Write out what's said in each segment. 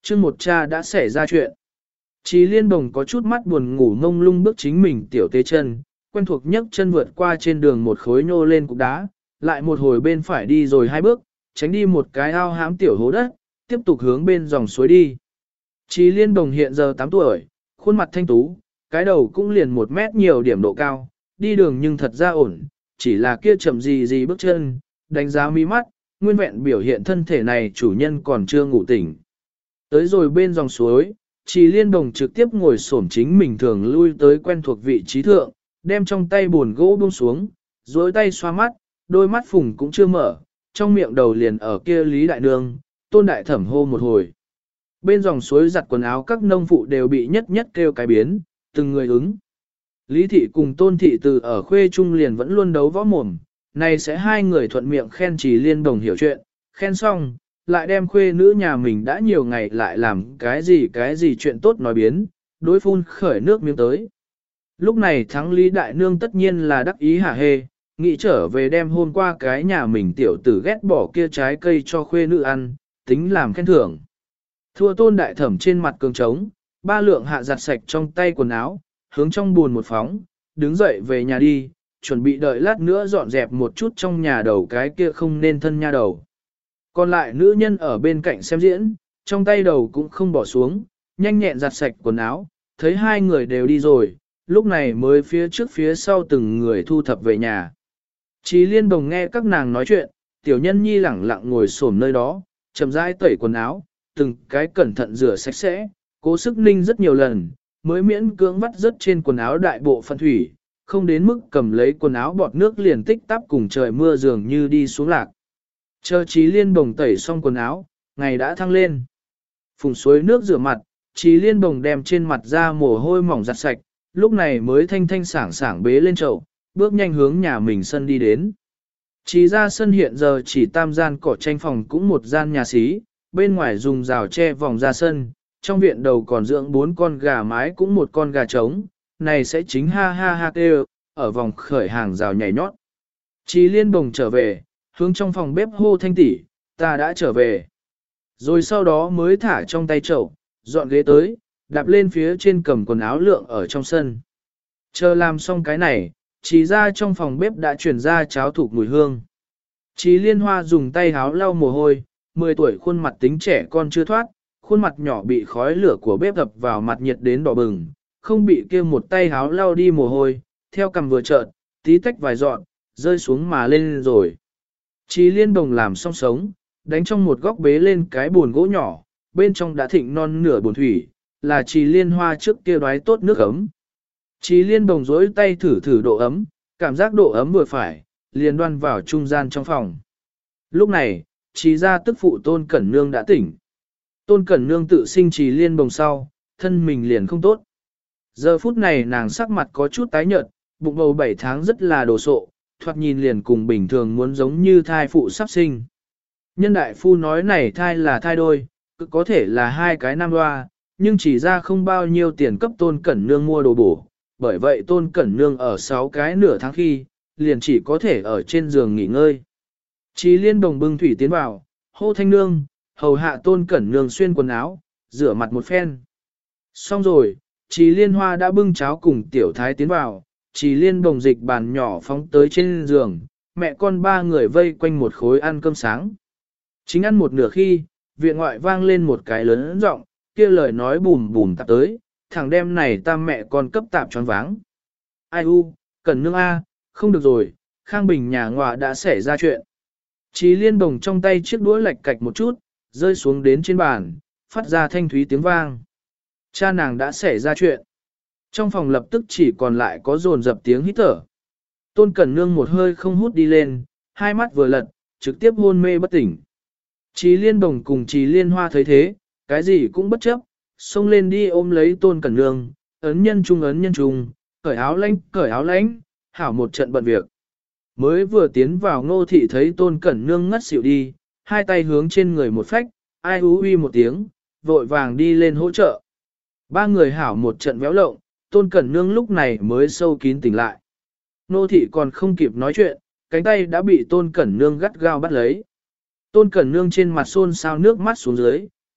Chương một cha đã xảy ra chuyện. Chí Liên Đồng có chút mắt buồn ngủ ngông lung bước chính mình tiểu tế chân, quen thuộc nhấc chân vượt qua trên đường một khối nhô lên cục đá, lại một hồi bên phải đi rồi 2 bước, tránh đi một cái ao hãm tiểu hố đất, tiếp tục hướng bên dòng suối đi. Chí Liên Đồng hiện giờ 8 tuổi, khuôn mặt thanh tú, cái đầu cũng liền 1 mét nhiều điểm độ cao, đi đường nhưng thật ra ổn, chỉ là kia chậm gì bước chân, đánh giá mi mắt, nguyên vẹn biểu hiện thân thể này chủ nhân còn chưa ngủ tỉnh. Tới rồi bên dòng suối, Chí Liên Đồng trực tiếp ngồi xổm chính mình thường lui tới quen thuộc vị trí thượng, đem trong tay buồn gỗ buông xuống, duỗi tay xoa mắt, đôi mắt phùng cũng chưa mở, trong miệng đầu liền ở kia Lý Đại Nương, Tôn Đại Thẩm hô một hồi. Bên dòng suối giặt quần áo các nông phụ đều bị nhất nhất kêu cái biến, từng người ứng. Lý Thị cùng Tôn Thị từ ở khuê trung liền vẫn luôn đấu võ mồm, này sẽ 2 người thuận miệng khen Chí Liên Đồng hiểu chuyện, khen xong, lại đem khuê nữ nhà mình đã nhiều ngày lại làm cái gì chuyện tốt nói biến, đối phun khởi nước miếng tới. Lúc này thắng Lý Đại Nương tất nhiên là đắc ý hả hê, nghĩ trở về đem hôm qua cái nhà mình tiểu tử ghét bỏ kia trái cây cho khuê nữ ăn, tính làm khen thưởng. Thua Tôn Đại Thẩm trên mặt cường trống, 3 lượng hạ giặt sạch trong tay quần áo, hướng trong buồn một phóng, đứng dậy về nhà đi, chuẩn bị đợi lát nữa dọn dẹp một chút trong nhà đầu cái kia không nên thân nha đầu. Còn lại nữ nhân ở bên cạnh xem diễn, trong tay đầu cũng không bỏ xuống, nhanh nhẹn giặt sạch quần áo, thấy 2 người đều đi rồi, lúc này mới phía trước phía sau từng người thu thập về nhà. Chí Liên Đồng nghe các nàng nói chuyện, tiểu nhân nhi lẳng lặng ngồi xổm nơi đó, chậm rãi tẩy quần áo, từng cái cẩn thận rửa sạch sẽ, cố sức ninh rất nhiều lần, mới miễn cưỡng vắt rớt trên quần áo đại bộ phận thủy, không đến mức cầm lấy quần áo bọt nước liền tích tắp cùng trời mưa dường như đi xuống lạc. Chờ Chí Liên Đồng tẩy xong quần áo, ngày đã thăng lên. Phùng suối nước rửa mặt, Chí Liên Đồng đem trên mặt ra mồ hôi mỏng giặt sạch, lúc này mới thanh thanh sảng sảng bế lên chậu, bước nhanh hướng nhà mình sân đi đến. Chí ra sân hiện giờ chỉ 3 gian cỏ tranh phòng cũng 1 gian nhà xí, bên ngoài dùng rào tre vòng ra sân, trong viện đầu còn dưỡng 4 con gà mái cũng 1 con gà trống, này sẽ chính ha ha ha kêu, ở vòng khởi hàng rào nhảy nhót. Chí Liên Đồng trở về, hướng trong phòng bếp hô Thanh tỷ, ta đã trở về. Rồi sau đó mới thả trong tay chậu, dọn ghế tới, đạp lên phía trên cầm quần áo lượng ở trong sân. Chờ làm xong cái này, Chí ra trong phòng bếp đã chuyển ra cháo thục mùi hương. Chí Liên Hoa dùng tay háo lau mồ hôi, 10 tuổi khuôn mặt tính trẻ con chưa thoát, khuôn mặt nhỏ bị khói lửa của bếp đập vào mặt nhiệt đến đỏ bừng, không bị kia một tay háo lau đi mồ hôi, theo cầm vừa chợt, tí tách vài dọn, rơi xuống mà lên rồi. Chí Liên Đồng làm xong sống, đánh trong một góc bế lên cái buồn gỗ nhỏ, bên trong đã thịnh non nửa buồn thủy, là Chí Liên Hoa trước kia đoái tốt nước ấm. Chí Liên Đồng dối tay thử độ ấm, cảm giác độ ấm vừa phải, liền đoan vào trung gian trong phòng. Lúc này, Chí ra tức phụ Tôn Cẩn Nương đã tỉnh. Tôn Cẩn Nương tự sinh Chí Liên Đồng sau, thân mình liền không tốt. Giờ phút này nàng sắc mặt có chút tái nhợt, bụng bầu 7 tháng rất là đồ sộ, thoạt nhìn liền cùng bình thường muốn giống như thai phụ sắp sinh. Nhân đại phu nói này thai là thai đôi, cực có thể là 2 cái nam hoa, nhưng chỉ ra không bao nhiêu tiền cấp Tôn Cẩn Nương mua đồ bổ, bởi vậy Tôn Cẩn Nương ở 6 cái nửa tháng khi, liền chỉ có thể ở trên giường nghỉ ngơi. Chí Liên Đồng bưng thủy tiến vào, hô Thanh Nương, hầu hạ Tôn Cẩn Nương xuyên quần áo, rửa mặt một phen. Xong rồi, Chí Liên Hoa đã bưng cháo cùng tiểu thái tiến vào, Chí Liên Đồng dịch bàn nhỏ phóng tới trên giường, mẹ con 3 người vây quanh một khối ăn cơm sáng. Chính ăn một nửa khi, viện ngoại vang lên một cái lớn giọng, kia lời nói bùm bùm tạp tới, thằng đem này tam mẹ con cấp tạp tròn váng. Ai u, Cẩn Nương a, không được rồi, Khang Bình nhà ngọa đã xảy ra chuyện. Chí Liên Đồng trong tay chiếc đũa lạch cạch một chút, rơi xuống đến trên bàn, phát ra thanh thúy tiếng vang. Cha nàng đã xảy ra chuyện. Trong phòng lập tức chỉ còn lại có dồn dập tiếng hít thở. Tôn Cẩn Nương một hơi không hút đi lên, 2 mắt vừa lật, trực tiếp hôn mê bất tỉnh. Chí Liên Đồng cùng Chí Liên Hoa thấy thế, cái gì cũng bất chấp, xông lên đi ôm lấy Tôn Cẩn Nương, ấn nhân trung, cởi áo lánh, hảo một trận bận việc. Mới vừa tiến vào Ngô thị thấy Tôn Cẩn Nương ngất xỉu đi, 2 tay hướng trên người một phách, ai hú uy một tiếng, vội vàng đi lên hỗ trợ. 3 người hảo một trận véo lộng, Tôn Cẩn Nương lúc này mới sâu kín tỉnh lại. Ngô thị còn không kịp nói chuyện, cánh tay đã bị Tôn Cẩn Nương gắt gao bắt lấy. Tôn Cẩn Nương trên mặt xôn xao nước mắt xuống dưới,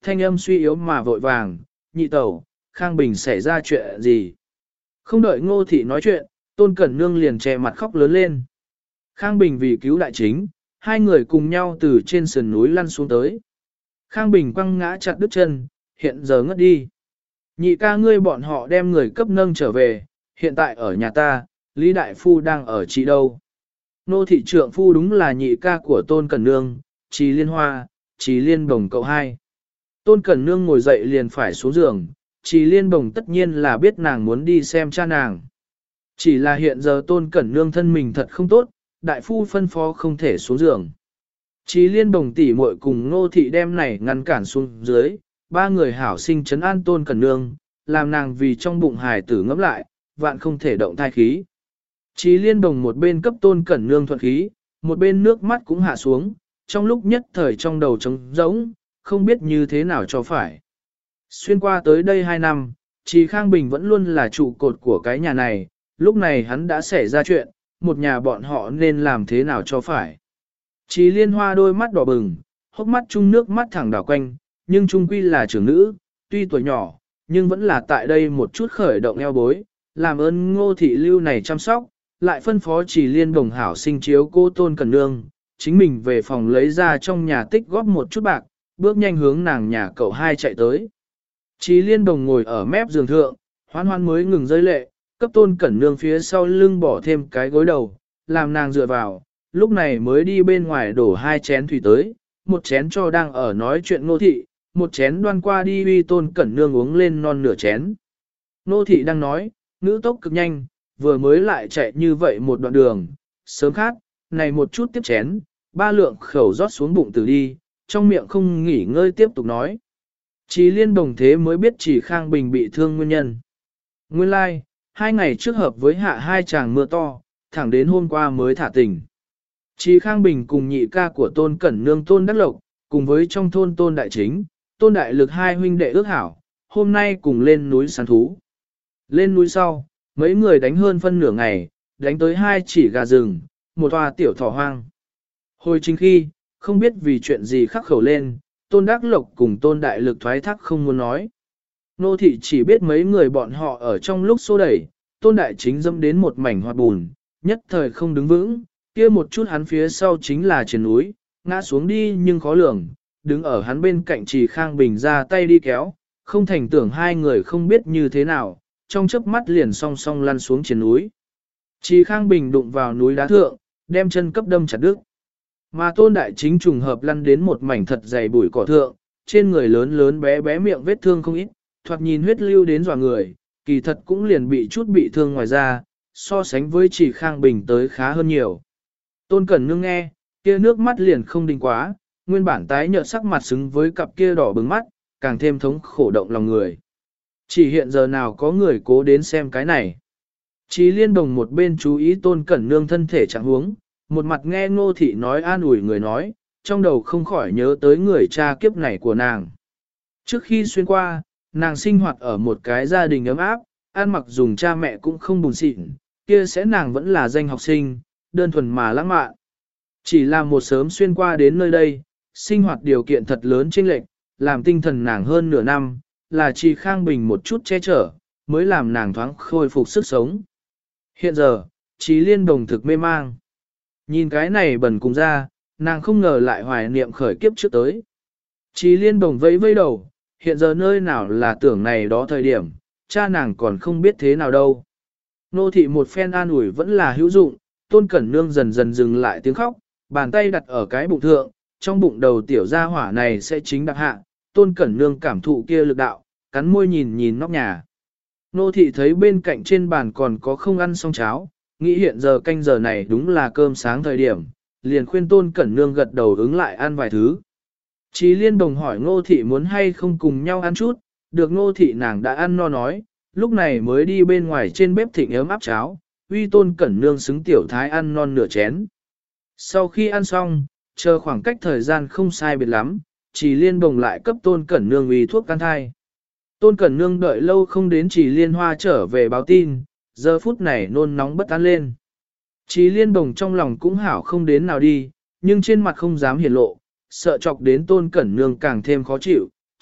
thanh âm suy yếu mà vội vàng, nhị tẩu, Khang Bình xảy ra chuyện gì? Không đợi Ngô Thị nói chuyện, Tôn Cẩn Nương liền che mặt khóc lớn lên. Khang Bình vì cứu đại chính, hai người cùng nhau từ trên sườn núi lăn xuống tới. Khang Bình quăng ngã chặt đứt chân, hiện giờ ngất đi. Nhị ca ngươi bọn họ đem người cấp nâng trở về, hiện tại ở nhà ta, Lý Đại Phu đang ở trị đâu. Nô thị trượng phu đúng là nhị ca của Tôn Cẩn Nương, Trì Liên Hoa, Trì Liên Bồng cậu hai. Tôn Cẩn Nương ngồi dậy liền phải xuống giường, Trì Liên Bồng tất nhiên là biết nàng muốn đi xem cha nàng. Chỉ là hiện giờ Tôn Cẩn Nương thân mình thật không tốt, đại phu phân phó không thể xuống giường. Trì Liên Bồng tỉ muội cùng Ngô thị đem này ngăn cản xuống dưới, ba người hảo sinh trấn an Tôn Cẩn Nương, làm nàng vì trong bụng hài tử ngẫm lại, vạn không thể động thai khí. Trì Liên Bồng một bên cấp Tôn Cẩn Nương thuận khí, một bên nước mắt cũng hạ xuống, trong lúc nhất thời trong đầu trống rỗng, không biết như thế nào cho phải. Xuyên qua tới đây 2 năm, Trì Khang Bình vẫn luôn là trụ cột của cái nhà này, lúc này hắn đã xảy ra chuyện, một nhà bọn họ nên làm thế nào cho phải. Trì Liên Hoa đôi mắt đỏ bừng, hốc mắt chung nước mắt thẳng đảo quanh, nhưng trung quy là trưởng nữ, tuy tuổi nhỏ, nhưng vẫn là tại đây một chút khởi động eo bối, làm ơn Ngô thị lưu này chăm sóc, lại phân phó Trì Liên Bồng hảo sinh chiếu cô Tôn Cẩn Nương, chính mình về phòng lấy ra trong nhà tích góp một chút bạc, bước nhanh hướng nàng nhà cậu hai chạy tới. Trì Liên Bồng ngồi ở mép giường thượng, hoan hoan mới ngừng rơi lệ, cấp Tôn Cẩn Nương phía sau lưng bỏ thêm cái gối đầu, làm nàng dựa vào, lúc này mới đi bên ngoài đổ 2 chén thủy tới, một chén cho đang ở nói chuyện Ngô thị, một chén đoan qua đi uy Tôn Cẩn Nương uống lên non nửa chén. Ngô thị đang nói, ngữ tốc cực nhanh, vừa mới lại chạy như vậy một đoạn đường, sớm khát, này một chút tiếp chén, 3 lượng khẩu rót xuống bụng từ đi, trong miệng không nghỉ ngơi tiếp tục nói. Trì Liên Bồng thế mới biết Trì Khang Bình bị thương nguyên nhân. Nguyên lai, like, 2 ngày trước hợp với hạ 2 tràng mưa to, thẳng đến hôm qua mới thả tình. Trì Khang Bình cùng nhị ca của Tôn Cẩn Nương Tôn Đắc Lộc, cùng với trong thôn Tôn Đại Chính, Tôn Đại Lực hai huynh đệ ước hảo, hôm nay cùng lên núi săn thú. Lên núi sau, mấy người đánh hơn phân nửa ngày, đánh tới 2 chỉ gà rừng, một tòa tiểu thỏ hoang. Hồi chính khi, không biết vì chuyện gì khắc khẩu lên, Tôn Đắc Lộc cùng Tôn Đại Lực thoái thác không muốn nói. Nô thị chỉ biết mấy người bọn họ ở trong lúc xô đẩy, Tôn Đại Chính dẫm đến một mảnh hoạt bùn, nhất thời không đứng vững, kia một chút hắn phía sau chính là trên núi, ngã xuống đi nhưng khó lường, đứng ở hắn bên cạnh Trì Khang Bình ra tay đi kéo, không thành tưởng hai người không biết như thế nào, trong chớp mắt liền song song lăn xuống trên núi. Trì Khang Bình đụng vào núi đá thượng, đem chân cấp đâm chặt đứt. Mà Tôn Đại Chính trùng hợp lăn đến một mảnh thật dày bụi cỏ thượng, trên người lớn lớn bé bé miệng vết thương không ít, thoạt nhìn huyết lưu đến dọa người, kỳ thật cũng liền bị chút bị thương ngoài ra, so sánh với Trì Khang Bình tới khá hơn nhiều. Tôn Cẩn Nương nghe, kia nước mắt liền không đình quá, nguyên bản tái nhợt sắc mặt xứng với cặp kia đỏ bừng mắt, càng thêm thống khổ động lòng người. Chỉ hiện giờ nào có người cố đến xem cái này. Trì Liên Bồng một bên chú ý Tôn Cẩn Nương thân thể trạng huống, một mặt nghe Ngô thị nói an ủi người nói, trong đầu không khỏi nhớ tới người cha kiếp này của nàng. Trước khi xuyên qua, nàng sinh hoạt ở một cái gia đình ấm áp, ăn mặc dùng cha mẹ cũng không buồn xịn, kia sẽ nàng vẫn là danh học sinh, đơn thuần mà lãng mạn. Chỉ là một sớm xuyên qua đến nơi đây, sinh hoạt điều kiện thật lớn chênh lệch, làm tinh thần nàng hơn nửa năm, là Trì Khang Bình một chút che chở, mới làm nàng thoáng khôi phục sức sống. Hiện giờ, Trì Liên Bồng thực mê mang. Nhìn cái này bẩn cùng ra, nàng không ngờ lại hoài niệm khởi kiếp trước tới. Trì Liên Bồng vẫy vẫy đầu, hiện giờ nơi nào là tưởng này đó thời điểm, cha nàng còn không biết thế nào đâu. Nô thị một phen an ủi vẫn là hữu dụng, Tôn Cẩn Nương dần dần dừng lại tiếng khóc, bàn tay đặt ở cái bụng thượng, trong bụng đầu tiểu gia hỏa này sẽ chính đặc hạ, Tôn Cẩn Nương cảm thụ kia lực đạo, cắn môi nhìn nhìn nóc nhà. Nô thị thấy bên cạnh trên bàn còn có không ăn xong cháo, nghĩ hiện giờ canh giờ này đúng là cơm sáng thời điểm, liền khuyên Tôn Cẩn Nương gật đầu ứng lại ăn vài thứ. Trì Liên Bồng hỏi Ngô thị muốn hay không cùng nhau ăn chút, được Ngô thị nàng đã ăn no nói, lúc này mới đi bên ngoài trên bếp thịnh ấm áp cháo, uy Tôn Cẩn Nương xứng tiểu thái ăn non nửa chén. Sau khi ăn xong, chờ khoảng cách thời gian không sai biệt lắm, Trì Liên Bồng lại cấp Tôn Cẩn Nương uy thuốc can thai. Tôn Cẩn Nương đợi lâu không đến Trì Liên Hoa trở về báo tin, giờ phút này nôn nóng bất an lên. Trì Liên Bồng trong lòng cũng hảo không đến nào đi, nhưng trên mặt không dám hiển lộ, sợ chọc đến Tôn Cẩn Nương càng thêm khó chịu,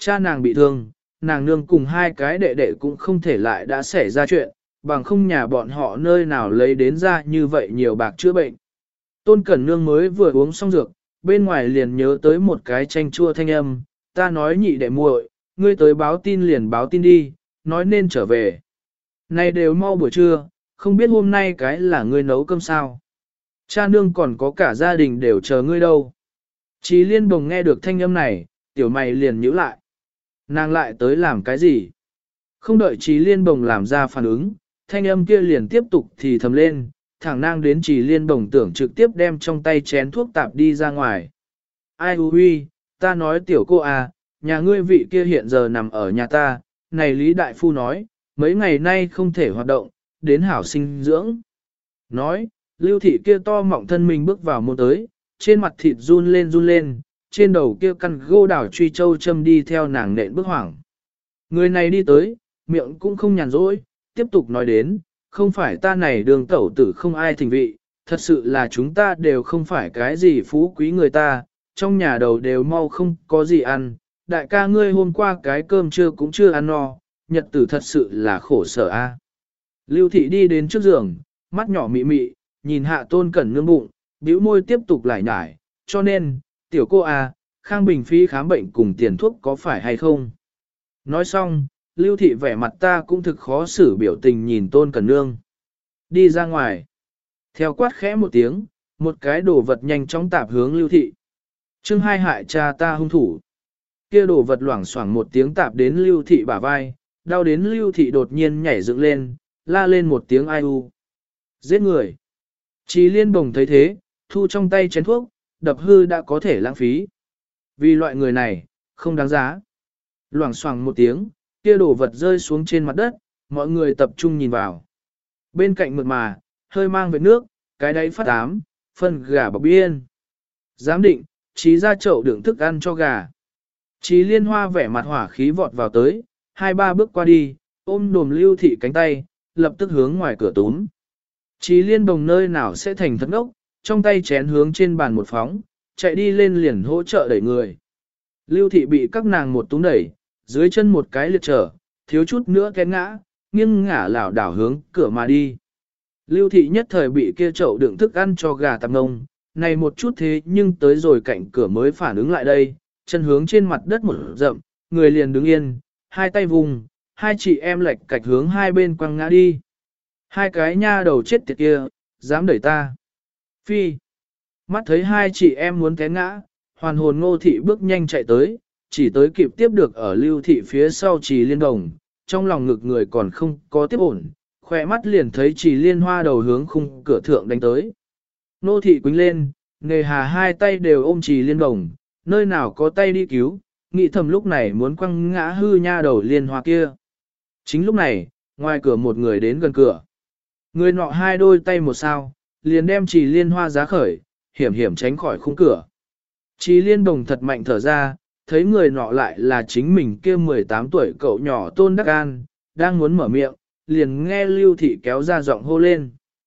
cha nàng bị thương, nàng nương cùng hai cái đệ đệ cũng không thể lại đã xảy ra chuyện, bằng không nhà bọn họ nơi nào lấy đến ra như vậy nhiều bạc chữa bệnh. Tôn Cẩn Nương mới vừa uống xong dược, bên ngoài liền nhớ tới một cái chanh chua thanh âm, ta nói nhị đệ muội, ngươi tới báo tin liền báo tin đi, nói nên trở về. Này đều mau buổi trưa, không biết hôm nay cái là ngươi nấu cơm sao. Cha nương còn có cả gia đình đều chờ ngươi đâu. Chí Liên Bồng nghe được thanh âm này, tiểu mày liền nhíu lại. Nàng lại tới làm cái gì? Không đợi Chí Liên Bồng làm ra phản ứng, thanh âm kia liền tiếp tục thì thầm lên, thẳng nàng đến Chí Liên Bồng tưởng trực tiếp đem trong tay chén thuốc tạp đi ra ngoài. Ai huy, ta nói tiểu cô à, nhà ngươi vị kia hiện giờ nằm ở nhà ta, này Lý Đại Phu nói, mấy ngày nay không thể hoạt động, đến hảo sinh dưỡng. Nói, Lưu thị kia to mọng thân mình bước vào môn tới, trên mặt thịt run lên, trên đầu kia căn gô đảo truy châu châm đi theo nàng nện bước hoảng. Người này đi tới, miệng cũng không nhàn rỗi, tiếp tục nói đến, không phải ta này đường tẩu tử không ai thỉnh vị, thật sự là chúng ta đều không phải cái gì phú quý người ta, trong nhà đầu đều mau không có gì ăn, đại ca ngươi hôm qua cái cơm trưa cũng chưa ăn no, nhật tử thật sự là khổ sở a. Lưu thị đi đến trước giường, mắt nhỏ mị mị, nhìn hạ Tôn Cẩn Nương bụng, bĩu môi tiếp tục lải nhải, cho nên, tiểu cô à, Khang Bình phí khám bệnh cùng tiền thuốc có phải hay không? Nói xong, Lưu thị vẻ mặt ta cũng thực khó xử biểu tình nhìn Tôn Cẩn Nương. Đi ra ngoài. Theo quát khẽ một tiếng, một cái đồ vật nhanh chóng tạp hướng Lưu thị. Chương hai hại cha ta hung thủ. Kia đồ vật loảng xoảng một tiếng tạp đến Lưu thị bả vai, đau đến Lưu thị đột nhiên nhảy dựng lên, la lên một tiếng ai u. Giết người. Chí Liên Bồng thấy thế, thu trong tay chén thuốc, đập hư đã có thể lãng phí. Vì loại người này, không đáng giá. Loảng xoảng một tiếng, kia đồ vật rơi xuống trên mặt đất, mọi người tập trung nhìn vào. Bên cạnh mượt mà, hơi mang về nước, cái đáy phát ám, phân gà bọc biên. Giám định, Chí ra chậu đựng thức ăn cho gà. Chí Liên Hoa vẻ mặt hỏa khí vọt vào tới, 2-3 bước qua đi, ôm đồm Lưu thị cánh tay, lập tức hướng ngoài cửa túm. Chí Liên Bồng nơi nào sẽ thành thất ngốc, trong tay chén hướng trên bàn một phóng, chạy đi lên liền hỗ trợ đẩy người. Lưu thị bị các nàng một túm đẩy, dưới chân một cái liệt trở, thiếu chút nữa té ngã, nghiêng ngả lảo đảo hướng cửa mà đi. Lưu thị nhất thời bị kia chậu đựng thức ăn cho gà tạp ngông, này một chút thế nhưng tới rồi cạnh cửa mới phản ứng lại đây, chân hướng trên mặt đất một rậm, người liền đứng yên, hai tay vùng, hai chị em lệch cạch hướng hai bên quăng ngã đi. Hai cái nha đầu chết tiệt kia, dám đẩy ta. Phi. Mắt thấy hai chị em muốn té ngã, hoàn hồn Ngô thị bước nhanh chạy tới, chỉ tới kịp tiếp được ở Lưu thị phía sau Trì Liên Đồng, trong lòng ngực người còn không có tiếp ổn, khỏe mắt liền thấy Trì Liên Hoa đầu hướng khung cửa thượng đánh tới. Ngô thị quýnh lên, nghề hà hai tay đều ôm Trì Liên Đồng, nơi nào có tay đi cứu, nghĩ thầm lúc này muốn quăng ngã hư nha đầu Liên Hoa kia. Chính lúc này, ngoài cửa một người đến gần cửa. Người nọ hai đôi tay một sao, liền đem Trì Liên Hoa giá khởi, hiểm hiểm tránh khỏi khung cửa. Trì Liên Đồng thật mạnh thở ra, thấy người nọ lại là chính mình kia 18 tuổi cậu nhỏ Tôn Đắc An, đang muốn mở miệng, liền nghe Lưu thị kéo ra giọng hô lên.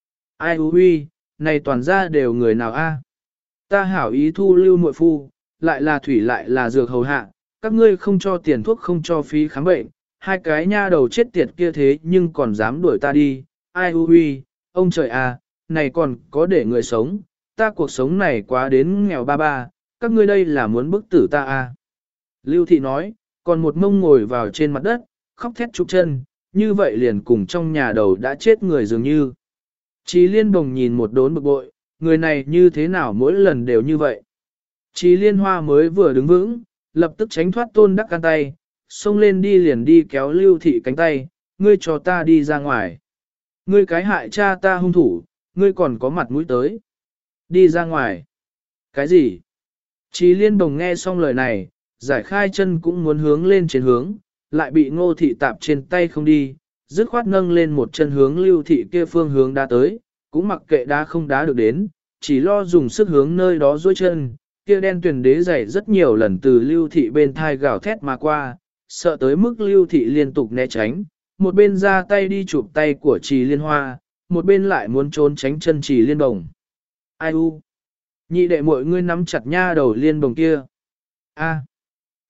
Ai hú huy, này toàn ra đều người nào a? Ta hảo ý thu Lưu muội phu, lại là thủy lại là dược hầu hạ, các ngươi không cho tiền thuốc không cho phí khám bệnh, hai cái nha đầu chết tiệt kia thế nhưng còn dám đuổi ta đi. Ai hú huy, ông trời à, này còn có để người sống, ta cuộc sống này quá đến nghèo ba ba, các ngươi đây là muốn bức tử ta à. Lưu thị nói, còn một mông ngồi vào trên mặt đất, khóc thét chụp chân, như vậy liền cùng trong nhà đầu đã chết người dường như. Chí Liên Bồng nhìn một đốn bực bội, người này như thế nào mỗi lần đều như vậy. Chí Liên Hoa mới vừa đứng vững, lập tức tránh thoát Tôn Đắc Can tay, xông lên đi liền đi kéo Lưu thị cánh tay, ngươi cho ta đi ra ngoài. Ngươi cái hại cha ta hung thủ, ngươi còn có mặt mũi tới. Đi ra ngoài. Cái gì? Chí Liên Bồng nghe xong lời này, giải khai chân cũng muốn hướng lên trên hướng, lại bị Ngô thị tạp trên tay không đi, dứt khoát nâng lên một chân hướng Lưu thị kia phương hướng đá tới, cũng mặc kệ đá không đá được đến, chỉ lo dùng sức hướng nơi đó duỗi chân, kia đen tuyền đế giày rất nhiều lần từ Lưu thị bên thai gào thét mà qua, sợ tới mức Lưu thị liên tục né tránh, một bên ra tay đi chụp tay của Trì Liên Hoa, một bên lại muốn trốn tránh chân Trì Liên Bồng. Ai u? Nhị đệ muội ngươi nắm chặt nha đầu Liên Bồng kia. A.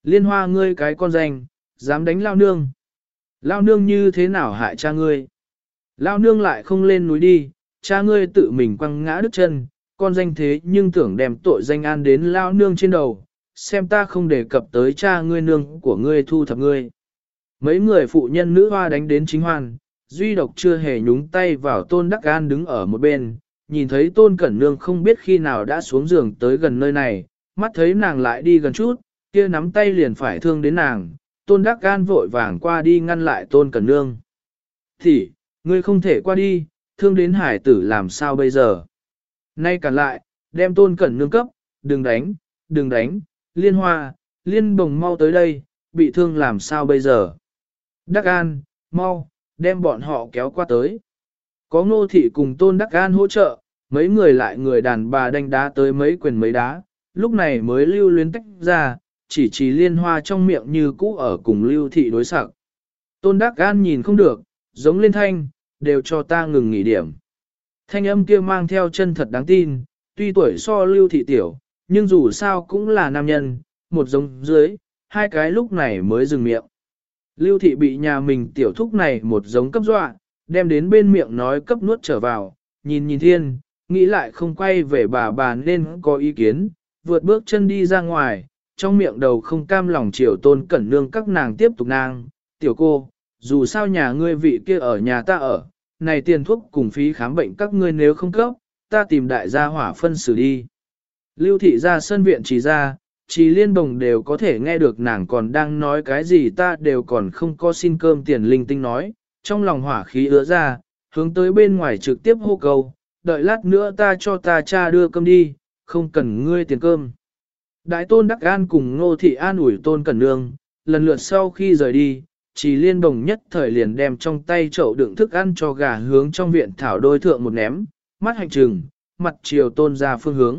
Liên Hoa ngươi cái con danh, dám đánh lao nương. Lao nương như thế nào hại cha ngươi? Lao nương lại không lên núi đi, cha ngươi tự mình quăng ngã đứt chân, con danh thế nhưng tưởng đem tội danh an đến lao nương trên đầu, xem ta không đề cập tới cha ngươi nương của ngươi thu thập ngươi. Mấy người phụ nhân nữ hoa đánh đến chính hoan, duy độc chưa hề nhúng tay vào Tôn Đắc An đứng ở một bên, nhìn thấy Tôn Cẩn Nương không biết khi nào đã xuống giường tới gần nơi này, mắt thấy nàng lại đi gần chút, kia nắm tay liền phải thương đến nàng, Tôn Đắc An vội vàng qua đi ngăn lại Tôn Cẩn Nương. Thì, ngươi không thể qua đi, thương đến hải tử làm sao bây giờ? Nay cản lại, đem Tôn Cẩn Nương cấp, đừng đánh, Liên Hoa, Liên Bồng mau tới đây, bị thương làm sao bây giờ? Đắc An, mau, đem bọn họ kéo qua tới. Có Ngô Thị cùng Tôn Đắc An hỗ trợ, mấy người lại người đàn bà đánh đá tới mấy quyền mấy đá, lúc này mới lưu luyến tách ra, chỉ Liên Hoa trong miệng như cũ ở cùng Lưu Thị đối sặc. Tôn Đắc An nhìn không được, giống lên thanh, đều cho ta ngừng nghỉ điểm. Thanh âm kia mang theo chân thật đáng tin, tuy tuổi so Lưu Thị tiểu, nhưng dù sao cũng là nam nhân, một giống dưới, hai cái lúc này mới dừng miệng. Lưu Thị bị nhà mình tiểu thúc này một giống cấp dọa, đem đến bên miệng nói cấp nuốt trở vào, nhìn thiên, nghĩ lại không quay về bà nên có ý kiến, vượt bước chân đi ra ngoài, trong miệng đầu không cam lòng chiều Tôn Cẩn Nương các nàng tiếp tục nang, tiểu cô, dù sao nhà ngươi vị kia ở nhà ta ở, này tiền thuốc cùng phí khám bệnh các ngươi nếu không cấp, ta tìm đại gia hỏa phân xử đi. Lưu Thị ra sân viện chỉ ra, chỉ Liên Bồng đều có thể nghe được nàng còn đang nói cái gì ta đều còn không có xin cơm tiền linh tinh nói, trong lòng hỏa khí ứa ra, hướng tới bên ngoài trực tiếp hô cầu, đợi lát nữa ta cho ta cha đưa cơm đi, không cần ngươi tiền cơm. Đại Tôn Đắc An cùng Ngô Thị an ủi Tôn Cẩn Nương, lần lượt sau khi rời đi, chỉ Liên Bồng nhất thời liền đem trong tay chậu đựng thức ăn cho gà hướng trong viện thảo đôi thượng một ném, mắt hành trừng, mặt chiều Tôn ra phương hướng.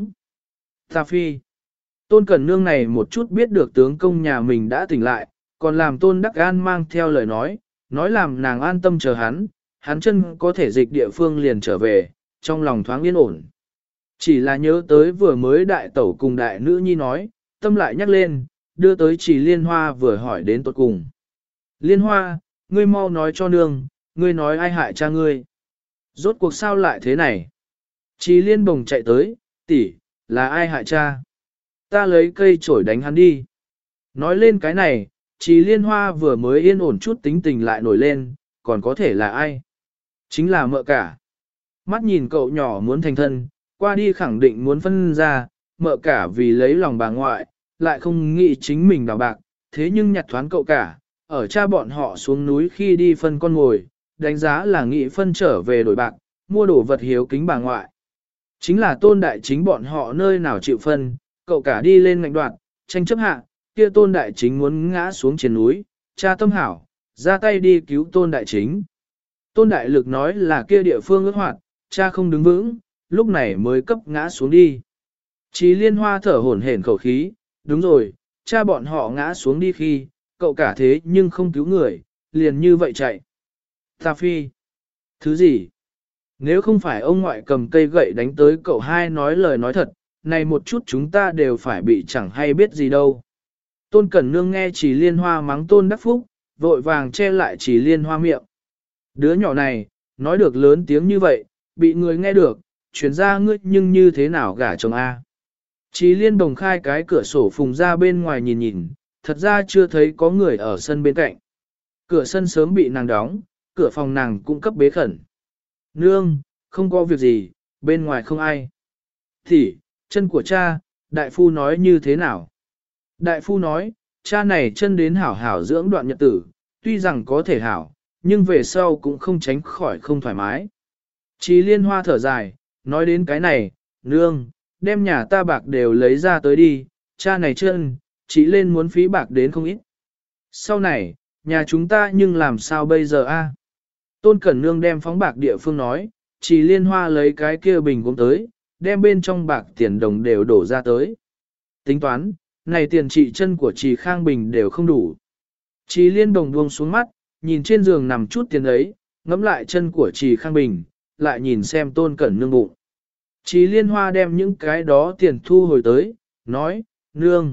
Ta phi. Tôn Cẩn Nương này một chút biết được tướng công nhà mình đã tỉnh lại, còn làm Tôn Đắc An mang theo lời nói làm nàng an tâm chờ hắn chân có thể dịch địa phương liền trở về, trong lòng thoáng yên ổn. Chỉ là nhớ tới vừa mới đại tẩu cùng đại nữ nhi nói, tâm lại nhắc lên, đưa tới chỉ Liên Hoa vừa hỏi đến tột cùng. Liên Hoa, ngươi mau nói cho nương, ngươi nói ai hại cha ngươi. Rốt cuộc sao lại thế này? Chỉ Liên Bồng chạy tới, tỷ, là ai hại cha? Ta lấy cây chổi đánh hắn đi. Nói lên cái này, chỉ Liên Hoa vừa mới yên ổn chút tính tình lại nổi lên, còn có thể là ai? Chính là mợ cả. Mắt nhìn cậu nhỏ muốn thành thân, qua đi khẳng định muốn phân ra, mợ cả vì lấy lòng bà ngoại, lại không nghĩ chính mình đào bạc, thế nhưng nhặt thoáng cậu cả, ở cha bọn họ xuống núi khi đi phân con ngồi, đánh giá là nghĩ phân trở về đổi bạc, mua đồ vật hiếu kính bà ngoại. Chính là Tôn Đại Chính bọn họ nơi nào chịu phân, cậu cả đi lên ngạnh đoạt, tranh chấp hạ, kia Tôn Đại Chính muốn ngã xuống trên núi, cha tâm hảo, ra tay đi cứu Tôn Đại Chính. Tôn Đại Lực nói là kia địa phương ước hoạt, cha không đứng vững, lúc này mới cấp ngã xuống đi. Chí Liên Hoa thở hổn hển khẩu khí, đúng rồi, cha bọn họ ngã xuống đi khi, cậu cả thế nhưng không cứu người, liền như vậy chạy. Ta phi. Thứ gì? Nếu không phải ông ngoại cầm cây gậy đánh tới cậu hai nói lời nói thật, này một chút chúng ta đều phải bị chẳng hay biết gì đâu. Tôn Cẩn Nương nghe Chỉ Liên Hoa mắng Tôn Đắc Phúc, vội vàng che lại Chỉ Liên Hoa miệng. Đứa nhỏ này, nói được lớn tiếng như vậy, bị người nghe được, chuyển ra ngươi nhưng như thế nào gả chồng A. Chỉ Liên Bồng khai cái cửa sổ phùng ra bên ngoài nhìn nhìn, thật ra chưa thấy có người ở sân bên cạnh. Cửa sân sớm bị nàng đóng, cửa phòng nàng cũng cấp bế khẩn. Nương, không có việc gì, bên ngoài không ai. Thì, chân của cha, đại phu nói như thế nào? Đại phu nói, cha này chân đến hảo hảo dưỡng đoạn nhật tử, tuy rằng có thể hảo, nhưng về sau cũng không tránh khỏi không thoải mái. Chí Liên Hoa thở dài, nói đến cái này, nương, đem nhà ta bạc đều lấy ra tới đi, cha này chân, chỉ lên muốn phí bạc đến không ít. Sau này, nhà chúng ta nhưng làm sao bây giờ a? Tôn Cẩn Nương đem phóng bạc địa phương nói, Chỉ Liên Hoa lấy cái kia bình cũng tới, đem bên trong bạc tiền đồng đều đổ ra tới. Tính toán, này tiền trị chân của Chỉ Khang Bình đều không đủ. Chỉ Liên Đồng buông xuống mắt, nhìn trên giường nằm chút tiền ấy, ngẫm lại chân của Chỉ Khang Bình, lại nhìn xem Tôn Cẩn Nương bụng. Chỉ Liên Hoa đem những cái đó tiền thu hồi tới, nói, nương,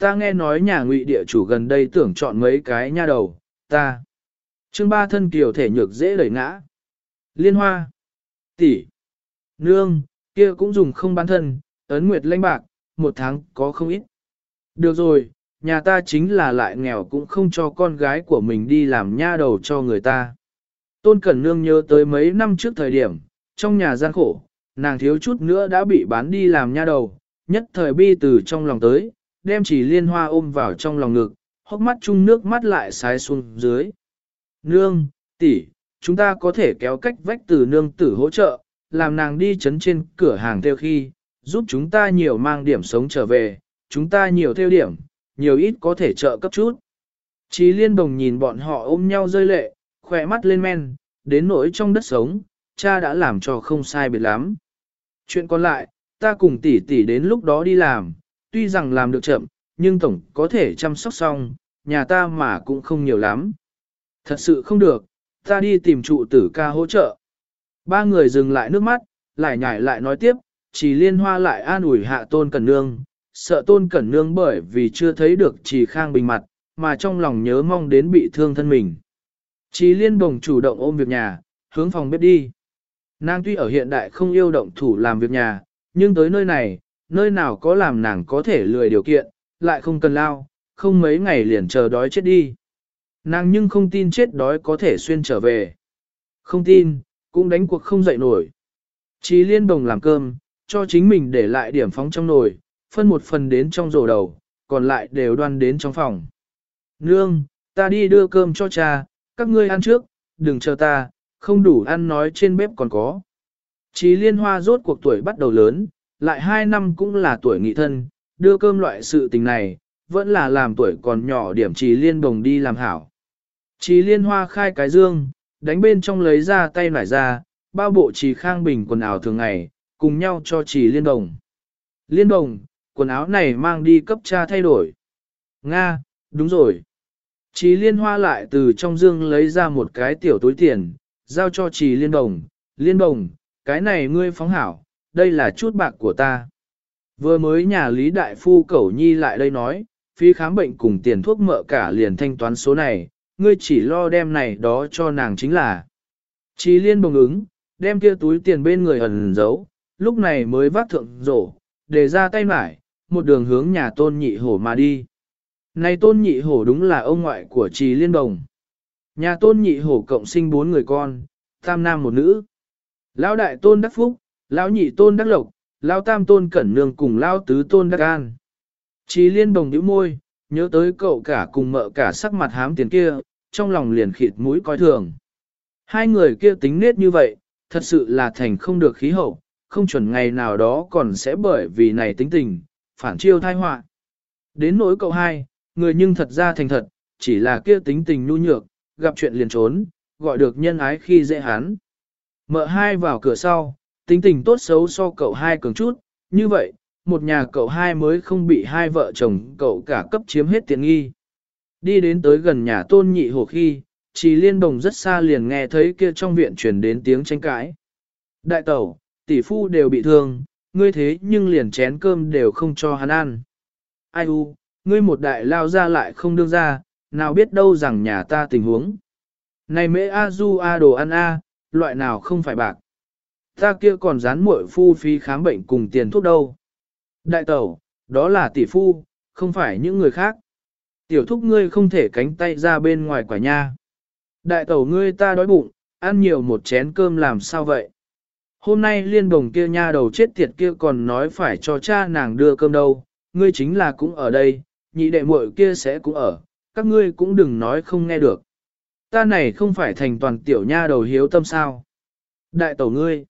ta nghe nói nhà Ngụy địa chủ gần đây tưởng chọn mấy cái nha đầu, ta. Chương 3 thân kiều thể nhược dễ đẩy ngã. Liên Hoa, tỷ, nương, kia cũng dùng không bán thân, ấn nguyệt lãnh bạc, một tháng có không ít. Được rồi, nhà ta chính là lại nghèo cũng không cho con gái của mình đi làm nha đầu cho người ta. Tôn Cẩn Nương nhớ tới mấy năm trước thời điểm, trong nhà gian khổ, nàng thiếu chút nữa đã bị bán đi làm nha đầu, nhất thời bi từ trong lòng tới, đem chỉ Liên Hoa ôm vào trong lòng ngực, hốc mắt chung nước mắt lại sái xuống dưới. Nương, tỷ, chúng ta có thể kéo cách vách từ nương tử hỗ trợ, làm nàng đi chấn trên cửa hàng theo khi, giúp chúng ta nhiều mang điểm sống trở về, chúng ta nhiều theo điểm, nhiều ít có thể trợ cấp chút. Chí Liên Bồng nhìn bọn họ ôm nhau rơi lệ, khỏe mắt lên men, đến nỗi trong đất sống, cha đã làm cho không sai biệt lắm. Chuyện còn lại, ta cùng tỷ tỷ đến lúc đó đi làm, tuy rằng làm được chậm, nhưng tổng có thể chăm sóc xong, nhà ta mà cũng không nhiều lắm. Thật sự không được, ta đi tìm trụ tử ca hỗ trợ. Ba người dừng lại nước mắt, lại nhảy lại nói tiếp, chỉ Liên Hoa lại an ủi hạ Tôn Cẩn Nương, sợ Tôn Cẩn Nương bởi vì chưa thấy được Trì Khang Bình mặt, mà trong lòng nhớ mong đến bị thương thân mình. Trì Liên Bồng chủ động ôm việc nhà, hướng phòng bếp đi. Nàng tuy ở hiện đại không yêu động thủ làm việc nhà, nhưng tới nơi này, nơi nào có làm nàng có thể lười điều kiện, lại không cần lao, không mấy ngày liền chờ đói chết đi. Nàng nhưng không tin chết đói có thể xuyên trở về. Không tin, cũng đánh cuộc không dậy nổi. Chí Liên Bồng làm cơm, cho chính mình để lại điểm phóng trong nồi, phân một phần đến trong rổ đầu, còn lại đều đoan đến trong phòng. Nương, ta đi đưa cơm cho cha, các ngươi ăn trước, đừng chờ ta, không đủ ăn nói trên bếp còn có. Chí Liên Hoa rốt cuộc tuổi bắt đầu lớn, lại 2 năm cũng là tuổi nghị thân, đưa cơm loại sự tình này, vẫn là làm tuổi còn nhỏ điểm Chí Liên Bồng đi làm hảo. Chí Liên Hoa khai cái dương, đánh bên trong lấy ra tay nải ra, bao bộ Trì Khang Bình quần áo thường ngày, cùng nhau cho Trì Liên Đồng. Liên Đồng, quần áo này mang đi cấp cha thay đổi. Nga, đúng rồi. Trì Liên Hoa lại từ trong dương lấy ra một cái tiểu túi tiền, giao cho Trì Liên Đồng. Liên Đồng, cái này ngươi phóng hảo, đây là chút bạc của ta. Vừa mới nhà Lý Đại Phu Cẩu Nhi lại đây nói, phí khám bệnh cùng tiền thuốc mợ cả liền thanh toán số này, ngươi chỉ lo đem này đó cho nàng chính là. Trì Liên Bồng ứng, đem kia túi tiền bên người ẩn giấu, lúc này mới vác thượng rổ, để ra tay mải, một đường hướng nhà Tôn Nhị Hổ mà đi. Này Tôn Nhị Hổ đúng là ông ngoại của Trì Liên Bồng. Nhà Tôn Nhị Hổ cộng sinh 4 người con, tam nam một nữ. Lão đại Tôn Đắc Phúc, lão nhị Tôn Đắc Lộc, lão tam Tôn Cẩn Nương cùng lão tứ Tôn Đắc An. Trì Liên Bồng nhíu môi, nhớ tới cậu cả cùng mợ cả sắc mặt hám tiền kia, trong lòng liền khịt mũi coi thường. Hai người kia tính nết như vậy, thật sự là thành không được khí hậu, không chuẩn ngày nào đó còn sẽ bởi vì này tính tình, phản chiêu thai họa. Đến nỗi cậu hai, người nhưng thật ra thành thật, chỉ là kia tính tình nhu nhược, gặp chuyện liền trốn, gọi được nhân ái khi dễ hắn. Mợ hai vào cửa sau, tính tình tốt xấu so cậu hai cường chút, như vậy, một nhà cậu hai mới không bị hai vợ chồng cậu cả cấp chiếm hết tiện nghi. Đi đến tới gần nhà Tôn Nhị Hổ khi, Trì Liên Bồng rất xa liền nghe thấy kia trong viện truyền đến tiếng tranh cãi. Đại tẩu, tỷ phu đều bị thương, ngươi thế nhưng liền chén cơm đều không cho hắn ăn. Ai u, ngươi một đại lao ra lại không đương ra, nào biết đâu rằng nhà ta tình huống. Này mễ a du a đồ ăn a, loại nào không phải bạc. Ta kia còn dán muội phu phí khám bệnh cùng tiền thuốc đâu. Đại tẩu, đó là tỷ phu, không phải những người khác. Tiểu thúc ngươi không thể cánh tay ra bên ngoài quả nha. Đại tẩu ngươi ta đói bụng, ăn nhiều một chén cơm làm sao vậy? Hôm nay Liên Bồng kia nha đầu chết tiệt kia còn nói phải cho cha nàng đưa cơm đâu, ngươi chính là cũng ở đây, nhị đệ muội kia sẽ cũng ở, các ngươi cũng đừng nói không nghe được. Ta này không phải thành toàn tiểu nha đầu hiếu tâm sao? Đại tẩu ngươi,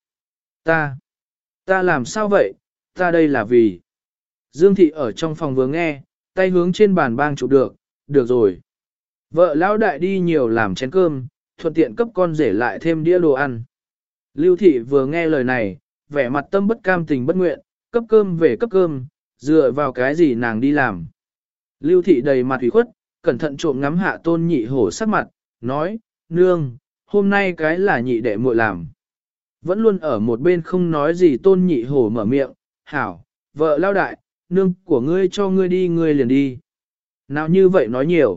ta làm sao vậy, ta đây là vì. Dương thị ở trong phòng vừa nghe, tay hướng trên bàn bang chụp được rồi. Vợ lão đại đi nhiều làm chén cơm, thuận tiện cấp con rể lại thêm đĩa đồ ăn. Lưu thị vừa nghe lời này, vẻ mặt tâm bất cam tình bất nguyện, cấp cơm về cấp cơm, dựa vào cái gì nàng đi làm. Lưu thị đầy mặt ủy khuất, cẩn thận trộm ngắm hạ Tôn Nhị Hổ sắc mặt, nói, nương, hôm nay cái là nhị đệ muội làm. Vẫn luôn ở một bên không nói gì Tôn Nhị Hổ mở miệng, hảo, vợ lao đại, nương của ngươi cho ngươi đi ngươi liền đi, Nào như vậy nói nhiều.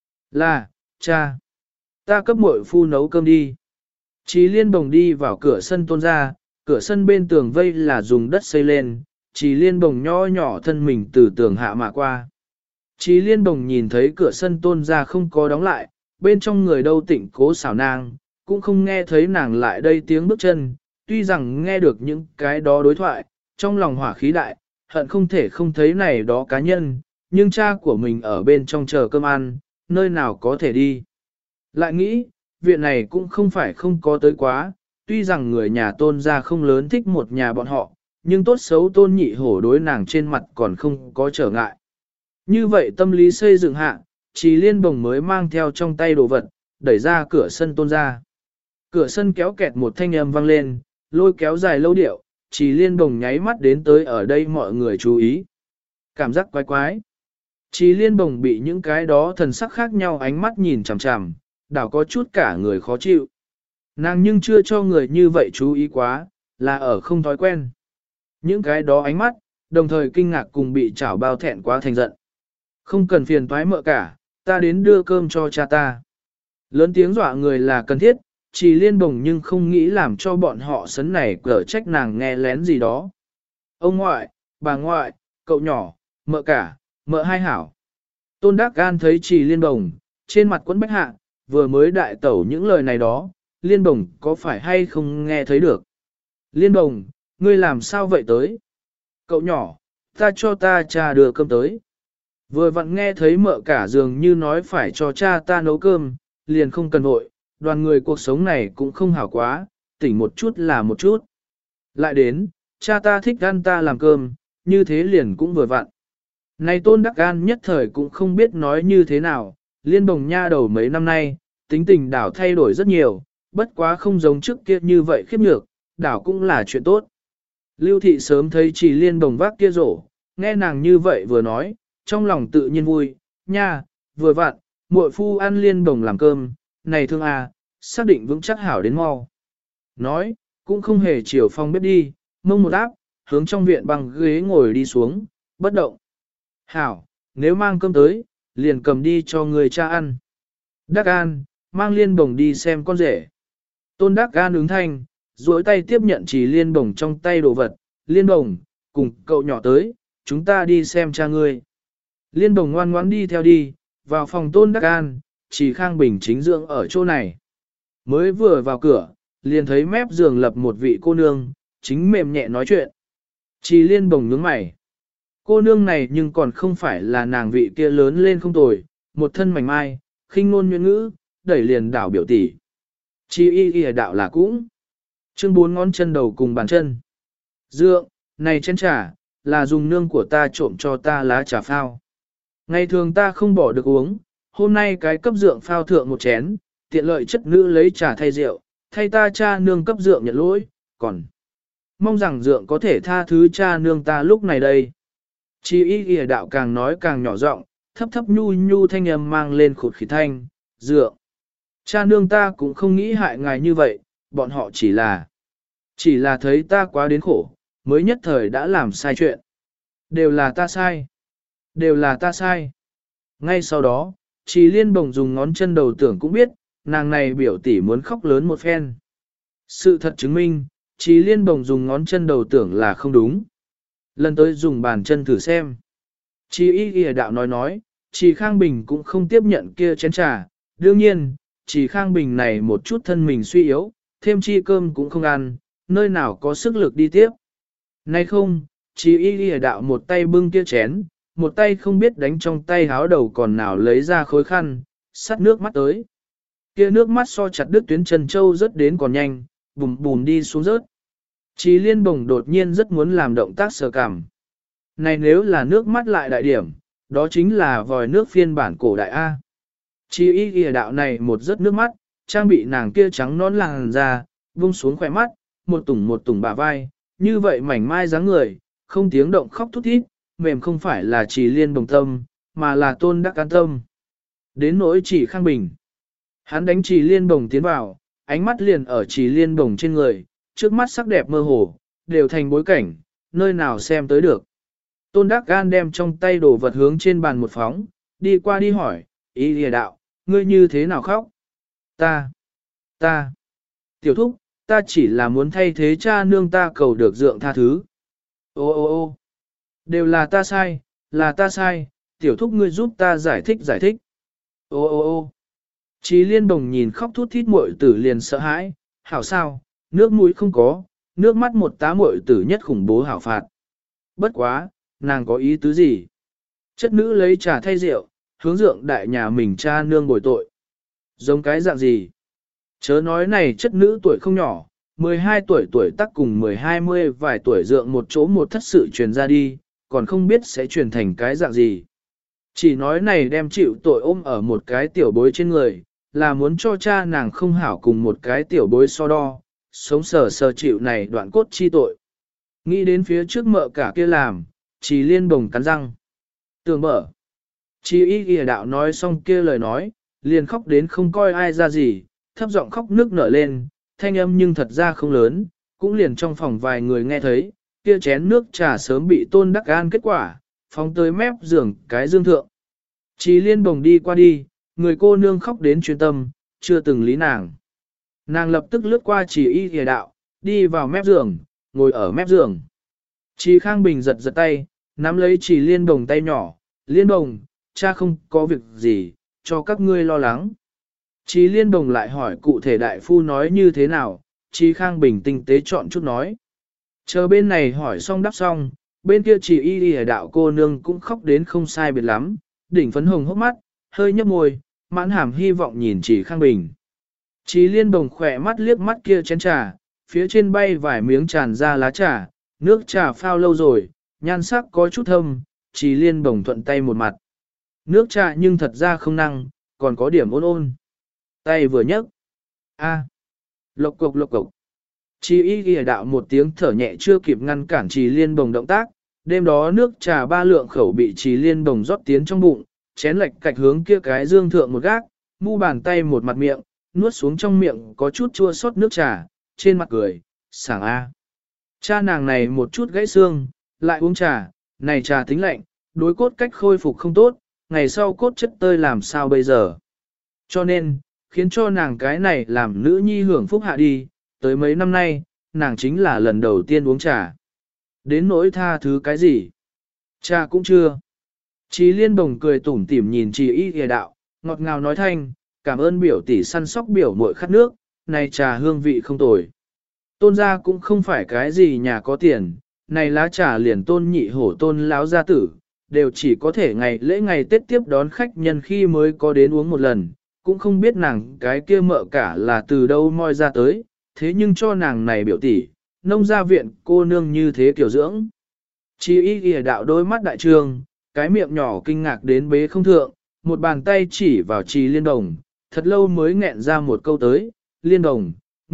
Là, cha. Ta cấp muội phu nấu cơm đi. Chí Liên Bồng đi vào cửa sân Tôn ra, cửa sân bên tường vây là dùng đất xây lên, Chí Liên Bồng nho nhỏ thân mình từ tường hạ mà qua. Chí Liên Bồng nhìn thấy cửa sân Tôn ra không có đóng lại, bên trong người đâu tịnh cố xảo nàng, cũng không nghe thấy nàng lại đây tiếng bước chân, tuy rằng nghe được những cái đó đối thoại, trong lòng hỏa khí đại, hận không thể không thấy này đó cá nhân, nhưng cha của mình ở bên trong chờ cơm ăn, nơi nào có thể đi. Lại nghĩ, viện này cũng không phải không có tới quá, tuy rằng người nhà Tôn gia không lớn thích một nhà bọn họ, nhưng tốt xấu Tôn nhị hổ đối nàng trên mặt còn không có trở ngại. Như vậy tâm lý xây dựng hạ, Chí Liên Bồng mới mang theo trong tay đồ vật, đẩy ra cửa sân Tôn ra. Cửa sân kéo kẹt một thanh âm vang lên, lôi kéo dài lâu điệu, Chí Liên Bồng nháy mắt đến tới ở đây mọi người chú ý. Cảm giác quái quái. Chí Liên Bồng bị những cái đó thần sắc khác nhau ánh mắt nhìn chằm chằm, đảo có chút cả người khó chịu. Nàng nhưng chưa cho người như vậy chú ý quá, là ở không thói quen. Những cái đó ánh mắt, đồng thời kinh ngạc cùng bị chảo bao thẹn quá thành giận. Không cần phiền toái mợ cả, ta đến đưa cơm cho cha ta. Lớn tiếng dọa người là cần thiết, Chí Liên Bồng nhưng không nghĩ làm cho bọn họ sấn này cở trách nàng nghe lén gì đó. Ông ngoại, bà ngoại, cậu nhỏ, mợ cả, mợ hai hảo. Tôn Đắc Gan thấy Chí Liên Bồng, trên mặt quẫn bách hạ, vừa mới đại tẩu những lời này đó, Liên Bồng có phải hay không nghe thấy được. Liên Bồng, ngươi làm sao vậy tới? Cậu nhỏ, ta cho ta cha đưa cơm tới. Vừa vặn nghe thấy mợ cả dường như nói phải cho cha ta nấu cơm, liền không cần vội, đoàn người cuộc sống này cũng không hảo quá, tỉnh một chút là một chút. Lại đến, cha ta thích ăn ta làm cơm, như thế liền cũng vừa vặn. Này Tôn Đắc Gan nhất thời cũng không biết nói như thế nào, Liên Bồng nha đầu mấy năm nay, tính tình đảo thay đổi rất nhiều, bất quá không giống trước kia như vậy khiếp nhược, đảo cũng là chuyện tốt. Lưu Thị sớm thấy Chí Liên Bồng vác kia rổ, nghe nàng như vậy vừa nói, trong lòng tự nhiên vui, nha, vừa vặn, muội phu ăn Liên Bồng làm cơm, này thương à, xác định vững chắc hảo đến mau. Nói, cũng không hề chiều phong bếp đi, mông một áp, hướng trong viện bằng ghế ngồi đi xuống, bất động. Hảo, nếu mang cơm tới, liền cầm đi cho người cha ăn. Đắc An, mang Liên Bồng đi xem con rể. Tôn Đắc An ứng thanh, duỗi tay tiếp nhận Chí Liên Bồng trong tay đồ vật. Liên Bồng, cùng cậu nhỏ tới, chúng ta đi xem cha ngươi. Liên Bồng ngoan ngoãn đi theo đi, vào phòng Tôn Đắc An, Chí Khang Bình chính dưỡng ở chỗ này. Mới vừa vào cửa, liền thấy mép giường lập một vị cô nương, chính mềm nhẹ nói chuyện. Chí Liên Bồng nhướng mày. Cô nương này nhưng còn không phải là nàng vị kia lớn lên không tồi, một thân mảnh mai, khinh ngôn nhuyễn ngữ, đẩy liền đảo biểu tỷ. Chi y đạo là cũng. Chương 4 ngón chân đầu cùng bàn chân. Dượng, này chén trà, là dùng nương của ta trộm cho ta lá trà phao. Ngày thường ta không bỏ được uống, hôm nay cái cấp dượng phao thượng một chén, tiện lợi chất nữ lấy trà thay rượu, thay ta cha nương cấp dượng nhận lỗi, còn mong rằng dượng có thể tha thứ cha nương ta lúc này đây. Chi y đạo càng nói càng nhỏ giọng, thấp thấp nhu nhu thanh âm mang lên khụt khịt thanh, dượng. Cha nương ta cũng không nghĩ hại ngài như vậy, bọn họ chỉ là thấy ta quá đến khổ, mới nhất thời đã làm sai chuyện. Đều là ta sai. Đều là ta sai. Ngay sau đó, Chí Liên Bồng dùng ngón chân đầu tưởng cũng biết, nàng này biểu tỷ muốn khóc lớn một phen. Sự thật chứng minh, Chí Liên Bồng dùng ngón chân đầu tưởng là không đúng. Lần tới dùng bàn chân thử xem. Chí y đạo nói, Chí Khang Bình cũng không tiếp nhận kia chén trà. Đương nhiên, Chí Khang Bình này một chút thân mình suy yếu, thêm chi cơm cũng không ăn, nơi nào có sức lực đi tiếp. Nay không, Chí y đạo một tay bưng kia chén, một tay không biết đánh trong tay háo đầu còn nào lấy ra khối khăn, sắt nước mắt tới. Kia nước mắt so chặt đứt tuyến chân châu rớt đến còn nhanh, bùm bùm đi xuống rớt. Chí Liên Bồng đột nhiên rất muốn làm động tác sờ cảm. Này nếu là nước mắt lại đại điểm, đó chính là vòi nước phiên bản cổ đại A. Chí y đạo này một rớt nước mắt, trang bị nàng kia trắng nón làn da, vung xuống khỏe mắt, một tủng bả vai, như vậy mảnh mai dáng người, không tiếng động khóc thút thít, mềm không phải là Chí Liên Bồng tâm, mà là Tôn Đắc An tâm. Đến nỗi Chí Khang Bình. Hắn đánh Chí Liên Bồng tiến vào, ánh mắt liền ở Chí Liên Bồng trên người, trước mắt sắc đẹp mơ hồ, đều thành bối cảnh, nơi nào xem tới được. Tôn Đắc Gan đem trong tay đồ vật hướng trên bàn một phóng, đi qua đi hỏi, y lìa đạo, ngươi như thế nào khóc? Ta, tiểu thúc, ta chỉ là muốn thay thế cha nương ta cầu được dượng tha thứ. Ô, đều là ta sai, tiểu thúc ngươi giúp ta giải thích. Ô. Chí Liên Bồng nhìn khóc thút thít muội tử liền sợ hãi, hảo sao, nước mũi không có, nước mắt một tá muội tử nhất khủng bố hảo phạt. Bất quá, nàng có ý tứ gì? Chất nữ lấy trà thay rượu, hướng dượng đại nhà mình cha nương bồi tội. Giống cái dạng gì? Chớ nói này chất nữ tuổi không nhỏ, 12 tuổi tác cùng 12 vài tuổi dượng một chỗ một thất sự truyền ra đi, còn không biết sẽ truyền thành cái dạng gì. Chỉ nói này đem chịu tội ôm ở một cái tiểu bối trên người, là muốn cho cha nàng không hảo cùng một cái tiểu bối so đo, sống sờ chịu này đoạn cốt chi tội. Nghĩ đến phía trước mợ cả kia làm, Chí Liên Bồng cắn răng. Tưởng mở. Chí y ghi đạo nói xong kia lời nói, liền khóc đến không coi ai ra gì, thấp giọng khóc nước nở lên, thanh âm nhưng thật ra không lớn, cũng liền trong phòng vài người nghe thấy, kia chén nước trà sớm bị Tôn Đắc An kết quả, phóng tới mép giường cái dương thượng. Chí Liên Bồng đi qua đi, người cô nương khóc đến chuyên tâm, chưa từng lý nàng. Nàng lập tức lướt qua Chí y ghi đạo, đi vào mép giường, ngồi ở mép giường. Chí Khang Bình giật tay, nắm lấy Chí Liên Bồng tay nhỏ, Liên Bồng, cha không có việc gì, cho các ngươi lo lắng. Chí Liên Bồng lại hỏi cụ thể đại phu nói như thế nào, Chí Khang Bình tinh tế chọn chút nói. Chờ bên này hỏi xong đáp xong, bên kia Chí y đi đạo cô nương cũng khóc đến không sai biệt lắm, đỉnh phấn hồng hốc mắt, hơi nhấp môi, mãn hàm hy vọng nhìn Chí Khang Bình. Chí Liên Bồng khỏe mắt liếc mắt kia chén trà, phía trên bay vài miếng tràn ra lá trà, nước trà phao lâu rồi, nhan sắc có chút thâm, Chí Liên Bồng thuận tay một mặt. Nước trà nhưng thật ra không năng, còn có điểm ôn. Tay vừa nhấc. Lộc cục. Chí y ghi đạo một tiếng thở nhẹ chưa kịp ngăn cản Chí Liên Bồng động tác, đêm đó nước trà 3 lượng khẩu bị Chí Liên Bồng rót tiến trong bụng, chén lệch cạch hướng kia cái dương thượng một gác, mu bàn tay một mặt miệng, nuốt xuống trong miệng có chút chua xót nước trà, trên mặt cười, sảng a. Cha nàng này một chút gãy xương, lại uống trà, này trà tính lạnh, đối cốt cách khôi phục không tốt, ngày sau cốt chất tơi làm sao bây giờ. Cho nên, khiến cho nàng cái này làm nữ nhi hưởng phúc hạ đi, tới mấy năm nay, nàng chính là lần đầu tiên uống trà. Đến nỗi tha thứ cái gì? Trà cũng chưa. Chí Liên Bồng cười tủm tỉm nhìn Chí y ghi đạo, ngọt ngào nói thanh, cảm ơn biểu tỷ săn sóc biểu muội khát nước, này trà hương vị không tồi. Tôn gia cũng không phải cái gì nhà có tiền, này lá trà liền Tôn nhị hổ Tôn láo gia tử, đều chỉ có thể ngày lễ ngày Tết tiếp đón khách nhân khi mới có đến uống một lần, cũng không biết nàng cái kia mợ cả là từ đâu moi ra tới, thế nhưng cho nàng này biểu tỷ, nông gia viện cô nương như thế kiểu dưỡng. Chí y ghi đạo đôi mắt đại trương, cái miệng nhỏ kinh ngạc đến bế không thượng, một bàn tay chỉ vào Chí Liên Bồng, thật lâu mới nghẹn ra một câu tới, Liên Bồng,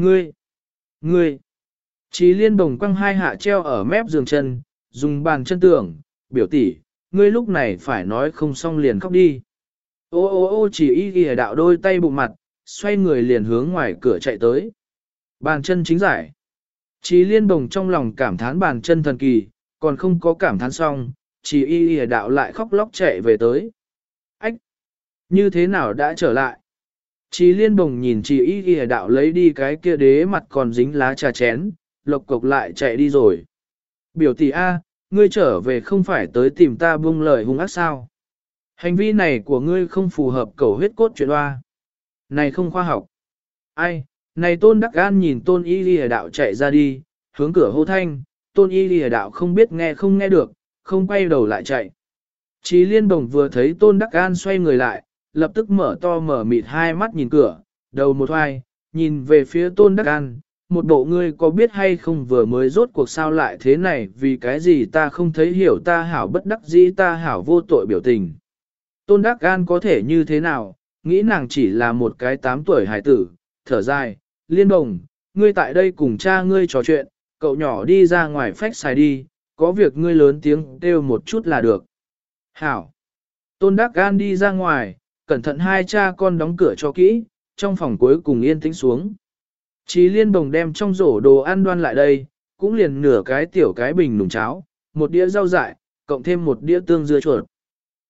ngươi. Chí Liên Bồng quăng hai hạ treo ở mép giường chân, dùng bàn chân tưởng, biểu tỷ, ngươi lúc này phải nói không xong liền khóc đi. Ô Chí y ghi đạo đôi tay bụng mặt, xoay người liền hướng ngoài cửa chạy tới. Bàn chân chính giải. Chí Liên Bồng trong lòng cảm thán bàn chân thần kỳ, còn không có cảm thán xong, Chí y ghi đạo lại khóc lóc chạy về tới. Ách! Như thế nào đã trở lại? Chí Liên Bồng nhìn Chí y ghi đạo lấy đi cái kia đế mặt còn dính lá trà chén, lộc cộc lại chạy đi rồi. Biểu tỷ A, ngươi trở về không phải tới tìm ta buông lời hung ác sao? Hành vi này của ngươi không phù hợp cầu huyết cốt chuyện hoa. Này không khoa học. Ai, này Tôn Đắc An nhìn Tôn y ghi đạo chạy ra đi, hướng cửa hô thanh, Tôn y ghi đạo không biết nghe không nghe được, không quay đầu lại chạy. Chí Liên Bồng vừa thấy Tôn Đắc An xoay người lại, lập tức mở to mở mịt hai mắt nhìn cửa, đầu một hoài, nhìn về phía Tôn Đắc An, một bộ ngươi có biết hay không vừa mới rốt cuộc sao lại thế này vì cái gì ta không thấy hiểu ta hảo bất đắc dĩ ta hảo vô tội biểu tình. Tôn Đắc An có thể như thế nào, nghĩ nàng chỉ là một cái 8 tuổi hài tử, thở dài, Liên Bồng, ngươi tại đây cùng cha ngươi trò chuyện, cậu nhỏ đi ra ngoài phách xài đi, có việc ngươi lớn tiếng kêu một chút là được. Hảo. Tôn Đắc An đi ra ngoài, cẩn thận hai cha con đóng cửa cho kỹ, trong phòng cuối cùng yên tĩnh xuống. Chí Liên Bồng đem trong rổ đồ ăn đoan lại đây, cũng liền nửa cái tiểu cái bình nùng cháo, một đĩa rau dại, cộng thêm một đĩa tương dưa chuột.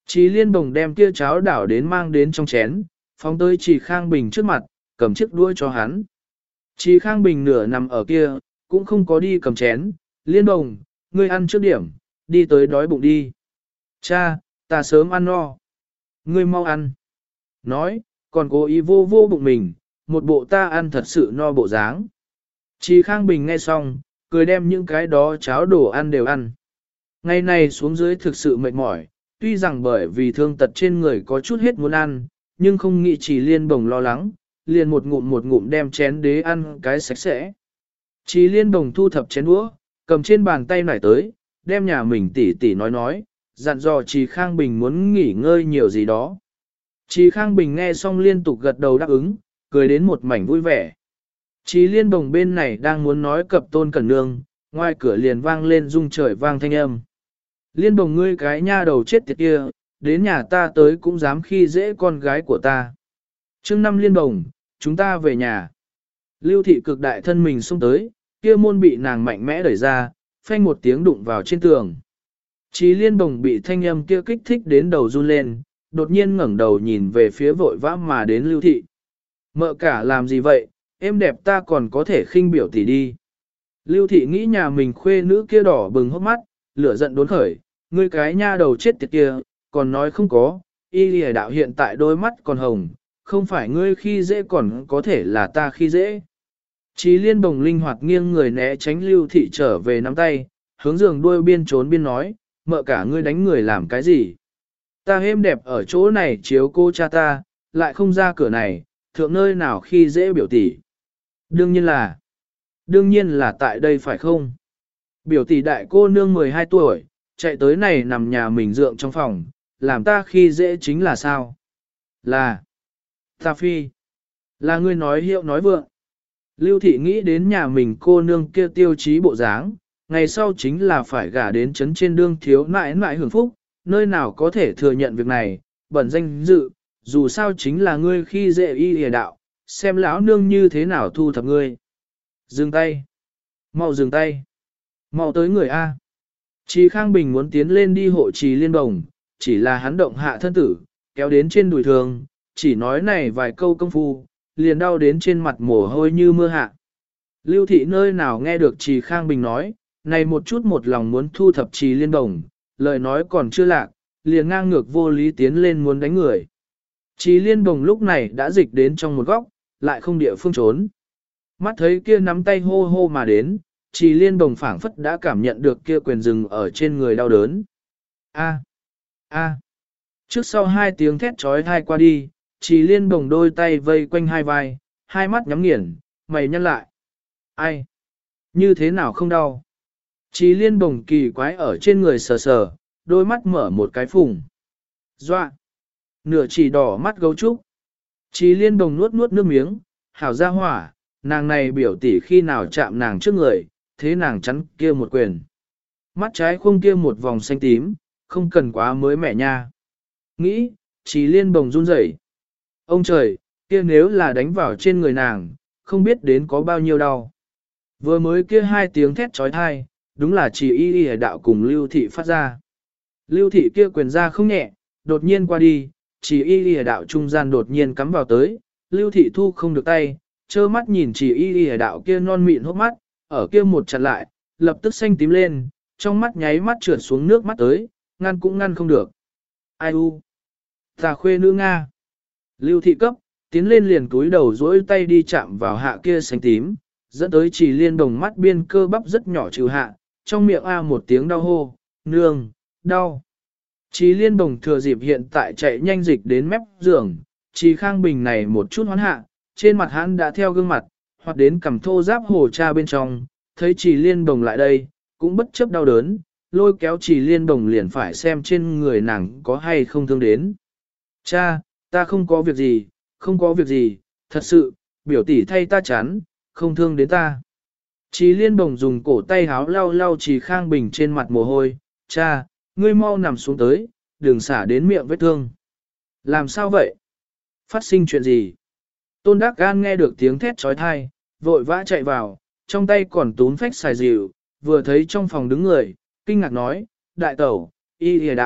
Trì Liên Bồng đem kia cháo đảo đến mang đến trong chén, phóng tới Trì Khang Bình trước mặt, cầm chiếc đũa cho hắn. Trì Khang Bình nửa nằm ở kia, cũng không có đi cầm chén. Liên Bồng, ngươi ăn trước điểm, đi tới đói bụng đi. Cha, ta sớm ăn no. Ngươi mau ăn. Nói, còn cố ý vô vô bụng mình, một bộ ta ăn thật sự no bộ dáng. Trì Khang Bình nghe xong, cười đem những cái đó cháo đồ ăn đều ăn. Ngày này xuống dưới thực sự mệt mỏi, tuy rằng bởi vì thương tật trên người có chút hết muốn ăn, nhưng không nghĩ Trì Liên Bồng lo lắng, liền một ngụm đem chén đế ăn cái sạch sẽ. Trì Liên Bồng thu thập chén đũa, cầm trên bàn tay nải tới, đem nhà mình tỉ tỉ nói, dặn dò Trì Khang Bình muốn nghỉ ngơi nhiều gì đó. Trì Khang Bình nghe xong liên tục gật đầu đáp ứng, cười đến một mảnh vui vẻ. Trì Liên Bồng bên này đang muốn nói cập Tôn Cẩn Nương, ngoài cửa liền vang lên rung trời vang thanh âm. Liên Bồng ngươi cái nha đầu chết tiệt kia, đến nhà ta tới cũng dám khi dễ con gái của ta. Chương 5 Liên Bồng, chúng ta về nhà. Lưu thị cực đại thân mình xông tới, kia môn bị nàng mạnh mẽ đẩy ra, phanh một tiếng đụng vào trên tường. Trì Liên Bồng bị thanh âm kia kích thích đến đầu run lên, đột nhiên ngẩng đầu nhìn về phía vội vã mà đến Lưu thị. Mợ cả làm gì vậy, em đẹp ta còn có thể khinh biểu tỷ đi. Lưu thị nghĩ nhà mình khuê nữ kia đỏ bừng hốc mắt, lửa giận đốn khởi, ngươi cái nha đầu chết tiệt kia, còn nói không có, y lìa đạo hiện tại đôi mắt còn hồng, không phải ngươi khi dễ còn có thể là ta khi dễ. Trì Liên Bồng linh hoạt nghiêng người né tránh Lưu thị trở về nắm tay, hướng giường đuôi biên trốn biên nói, mợ cả ngươi đánh người làm cái gì? Ta êm đẹp ở chỗ này chiếu cô cha ta, lại không ra cửa này, thượng nơi nào khi dễ biểu tỷ. Đương nhiên là tại đây phải không? Biểu tỷ đại cô nương 12 tuổi, chạy tới này nằm nhà mình dượng trong phòng, làm ta khi dễ chính là sao? Là, ta phi, là ngươi nói hiệu nói vượng. Lưu thị nghĩ đến nhà mình cô nương kia tiêu chí bộ dáng, ngày sau chính là phải gả đến chấn trên đương thiếu nãi nãi hưởng phúc, nơi nào có thể thừa nhận việc này, bẩn danh dự, dù sao chính là ngươi khi dễ y hề đạo, xem lão nương như thế nào thu thập ngươi. Dừng tay, mau dừng tay, mau tới người A. Trì Khang Bình muốn tiến lên đi hộ Trì Liên Bồng, chỉ là hắn động hạ thân tử, kéo đến trên đùi thường, chỉ nói này vài câu công phu, liền đau đến trên mặt mồ hôi như mưa hạ. Lưu thị nơi nào nghe được Trì Khang Bình nói, này một chút một lòng muốn thu thập Trì Liên Bồng, lời nói còn chưa lạc, liền ngang ngược vô lý tiến lên muốn đánh người. Trì Liên Bồng lúc này đã dịch đến trong một góc, lại không địa phương trốn. Mắt thấy kia nắm tay hô hô mà đến, Trì Liên Bồng phảng phất đã cảm nhận được kia quyền rừng ở trên người đau đớn. A, a. Trước sau hai tiếng thét trói thai qua đi, Trì Liên Bồng đôi tay vây quanh hai vai, hai mắt nhắm nghiền, mày nhăn lại. Ai? Như thế nào không đau? Trì Liên Bồng kỳ quái ở trên người sờ sờ, đôi mắt mở một cái phùng. Doa! Nửa chỉ đỏ mắt gấu trúc. Trì Liên Bồng nuốt nuốt nước miếng, hảo ra hỏa, nàng này biểu tỷ khi nào chạm nàng trước người, thế nàng chắn kia một quyền. Mắt trái khung kia một vòng xanh tím, không cần quá mới mẻ nha. Nghĩ, Trì Liên Bồng run rẩy. Ông trời, kia nếu là đánh vào trên người nàng, không biết đến có bao nhiêu đau. Vừa mới kia hai tiếng thét trói thai, đúng là Trì Y Y đạo cùng Lưu thị phát ra. Lưu thị kia quyền ra không nhẹ, đột nhiên qua đi, Trì Y Y đạo trung gian đột nhiên cắm vào tới, Lưu thị thu không được tay, trơ mắt nhìn Trì Y Y đạo kia non mịn hốc mắt, ở kia một chặt lại, lập tức xanh tím lên, trong mắt nháy mắt trượt xuống nước mắt tới, ngăn cũng ngăn không được. Ai u? Ta khuê nữ Nga. Lưu thị cấp, tiến lên liền túi đầu duỗi tay đi chạm vào hạ kia xanh tím, dẫn tới Trì Liên Bồng mắt biên cơ bắp rất nhỏ trừ hạ, trong miệng a một tiếng đau hô, nương, đau. Trì Liên Bồng thừa dịp hiện tại chạy nhanh dịch đến mép giường, Trì Khang Bình này một chút hoán hạ, trên mặt hắn đã theo gương mặt, hoặc đến cầm thô giáp hồ cha bên trong, thấy Trì Liên Bồng lại đây, cũng bất chấp đau đớn, lôi kéo Trì Liên Bồng liền phải xem trên người nàng có hay không thương đến. Cha, ta không có việc gì, không có việc gì, thật sự, biểu tỷ thay ta chán, không thương đến ta. Trì Liên Bồng dùng cổ tay háo lau lau Trì Khang Bình trên mặt mồ hôi, cha, ngươi mau nằm xuống tới, đừng xả đến miệng vết thương. Làm sao vậy? Phát sinh chuyện gì? Tôn Đắc Gan nghe được tiếng thét trói thai, vội vã chạy vào, trong tay còn túm phách xài dịu, vừa thấy trong phòng đứng người, kinh ngạc nói, đại tẩu, y hề đạo,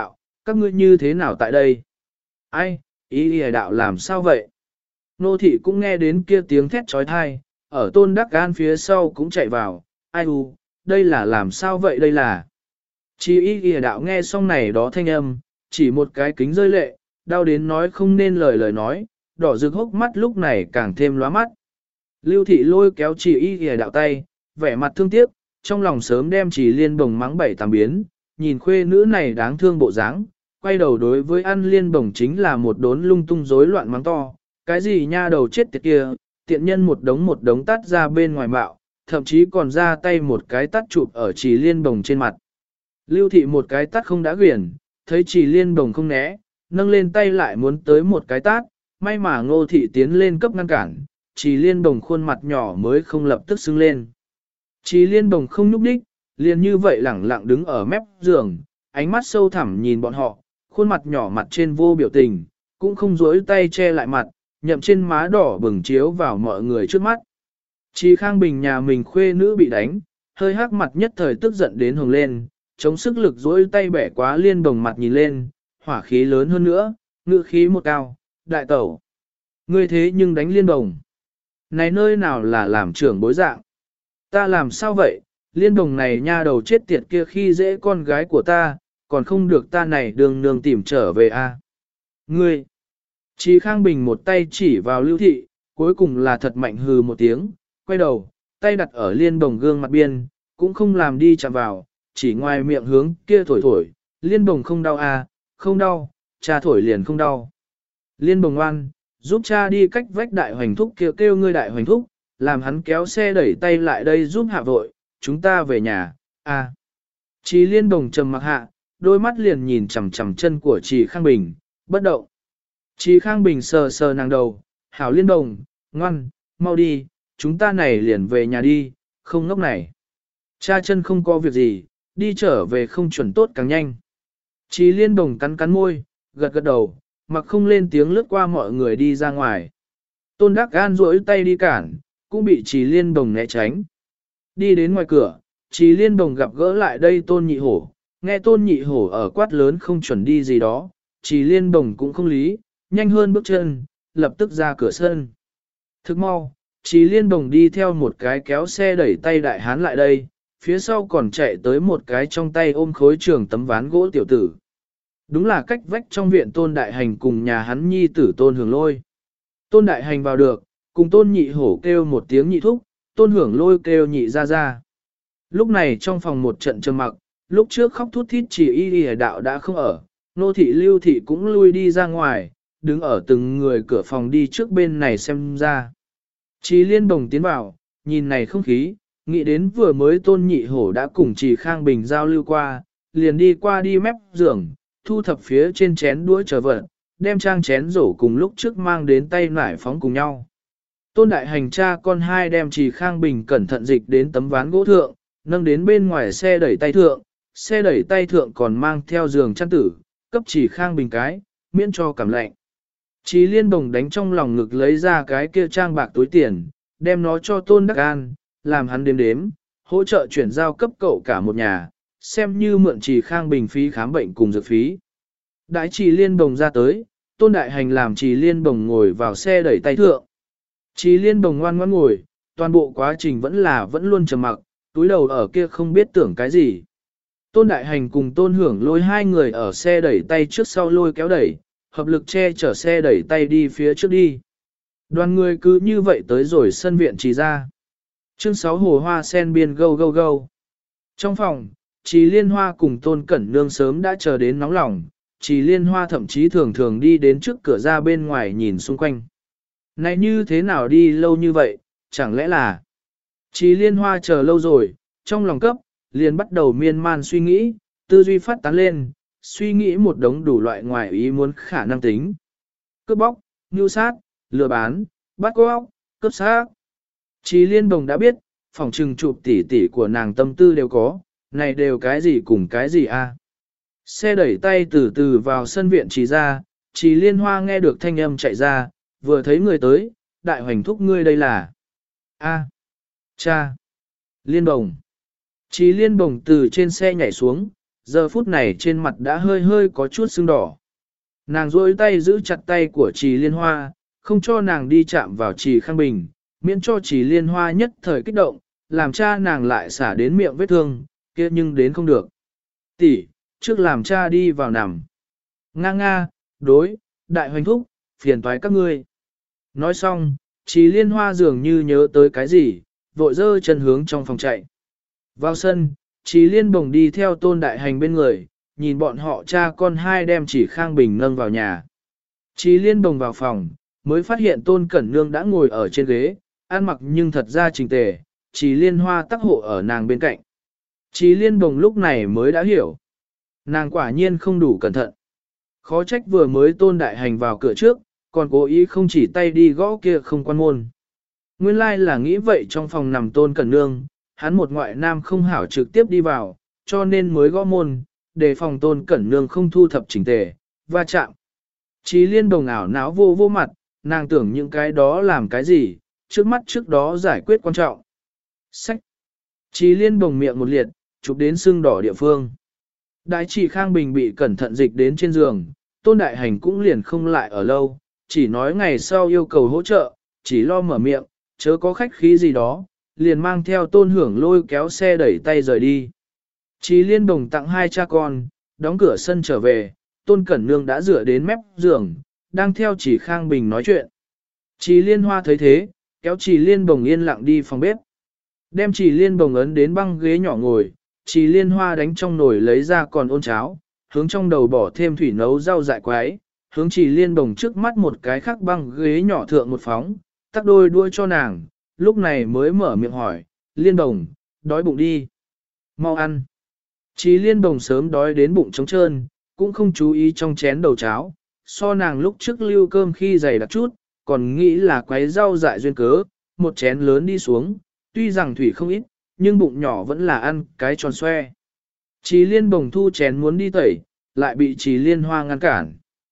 các ngươi như thế nào tại đây? Ai, ý lìa đạo làm sao vậy? Nô thị cũng nghe đến kia tiếng thét trói thai, ở Tôn Đắc Gan phía sau cũng chạy vào, ai u, đây là làm sao vậy đây là? Chỉ ý lìa đạo nghe xong này đó thanh âm, chỉ một cái kính rơi lệ, đau đến nói không nên lời nói, đỏ rực hốc mắt lúc này càng thêm lóa mắt. Lưu thị lôi kéo chỉ y ghề đạo tay, vẻ mặt thương tiếc, trong lòng sớm đem chỉ liên bồng mắng bảy tàm biến, nhìn khuê nữ này đáng thương bộ dáng, quay đầu đối với ăn liên bồng chính là một đốn lung tung rối loạn mắng to, cái gì nha đầu chết tiệt kia, tiện nhân một đống tắt ra bên ngoài bạo, thậm chí còn ra tay một cái tắt chụp ở chỉ liên bồng trên mặt. Lưu thị một cái tắt không đã quyển, thấy chỉ liên bồng không né, nâng lên tay lại muốn tới một cái tát, may mà Ngô thị tiến lên cấp ngăn cản, chỉ liên bồng khuôn mặt nhỏ mới không lập tức sưng lên. Chỉ liên bồng không nhúc đích, liền như vậy lẳng lặng đứng ở mép giường, ánh mắt sâu thẳm nhìn bọn họ, khuôn mặt nhỏ mặt trên vô biểu tình, cũng không dối tay che lại mặt, nhậm trên má đỏ bừng chiếu vào mọi người trước mắt. Chỉ Khang Bình nhà mình khuê nữ bị đánh, hơi hắc mặt nhất thời tức giận đến hồng lên, chống sức lực dối tay bẻ quá liên bồng mặt nhìn lên, hỏa khí lớn hơn nữa, ngữ khí một cao, đại tẩu. Ngươi thế nhưng đánh liên bồng. Này nơi nào là làm trưởng bối dạng? Ta làm sao vậy? Liên bồng này nha đầu chết tiệt kia khi dễ con gái của ta, còn không được ta này đường nương tìm trở về a. Ngươi! Chỉ Khang Bình một tay chỉ vào Lưu thị, cuối cùng là thật mạnh hừ một tiếng, quay đầu, tay đặt ở liên bồng gương mặt biên, cũng không làm đi chạm vào, chỉ ngoài miệng hướng kia thổi thổi, liên bồng không đau à, không đau, cha thổi liền không đau. Liên bồng ngoan, giúp cha đi cách vách đại hoành thúc kêu ngươi đại hoành thúc, làm hắn kéo xe đẩy tay lại đây giúp hạ vội, chúng ta về nhà, à. Chỉ liên bồng trầm mặc hạ, đôi mắt liền nhìn chằm chằm chân của chị Khang Bình, bất động. Chị Khang Bình sờ sờ nàng đầu, hảo liên bồng, ngoan, mau đi, chúng ta này liền về nhà đi, không ngốc này. Cha chân không có việc gì, đi trở về không chuẩn tốt càng nhanh. Chỉ liên bồng cắn cắn môi, gật gật đầu, mặc không lên tiếng lướt qua mọi người đi ra ngoài. Tôn Đắc Gan duỗi tay đi cản, cũng bị Chỉ liên bồng né tránh. Đi đến ngoài cửa, Chỉ liên bồng gặp gỡ lại đây Tôn Nhị Hổ, nghe Tôn Nhị Hổ ở quát lớn không chuẩn đi gì đó, Chỉ liên bồng cũng không lý, nhanh hơn bước chân, lập tức ra cửa sân. Thức mau, Chỉ liên bồng đi theo một cái kéo xe đẩy tay đại hán lại đây, phía sau còn chạy tới một cái trong tay ôm khối trường tấm ván gỗ tiểu tử. Đúng là cách vách trong viện Tôn Đại Hành cùng nhà hắn nhi tử Tôn Hưởng Lôi. Tôn Đại Hành vào được, cùng Tôn Nhị Hổ kêu một tiếng nhị thúc, Tôn Hưởng Lôi kêu nhị ra ra. Lúc này trong phòng một trận trầm mặc, lúc trước khóc thút thít chỉ y đạo đã không ở, nô thị Lưu thị cũng lui đi ra ngoài, đứng ở từng người cửa phòng đi trước bên này xem ra. Chỉ liên bồng tiến vào, nhìn này không khí, nghĩ đến vừa mới Tôn Nhị Hổ đã cùng Chỉ Khang Bình giao lưu qua, liền đi qua đi mép giường, thu thập phía trên chén đũa trở vật, đem trang chén rổ cùng lúc trước mang đến tay nải phóng cùng nhau. Tôn Đại Hành cha con hai đem Chỉ Khang Bình cẩn thận dịch đến tấm ván gỗ thượng, nâng đến bên ngoài xe đẩy tay thượng, xe đẩy tay thượng còn mang theo giường chăn tử, cấp Chỉ Khang Bình cái, miễn cho cảm lạnh. Chỉ liên bồng đánh trong lòng ngực lấy ra cái kia trang bạc túi tiền, đem nó cho Tôn Đắc An, làm hắn đếm đếm, hỗ trợ chuyển giao cấp cậu cả một nhà, xem như mượn Chỉ Khang Bình phí khám bệnh cùng dược phí. Đại Chỉ liên bồng ra tới, Tôn Đại Hành làm Chỉ liên bồng ngồi vào xe đẩy tay thượng. Chỉ liên bồng ngoan ngoãn ngồi, toàn bộ quá trình vẫn luôn trầm mặc, túi đầu ở kia không biết tưởng cái gì. Tôn Đại Hành cùng Tôn Hưởng Lôi hai người ở xe đẩy tay trước sau lôi kéo đẩy, hợp lực che chở xe đẩy tay đi phía trước đi. Đoàn người cứ như vậy tới rồi sân viện Chỉ ra. Chương 6 Hồ Hoa Sen Biên Gâu Gâu Gâu. Trong phòng, Chỉ Liên Hoa cùng Tôn Cẩn Nương sớm đã chờ đến nóng lòng, Chỉ Liên Hoa thậm chí thường thường đi đến trước cửa ra bên ngoài nhìn xung quanh. Này như thế nào đi lâu như vậy, chẳng lẽ là... Chỉ Liên Hoa chờ lâu rồi, trong lòng cấp, liền bắt đầu miên man suy nghĩ, tư duy phát tán lên, suy nghĩ một đống đủ loại ngoài ý muốn khả năng tính. Cướp bóc, mưu sát, lừa bán, bắt cóc, cướp xác. Chỉ Liên Bồng đã biết, phòng trừng chụp tỉ tỉ của nàng tâm tư đều có, này đều cái gì cùng cái gì a? Xe đẩy tay từ từ vào sân viện Chỉ ra, Chỉ Liên Hoa nghe được thanh âm chạy ra, vừa thấy người tới, đại hoành thúc ngươi đây là... A. Cha. Liên Bồng. Chỉ Liên Bồng từ trên xe nhảy xuống, giờ phút này trên mặt đã hơi hơi có chút sưng đỏ. Nàng duỗi tay giữ chặt tay của Trì Liên Hoa, không cho nàng đi chạm vào Trì Khang Bình, miễn cho Trì Liên Hoa nhất thời kích động, làm cha nàng lại xả đến miệng vết thương, kia nhưng đến không được. Tỷ, trước làm cha đi vào nằm. Nga nga, đối, đại hoành thúc, phiền toái các ngươi. Nói xong, Trì Liên Hoa dường như nhớ tới cái gì, vội dơ chân hướng trong phòng chạy. Vào sân, Trì Liên Bồng đi theo Tôn Đại Hành bên người, nhìn bọn họ cha con hai đem Chỉ Khang Bình nâng vào nhà. Trì Liên Bồng vào phòng, mới phát hiện Tôn Cẩn Nương đã ngồi ở trên ghế, ăn mặc nhưng thật ra chỉnh tề, Trì Liên Hoa tắc hộ ở nàng bên cạnh. Trì Liên Bồng lúc này mới đã hiểu. Nàng quả nhiên không đủ cẩn thận. Khó trách vừa mới Tôn Đại Hành vào cửa trước, còn cố ý không chỉ tay đi gõ kia không quan môn. Nguyên lai là nghĩ vậy trong phòng nằm Tôn Cẩn Nương, hắn một ngoại nam không hảo trực tiếp đi vào, cho nên mới gõ môn, để phòng Tôn Cẩn Nương không thu thập chỉnh tề, va chạm. Trì Liên Bồng ảo não vô vô mặt, nàng tưởng những cái đó làm cái gì, trước mắt trước đó giải quyết quan trọng. Sách. Trì Liên Bồng miệng một liệt, chụp đến xương đỏ địa phương. Đại Trì Khang Bình bị cẩn thận dịch đến trên giường, Tôn Đại Hành cũng liền không lại ở lâu, chỉ nói ngày sau yêu cầu hỗ trợ, chỉ lo mở miệng, chớ có khách khí gì đó, liền mang theo Tôn Hưởng lôi kéo xe đẩy tay rời đi. Trì Liên Bồng tặng hai cha con, đóng cửa sân trở về, Tôn Cẩn Nương đã dựa đến mép giường, đang theo Trì Khang Bình nói chuyện. Trì Liên Hoa thấy thế, kéo Trì Liên Bồng yên lặng đi phòng bếp. Đem Trì Liên Bồng ấn đến băng ghế nhỏ ngồi, Trì Liên Hoa đánh trong nồi lấy ra còn ôn cháo, hướng trong đầu bỏ thêm thủy nấu rau dại quái, hướng Trì Liên Bồng trước mắt một cái khác băng ghế nhỏ thượng một phóng, tắc đôi đuôi cho nàng, lúc này mới mở miệng hỏi, Liên Bồng, đói bụng đi. Mau ăn. Trì Liên Bồng sớm đói đến bụng trống trơn, cũng không chú ý trong chén đầu cháo, so nàng lúc trước lưu cơm khi dày đặc chút, còn nghĩ là quấy rau dại duyên cớ, một chén lớn đi xuống, tuy rằng thủy không ít, nhưng bụng nhỏ vẫn là ăn cái tròn xoe. Trì Liên Bồng thu chén muốn đi tẩy, lại bị Trì Liên Hoa ngăn cản.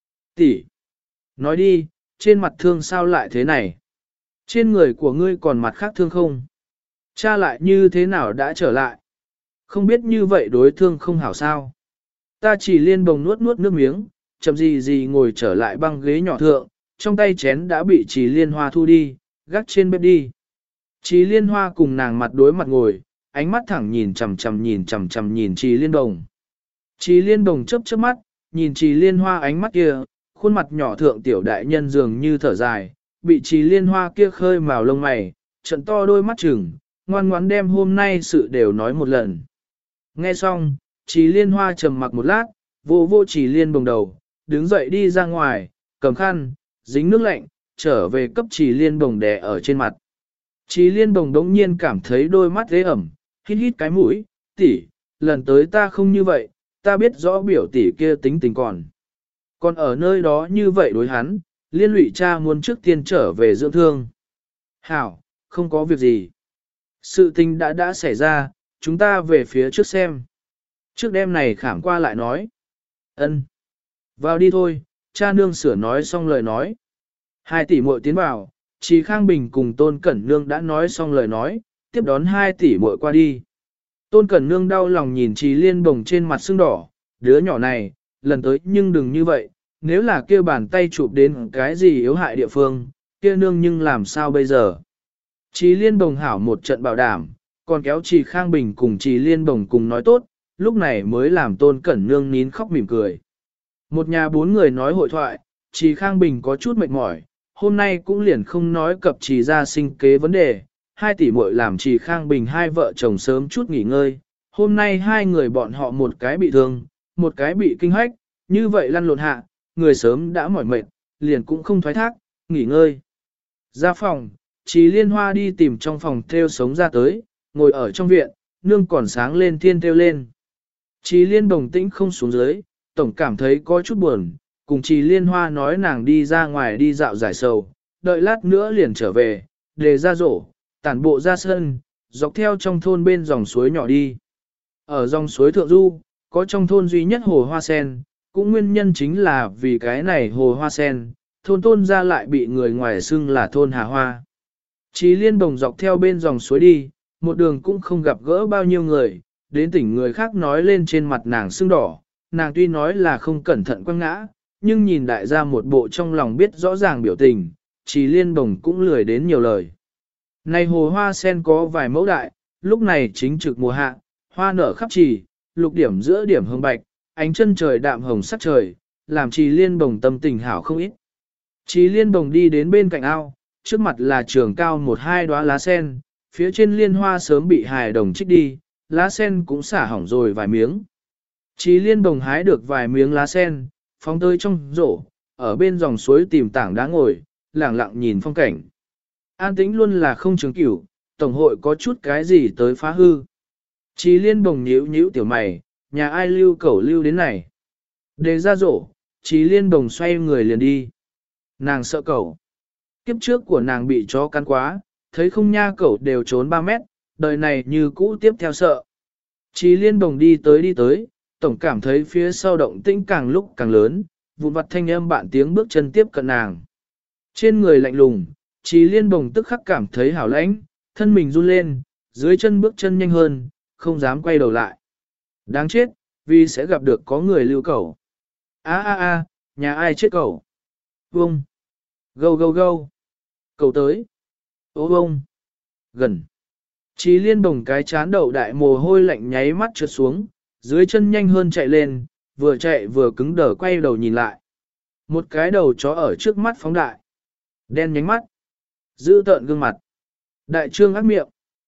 Tỷ, nói đi, trên mặt thương sao lại thế này? Trên người của ngươi còn mặt khác thương không? Cha lại như thế nào đã trở lại? Không biết như vậy đối thương không hảo sao? Ta Trì Liên Bồng nuốt nuốt nước miếng, chậm gì ngồi trở lại băng ghế nhỏ thượng, trong tay chén đã bị Trì Liên Hoa thu đi, gác trên bếp đi. Trì Liên Hoa cùng nàng mặt đối mặt ngồi, ánh mắt thẳng nhìn chằm chằm nhìn Trì Liên Bồng. Trì Liên Bồng chớp chớp mắt, nhìn Trì Liên Hoa ánh mắt kia, khuôn mặt nhỏ thượng tiểu đại nhân dường như thở dài, bị Trì Liên Hoa kia khơi màu lông mày, trận to đôi mắt chừng, ngoan ngoãn đem hôm nay sự đều nói một lần. Nghe xong, Trì Liên Hoa trầm mặc một lát, vô Trì Liên Bồng đầu, đứng dậy đi ra ngoài, cầm khăn, dính nước lạnh, trở về cấp Trì Liên Bồng đè ở trên mặt. Trì Liên Bồng đống nhiên cảm thấy đôi mắt ghế ẩm, hít hít cái mũi, tỷ, lần tới ta không như vậy, ta biết rõ biểu tỷ kia tính tình còn ở nơi đó như vậy đối hắn, liên lụy cha muốn trước tiên trở về dưỡng thương. Hảo, không có việc gì. Sự tình đã xảy ra, chúng ta về phía trước xem. Trước đêm này khảm qua lại nói. Ân, vào đi thôi, cha nương sửa nói xong lời nói. Hai tỷ muội tiến vào, Trì Khang Bình cùng Tôn Cẩn Nương đã nói xong lời nói, tiếp đón hai tỷ muội qua đi. Tôn Cẩn Nương đau lòng nhìn Trì Liên Bồng trên mặt sưng đỏ, đứa nhỏ này, lần tới nhưng đừng như vậy, nếu là kia bàn tay chụp đến cái gì yếu hại địa phương, kia nương nhưng làm sao bây giờ. Trì Liên Bồng hảo một trận bảo đảm, còn kéo Trì Khang Bình cùng Trì Liên Bồng cùng nói tốt, lúc này mới làm Tôn Cẩn Nương nín khóc mỉm cười. Một nhà bốn người nói hội thoại, Trì Khang Bình có chút mệt mỏi, hôm nay cũng liền không nói cập Trì gia sinh kế vấn đề, hai tỷ muội làm Trì Khang Bình hai vợ chồng sớm chút nghỉ ngơi, hôm nay hai người bọn họ một cái bị thương, một cái bị kinh hách, như vậy lăn lộn hạ, người sớm đã mỏi mệt, liền cũng không thoái thác, nghỉ ngơi. Ra phòng, Trì Liên Hoa đi tìm trong phòng theo sống ra tới, ngồi ở trong viện, nương còn sáng lên thiên theo lên. Trì Liên Bồng tĩnh không xuống dưới, tổng cảm thấy có chút buồn, cùng Trì Liên Hoa nói nàng đi ra ngoài đi dạo giải sầu, đợi lát nữa liền trở về, để ra rổ, tản bộ ra sân, dọc theo trong thôn bên dòng suối nhỏ đi. Ở dòng suối Thượng Du, có trong thôn duy nhất hồ hoa sen, cũng nguyên nhân chính là vì cái này hồ hoa sen, thôn ra lại bị người ngoài xưng là thôn Hà Hoa. Trì Liên Bồng dọc theo bên dòng suối đi, một đường cũng không gặp gỡ bao nhiêu người, đến tỉnh người khác nói lên trên mặt nàng sưng đỏ, nàng tuy nói là không cẩn thận quăng ngã, nhưng nhìn đại gia một bộ trong lòng biết rõ ràng biểu tình, Trì Liên Bồng cũng lười đến nhiều lời. Này hồ hoa sen có vài mẫu đại, lúc này chính trực mùa hạ, hoa nở khắp trì, lục điểm giữa điểm hương bạch, ánh chân trời đạm hồng sắc trời, làm Trì Liên Bồng tâm tình hảo không ít. Trì Liên Bồng đi đến bên cạnh ao, trước mặt là trường cao một hai đóa lá sen, phía trên liên hoa sớm bị hài đồng trích đi, lá sen cũng xả hỏng rồi vài miếng. Trì Liên Bồng hái được vài miếng lá sen, phóng tới trong rổ, ở bên dòng suối tìm tảng đá ngồi, lặng lặng nhìn phong cảnh. An tĩnh luôn là không trường cửu, tổng hội có chút cái gì tới phá hư. Trì Liên Bồng nhíu nhíu tiểu mày, nhà ai lưu cẩu lưu đến này. Để ra rổ, Trì Liên Bồng xoay người liền đi. Nàng sợ cẩu. Kiếp trước của nàng bị chó cắn quá, thấy không nha cẩu đều trốn 3 mét, đời này như cũ tiếp theo sợ. Trì Liên Bồng đi tới, tổng cảm thấy phía sau động tĩnh càng lúc càng lớn, vụn vặt thanh âm bạn tiếng bước chân tiếp cận nàng. Trên người lạnh lùng, Trì Liên Bồng tức khắc cảm thấy hảo lãnh, thân mình run lên, dưới chân bước chân nhanh hơn, không dám quay đầu lại. Đáng chết, vì sẽ gặp được có người lưu cẩu. A, nhà ai chết cẩu? Vông. Gâu. Cẩu tới. Ô vông. Gần. Trì Liên Bồng cái chán đậu đại mồ hôi lạnh nháy mắt trượt xuống, dưới chân nhanh hơn chạy lên, vừa chạy vừa cứng đờ quay đầu nhìn lại. Một cái đầu chó ở trước mắt phóng đại. Đen nhánh mắt. Giữ tợn gương mặt. Đại trương ác miệng.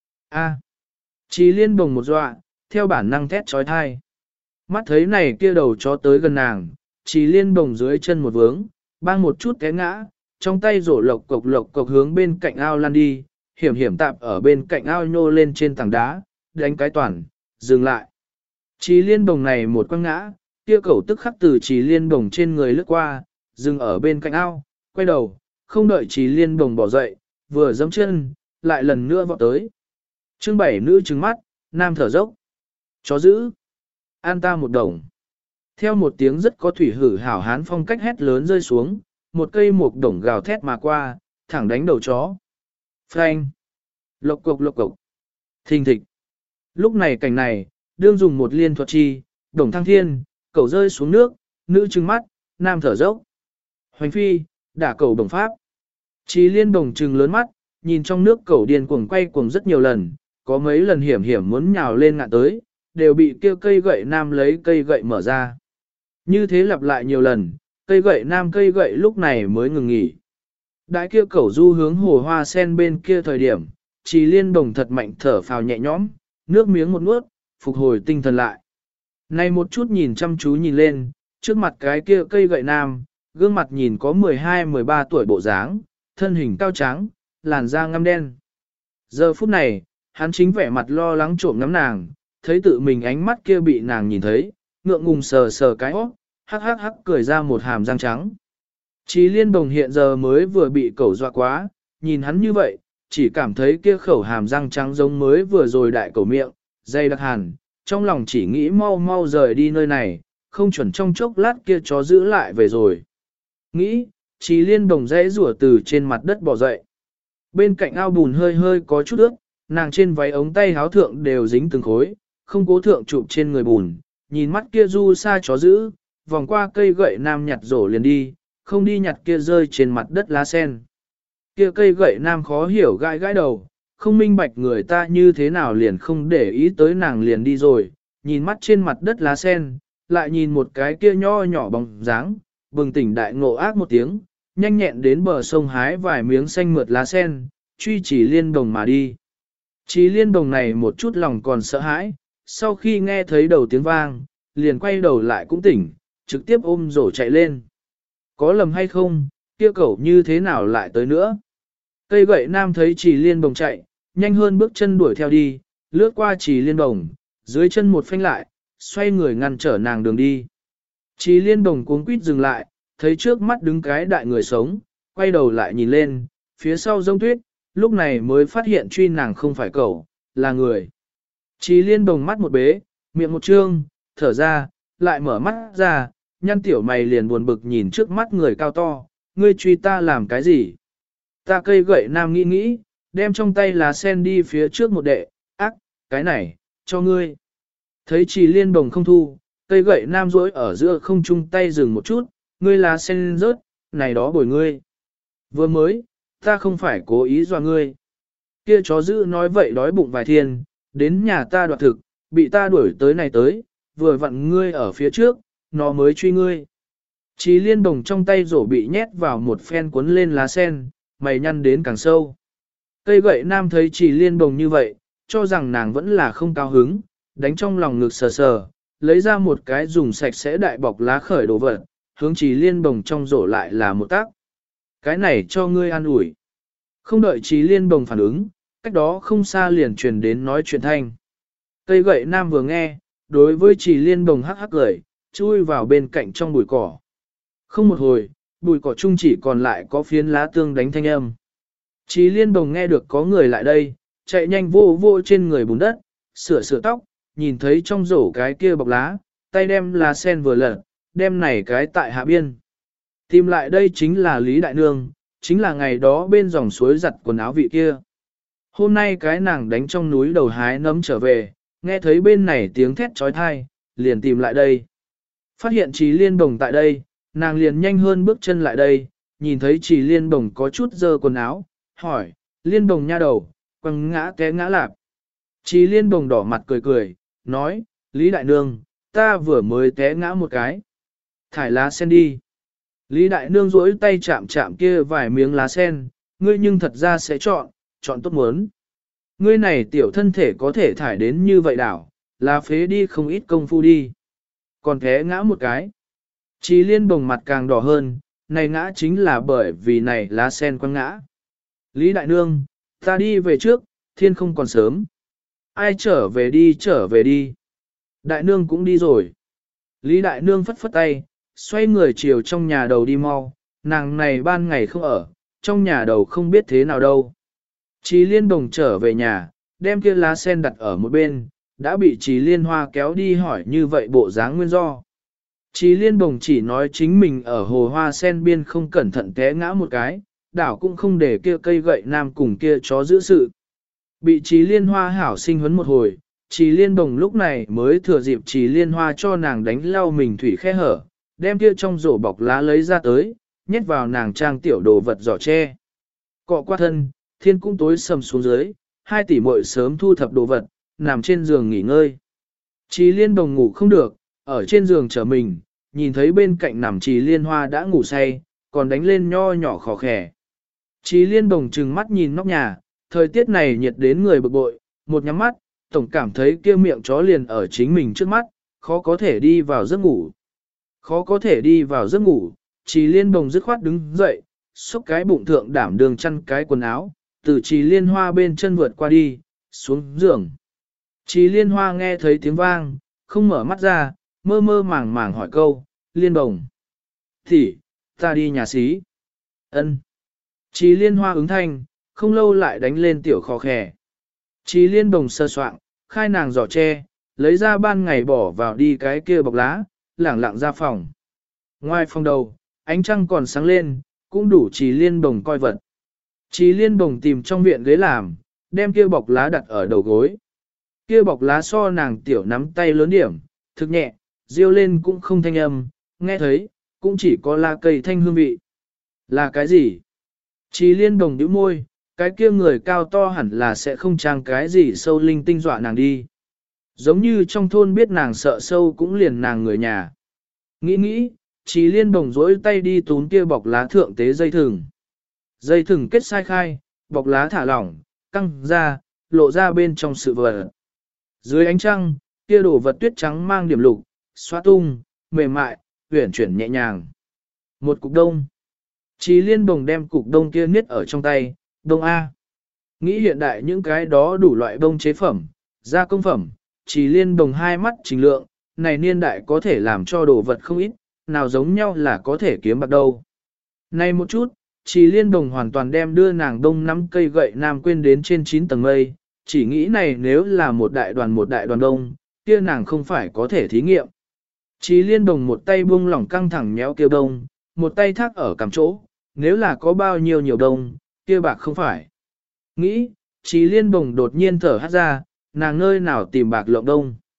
A. Trì Liên Bồng một dọa, theo bản năng thét trói thai. Mắt thấy này kia đầu chó tới gần nàng, Trì Liên Bồng dưới chân một vướng, bang một chút té ngã, trong tay rổ lộc cộc hướng bên cạnh ao lăn đi, hiểm tạp ở bên cạnh ao nhô lên trên tảng đá, đánh cái toàn, dừng lại. Trì Liên Bồng này một quăng ngã, kia cẩu tức khắc từ Trì Liên Bồng trên người lướt qua, dừng ở bên cạnh ao, quay đầu, không đợi Trì Liên Bồng bỏ dậy, vừa giẫm chân, lại lần nữa vọt tới. Chương 7 nữ trừng mắt, nam thở dốc. Chó giữ. An ta một đồng. Theo một tiếng rất có thủy hử hảo hán phong cách hét lớn rơi xuống, một cây mục đồng gào thét mà qua, thẳng đánh đầu chó. Phanh. Lộc cộc. Thình thịch. Lúc này cảnh này, đương dùng một liên thuật chi, đồng thăng thiên, cẩu rơi xuống nước, nữ trừng mắt, nam thở dốc. Hoành phi, đả cẩu đồng pháp. Trì Liên Bồng trừng lớn mắt, nhìn trong nước cẩu điên cuồng quay cuồng rất nhiều lần, có mấy lần hiểm muốn nhào lên ngạn tới, đều bị kêu cây gậy nam lấy cây gậy mở ra. Như thế lặp lại nhiều lần, cây gậy nam cây gậy lúc này mới ngừng nghỉ. Đại kia cẩu du hướng hồ hoa sen bên kia thời điểm, Trì Liên Bồng thật mạnh thở phào nhẹ nhõm, nước miếng một nuốt, phục hồi tinh thần lại. Này một chút nhìn chăm chú nhìn lên, trước mặt cái kia cây gậy nam, gương mặt nhìn có 12-13 tuổi bộ dáng, thân hình cao trắng, làn da ngăm đen. Giờ phút này, hắn chính vẻ mặt lo lắng trộm ngắm nàng, thấy tự mình ánh mắt kia bị nàng nhìn thấy, ngượng ngùng sờ cái óc, hắc cười ra một hàm răng trắng. Trì Liên Bồng hiện giờ mới vừa bị cẩu dọa quá, nhìn hắn như vậy, chỉ cảm thấy kia khẩu hàm răng trắng giống mới vừa rồi đại cẩu miệng, dây đặc hàn, trong lòng chỉ nghĩ mau rời đi nơi này, không chuẩn trong chốc lát kia chó giữ lại về rồi. Nghĩ, Trì Liên Bồng dãy rủa từ trên mặt đất bò dậy. Bên cạnh ao bùn hơi có chút ướt, nàng trên váy ống tay háo thượng đều dính từng khối, không cố thượng chụp trên người bùn, nhìn mắt kia du xa chó giữ, vòng qua cây gậy nam nhặt rổ liền đi, không đi nhặt kia rơi trên mặt đất lá sen. Kia cây gậy nam khó hiểu gãi đầu, không minh bạch người ta như thế nào liền không để ý tới nàng liền đi rồi, nhìn mắt trên mặt đất lá sen, lại nhìn một cái kia nho nhỏ bóng dáng, bừng tỉnh đại ngộ ác một tiếng, nhanh nhẹn đến bờ sông hái vài miếng xanh mượt lá sen, truy Trì Liên Bồng mà đi. Trì Liên Bồng này một chút lòng còn sợ hãi, sau khi nghe thấy đầu tiếng vang, liền quay đầu lại cũng tỉnh, trực tiếp ôm rổ chạy lên. Có lầm hay không, kia cẩu như thế nào lại tới nữa? Cây gậy nam thấy Trì Liên Bồng chạy, nhanh hơn bước chân đuổi theo đi, lướt qua Trì Liên Bồng, dưới chân một phanh lại, xoay người ngăn trở nàng đường đi. Trì Liên Bồng cuống quýt dừng lại, thấy trước mắt đứng cái đại người sống, quay đầu lại nhìn lên, phía sau giông tuyết, lúc này mới phát hiện truy nàng không phải cẩu, là người. Trì Liên Bồng mắt một bế, miệng một trương, thở ra, lại mở mắt ra, nhăn tiểu mày liền buồn bực nhìn trước mắt người cao to, ngươi truy ta làm cái gì? Ta cây gậy nam nghĩ, đem trong tay lá sen đi phía trước một đệ, ác, cái này, cho ngươi. Thấy Trì Liên Bồng không thu, cây gậy nam rỗi ở giữa không trung tay dừng một chút, ngươi lá sen rớt, này đó bồi ngươi. Vừa mới, ta không phải cố ý dọa ngươi. Kia chó dữ nói vậy đói bụng vài thiên, đến nhà ta đoạt thực, bị ta đuổi tới này tới, vừa vặn ngươi ở phía trước, nó mới truy ngươi. Trì Liên Bồng trong tay rổ bị nhét vào một phen cuốn lên lá sen, mày nhăn đến càng sâu. Cây gậy nam thấy Trì Liên Bồng như vậy, cho rằng nàng vẫn là không cao hứng, đánh trong lòng ngực sờ sờ, lấy ra một cái dùng sạch sẽ đại bọc lá khởi đồ vật, hướng Trì Liên Bồng trong rổ lại là một tác. Cái này cho ngươi ăn ủi. Không đợi Trì Liên Bồng phản ứng, cách đó không xa liền truyền đến nói chuyện thanh. Cây gậy nam vừa nghe, đối với Trì Liên Bồng hắc hắc cười, chui vào bên cạnh trong bụi cỏ. Không một hồi, bụi cỏ chung chỉ còn lại có phiến lá tương đánh thanh âm. Trì Liên Bồng nghe được có người lại đây, chạy nhanh vô vô trên người bùn đất, sửa sửa tóc, nhìn thấy trong rổ cái kia bọc lá, tay đem lá sen vừa lật, đem này cái tại hạ biên. Tìm lại đây chính là Lý Đại Nương, chính là ngày đó bên dòng suối giặt quần áo vị kia. Hôm nay cái nàng đánh trong núi đầu hái nấm trở về, nghe thấy bên này tiếng thét trói thai, liền tìm lại đây. Phát hiện Trì Liên Bồng tại đây, nàng liền nhanh hơn bước chân lại đây, nhìn thấy Trì Liên Bồng có chút dơ quần áo, hỏi, Liên Bồng nha đầu, quăng ngã té ngã lạp. Trì Liên Bồng đỏ mặt cười cười, nói, Lý Đại Nương, ta vừa mới té ngã một cái. Thải lá sen đi. Lý Đại Nương duỗi tay chạm chạm kia vài miếng lá sen, ngươi nhưng thật ra sẽ chọn tốt muốn. Ngươi này tiểu thân thể có thể thải đến như vậy đảo, là phế đi không ít công phu đi. Còn té ngã một cái. Trì Liên Bồng mặt càng đỏ hơn, này ngã chính là bởi vì này lá sen quăng ngã. Lý Đại Nương, ta đi về trước, thiên không còn sớm. Ai trở về đi. Đại Nương cũng đi rồi. Lý Đại Nương phất phất tay, xoay người chiều trong nhà đầu đi mau, nàng này ban ngày không ở, trong nhà đầu không biết thế nào đâu. Trì Liên Bồng trở về nhà, đem kia lá sen đặt ở một bên, đã bị Trì Liên Hoa kéo đi hỏi như vậy bộ dáng nguyên do. Trì Liên Bồng chỉ nói chính mình ở hồ hoa sen biên không cẩn thận té ngã một cái, đảo cũng không để kia cây gậy nam cùng kia chó giữ sự. Bị Trì Liên Hoa hảo sinh huấn một hồi, Trì Liên Bồng lúc này mới thừa dịp Trì Liên Hoa cho nàng đánh lau mình thủy khe hở, đem kia trong rổ bọc lá lấy ra tới, nhét vào nàng trang tiểu đồ vật giỏ tre. Cọ qua thân, thiên cũng tối sầm xuống dưới, 2 tỷ muội sớm thu thập đồ vật, nằm trên giường nghỉ ngơi. Trì Liên Bồng ngủ không được, ở trên giường chờ mình, nhìn thấy bên cạnh nằm Trì Liên Hoa đã ngủ say, còn đánh lên nho nhỏ khò khè. Trì Liên Bồng trừng mắt nhìn nóc nhà, thời tiết này nhiệt đến người bực bội, một nhắm mắt, tổng cảm thấy kia miệng chó liền ở chính mình trước mắt, khó có thể đi vào giấc ngủ. Khó có thể đi vào giấc ngủ, Trì Liên Bồng dứt khoát đứng dậy, xúc cái bụng thượng đảm đường chăn cái quần áo, từ Trì Liên Hoa bên chân vượt qua đi, xuống giường. Trì Liên Hoa nghe thấy tiếng vang, không mở mắt ra, mơ mơ màng màng hỏi câu, Liên Bồng. Thì, ta đi nhà xí. Ân. Trì Liên Hoa ứng thanh, không lâu lại đánh lên tiểu khò khè. Trì Liên Bồng sơ soạn, khai nàng giỏ tre, lấy ra ban ngày bỏ vào đi cái kia bọc lá, lẳng lặng ra phòng. Ngoài phòng đầu, ánh trăng còn sáng lên, cũng đủ Trì Liên Bồng coi vật. Trì Liên Bồng tìm trong viện ghế làm, đem kia bọc lá đặt ở đầu gối. Kia bọc lá so nàng tiểu nắm tay lớn điểm, thực nhẹ, riêu lên cũng không thanh âm, nghe thấy, cũng chỉ có lá cây thanh hương vị. Là cái gì? Trì Liên Bồng nhíu môi, cái kia người cao to hẳn là sẽ không trang cái gì sâu linh tinh dọa nàng đi. Giống như trong thôn biết nàng sợ sâu cũng liền nàng người nhà. Nghĩ, Trì Liên Bồng rỗi tay đi tún kia bọc lá thượng tế dây thừng. Dây thừng kết sai khai, bọc lá thả lỏng, căng ra, lộ ra bên trong sự vật. Dưới ánh trăng, kia đổ vật tuyết trắng mang điểm lục, xóa tung, mềm mại, uyển chuyển nhẹ nhàng. Một cục đông. Trì Liên Bồng đem cục đông kia niết ở trong tay, đông A. Nghĩ hiện đại những cái đó đủ loại đông chế phẩm, gia công phẩm, Trì Liên Bồng hai mắt trình lượng, này niên đại có thể làm cho đồ vật không ít, nào giống nhau là có thể kiếm bạc đâu. Này một chút, Trì Liên Bồng hoàn toàn đem đưa nàng đông nắm cây gậy nam quên đến trên 9 tầng mây, chỉ nghĩ này nếu là một đại đoàn đông, kia nàng không phải có thể thí nghiệm. Trì Liên Bồng một tay buông lỏng căng thẳng nhéo kia đông, một tay thác ở cằm chỗ, nếu là có bao nhiêu nhiều đông, kia bạc không phải. Nghĩ, Trì Liên Bồng đột nhiên thở hắt ra, nàng nơi nào tìm bạc lộng đông.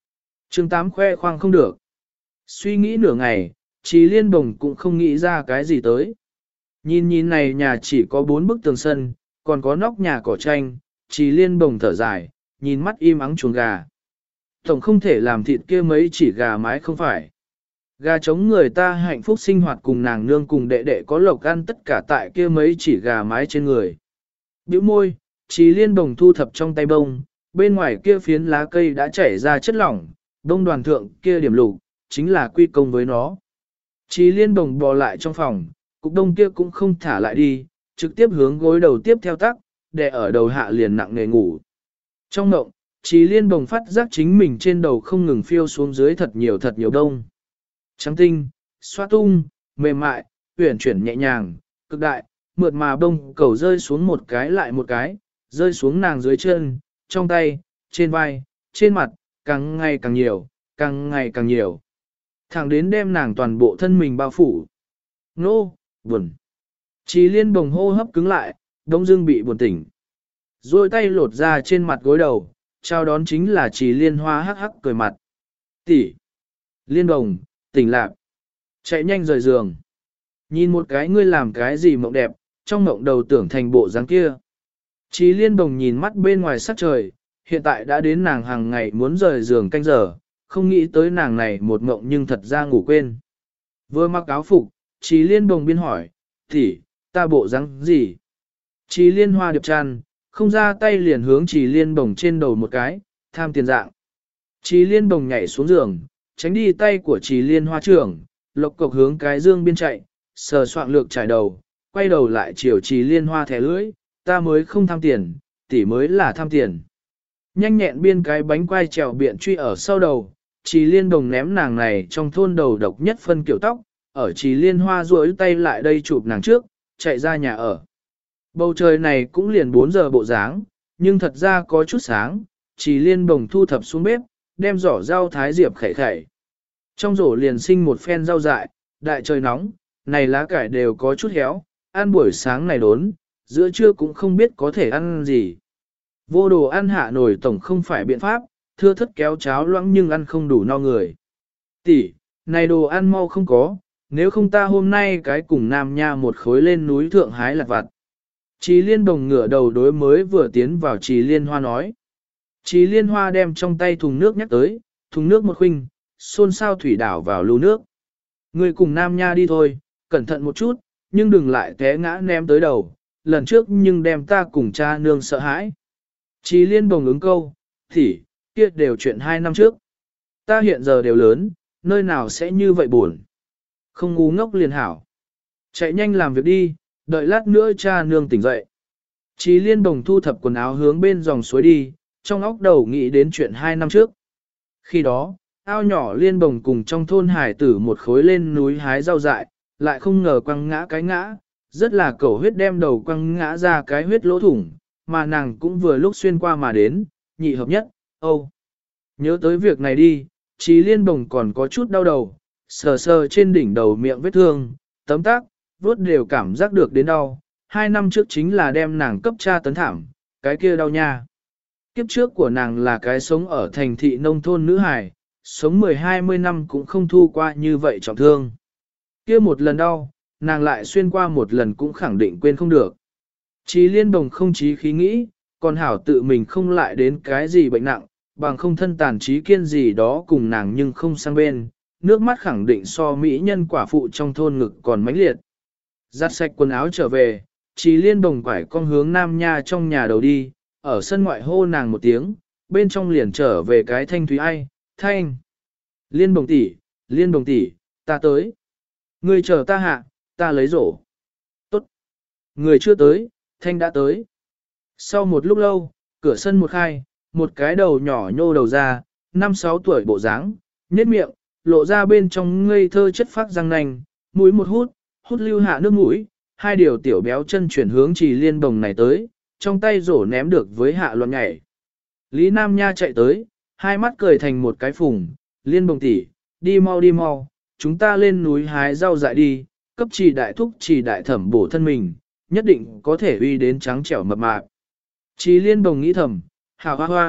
Chương 8 khoe khoang không được. Suy nghĩ nửa ngày, Trì Liên Bồng cũng không nghĩ ra cái gì tới. Nhìn nhìn này nhà chỉ có 4 bức tường sân, còn có nóc nhà cỏ tranh, Trì Liên Bồng thở dài, nhìn mắt im ắng chuồng gà. Tổng không thể làm thịt kia mấy chỉ gà mái không phải. Gà chống người ta hạnh phúc sinh hoạt cùng nàng nương cùng đệ đệ có lộc ăn tất cả tại kia mấy chỉ gà mái trên người. Bĩu môi, Trì Liên Bồng thu thập trong tay bông, bên ngoài kia phiến lá cây đã chảy ra chất lỏng, đông đoàn thượng kia điểm lục, chính là quy công với nó. Trì Liên Bồng bò lại trong phòng, cục đông kia cũng không thả lại đi, trực tiếp hướng gối đầu tiếp theo tắc, để ở đầu hạ liền nặng nề ngủ. Trong mộng, Trì Liên Bồng phát giác chính mình trên đầu không ngừng phiêu xuống dưới thật nhiều đông. Trắng tinh, xoa tung, mềm mại, uyển chuyển nhẹ nhàng, cực đại, mượt mà bông cầu rơi xuống một cái lại một cái, rơi xuống nàng dưới chân, trong tay, trên vai, trên mặt, càng ngày càng nhiều, càng ngày càng nhiều. Thẳng đến đem nàng toàn bộ thân mình bao phủ. Nô, buồn. Trì Liên Bồng hô hấp cứng lại, đông dưng bị buồn tỉnh. Rồi tay lột ra trên mặt gối đầu, chào đón chính là Trì Liên Hoa hắc hắc cười mặt. Tỷ, Liên Bồng, tỉnh lạc. Chạy nhanh rời giường. Nhìn một cái ngươi làm cái gì mộng đẹp, trong mộng đầu tưởng thành bộ dáng kia. Trì Liên Bồng nhìn mắt bên ngoài sắc trời, hiện tại đã đến nàng hàng ngày muốn rời giường canh giờ, không nghĩ tới nàng này một mộng nhưng thật ra ngủ quên. Vừa mặc áo phục, Trì Liên Bồng biên hỏi, tỷ, ta bộ dáng gì? Trì Liên Hoa điệp tràn, không ra tay liền hướng Trì Liên Bồng trên đầu một cái, tham tiền dạng. Trì Liên Bồng nhảy xuống giường, tránh đi tay của Trì Liên Hoa trưởng, lộc cộc hướng cái dương biên chạy, sờ soạng lược trải đầu, quay đầu lại chiều Trì Liên Hoa thẻ lưỡi, ta mới không tham tiền, tỷ mới là tham tiền. Nhanh nhẹn biên cái bánh quai trèo biện truy ở sau đầu, Trì Liên Bồng ném nàng này trong thôn đầu độc nhất phân kiểu tóc, ở Trì Liên Hoa duỗi tay lại đây chụp nàng trước, chạy ra nhà ở. Bầu trời này cũng liền 4 giờ bộ dáng, nhưng thật ra có chút sáng, Trì Liên Bồng thu thập xuống bếp, đem giỏ rau thái diệp khẩy khẩy. Trong rổ liền sinh một phen rau dại, đại trời nóng, này lá cải đều có chút héo, ăn buổi sáng này đốn, giữa trưa cũng không biết có thể ăn gì. Vô đồ ăn hạ nổi tổng không phải biện pháp, thưa thất kéo cháo loãng nhưng ăn không đủ no người. Tỷ, này đồ ăn mau không có, nếu không ta hôm nay cái cùng Nam Nha một khối lên núi thượng hái lạc vặt. Trì Liên Bồng ngửa đầu đối mới vừa tiến vào Trì Liên Hoa nói. Trì Liên Hoa đem trong tay thùng nước nhắc tới, thùng nước một khuynh, xôn xao thủy đảo vào lưu nước. Người cùng Nam Nha đi thôi, cẩn thận một chút, nhưng đừng lại té ngã ném tới đầu, lần trước nhưng đem ta cùng cha nương sợ hãi. Trì Liên Bồng ứng câu, thì, kia đều chuyện 2 năm trước. Ta hiện giờ đều lớn, nơi nào sẽ như vậy buồn. Không ngu ngốc liền hảo. Chạy nhanh làm việc đi, đợi lát nữa cha nương tỉnh dậy. Trì Liên Bồng thu thập quần áo hướng bên dòng suối đi, trong óc đầu nghĩ đến chuyện 2 năm trước. Khi đó, ao nhỏ Liên Bồng cùng trong thôn hải tử một khối lên núi hái rau dại, lại không ngờ quăng ngã cái ngã, rất là cẩu huyết đem đầu quăng ngã ra cái huyết lỗ thủng, mà nàng cũng vừa lúc xuyên qua mà đến, nhị hợp nhất, âu. Nhớ tới việc này đi, Trì Liên Bồng còn có chút đau đầu, sờ sờ trên đỉnh đầu miệng vết thương, tấm tắc, vuốt đều cảm giác được đến đau. 2 năm trước chính là đem nàng cấp tra tấn thảm, cái kia đau nha. Kiếp trước của nàng là cái sống ở thành thị nông thôn nữ hài, sống 10-20 năm cũng không thu qua như vậy trọng thương. Kia một lần đau, nàng lại xuyên qua một lần cũng khẳng định quên không được. Trì Liên Bồng không chí khí nghĩ, còn hảo tự mình không lại đến cái gì bệnh nặng, bằng không thân tàn trí kiên gì đó cùng nàng nhưng không sang bên, nước mắt khẳng định so mỹ nhân quả phụ trong thôn ngực còn mãnh liệt. Giặt sạch quần áo trở về, Trì Liên Bồng quải con hướng Nam Nha trong nhà đầu đi, ở sân ngoại hô nàng một tiếng, bên trong liền trở về cái thanh thúy ai, thanh. Liên Bồng tỷ, ta tới. Người chờ ta hạ, ta lấy rổ. Tốt. Người chưa tới, thanh đã tới. Sau một lúc lâu, cửa sân một khai, một cái đầu nhỏ nhô đầu ra, 5-6 tuổi bộ dáng, nhếch miệng, lộ ra bên trong ngây thơ chất phát răng nanh, mũi một hút, hút lưu hạ nước mũi, 2 điều tiểu béo chân chuyển hướng Trì Liên Bồng này tới, trong tay rổ ném được với hạ loạn nhảy. Lý Nam Nha chạy tới, hai mắt cười thành một cái phùng, Liên Bồng tỷ, đi mau, chúng ta lên núi hái rau dại đi, cấp Trì đại thúc Trì đại thẩm bổ thân mình, nhất định có thể uy đến trắng trẻo mập mạp. Trì Liên Bồng nghĩ thầm, hào hoa hoa,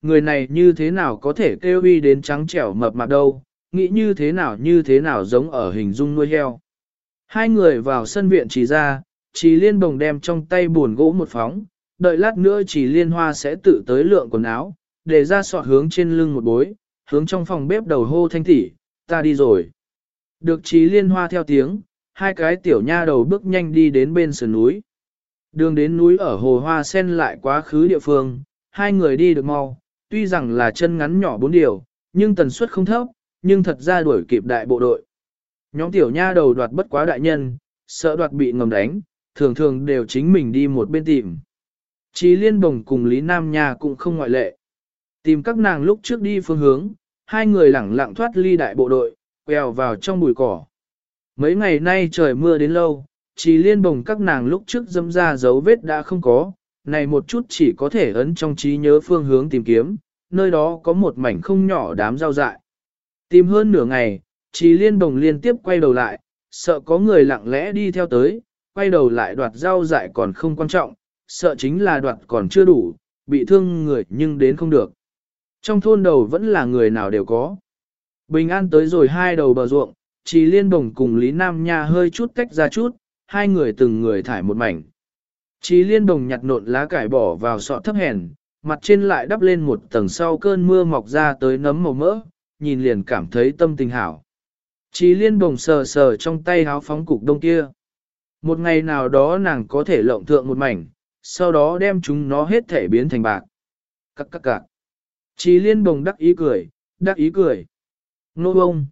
người này như thế nào có thể kêu uy đến trắng trẻo mập mạp đâu, nghĩ như thế nào giống ở hình dung nuôi heo. Hai người vào sân viện Trì ra, Trì Liên Bồng đem trong tay buồn gỗ một phóng, đợi lát nữa Trì Liên Hoa sẽ tự tới lượng quần áo, để ra sọt hướng trên lưng một bối, hướng trong phòng bếp đầu hô thanh tỷ, ta đi rồi. Được Trì Liên Hoa theo tiếng, hai cái tiểu nha đầu bước nhanh đi đến bên sườn núi. Đường đến núi ở hồ hoa sen lại quá khứ địa phương, hai người đi được mau, tuy rằng là chân ngắn nhỏ 4 điều, nhưng tần suất không thấp, nhưng thật ra đuổi kịp đại bộ đội. Nhóm tiểu nha đầu đoạt bất quá đại nhân, sợ đoạt bị ngầm đánh, thường thường đều chính mình đi một bên tìm. Chí Liên Bồng cùng Lý Nam Nha cũng không ngoại lệ. Tìm các nàng lúc trước đi phương hướng, hai người lẳng lặng thoát ly đại bộ đội, quẹo vào trong bụi cỏ. Mấy ngày nay trời mưa đến lâu, Chí Liên Bồng các nàng lúc trước dẫm ra dấu vết đã không có, này một chút chỉ có thể ấn trong trí nhớ phương hướng tìm kiếm, nơi đó có một mảnh không nhỏ đám rau dại. Tìm hơn nửa ngày, Chí Liên Bồng liên tiếp quay đầu lại, sợ có người lặng lẽ đi theo tới, quay đầu lại đoạt rau dại còn không quan trọng, sợ chính là đoạt còn chưa đủ, bị thương người nhưng đến không được. Trong thôn đầu vẫn là người nào đều có. Bình an tới rồi hai đầu bờ ruộng, Chí Liên Bồng cùng Lý Nam Nha hơi chút tách ra chút, hai người từng người thải một mảnh. Chí Liên Bồng nhặt nộn lá cải bỏ vào sọ thấp hèn, mặt trên lại đắp lên một tầng sau cơn mưa mọc ra tới nấm màu mỡ, nhìn liền cảm thấy tâm tình hảo. Chí Liên Bồng sờ sờ trong tay háo phóng cục đông kia. Một ngày nào đó nàng có thể lộng thượng một mảnh, sau đó đem chúng nó hết thể biến thành bạc. Cắc. Chí Liên Bồng đắc ý cười. Nô bông.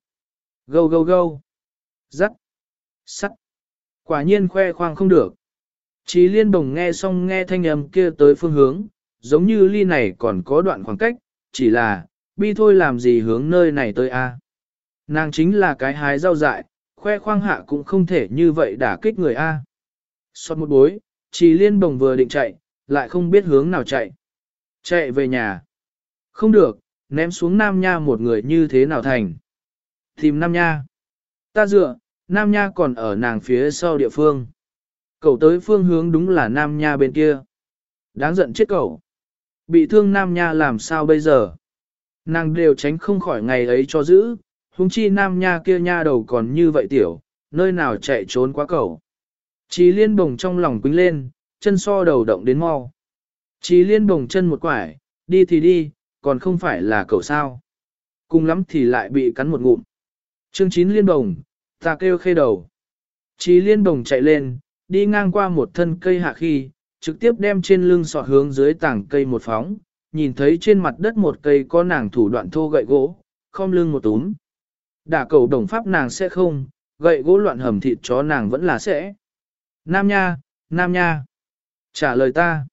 Gâu. Dắt. Sắt. Quả nhiên khoe khoang không được. Chí Liên Bồng nghe xong nghe thanh âm kia tới phương hướng, giống như ly này còn có đoạn khoảng cách, chỉ là, bi thôi làm gì hướng nơi này tới a? Nàng chính là cái hái rau dại, khoe khoang hạ cũng không thể như vậy đả kích người a. Xót một bối, Chí Liên Bồng vừa định chạy, lại không biết hướng nào chạy. Chạy về nhà. Không được, ném xuống Nam Nha một người như thế nào thành. Tìm Nam Nha. Ta dựa, Nam Nha còn ở nàng phía sau địa phương. Cậu tới phương hướng đúng là Nam Nha bên kia. Đáng giận chết cậu. Bị thương Nam Nha làm sao bây giờ? Nàng đều tránh không khỏi ngày ấy cho giữ, huống chi Nam Nha kia nha đầu còn như vậy tiểu, nơi nào chạy trốn quá cậu. Chí Liên Bồng trong lòng quính lên, chân so đầu động đến mau. Chí Liên Bồng chân một quải, đi thì đi, còn không phải là cậu sao. Cùng lắm thì lại bị cắn một ngụm. Chương 9 Liên Bồng, ta kêu khê đầu. Chí Liên Bồng chạy lên, đi ngang qua một thân cây hạ khi, trực tiếp đem trên lưng sọt hướng dưới tảng cây một phóng, nhìn thấy trên mặt đất một cây có nàng thủ đoạn thô gậy gỗ, khom lưng một túm. Đả cầu đồng pháp nàng sẽ không, gậy gỗ loạn hầm thịt chó nàng vẫn là sẽ. Nam Nha, trả lời ta.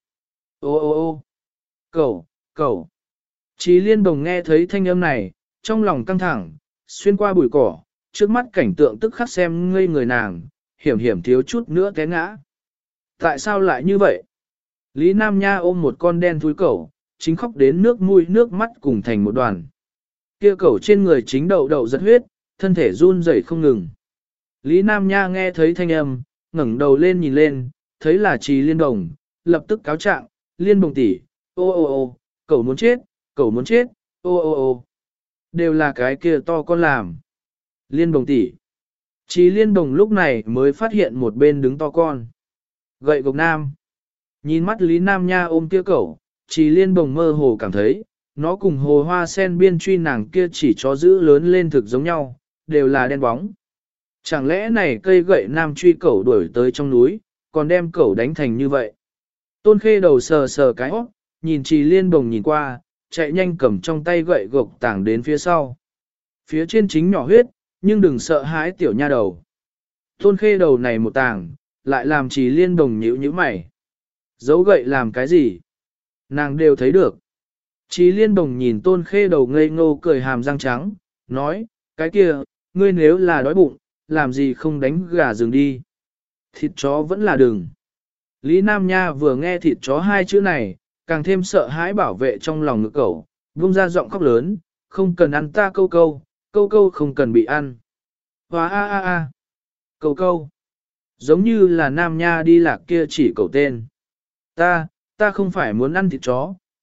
Ô, cậu. Chí Liên Bồng nghe thấy thanh âm này, trong lòng căng thẳng, xuyên qua bụi cỏ, trước mắt cảnh tượng tức khắc xem ngây người nàng, hiểm thiếu chút nữa té ngã. Tại sao lại như vậy? Lý Nam Nha ôm một con đen thui cẩu, chính khóc đến nước mũi nước mắt cùng thành một đoàn. Kia cẩu trên người chính đậu giật huyết, thân thể run rẩy không ngừng. Lý Nam Nha nghe thấy thanh âm, ngẩng đầu lên nhìn lên, thấy là Chí Liên Bồng, lập tức cáo trạng, Liên Bồng tỷ, ô, cẩu muốn chết, ô. Đều là cái kia to con làm. Liên Bồng tỷ. Chí Liên Bồng lúc này mới phát hiện một bên đứng to con. Gậy gộc nam. Nhìn mắt Lý Nam Nha ôm kia cẩu, Chí Liên Bồng mơ hồ cảm thấy, nó cùng hồ hoa sen biên truy nàng kia chỉ chó giữ lớn lên thực giống nhau, đều là đen bóng. Chẳng lẽ này cây gậy nam truy cẩu đuổi tới trong núi, còn đem cẩu đánh thành như vậy? Tôn Khê đầu sờ cái hót, nhìn Chí Liên Bồng nhìn qua, chạy nhanh cầm trong tay gậy gộc tảng đến phía sau. Phía trên chính nhỏ huyết, nhưng đừng sợ hãi tiểu nha đầu. Tôn Khê đầu này một tảng, lại làm Chí Liên Bồng nhíu mày. Giấu gậy làm cái gì? Nàng đều thấy được. Chí Liên Bồng nhìn Tôn Khê đầu ngây ngô cười hàm răng trắng, nói, cái kia, ngươi nếu là đói bụng, làm gì không đánh gà rừng đi. Thịt chó vẫn là đừng. Lý Nam Nha vừa nghe thịt chó hai chữ này, càng thêm sợ hãi bảo vệ trong lòng ngực cậu, vung ra giọng khóc lớn, không cần ăn ta câu không cần bị ăn. Hóa a. Câu. Giống như là Nam Nha đi lạc kia chỉ cậu tên. Ta không phải muốn ăn thịt chó,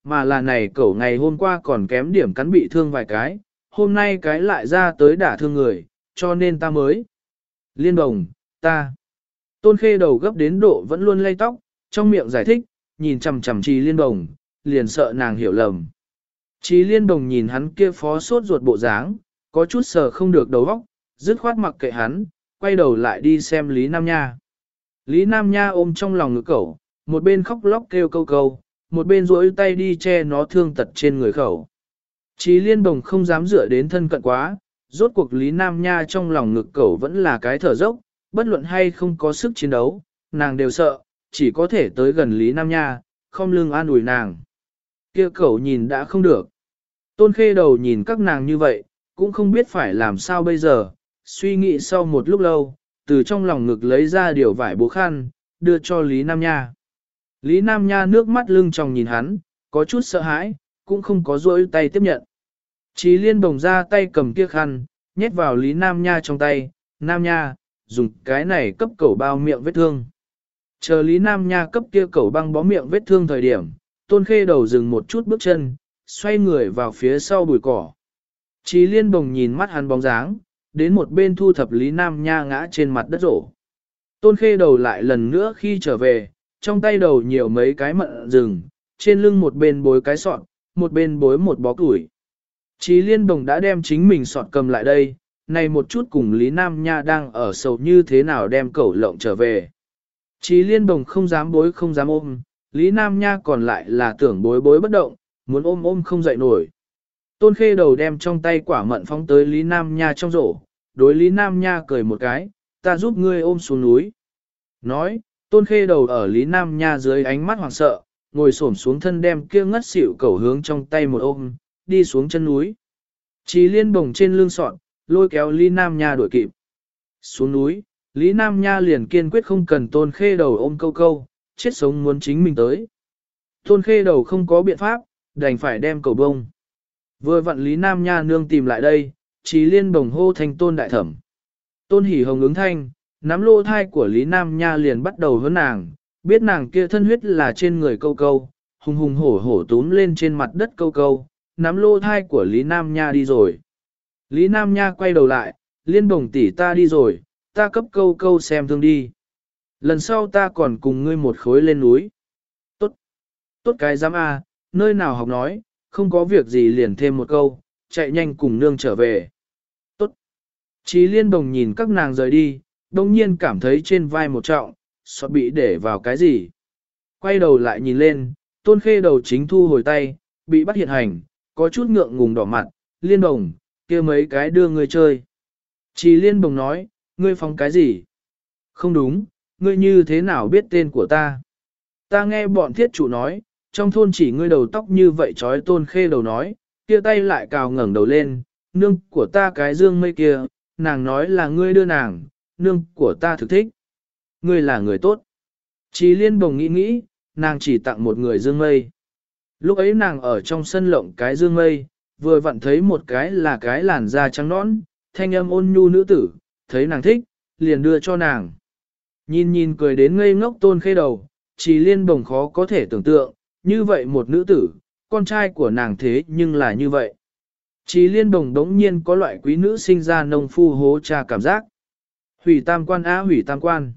mà là này cẩu ngày hôm qua còn kém điểm cắn bị thương vài cái, hôm nay cái lại ra tới đả thương người, cho nên ta mới. Liên Đồng, ta. Tôn Khê Đầu gấp đến độ vẫn luôn lay tóc, trong miệng giải thích, nhìn chằm chằm Trì Liên Đồng, liền sợ nàng hiểu lầm. Trì Liên Đồng nhìn hắn kia phó sốt ruột bộ dáng, có chút sờ không được đầu óc, dứt khoát mặc kệ hắn, quay đầu lại đi xem Lý Nam Nha. Lý Nam Nha ôm trong lòng ngực cẩu, một bên khóc lóc kêu câu câu, một bên duỗi tay đi che nó thương tật trên người khẩu. Trì Liên Đồng không dám dựa đến thân cận quá, rốt cuộc Lý Nam Nha trong lòng ngực cẩu vẫn là cái thở dốc, bất luận hay không có sức chiến đấu, nàng đều sợ, chỉ có thể tới gần Lý Nam Nha, không lưng an ủi nàng. Kia cẩu nhìn đã không được. Tôn Khê Đầu nhìn các nàng như vậy, cũng không biết phải làm sao bây giờ, suy nghĩ sau một lúc lâu, từ trong lòng ngực lấy ra điều vải bố khăn, đưa cho Lý Nam Nha. Lý Nam Nha nước mắt lưng tròng nhìn hắn, có chút sợ hãi, cũng không có duỗi tay tiếp nhận. Trì Liên Đồng ra tay cầm kia khăn, nhét vào Lý Nam Nha trong tay, Nam Nha, dùng cái này cấp cẩu bao miệng vết thương. Chờ Lý Nam Nha cấp kia cẩu băng bó miệng vết thương thời điểm, Tôn Khê Đầu dừng một chút bước chân, xoay người vào phía sau bụi cỏ. Trì Liên Đồng nhìn mắt hắn bóng dáng, đến một bên thu thập Lý Nam Nha ngã trên mặt đất rổ. Tôn Khê Đầu lại lần nữa khi trở về, trong tay đầu nhiều mấy cái mận rừng, trên lưng một bên bối cái sọt, một bên bối một bó củi. Trì Liên Đồng đã đem chính mình sọt cầm lại đây, này một chút cùng Lý Nam Nha đang ở sầu như thế nào đem cẩu lộng trở về. Trì Liên Đồng không dám bối không dám ôm, Lý Nam Nha còn lại là tưởng bối bối bất động, muốn ôm ôm không dậy nổi. Tôn Khê Đầu đem trong tay quả mận phóng tới Lý Nam Nha trong rổ, đối Lý Nam Nha cười một cái, ta giúp ngươi ôm xuống núi. Nói, Tôn Khê Đầu ở Lý Nam Nha dưới ánh mắt hoảng sợ, ngồi xổm xuống thân đem kia ngất xỉu cẩu hướng trong tay một ôm, đi xuống chân núi. Trì Liên Đồng trên lưng sọt, lôi kéo Lý Nam Nha đuổi kịp. Xuống núi, Lý Nam Nha liền kiên quyết không cần Tôn Khê Đầu ôm câu câu, chết sống muốn chính mình tới. Tôn Khê Đầu không có biện pháp, đành phải đem cẩu bông. Vừa vặn Lý Nam Nha nương tìm lại đây, Trì Liên Đồng hô thành Tôn Đại Thẩm. Tôn Hỉ Hồng ứng thanh, nắm lô thai của Lý Nam Nha liền bắt đầu hướng nàng, biết nàng kia thân huyết là trên người câu câu, hùng hùng hổ hổ túm lên trên mặt đất câu câu, nắm lô thai của Lý Nam Nha đi rồi. Lý Nam Nha quay đầu lại, Liên Đồng tỷ ta đi rồi, ta cấp câu câu xem thương đi. Lần sau ta còn cùng ngươi một khối lên núi. Tốt, tốt cái giám a, nơi nào học nói, không có việc gì liền thêm một câu, chạy nhanh cùng nương trở về. Tốt. Chí Liên Đồng nhìn các nàng rời đi, đồng nhiên cảm thấy trên vai một trọng, sọt bị để vào cái gì. Quay đầu lại nhìn lên, Tôn Khê Đầu chính thu hồi tay, bị bắt hiện hành, có chút ngượng ngùng đỏ mặt, Liên Đồng, kia mấy cái đưa ngươi chơi. Chí Liên Đồng nói, ngươi phóng cái gì? Không đúng, ngươi như thế nào biết tên của ta? Ta nghe bọn thiết chủ nói, trong thôn chỉ ngươi đầu tóc như vậy trói. Tôn Khê Đầu nói, kia tay lại cào ngẩng đầu lên, nương của ta cái dương mây kia, nàng nói là ngươi đưa nàng, nương của ta thực thích. Ngươi là người tốt. Chí Liên Đồng nghĩ nghĩ, nàng chỉ tặng một người dương mây. Lúc ấy nàng ở trong sân lộng cái dương mây, vừa vặn thấy một cái là cái làn da trắng nõn, thanh âm ôn nhu nữ tử, thấy nàng thích, liền đưa cho nàng. Nhìn nhìn cười đến ngây ngốc Tôn Khê Đầu, Chí Liên Đồng khó có thể tưởng tượng, như vậy một nữ tử, con trai của nàng thế nhưng là như vậy. Chí Liên Đồng đống nhiên có loại quý nữ sinh ra nông phu hố cha cảm giác. Hủy tam quan á hủy tam quan.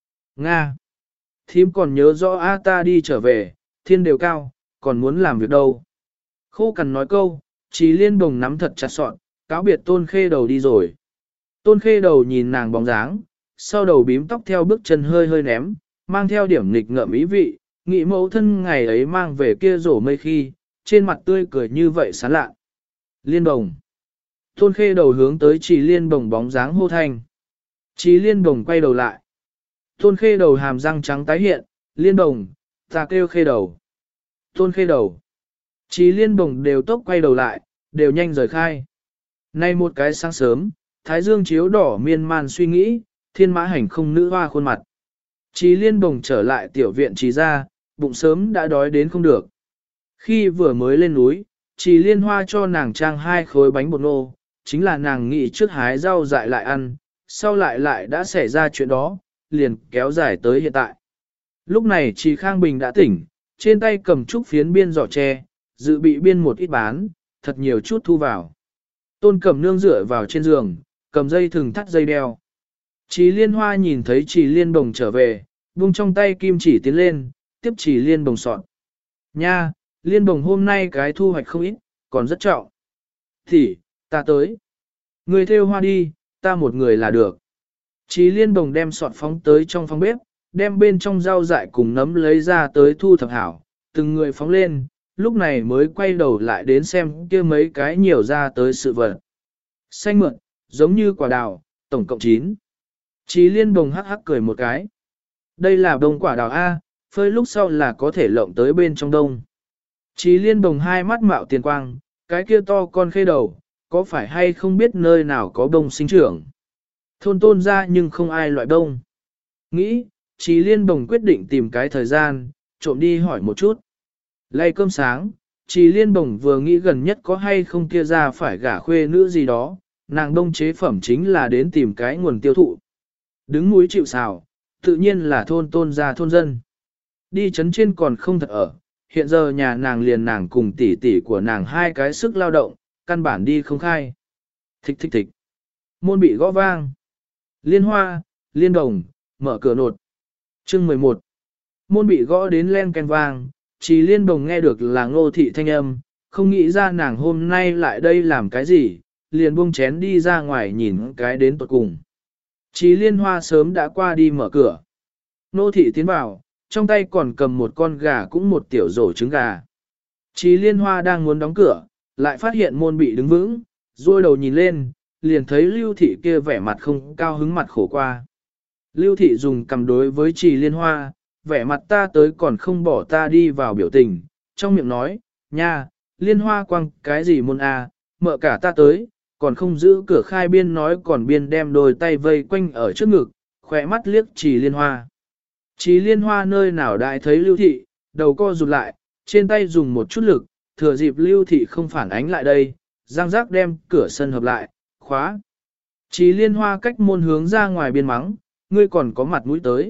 Nga. Thím còn nhớ rõ a ta đi trở về, thiên đều cao, còn muốn làm việc đâu. Khô cằn nói câu, Chí Liên Đồng nắm thật chặt sọn, cáo biệt Tôn Khê Đầu đi rồi. Tôn Khê Đầu nhìn nàng bóng dáng, sau đầu bím tóc theo bước chân hơi hơi ném, mang theo điểm nghịch ngợm ý vị, nghĩ mẫu thân ngày ấy mang về kia rổ mây khi, trên mặt tươi cười như vậy sán lạ. Liên Đồng. Tôn Khê Đầu hướng tới Chí Liên Đồng bóng dáng hô thanh. Chí Liên Đồng quay đầu lại. Tôn Khê Đầu hàm răng trắng tái hiện, Liên Đồng, ta kêu Khê Đầu. Tôn Khê Đầu. Chí Liên Đồng đều tốc quay đầu lại, đều nhanh rời khai. Nay một cái sáng sớm, thái dương chiếu đỏ miên man suy nghĩ, thiên mã hành không nữ hoa khuôn mặt. Chí Liên Đồng trở lại tiểu viện Chí ra, bụng sớm đã đói đến không được. Khi vừa mới lên núi, Chí Liên Hoa cho nàng trang 2 khối bánh bột ngô, chính là nàng nghĩ trước hái rau dại lại ăn, sau lại đã xảy ra chuyện đó, liền kéo dài tới hiện tại. Lúc này Chí Khang Bình đã tỉnh, trên tay cầm trúc phiến biên giỏ tre, dự bị biên một ít bán, thật nhiều chút thu vào. Tôn Cẩm Nương dựa vào trên giường, cầm dây thừng thắt dây đeo. Trì Liên Hoa nhìn thấy Trì Liên Bồng trở về, vung trong tay kim chỉ tiến lên, tiếp Trì Liên Bồng soạn. Nha, Liên Bồng hôm nay cái thu hoạch không ít, còn rất trọng. Thì, ta tới. Người theo hoa đi, ta một người là được. Trì Liên Bồng đem sọt phóng tới trong phòng bếp, đem bên trong rau dại cùng nấm lấy ra tới thu thập hảo, từng người phóng lên, lúc này mới quay đầu lại đến xem kia mấy cái nhiều ra tới sự vật. Xanh mượn, giống như quả đào, tổng cộng 9. Trì Liên Bồng hắc hắc cười một cái. Đây là đông quả đào A, phơi lúc sau là có thể lộng tới bên trong đông. Trì Liên Bồng hai mắt mạo tiền quang, cái kia to con khê đầu, có phải hay không biết nơi nào có đông sinh trưởng. Thôn Tôn ra nhưng không ai loại đông. Nghĩ, Trì Liên Bồng quyết định tìm cái thời gian, trộm đi hỏi một chút. Lay cơm sáng, Trì Liên Bồng vừa nghĩ gần nhất có hay không kia ra phải gả khuê nữ gì đó, nàng đông chế phẩm chính là đến tìm cái nguồn tiêu thụ. Đứng núi chịu sào, tự nhiên là thôn Tôn ra thôn dân. Đi chấn trên còn không thật ở, hiện giờ nhà nàng liền nàng cùng tỷ tỷ của nàng hai cái sức lao động, căn bản đi không khai. Thích thích thích. Môn bị gõ vang. Liên Hoa, Liên Đồng, mở cửa nột. Chương 11. Môn bị gõ đến len ken vang, Trì Liên Đồng nghe được là Ngô Thị thanh âm, không nghĩ ra nàng hôm nay lại đây làm cái gì, liền buông chén đi ra ngoài nhìn cái đến tuột cùng. Trì Liên Hoa sớm đã qua đi mở cửa. Ngô Thị tiến vào, trong tay còn cầm một con gà cũng một tiểu rổ trứng gà. Trì Liên Hoa đang muốn đóng cửa, lại phát hiện môn bị đứng vững, duỗi đầu nhìn lên, liền thấy Lưu Thị kia vẻ mặt không cao hứng mặt khổ qua. Lưu Thị dùng cầm đối với Trì Liên Hoa, vẻ mặt ta tới còn không bỏ ta đi vào biểu tình, trong miệng nói, nha, Liên Hoa quăng cái gì môn a, mợ cả ta tới, còn không giữ cửa khai biên nói còn biên đem đôi tay vây quanh ở trước ngực, khỏe mắt liếc Trì Liên Hoa. Trì Liên Hoa nơi nào đại thấy Lưu Thị, đầu co rụt lại, trên tay dùng một chút lực, thừa dịp Lưu Thị không phản ánh lại đây, giang giác đem cửa sân hợp lại, khóa. Trì Liên Hoa cách môn hướng ra ngoài biên mắng, ngươi còn có mặt mũi tới.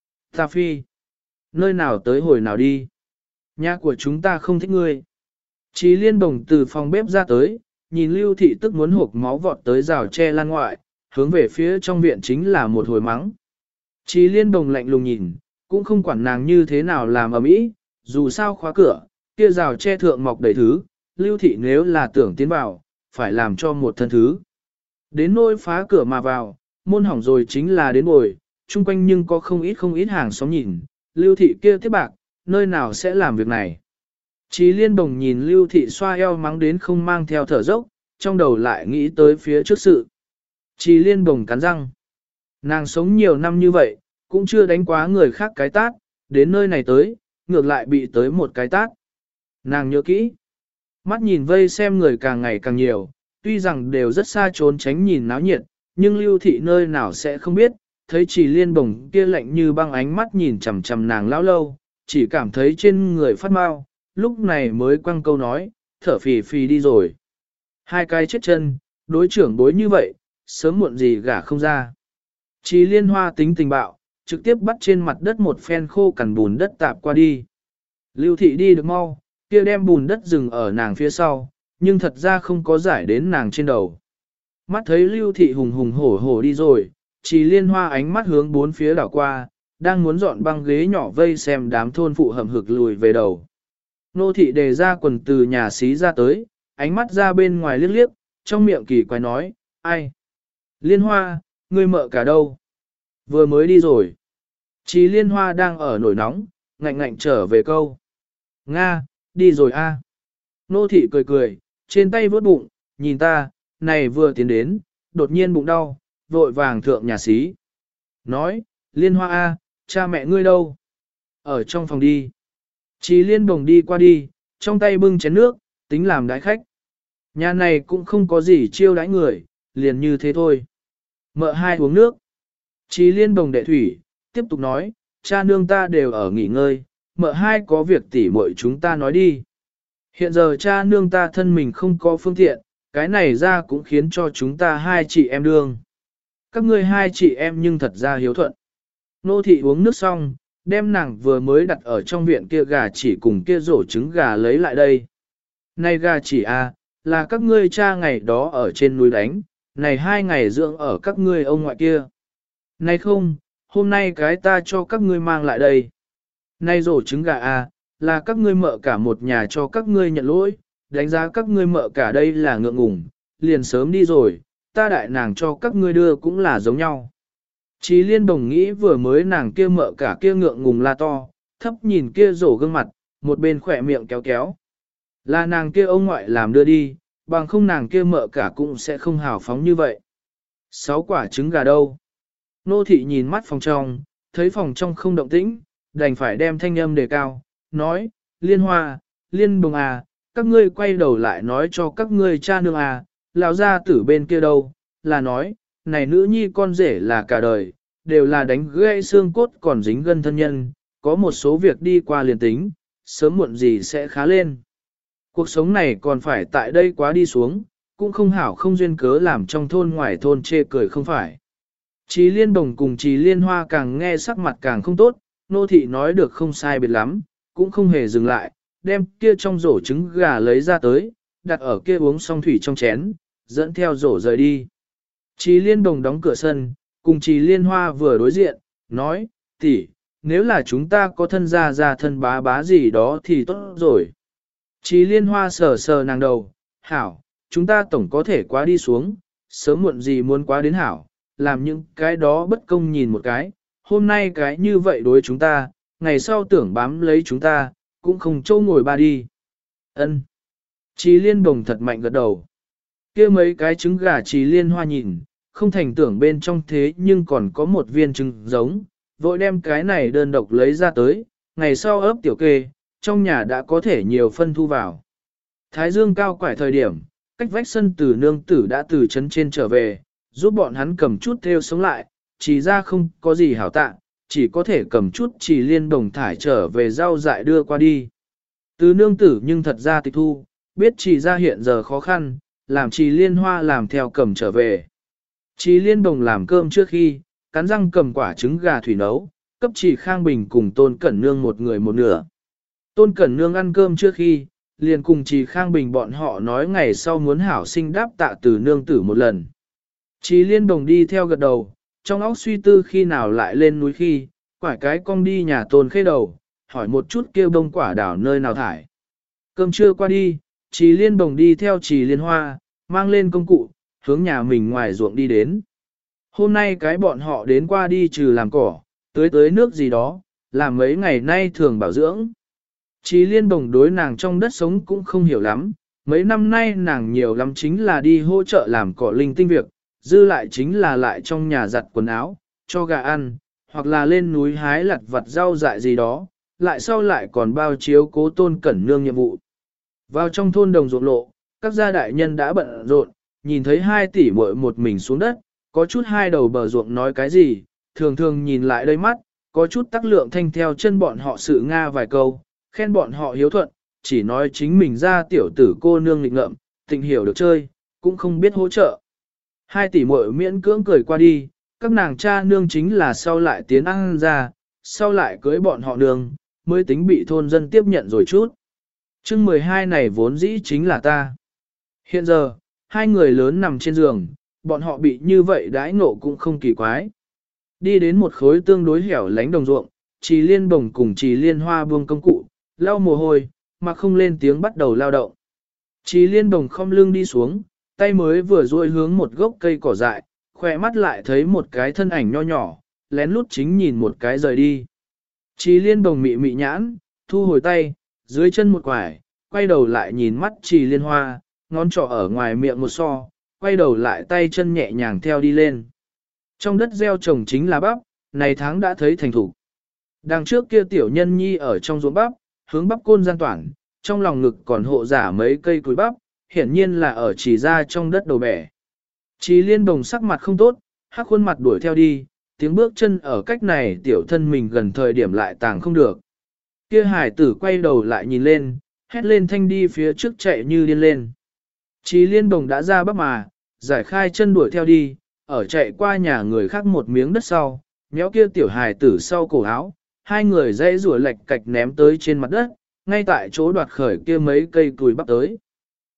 Ta phi. Nơi nào tới hồi nào đi. Nhà của chúng ta không thích ngươi. Trì Liên Bồng từ phòng bếp ra tới, nhìn Lưu Thị tức muốn hộp máu vọt tới rào tre lan ngoại, hướng về phía trong viện chính là một hồi mắng. Trì Liên Bồng lạnh lùng nhìn, cũng không quản nàng như thế nào làm ầm ĩ, dù sao khóa cửa, kia rào che thượng mọc đầy thứ, Lưu Thị nếu là tưởng tiến vào, phải làm cho một thân thứ. Đến nỗi phá cửa mà vào, môn hỏng rồi chính là đến bồi, chung quanh nhưng có không ít hàng xóm nhìn, Lưu Thị kia tiếp bạc, nơi nào sẽ làm việc này. Trì Liên Bồng nhìn Lưu Thị xoa eo mắng đến không mang theo thở dốc, trong đầu lại nghĩ tới phía trước sự. Trì Liên Bồng cắn răng. Nàng sống nhiều năm như vậy, cũng chưa đánh quá người khác cái tát, đến nơi này tới, ngược lại bị tới một cái tát. Nàng nhớ kỹ. Mắt nhìn vây xem người càng ngày càng nhiều, tuy rằng đều rất xa trốn tránh nhìn náo nhiệt, nhưng Lưu Thị nơi nào sẽ không biết, thấy Trì Liên Bồng kia lạnh như băng ánh mắt nhìn chằm chằm nàng lão lâu, chỉ cảm thấy trên người phát mau, lúc này mới quăng câu nói, thở phì phì đi rồi. Hai cái chết chân, đối trưởng đối như vậy, sớm muộn gì gả không ra. Trì Liên Hoa tính tình bạo, trực tiếp bắt trên mặt đất một phen khô cằn bùn đất tạp qua đi. Lưu Thị đi được mau, kia đem bùn đất dừng ở nàng phía sau, nhưng thật ra không có giải đến nàng trên đầu. Mắt thấy Lưu Thị hùng hùng hổ hổ đi rồi, Trì Liên Hoa ánh mắt hướng bốn phía đảo qua, đang muốn dọn băng ghế nhỏ vây xem đám thôn phụ hầm hực lùi về đầu. Nô Thị đề ra quần từ nhà xí ra tới, ánh mắt ra bên ngoài liếc liếc, trong miệng kỳ quái nói, ai? Liên Hoa, ngươi mợ cả đâu? Vừa mới đi rồi. Trì Liên Hoa đang ở nổi nóng, ngạnh ngạnh trở về câu. Nga, đi rồi a. Nô Thị cười cười, trên tay vớt bụng, nhìn ta, này vừa tiến đến, đột nhiên bụng đau, vội vàng thượng nhà xí. Nói, Liên Hoa a, cha mẹ ngươi đâu? Ở trong phòng đi. Trì Liên Bồng đi qua đi, trong tay bưng chén nước, tính làm đái khách. Nhà này cũng không có gì chiêu đãi người, liền như thế thôi. Mợ hai uống nước. Trì Liên Bồng đệ thủy, tiếp tục nói, cha nương ta đều ở nghỉ ngơi, mợ hai có việc tỉ muội chúng ta nói đi. Hiện giờ cha nương ta thân mình không có phương tiện, cái này ra cũng khiến cho chúng ta hai chị em đương. Các ngươi hai chị em nhưng thật ra hiếu thuận. Nô Thị uống nước xong, đem nàng vừa mới đặt ở trong viện kia gà chỉ cùng kia rổ trứng gà lấy lại đây. Này gà chỉ là các ngươi cha ngày đó ở trên núi đánh, này 2 ngày dưỡng ở các ngươi ông ngoại kia. Này không, hôm nay cái ta cho các ngươi mang lại đây. Này rổ trứng gà là các ngươi mợ cả một nhà cho các ngươi nhận lỗi, đánh giá các ngươi mợ cả đây là ngượng ngùng, liền sớm đi rồi, ta đại nàng cho các ngươi đưa cũng là giống nhau. Chí Liên đồng nghĩ vừa mới nàng kia mợ cả kia ngượng ngùng la to, thấp nhìn kia rổ gương mặt, một bên khỏe miệng kéo kéo. Là nàng kia ông ngoại làm đưa đi, bằng không nàng kia mợ cả cũng sẽ không hào phóng như vậy. 6 quả trứng gà đâu? Nô thị nhìn mắt phòng trong, thấy phòng trong không động tĩnh, đành phải đem thanh âm đề cao, nói, Liên Hoa, Liên Đồng các ngươi quay đầu lại nói cho các ngươi cha nương lão gia tử bên kia đâu, là nói, này nữ nhi con rể là cả đời, đều là đánh gãy xương cốt còn dính gân thân nhân, có một số việc đi qua liền tính, sớm muộn gì sẽ khá lên. Cuộc sống này còn phải tại đây quá đi xuống, cũng không hảo không duyên cớ làm trong thôn ngoài thôn chê cười không phải. Chí Liên Đồng cùng Chí Liên Hoa càng nghe sắc mặt càng không tốt, nô thị nói được không sai biệt lắm, cũng không hề dừng lại, đem kia trong rổ trứng gà lấy ra tới, đặt ở kia uống xong thủy trong chén, dẫn theo rổ rời đi. Chí Liên Đồng đóng cửa sân, cùng Chí Liên Hoa vừa đối diện, nói, tỷ, nếu là chúng ta có thân gia thân bá gì đó thì tốt rồi. Chí Liên Hoa sờ sờ nàng đầu, hảo, chúng ta tổng có thể quá đi xuống, sớm muộn gì muốn quá đến hảo, làm những cái đó bất công nhìn một cái, hôm nay cái như vậy đối chúng ta, ngày sau tưởng bám lấy chúng ta, cũng không châu ngồi ba đi. Ân. Chí Liên Đồng thật mạnh gật đầu. Kia mấy cái trứng gà Chí Liên Hoa nhìn, không thành tưởng bên trong thế nhưng còn có một viên trứng giống, vội đem cái này đơn độc lấy ra tới, ngày sau ấp tiểu kê, trong nhà đã có thể nhiều phân thu vào. Thái dương cao quải thời điểm, cách vách sân Từ nương tử đã từ trấn trên trở về, giúp bọn hắn cầm chút theo sống lại, chỉ ra không có gì hảo tạ, chỉ có thể cầm chút Chỉ Liên Đồng thải trở về rau dại đưa qua đi. Từ nương tử nhưng thật ra tịch thu, biết chỉ ra hiện giờ khó khăn, làm Chỉ Liên Hoa làm theo cầm trở về. Chỉ Liên Đồng làm cơm trước khi, cắn răng cầm quả trứng gà thủy nấu, cấp Chỉ Khang Bình cùng Tôn Cẩn Nương một người một nửa. Tôn Cẩn Nương ăn cơm trước khi, liền cùng Chỉ Khang Bình bọn họ nói ngày sau muốn hảo sinh đáp tạ từ nương tử một lần. Chỉ Liên Đồng đi theo gật đầu, trong óc suy tư khi nào lại lên núi khi, quải cái cong đi nhà Tôn Khê đầu, hỏi một chút kêu đông quả đảo nơi nào thải. Cơm trưa qua đi, Chỉ Liên Đồng đi theo Chỉ Liên Hoa, mang lên công cụ, hướng nhà mình ngoài ruộng đi đến. Hôm nay cái bọn họ đến qua đi trừ làm cỏ, tới nước gì đó, làm mấy ngày nay thường bảo dưỡng. Chỉ Liên Đồng đối nàng trong đất sống cũng không hiểu lắm, mấy năm nay nàng nhiều lắm chính là đi hỗ trợ làm cỏ linh tinh việc, dư lại chính là lại trong nhà giặt quần áo, cho gà ăn, hoặc là lên núi hái lặt vặt rau dại gì đó, lại sau lại còn bao chiếu cố Tôn Cẩn Nương nhiệm vụ. Vào trong thôn đồng ruộng lộ, các gia đại nhân đã bận rộn, nhìn thấy 2 tỷ muội một mình xuống đất, có chút hai đầu bờ ruộng nói cái gì, thường thường nhìn lại đây mắt, có chút tắc lượng thanh theo chân bọn họ sự nga vài câu, khen bọn họ hiếu thuận, chỉ nói chính mình ra tiểu tử cô nương nghịch ngợm, tình hiểu được chơi, cũng không biết hỗ trợ. 2 tỷ muội miễn cưỡng cười qua đi, các nàng cha nương chính là sau lại tiến ăn ra, sau lại cưới bọn họ nương, mới tính bị thôn dân tiếp nhận rồi chút. Chương 12 này vốn dĩ chính là ta. Hiện giờ, 2 người lớn nằm trên giường, bọn họ bị như vậy đãi ngộ cũng không kỳ quái. Đi đến một khối tương đối hẻo lánh đồng ruộng, Chỉ Liên Bồng cùng Chỉ Liên Hoa buông công cụ, lau mồ hôi, mà không lên tiếng bắt đầu lao động. Chỉ Liên Bồng khom lưng đi xuống, tay mới vừa duỗi hướng một gốc cây cỏ dại, khỏe mắt lại thấy một cái thân ảnh nho nhỏ, lén lút chính nhìn một cái rời đi. Chỉ Liên Bồng mị mị nhãn, thu hồi tay, dưới chân một quải, quay đầu lại nhìn mắt Chỉ Liên Hoa, ngón trỏ ở ngoài miệng một so, quay đầu lại tay chân nhẹ nhàng theo đi lên. Trong đất gieo trồng chính là bắp, này tháng đã thấy thành thủ. Đằng trước kia tiểu nhân nhi ở trong ruộng bắp, hướng bắp côn gian toản, trong lòng ngực còn hộ giả mấy cây cối bắp, hiển nhiên là ở chỉ ra trong đất đầu bẻ. Chỉ Liên Đồng sắc mặt không tốt, hắc khuôn mặt đuổi theo đi, tiếng bước chân ở cách này tiểu thân mình gần thời điểm lại tàng không được. Kia hải tử quay đầu lại nhìn lên, hét lên thanh đi phía trước chạy như điên lên. Chỉ Liên Đồng đã ra bắp mà, giải khai chân đuổi theo đi, ở chạy qua nhà người khác một miếng đất sau, méo kia tiểu hài tử sau cổ áo, 2 người dãy rủa lệch cạch ném tới trên mặt đất, ngay tại chỗ đoạt khởi kia mấy cây cùi bắp tới.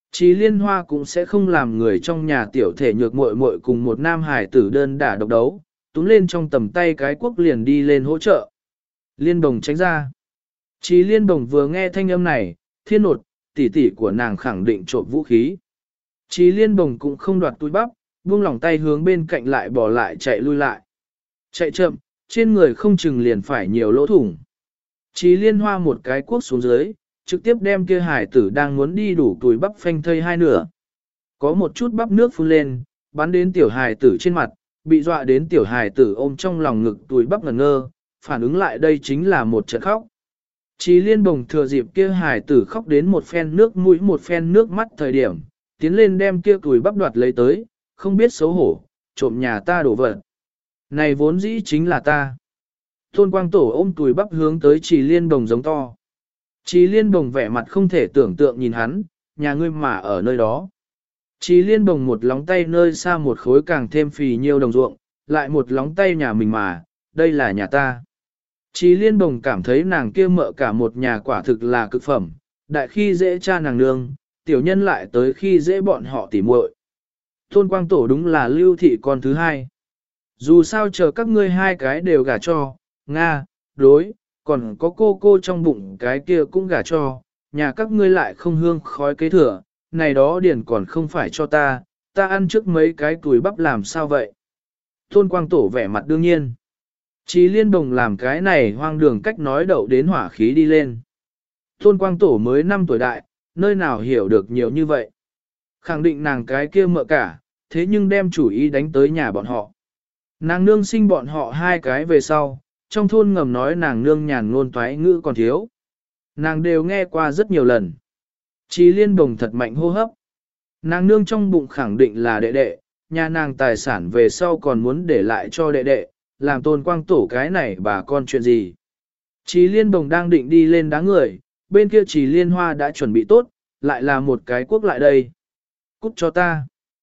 Chí Liên Hoa cũng sẽ không làm người trong nhà tiểu thể nhược muội muội cùng một nam hải tử đơn đả độc đấu, túm lên trong tầm tay cái quốc liền đi lên hỗ trợ. Liên Đồng tránh ra. Chí Liên Đồng vừa nghe thanh âm này, thiên nột, tỷ tỷ của nàng khẳng định trộm vũ khí. Chí Liên Đồng cũng không đoạt túi bắp, buông lỏng tay hướng bên cạnh lại bỏ lại chạy lui lại. Chạy chậm, trên người không chừng liền phải nhiều lỗ thủng. Chí Liên Hoa một cái cuốc xuống dưới, trực tiếp đem kia hải tử đang muốn đi đủ túi bắp phanh thây hai nửa. Có một chút bắp nước phun lên, bắn đến tiểu hải tử trên mặt, bị dọa đến tiểu hải tử ôm trong lòng ngực túi bắp ngẩn ngơ, phản ứng lại đây chính là một trận khóc. Chí Liên Bồng thừa dịp kia hải tử khóc đến một phen nước mũi một phen nước mắt thời điểm, tiến lên đem kia túi bắp đoạt lấy tới, không biết xấu hổ, trộm nhà ta đổ vật. Này vốn dĩ chính là ta. Tôn Quang Tổ ôm túi bắp hướng tới Chí Liên Bồng giống to. Chí Liên Bồng vẻ mặt không thể tưởng tượng nhìn hắn, nhà ngươi mà ở nơi đó. Chí Liên Bồng một lóng tay nơi xa một khối càng thêm phì nhiêu đồng ruộng, lại một lóng tay nhà mình mà, đây là nhà ta. Chí Liên Bồng cảm thấy nàng kia mợ cả một nhà quả thực là cực phẩm, đại khi dễ cha nàng nương, tiểu nhân lại tới khi dễ bọn họ tỉ muội. Tôn Quang Tổ đúng là lưu thị con thứ hai. Dù sao chờ các ngươi hai cái đều gả cho, Nga, đối, còn có cô trong bụng cái kia cũng gả cho, nhà các ngươi lại không hương khói kế thừa, này đó điển còn không phải cho ta ăn trước mấy cái túi bắp làm sao vậy. Tôn Quang Tổ vẻ mặt đương nhiên. Chí Liên Bồng làm cái này hoang đường cách nói đậu đến hỏa khí đi lên. Tôn Quang Tổ mới 5 tuổi đại, nơi nào hiểu được nhiều như vậy. Khẳng định nàng cái kia mợ cả, thế nhưng đem chủ ý đánh tới nhà bọn họ. Nàng nương sinh bọn họ hai cái về sau, trong thôn ngầm nói nàng nương nhàn ngôn toái ngữ còn thiếu. Nàng đều nghe qua rất nhiều lần. Chí Liên Bồng thật mạnh hô hấp. Nàng nương trong bụng khẳng định là đệ đệ, nhà nàng tài sản về sau còn muốn để lại cho đệ đệ, làm Tôn Quang Tổ cái này bà con chuyện gì. Chí Liên Bồng đang định đi lên đá người, bên kia Chí Liên Hoa đã chuẩn bị tốt, lại là một cái quốc lại đây. Cút cho ta.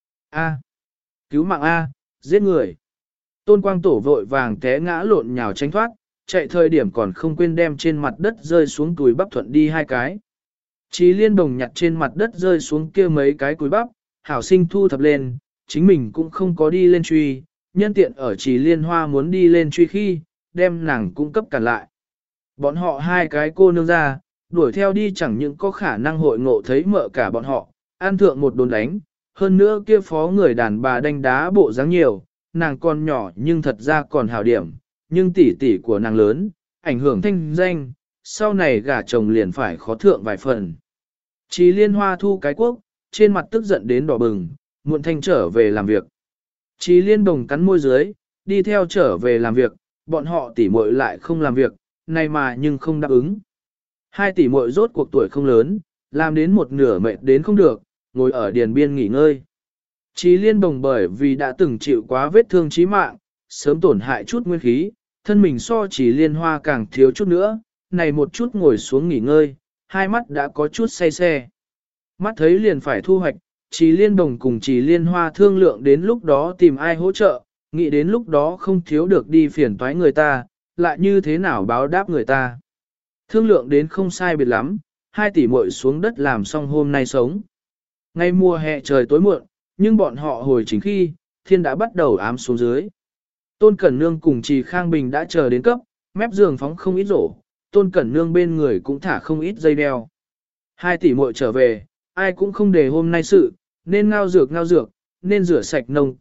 A. Cứu mạng A, giết người. Tôn Quang Tổ vội vàng té ngã lộn nhào tránh thoát, chạy thời điểm còn không quên đem trên mặt đất rơi xuống túi bắp thuận đi hai cái. Chí Liên Bồng nhặt trên mặt đất rơi xuống kia mấy cái túi bắp, hảo sinh thu thập lên, chính mình cũng không có đi lên truy, nhân tiện ở Chí Liên Hoa muốn đi lên truy khi, đem nàng cung cấp cản lại. Bọn họ hai cái cô nương ra, đuổi theo đi chẳng những có khả năng hội ngộ thấy mợ cả bọn họ, an thượng một đồn đánh, hơn nữa kia phó người đàn bà đánh đá bộ dáng nhiều, nàng còn nhỏ nhưng thật ra còn hảo điểm, nhưng tỷ tỷ của nàng lớn, ảnh hưởng thanh danh, sau này gả chồng liền phải khó thượng vài phần. Chí Liên Hoa thu cái quốc, trên mặt tức giận đến đỏ bừng, muộn thanh trở về làm việc. Chí Liên Bồng cắn môi dưới, đi theo trở về làm việc, bọn họ tỷ muội lại không làm việc, này mà nhưng không đáp ứng. Hai tỷ muội rốt cuộc tuổi không lớn, làm đến một nửa mệt đến không được, ngồi ở điền biên nghỉ ngơi. Chí Liên Bồng bởi vì đã từng chịu quá vết thương chí mạng, sớm tổn hại chút nguyên khí, thân mình so Chí Liên Hoa càng thiếu chút nữa, này một chút ngồi xuống nghỉ ngơi, hai mắt đã có chút say xe. Mắt thấy liền phải thu hoạch, Chí Liên Bồng cùng Chí Liên Hoa thương lượng đến lúc đó tìm ai hỗ trợ, nghĩ đến lúc đó không thiếu được đi phiền toái người ta, lại như thế nào báo đáp người ta. Thương lượng đến không sai biệt lắm, hai tỷ muội xuống đất làm xong hôm nay sống. Ngay mùa hè trời tối muộn, nhưng bọn họ hồi chính khi, thiên đã bắt đầu ám xuống dưới. Tôn Cẩn Nương cùng Trì Khang Bình đã chờ đến cấp, mép giường phóng không ít rổ, Tôn Cẩn Nương bên người cũng thả không ít dây đeo. Hai tỷ muội trở về, ai cũng không để hôm nay sự, nên ngao dược, nên rửa sạch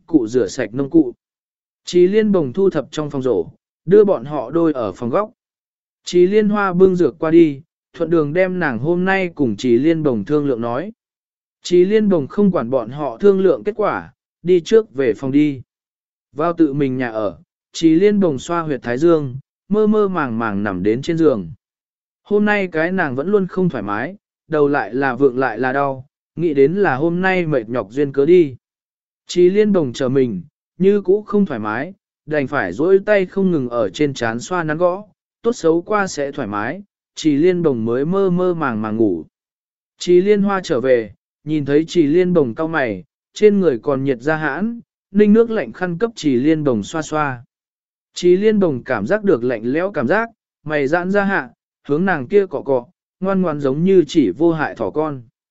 nông cụ. Chí Liên Bồng thu thập trong phòng rổ, đưa bọn họ đôi ở phòng góc. Chí Liên Hoa bưng dược qua đi, thuận đường đem nàng hôm nay cùng Chí Liên Bồng thương lượng nói. Chí Liên Bồng không quản bọn họ thương lượng kết quả, đi trước về phòng đi. Vào tự mình nhà ở, Chí Liên Bồng xoa huyệt thái dương, mơ mơ màng màng nằm đến trên giường. Hôm nay cái nàng vẫn luôn không thoải mái, đầu lại là vượng lại là đau, nghĩ đến là hôm nay mệt nhọc duyên cớ đi. Chí Liên Bồng chờ mình, như cũ không thoải mái, đành phải dỗi tay không ngừng ở trên trán xoa nắn gõ, tốt xấu qua sẽ thoải mái, Chí Liên Bồng mới mơ mơ màng màng ngủ. Chí Liên Hoa trở về, nhìn thấy Chí Liên Bồng cau mày, trên người còn nhiệt ra hãn, ninh nước lạnh khăn cấp Chí Liên Bồng xoa xoa. Chí Liên Bồng cảm giác được lạnh lẽo cảm giác, mày giãn ra hạ, hướng nàng kia cọ cọ, ngoan ngoan giống như chỉ vô hại thỏ con.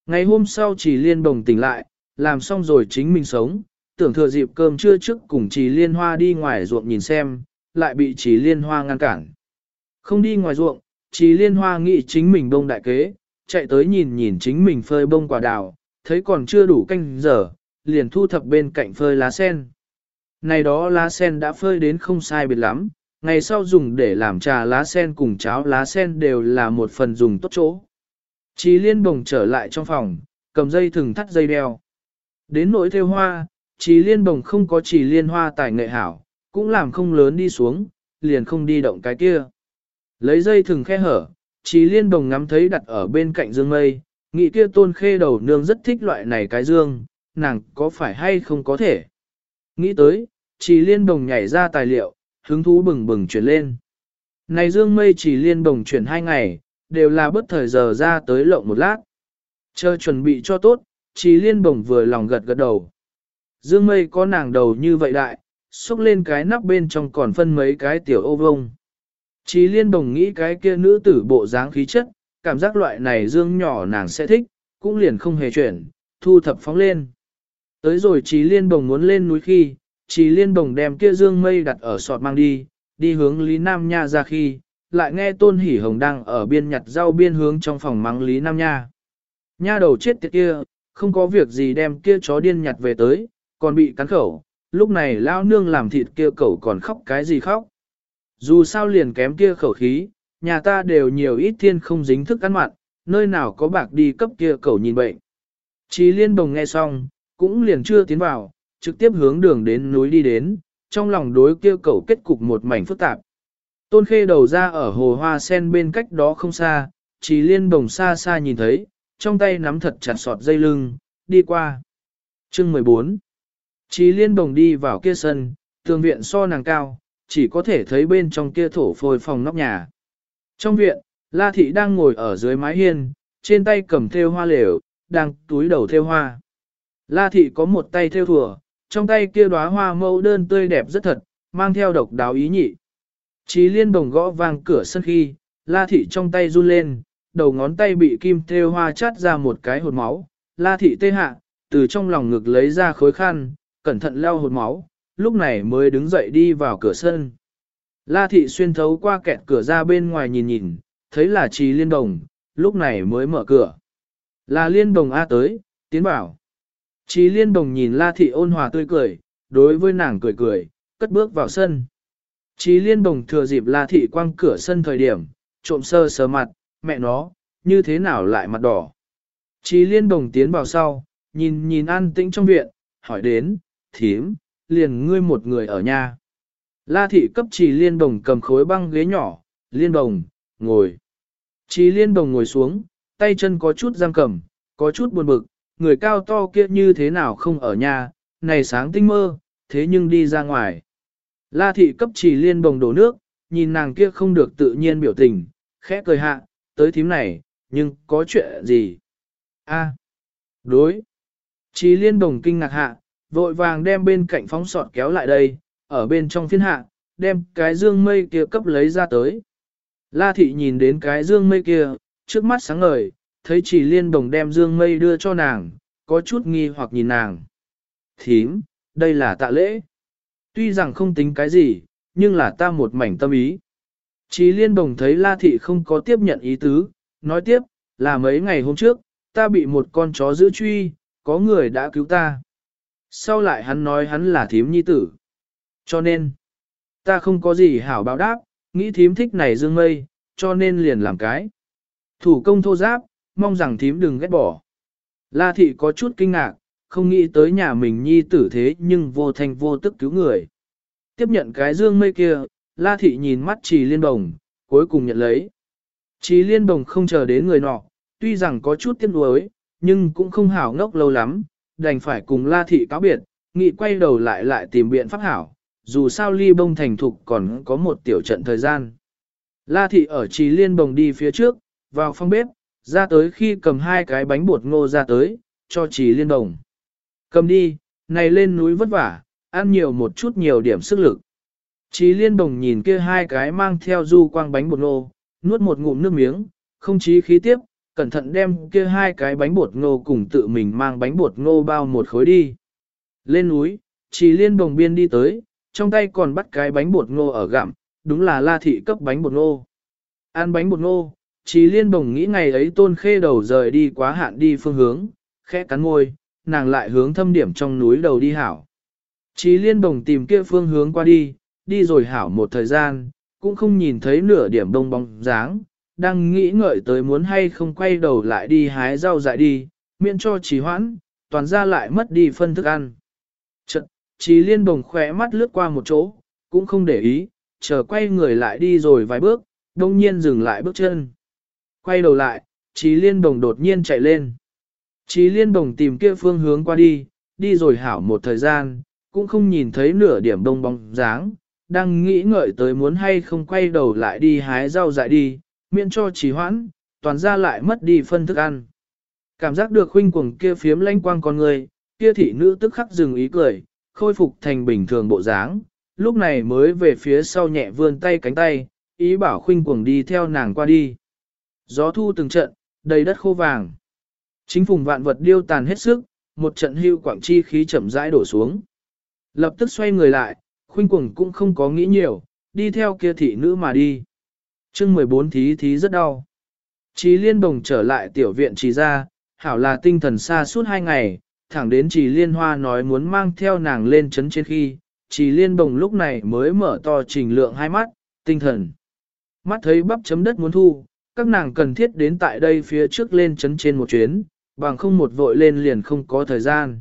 Ngày hôm sau Trì Liên Bồng tỉnh lại, làm xong rồi chính mình sống, tưởng thừa dịp cơm trưa trước cùng Trì Liên Hoa đi ngoài ruộng nhìn xem, lại bị Trì Liên Hoa ngăn cản. Không đi ngoài ruộng, Trì Liên Hoa nghĩ chính mình bông đại kế, chạy tới nhìn nhìn chính mình phơi bông quả đào, thấy còn chưa đủ canh giờ, liền thu thập bên cạnh phơi lá sen. Này đó lá sen đã phơi đến không sai biệt lắm, ngày sau dùng để làm trà lá sen cùng cháo lá sen đều là một phần dùng tốt chỗ. Trì Liên Bồng trở lại trong phòng, cầm dây thừng thắt dây đeo. Đến nỗi theo hoa, Trì Liên Bồng không có Trì Liên Hoa tài nghệ hảo, cũng làm không lớn đi xuống, liền không đi động cái kia. Lấy dây thừng khe hở, Trì Liên Bồng ngắm thấy đặt ở bên cạnh dương mây, nghĩ kia Tôn Khê đầu nương rất thích loại này cái dương, nàng có phải hay không có thể. Nghĩ tới, Trì Liên Bồng nhảy ra tài liệu, hứng thú bừng bừng chuyển lên. Này dương mây Trì Liên Bồng chuyển 2 ngày, đều là bất thời giờ ra tới lộng một lát. Chờ chuẩn bị cho tốt, Trì Liên Bồng vừa lòng gật gật đầu. Dương mây có nàng đầu như vậy đại, xúc lên cái nắp bên trong còn phân mấy cái tiểu ô vông. Trì Liên Bồng nghĩ cái kia nữ tử bộ dáng khí chất, cảm giác loại này dương nhỏ nàng sẽ thích, cũng liền không hề chuyển, thu thập phóng lên. Tới rồi Trì Liên Bồng muốn lên núi khi, Trì Liên Bồng đem kia dương mây đặt ở sọt mang đi, đi hướng Lý Nam Nha ra khi, lại nghe Tôn Hỷ Hồng đang ở biên nhặt rau biên hướng trong phòng mắng Lý Nam Nha. Nha đầu chết tiệt kia, không có việc gì đem kia chó điên nhặt về tới, còn bị cắn khẩu, lúc này lao nương làm thịt kia cẩu còn khóc cái gì khóc. Dù sao liền kém kia khẩu khí, nhà ta đều nhiều ít thiên không dính thức ăn mặn, nơi nào có bạc đi cấp kia cẩu nhìn bệnh. Trì Liên Bồng nghe xong, cũng liền chưa tiến vào, trực tiếp hướng đường đến núi đi đến, trong lòng đối kia cẩu kết cục một mảnh phức tạp. Tôn Khê đầu ra ở hồ hoa sen bên cách đó không xa, Trì Liên Bồng xa xa nhìn thấy, trong tay nắm thật chặt sọt dây lưng, đi qua. Chương 14. Trì Liên Bồng đi vào kia sân, tường viện so nàng cao, chỉ có thể thấy bên trong kia thổ phôi phòng nóc nhà. Trong viện, La Thị đang ngồi ở dưới mái hiên, trên tay cầm thêu hoa lều, đang túi đầu thêu hoa. La Thị có một tay thêu thùa, trong tay kia đóa hoa mẫu đơn tươi đẹp rất thật, mang theo độc đáo ý nhị. Trì Liên Bồng gõ vang cửa sân khi, La Thị trong tay run lên, đầu ngón tay bị kim thêu hoa chát ra một cái hột máu. La Thị tê hạ, từ trong lòng ngực lấy ra khối khăn, cẩn thận lau hột máu, lúc này mới đứng dậy đi vào cửa sân. La Thị xuyên thấu qua kẹt cửa ra bên ngoài nhìn nhìn, thấy là Trì Liên Bồng, lúc này mới mở cửa. Là Liên Bồng A tới, tiến bảo. Trì Liên Bồng nhìn La Thị ôn hòa tươi cười, đối với nàng cười cười, cất bước vào sân. Trì Liên Bồng thừa dịp La Thị quăng cửa sân thời điểm, trộm sơ sờ mặt, mẹ nó, như thế nào lại mặt đỏ. Trì Liên Bồng tiến vào sau, nhìn nhìn an tĩnh trong viện, hỏi đến, thím, liền ngươi một người ở nhà. La Thị cấp Trì Liên Bồng cầm khối băng ghế nhỏ, Liên Bồng, ngồi. Trì Liên Bồng ngồi xuống, tay chân có chút giam cầm, có chút buồn bực, người cao to kia như thế nào không ở nhà, này sáng tinh mơ, thế nhưng đi ra ngoài. La Thị cấp Trì Liên Bồng đổ nước, nhìn nàng kia không được tự nhiên biểu tình, khẽ cười hạ, tới thím này, nhưng có chuyện gì? A, đối. Trì Liên Bồng kinh ngạc hạ, vội vàng đem bên cạnh phóng sọt kéo lại đây, ở bên trong phiên hạ, đem cái dương mây kia cấp lấy ra tới. La Thị nhìn đến cái dương mây kia, trước mắt sáng ngời, thấy Trì Liên Bồng đem dương mây đưa cho nàng, có chút nghi hoặc nhìn nàng. Thím, đây là tạ lễ. Tuy rằng không tính cái gì, nhưng là ta một mảnh tâm ý. Trì Liên Bồng thấy La Thị không có tiếp nhận ý tứ, nói tiếp, là mấy ngày hôm trước, ta bị một con chó giữ truy, có người đã cứu ta. Sau lại hắn nói hắn là thím nhi tử. Cho nên, ta không có gì hảo báo đáp, nghĩ thím thích này dương mây, cho nên liền làm cái. Thủ công thô giáp, mong rằng thím đừng ghét bỏ. La Thị có chút kinh ngạc, không nghĩ tới nhà mình nhi tử thế nhưng vô thành vô tức cứu người. Tiếp nhận cái dương mây kia, La Thị nhìn mắt Trì Liên Bồng, cuối cùng nhận lấy. Trì Liên Bồng không chờ đến người nọ, tuy rằng có chút tiếc nuối, nhưng cũng không hảo ngốc lâu lắm, đành phải cùng La Thị cáo biệt, nghị quay đầu lại tìm biện pháp hảo, dù sao ly bông thành thục còn có một tiểu trận thời gian. La Thị ở Trì Liên Bồng đi phía trước, vào phòng bếp, ra tới khi cầm 2 cái bánh bột ngô ra tới, cho Trì Liên Bồng. Cầm đi, này lên núi vất vả, ăn nhiều một chút nhiều điểm sức lực. Trì Liên Bồng nhìn kia 2 cái mang theo du quang bánh bột ngô, nuốt một ngụm nước miếng, không chí khí tiếp, cẩn thận đem kia 2 cái bánh bột ngô cùng tự mình mang bánh bột ngô bao một khối đi. Lên núi, Trì Liên bồng biên đi tới, trong tay còn bắt cái bánh bột ngô ở gặm, đúng là La thị cấp bánh bột ngô. Ăn bánh bột ngô, Trì Liên bồng nghĩ ngày ấy Tôn Khê đầu rời đi quá hạn đi phương hướng, khẽ cắn môi, nàng lại hướng thâm điểm trong núi đầu đi hảo. Trì Liên bồng tìm kia phương hướng qua đi, đi rồi hảo một thời gian, cũng không nhìn thấy nửa điểm đông bóng dáng, đang nghĩ ngợi tới muốn hay không quay đầu lại đi hái rau dại đi, miễn cho trì hoãn, toàn ra lại mất đi phân thức ăn. Chật, Trì Liên bồng khỏe mắt lướt qua một chỗ, cũng không để ý, chờ quay người lại đi rồi vài bước, đông nhiên dừng lại bước chân. Quay đầu lại, Trì Liên bồng đột nhiên chạy lên. Trì Liên bồng tìm kia phương hướng qua đi, đi rồi hảo một thời gian, cũng không nhìn thấy nửa điểm đông bóng dáng, đang nghĩ ngợi tới muốn hay không quay đầu lại đi hái rau dại đi, miễn cho trì hoãn, toàn ra lại mất đi phân thức ăn. Cảm giác được huynh cuồng kia phiếm lanh quang con người, kia thị nữ tức khắc dừng ý cười, khôi phục thành bình thường bộ dáng, lúc này mới về phía sau nhẹ vươn tay cánh tay, ý bảo huynh cuồng đi theo nàng qua đi. Gió thu từng trận, đầy đất khô vàng. Chính phùng vạn vật điêu tàn hết sức, một trận hưu quảng chi khí chậm rãi đổ xuống. Lập tức xoay người lại, khuynh cuồng cũng không có nghĩ nhiều, đi theo kia thị nữ mà đi. Chương 14 thí rất đau. Trì Liên bồng trở lại tiểu viện trì ra, hảo là tinh thần xa suốt 2 ngày, thẳng đến Trì Liên Hoa nói muốn mang theo nàng lên chấn trên khi, Trì Liên bồng lúc này mới mở to trình lượng 2 mắt, tinh thần. Mắt thấy bắp chấm đất muốn thu, các nàng cần thiết đến tại đây phía trước lên chấn trên một chuyến, bằng không một vội lên liền không có thời gian.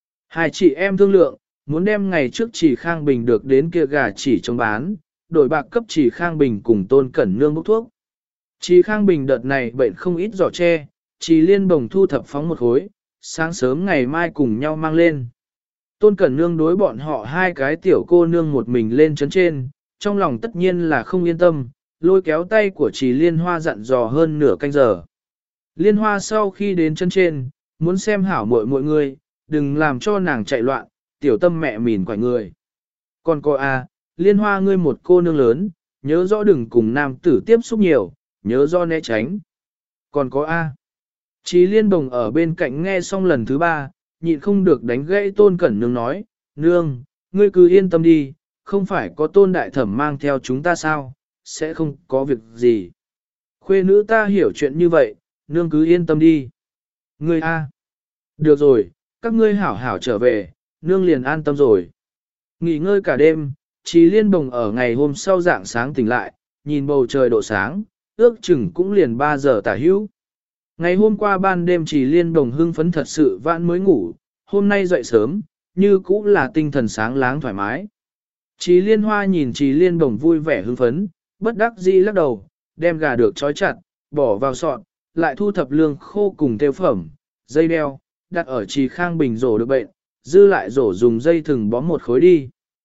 2 chị em thương lượng, muốn đem ngày trước Chỉ Khang Bình được đến kia gà chỉ trong bán, đổi bạc cấp Chỉ Khang Bình cùng Tôn Cẩn Nương bốc thuốc. Chỉ Khang Bình đợt này bệnh không ít giỏ tre, Trì Liên bồng thu thập phóng một khối, sáng sớm ngày mai cùng nhau mang lên. Tôn Cẩn Nương đối bọn họ 2 cái tiểu cô nương một mình lên chấn trên, trong lòng tất nhiên là không yên tâm, lôi kéo tay của Trì Liên Hoa dặn dò hơn nửa canh giờ. Liên Hoa sau khi đến chân trên, muốn xem hảo mọi người, đừng làm cho nàng chạy loạn, tiểu tâm mẹ mìn quải người. Còn cô Liên Hoa ngươi một cô nương lớn, nhớ rõ đừng cùng nam tử tiếp xúc nhiều, nhớ do né tránh. Còn có Trì Liên bồng ở bên cạnh nghe xong lần thứ 3, nhịn không được đánh gãy Tôn Cẩn Nương nói, nương, ngươi cứ yên tâm đi, không phải có Tôn đại thẩm mang theo chúng ta sao, sẽ không có việc gì. Khuê nữ ta hiểu chuyện như vậy, nương cứ yên tâm đi. Ngươi được rồi, các ngươi hảo hảo trở về, nương liền an tâm rồi. Nghỉ ngơi cả đêm, Trì Liên bồng ở ngày hôm sau dạng sáng tỉnh lại, nhìn bầu trời độ sáng, ước chừng cũng liền 3 giờ tả hữu. Ngày hôm qua ban đêm Trì Liên bồng hưng phấn thật sự vãn mới ngủ, hôm nay dậy sớm, như cũ là tinh thần sáng láng thoải mái. Trì Liên Hoa nhìn Trì Liên bồng vui vẻ hưng phấn, bất đắc dĩ lắc đầu, đem gà được trói chặt, bỏ vào sọt, lại thu thập lương khô cùng tiêu phẩm, dây đeo, đặt ở Trì Khang Bình rổ được bệnh, dư lại rổ dùng dây thừng bó một khối đi.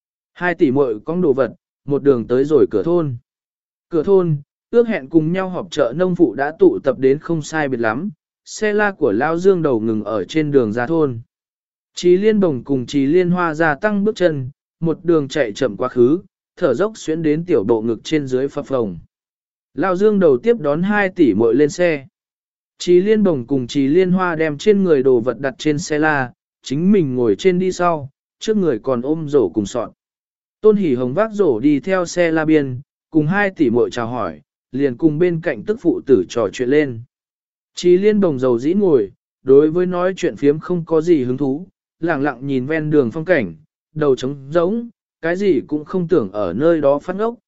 2 tỷ muội con đồ vật, một đường tới rồi cửa thôn. Cửa thôn, ước hẹn cùng nhau họp chợ nông phụ đã tụ tập đến không sai biệt lắm, xe la của Lao Dương đầu ngừng ở trên đường ra thôn. Trì Liên bồng cùng Trì Liên Hoa gia tăng bước chân, một đường chạy chậm quá khứ, thở dốc xuyến đến tiểu bộ ngực trên dưới phập phồng. Lao Dương đầu tiếp đón 2 tỷ muội lên xe. Trì Liên bồng cùng Trì Liên Hoa đem trên người đồ vật đặt trên xe la, chính mình ngồi trên đi sau, trước người còn ôm rổ cùng sọt. Tôn Hỷ Hồng vác rổ đi theo xe la biên, cùng 2 tỷ muội chào hỏi, liền cùng bên cạnh tức phụ tử trò chuyện lên. Trì Liên bồng dầu dĩ ngồi, đối với nói chuyện phiếm không có gì hứng thú, lặng lặng nhìn ven đường phong cảnh, đầu trống rỗng, cái gì cũng không tưởng ở nơi đó phát ngốc.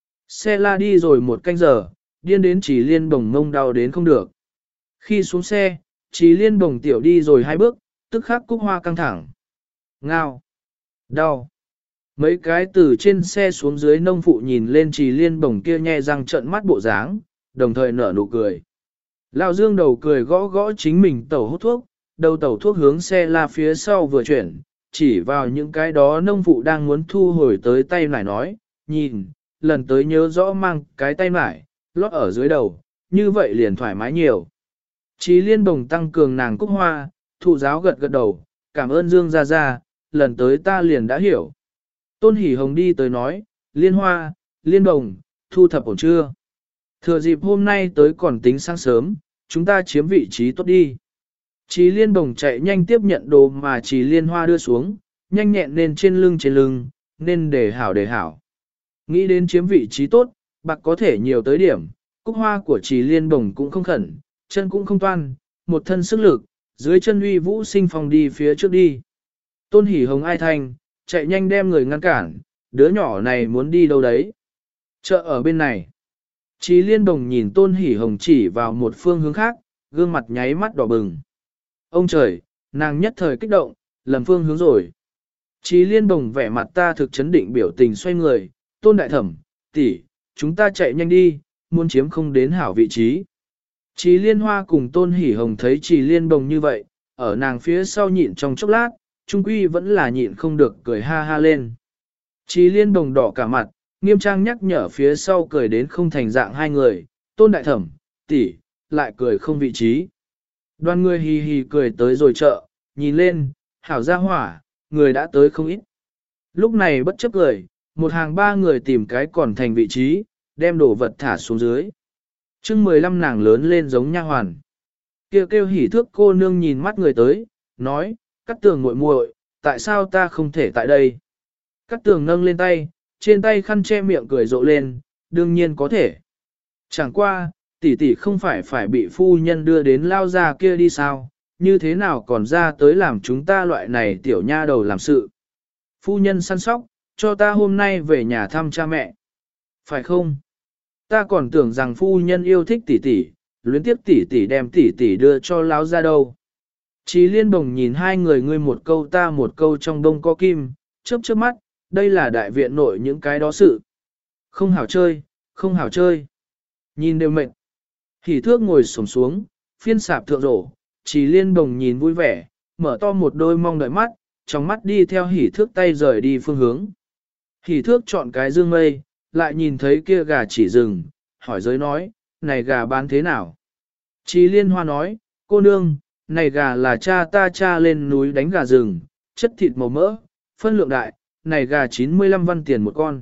Xe la đi rồi 1 canh giờ, điên đến Trì Liên bồng mông đau đến không được. Khi xuống xe, Trì Liên bồng tiểu đi rồi 2 bước, tức khắc cúc hoa căng thẳng. Ngao. Đau. Mấy cái từ trên xe xuống dưới nông phụ nhìn lên Trì Liên bồng kia nhe răng trợn mắt bộ dáng, đồng thời nở nụ cười. Lão Dương đầu cười gõ gõ chính mình tẩu hút thuốc, đầu tẩu thuốc hướng xe la phía sau vừa chuyển, chỉ vào những cái đó nông phụ đang muốn thu hồi tới tay nải nói, nhìn, lần tới nhớ rõ mang cái tay nải, lót ở dưới đầu, như vậy liền thoải mái nhiều. Trì Liên bồng tăng cường nàng cúc hoa, thụ giáo gật gật đầu, cảm ơn Dương gia gia, lần tới ta liền đã hiểu. Tôn Hỷ Hồng đi tới nói, Liên Hoa, Liên bồng, thu thập ổn chưa? Thừa dịp hôm nay tới còn tính sáng sớm, chúng ta chiếm vị trí tốt đi. Chí Liên Đồng chạy nhanh tiếp nhận đồ mà Chí Liên Hoa đưa xuống, nhanh nhẹn lên trên lưng, nên để hảo. Nghĩ đến chiếm vị trí tốt, bạc có thể nhiều tới điểm, cúc hoa của Chí Liên Đồng cũng không khẩn, chân cũng không toan, một thân sức lực, dưới chân uy vũ sinh phong đi phía trước đi. Tôn Hỷ Hồng ai thanh, chạy nhanh đem người ngăn cản, đứa nhỏ này muốn đi đâu đấy. Chợ ở bên này. Chí Liên Đồng nhìn Tôn Hỷ Hồng chỉ vào một phương hướng khác, gương mặt nháy mắt đỏ bừng. Ông trời, nàng nhất thời kích động, lầm phương hướng rồi. Chí Liên Đồng vẻ mặt ta thực chấn định biểu tình xoay người, Tôn Đại Thẩm, tỷ, chúng ta chạy nhanh đi, muốn chiếm không đến hảo vị trí. Chí Liên Hoa cùng Tôn Hỷ Hồng thấy Chí Liên Đồng như vậy, ở nàng phía sau nhịn trong chốc lát, trung quy vẫn là nhịn không được cười ha ha lên. Chí Liên Đồng đỏ cả mặt, nghiêm trang nhắc nhở phía sau cười đến không thành dạng hai người, Tôn Đại Thẩm, tỷ, lại cười không vị trí. Đoàn người hì hì cười tới rồi chợ, nhìn lên, hảo gia hỏa, người đã tới không ít. Lúc này bất chấp cười, một hàng ba người tìm cái còn thành vị trí, đem đồ vật thả xuống dưới. Chương 15 nàng lớn lên giống nha hoàn. Kêu hỉ thước cô nương nhìn mắt người tới, nói, Cát Tường muội muội, tại sao ta không thể tại đây? Cát Tường nâng lên tay, trên tay khăn che miệng cười rộ lên, đương nhiên có thể. Chẳng qua, tỷ tỷ không phải bị phu nhân đưa đến lao ra kia đi sao, như thế nào còn ra tới làm chúng ta loại này tiểu nha đầu làm sự. Phu nhân săn sóc, cho ta hôm nay về nhà thăm cha mẹ. Phải không? Ta còn tưởng rằng phu nhân yêu thích tỷ tỷ, luyến tiếp tỷ tỷ đem tỷ tỷ đưa cho lão ra đâu. Chí Liên Đồng nhìn hai người ngươi một câu ta một câu trong đông có kim, chớp chớp mắt, đây là đại viện nội những cái đó sự. Không hảo chơi, không hảo chơi. Nhìn đều mệt. Hỉ thước ngồi xổm xuống, phiên sạp thượng rổ, Chí Liên Đồng nhìn vui vẻ, mở to một đôi mong đợi mắt, trong mắt đi theo hỉ thước tay rời đi phương hướng. Hỉ thước chọn cái dương mây, lại nhìn thấy kia gà chỉ rừng, hỏi giới nói, này gà bán thế nào? Chí Liên Hoa nói, cô nương, này gà là cha ta lên núi đánh gà rừng, chất thịt màu mỡ, phân lượng đại, này gà 95 văn tiền một con.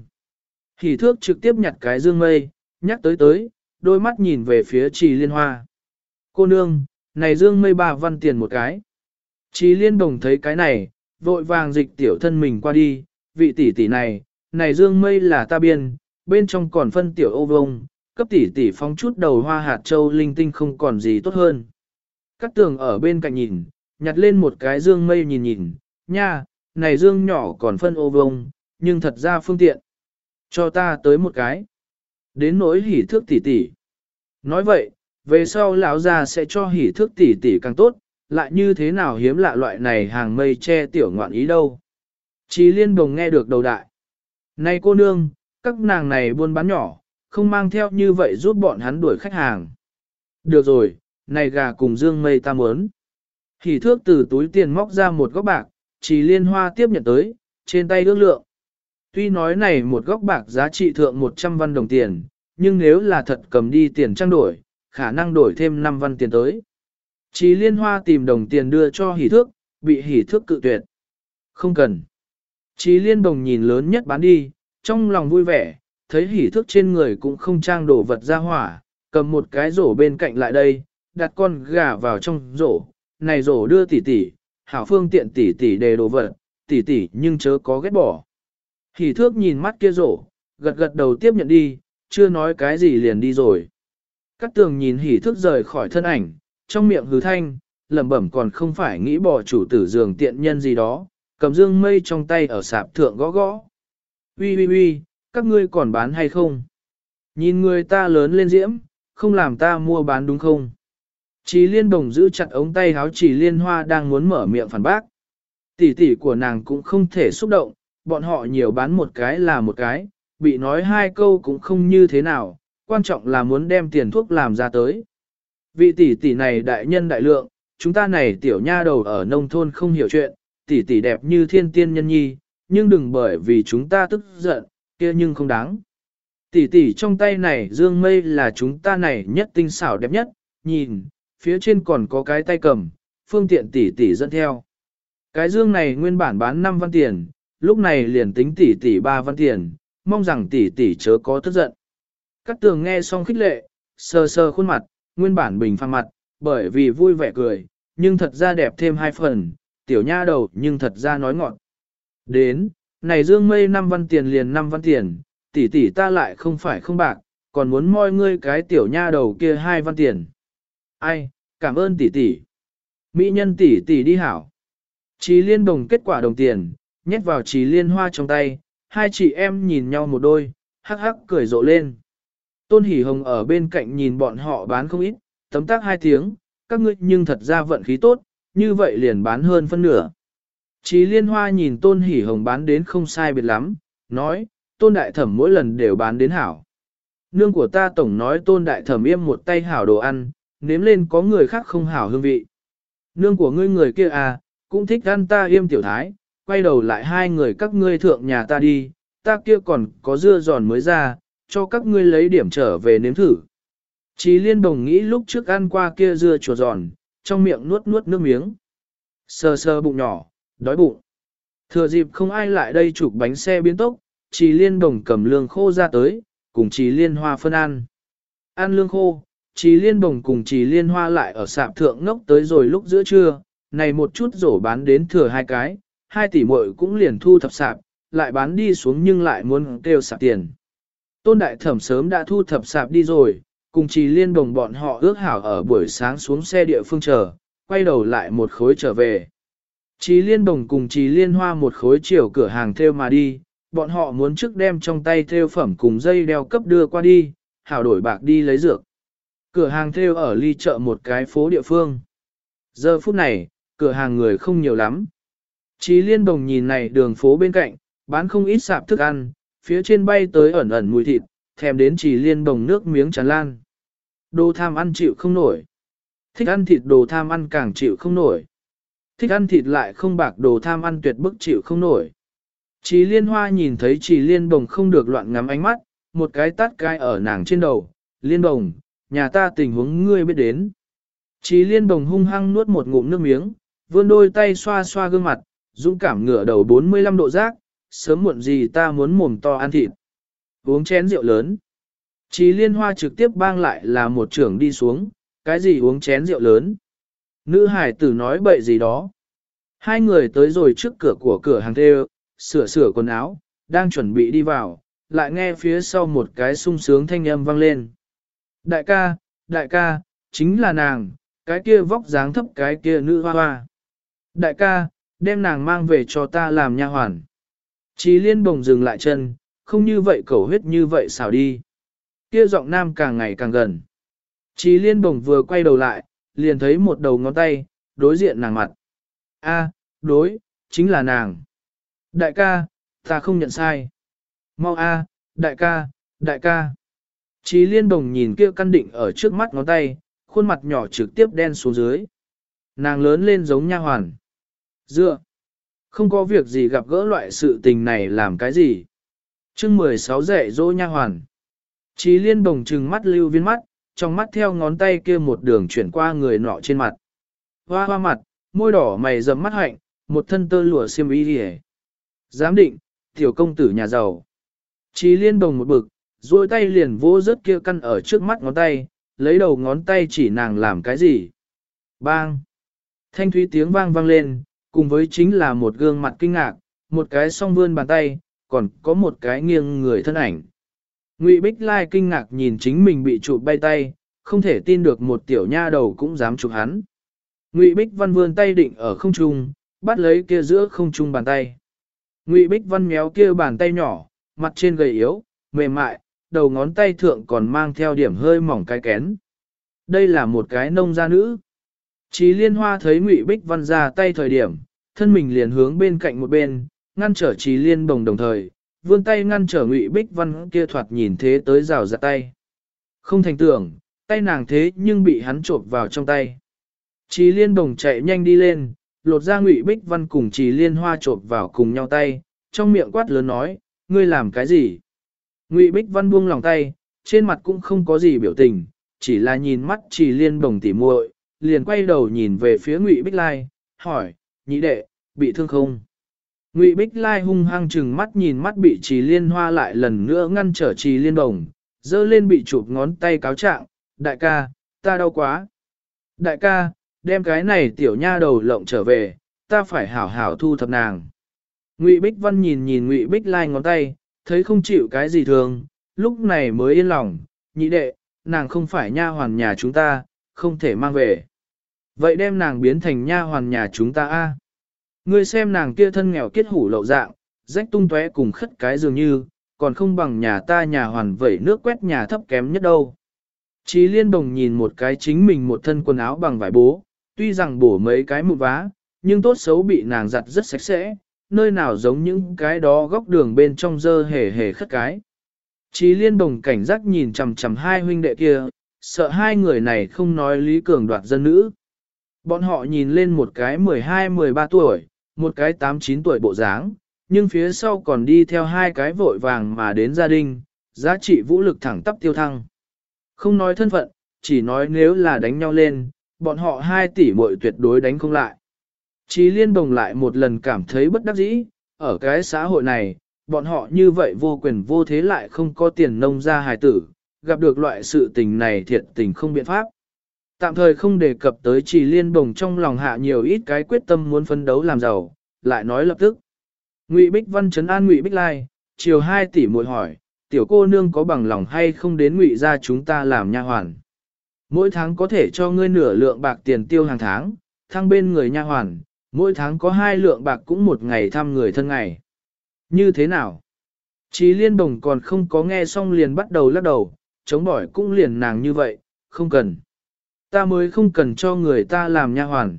Hỉ thước trực tiếp nhặt cái dương mây, nhắc tới, đôi mắt nhìn về phía Chí Liên Hoa. Cô nương, này dương mây 3 văn tiền một cái. Chí Liên Đồng thấy cái này, vội vàng dịch tiểu thân mình qua đi, vị tỷ tỷ này dương mây là ta biên, bên trong còn phân tiểu ô vông, cấp tỷ tỷ phóng chút đầu hoa hạt châu linh tinh không còn gì tốt hơn. Cát Tường ở bên cạnh nhìn, nhặt lên một cái dương mây nhìn, nha, này dương nhỏ còn phân ô vông, nhưng thật ra phương tiện. Cho ta tới một cái. Đến nỗi hỉ thước tỷ tỷ. Nói vậy, về sau lão già sẽ cho hỉ thước tỷ tỷ càng tốt, lại như thế nào hiếm lạ loại này hàng mây che tiểu ngoạn ý đâu. Chí Liên Đồng nghe được đầu đại. Này cô nương, các nàng này buôn bán nhỏ, không mang theo như vậy giúp bọn hắn đuổi khách hàng. Được rồi, này gà cùng dương mây ta muốn. Hỉ thước từ túi tiền móc ra một góc bạc, Chí Liên Hoa tiếp nhận tới, trên tay ước lượng. Tuy nói này một góc bạc giá trị thượng 100 văn đồng tiền, nhưng nếu là thật cầm đi tiền trang đổi, khả năng đổi thêm 5 văn tiền tới. Chí Liên Hoa tìm đồng tiền đưa cho hỉ thước, bị hỉ thước cự tuyệt. Không cần. Chí Liên Đồng nhìn lớn nhất bán đi, trong lòng vui vẻ, thấy hỉ thước trên người cũng không trang đổ vật ra hỏa, cầm một cái rổ bên cạnh lại đây, đặt con gà vào trong rổ, này rổ đưa tỷ tỷ, hảo phương tiện tỷ tỷ đề đồ vật, tỷ tỷ nhưng chớ có ghét bỏ. Hỉ thước nhìn mắt kia rổ, gật đầu tiếp nhận đi, chưa nói cái gì liền đi rồi. Cát Tường nhìn hỉ thước rời khỏi thân ảnh, trong miệng hứ thanh, lẩm bẩm còn không phải nghĩ bỏ chủ tử giường tiện nhân gì đó, cầm dương mây trong tay ở sạp thượng gõ. Uy, các ngươi còn bán hay không? Nhìn người ta lớn lên diễm, không làm ta mua bán đúng không? Chí Liên Đồng giữ chặt ống tay háo Chí Liên Hoa đang muốn mở miệng phản bác. Tỷ tỷ của nàng cũng không thể xúc động, bọn họ nhiều bán một cái là một cái, bị nói hai câu cũng không như thế nào, quan trọng là muốn đem tiền thuốc làm ra tới. Vị tỷ tỷ này đại nhân đại lượng, chúng ta này tiểu nha đầu ở nông thôn không hiểu chuyện, tỷ tỷ đẹp như thiên tiên nhân nhi, nhưng đừng bởi vì chúng ta tức giận, kia nhưng không đáng. Tỷ tỷ trong tay này dương mây là chúng ta này nhất tinh xảo đẹp nhất, nhìn, phía trên còn có cái tay cầm, phương tiện tỷ tỷ dẫn theo. Cái dương này nguyên bản bán 5 văn tiền, lúc này liền tính tỷ tỷ 3 văn tiền, mong rằng tỷ tỷ chớ có tức giận. Cát Tường nghe xong khích lệ, sờ khuôn mặt, nguyên bản bình phàm mặt, bởi vì vui vẻ cười, nhưng thật ra đẹp thêm hai phần, tiểu nha đầu nhưng thật ra nói ngọn. Đến, này Dương Mây 5 văn tiền liền 5 văn tiền, tỷ tỷ ta lại không phải không bạc, còn muốn moi ngươi cái tiểu nha đầu kia 2 văn tiền. Ai, cảm ơn tỷ tỷ. Mỹ nhân tỷ tỷ đi hảo. Trí liên đồng kết quả đồng tiền, nhét vào trí liên hoa trong tay, hai chị em nhìn nhau một đôi, hắc hắc cười rộ lên. Tôn Hỷ Hồng ở bên cạnh nhìn bọn họ bán không ít, tấm tắc 2 tiếng, các ngươi nhưng thật ra vận khí tốt, như vậy liền bán hơn phân nửa. Trí liên hoa nhìn Tôn Hỷ Hồng bán đến không sai biệt lắm, nói, Tôn Đại Thẩm mỗi lần đều bán đến hảo. Nương của ta tổng nói Tôn Đại Thẩm yêm một tay hảo đồ ăn, nếm lên có người khác không hảo hương vị. Nương của ngươi người kia à, cũng thích ăn ta yêm tiểu thái, quay đầu lại hai người các ngươi thượng nhà ta đi, ta kia còn có dưa giòn mới ra, cho các ngươi lấy điểm trở về nếm thử. Chí liên đồng nghĩ lúc trước ăn qua kia dưa chuột giòn, trong miệng nuốt nuốt nước miếng. Sờ sờ bụng nhỏ, đói bụng. Thừa dịp không ai lại đây chụp bánh xe biến tốc, Chí liên đồng cầm lương khô ra tới, cùng Chí liên hoa phân ăn. Ăn lương khô, Chí liên đồng cùng Chí liên hoa lại ở sạp thượng ngốc tới rồi lúc giữa trưa, này một chút rổ bán đến thừa 2 cái, 2 tỷ muội cũng liền thu thập sạp, lại bán đi xuống nhưng lại muốn kêu sạp tiền. Tôn Đại Thẩm sớm đã thu thập sạp đi rồi, cùng Chí liên đồng bọn họ ước hảo ở buổi sáng xuống xe địa phương chờ, quay đầu lại một khối trở về. Chí liên đồng cùng Chí liên hoa một khối chiều cửa hàng theo mà đi, bọn họ muốn trước đem trong tay theo phẩm cùng dây đeo cấp đưa qua đi, hảo đổi bạc đi lấy dược. Cửa hàng theo ở ly chợ một cái phố địa phương. Giờ phút này, cửa hàng người không nhiều lắm. Chí liên đồng nhìn này đường phố bên cạnh, bán không ít sạp thức ăn, phía trên bay tới ẩn ẩn mùi thịt, thèm đến Chí liên đồng nước miếng tràn lan. Đồ tham ăn chịu không nổi. Thích ăn thịt đồ tham ăn càng chịu không nổi. Thích ăn thịt lại không bạc đồ tham ăn tuyệt bức chịu không nổi. Chí liên hoa nhìn thấy Chí liên đồng không được loạn ngắm ánh mắt, một cái tát cái ở nàng trên đầu. Liên đồng, nhà ta tình huống ngươi biết đến. Chí liên đồng hung hăng nuốt một ngụm nước miếng, vươn đôi tay xoa xoa gương mặt, dũng cảm ngửa đầu 45 độ giác, sớm muộn gì ta muốn mồm to ăn thịt. Uống chén rượu lớn. Chí liên hoa trực tiếp bang lại là một trưởng đi xuống, cái gì uống chén rượu lớn. Nữ hải tử nói bậy gì đó. Hai người tới rồi trước cửa của cửa hàng thêu, sửa sửa quần áo, đang chuẩn bị đi vào, lại nghe phía sau một cái sung sướng thanh âm vang lên. Đại ca, chính là nàng, cái kia vóc dáng thấp cái kia nữ hoa hoa. Đại ca, đem nàng mang về cho ta làm nha hoàn. Chí liên bồng dừng lại chân, không như vậy cầu huyết như vậy xảo đi. Kia giọng nam càng ngày càng gần. Chí liên bồng vừa quay đầu lại, liền thấy một đầu ngón tay, đối diện nàng mặt. A, đối, chính là nàng. Đại ca, ta không nhận sai. Mau a, đại ca. Chí liên bồng nhìn kia căn định ở trước mắt ngón tay, khuôn mặt nhỏ trực tiếp đen xuống dưới. Nàng lớn lên giống nha hoàn. Dựa. Không có việc gì gặp gỡ loại sự tình này làm cái gì. Chương 16 dạy dỗ nha hoàn. Chí liên bồng trừng mắt lưu viên mắt, trong mắt theo ngón tay kia một đường chuyển qua người nọ trên mặt. Hoa hoa mặt, môi đỏ mày rậm mắt hạnh, một thân tơ lụa xiêm y đi. Giám định, tiểu công tử nhà giàu. Chí liên bồng một bực, duỗi tay liền vỗ rớt kia căn ở trước mắt ngón tay, lấy đầu ngón tay chỉ nàng làm cái gì. Bang! Thanh thúy tiếng vang vang lên, cùng với chính là một gương mặt kinh ngạc, một cái song vươn bàn tay, còn có một cái nghiêng người thân ảnh. Ngụy Bích Lai kinh ngạc nhìn chính mình bị chụp bay tay, không thể tin được một tiểu nha đầu cũng dám chụp hắn. Ngụy Bích Văn vươn tay định ở không trung, bắt lấy kia giữa không trung bàn tay. Ngụy Bích Văn méo kia bàn tay nhỏ, mặt trên gầy yếu, mềm mại, đầu ngón tay thượng còn mang theo điểm hơi mỏng cái kén. Đây là một cái nông gia nữ. Chí liên hoa thấy Ngụy Bích Văn ra tay thời điểm, thân mình liền hướng bên cạnh một bên, ngăn trở Chí liên bồng đồng thời, vươn tay ngăn trở Ngụy Bích Văn kia thoạt nhìn thế tới rào ra tay. Không thành tưởng, tay nàng thế nhưng bị hắn trộm vào trong tay. Chí liên bồng chạy nhanh đi lên, lột ra Ngụy Bích Văn cùng Chí liên hoa trộm vào cùng nhau tay, trong miệng quát lớn nói, ngươi làm cái gì? Ngụy Bích Văn buông lòng tay, trên mặt cũng không có gì biểu tình, chỉ là nhìn mắt Chí liên bồng tỉ muội, liền quay đầu nhìn về phía Ngụy Bích Lai, hỏi, nhị đệ, bị thương không? Ngụy Bích Lai hung hăng chừng mắt nhìn mắt bị Chí liên hoa lại lần nữa ngăn trở Chí liên bồng, dơ lên bị chụp ngón tay cáo trạng, đại ca, ta đau quá. Đại ca, đem cái này tiểu nha đầu lộng trở về, ta phải hảo hảo thu thập nàng. Ngụy Bích Văn nhìn nhìn Ngụy Bích Lai ngón tay, thấy không chịu cái gì thường, lúc này mới yên lòng, nhị đệ, nàng không phải nha hoàn nhà chúng ta, không thể mang về. Vậy đem nàng biến thành nha hoàn nhà chúng ta a. Ngươi xem nàng kia thân nghèo kiết hủ lậu dạng, rách tung tóe cùng khất cái dường như, còn không bằng nhà ta nhà hoàn vẩy nước quét nhà thấp kém nhất đâu. Chí Liên Đồng nhìn một cái chính mình một thân quần áo bằng vải bố, tuy rằng bổ mấy cái mụn vá, nhưng tốt xấu bị nàng giặt rất sạch sẽ, nơi nào giống những cái đó góc đường bên trong dơ hề hề khất cái. Chí Liên Đồng cảnh giác nhìn chằm chằm hai huynh đệ kia, sợ hai người này không nói Lý Cường đoạt dân nữ. Bọn họ nhìn lên một cái 12-13 tuổi, một cái 8-9 tuổi bộ dáng, nhưng phía sau còn đi theo hai cái vội vàng mà đến gia đình, giá trị vũ lực thẳng tắp tiêu thăng. Không nói thân phận, chỉ nói nếu là đánh nhau lên, bọn họ 2 tỷ muội tuyệt đối đánh không lại. Chí Liên Đồng lại một lần cảm thấy bất đắc dĩ, ở cái xã hội này, bọn họ như vậy vô quyền vô thế lại không có tiền nông ra hài tử, gặp được loại sự tình này thiệt tình không biện pháp. Tạm thời không đề cập tới Chí Liên Đồng trong lòng hạ nhiều ít cái quyết tâm muốn phấn đấu làm giàu, lại nói lập tức. Ngụy Bích Văn trấn an Ngụy Bích Lai, chiều 2 tỷ muội hỏi, tiểu cô nương có bằng lòng hay không đến Ngụy gia chúng ta làm nha hoàn. Mỗi tháng có thể cho ngươi nửa lượng bạc tiền tiêu hàng tháng, thăng bên người nha hoàn, mỗi tháng có 2 lượng bạc cũng một ngày thăm người thân ngày. Như thế nào? Chí Liên Đồng còn không có nghe xong liền bắt đầu lắc đầu, chống bỏi cũng liền nàng như vậy, không cần. Ta mới không cần cho người ta làm nha hoàn.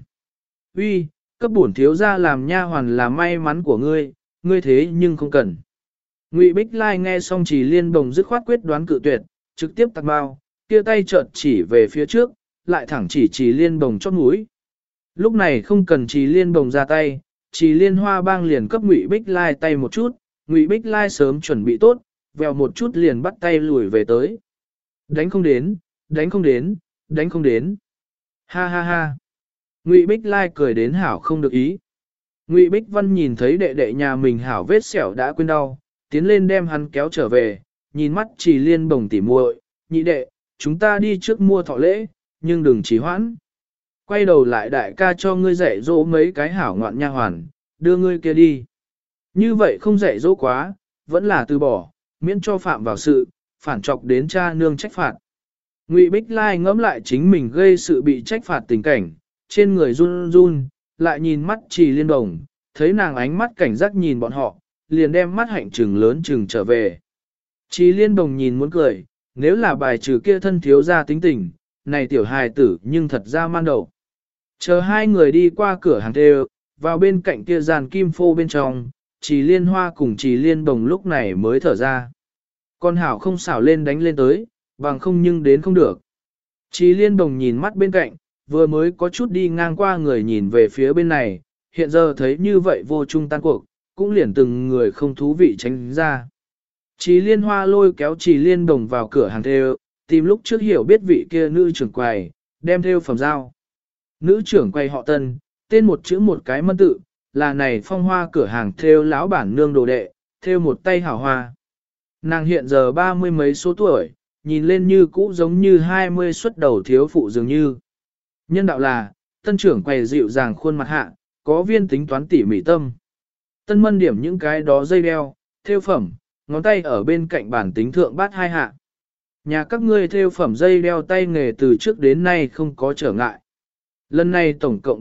Uy, cấp bổn thiếu gia làm nha hoàn là may mắn của ngươi, ngươi thế nhưng không cần. Ngụy Bích Lai nghe xong Chí Liên Đồng dứt khoát quyết đoán cự tuyệt, trực tiếp tạt bao, kia tay chợt chỉ về phía trước, lại thẳng chỉ Chí Liên Đồng chót mũi. Lúc này không cần Chí Liên Đồng ra tay, Chí Liên Hoa Bang liền cấp Ngụy Bích Lai tay một chút, Ngụy Bích Lai sớm chuẩn bị tốt, vèo một chút liền bắt tay lùi về tới. Đánh không đến, đánh không đến, đánh không đến. Ha ha ha. Ngụy Bích Lai cười đến hảo không được ý. Ngụy Bích Văn nhìn thấy đệ đệ nhà mình hảo vết sẹo đã quên đau, tiến lên đem hắn kéo trở về, nhìn mắt Chí Liên Bồng tỉ muội, nhị đệ, chúng ta đi trước mua thọ lễ, nhưng đừng trì hoãn. Quay đầu lại đại ca cho ngươi dạy dỗ mấy cái hảo ngoạn nha hoàn, đưa ngươi kia đi. Như vậy không dạy dỗ quá, vẫn là từ bỏ, miễn cho phạm vào sự, phản trọc đến cha nương trách phạt. Ngụy Bích Lai ngẫm lại chính mình gây sự bị trách phạt tình cảnh, trên người run run, lại nhìn mắt Chí Liên Đồng, thấy nàng ánh mắt cảnh giác nhìn bọn họ, liền đem mắt hạnh trừng lớn trừng trở về. Chí Liên Đồng nhìn muốn cười, nếu là bài trừ kia thân thiếu ra tính tình, này tiểu hài tử nhưng thật ra man đầu. Chờ hai người đi qua cửa hàng thêu, vào bên cạnh kia giàn kim phô bên trong, Chí Liên Hoa cùng Chí Liên Đồng lúc này mới thở ra. Con hảo không xảo lên đánh lên tới, bằng không nhưng đến không được. Chí Liên Đồng nhìn mắt bên cạnh, vừa mới có chút đi ngang qua người nhìn về phía bên này, hiện giờ thấy như vậy vô trung tan cuộc, cũng liền từng người không thú vị tránh ra. Chí Liên Hoa lôi kéo Chí Liên Đồng vào cửa hàng thêu, tìm lúc trước hiểu biết vị kia nữ trưởng quầy, đem thêu phẩm giao. Nữ trưởng quầy họ Tân, tên một chữ một cái mân tự, là này phong hoa cửa hàng thêu lão bản nương đồ đệ, thêu một tay hảo hoa. Nàng hiện giờ 30 mấy số tuổi, nhìn lên như cũ giống như 20 xuất đầu thiếu phụ dường như. Nhân đạo là, tân trưởng quầy dịu dàng khuôn mặt hạ, có viên tính toán tỉ mỉ tâm. Tân mân điểm những cái đó dây đeo, thêu phẩm, ngón tay ở bên cạnh bản tính thượng bát hai hạ. Nhà các ngươi thêu phẩm dây đeo tay nghề từ trước đến nay không có trở ngại. Lần này tổng cộng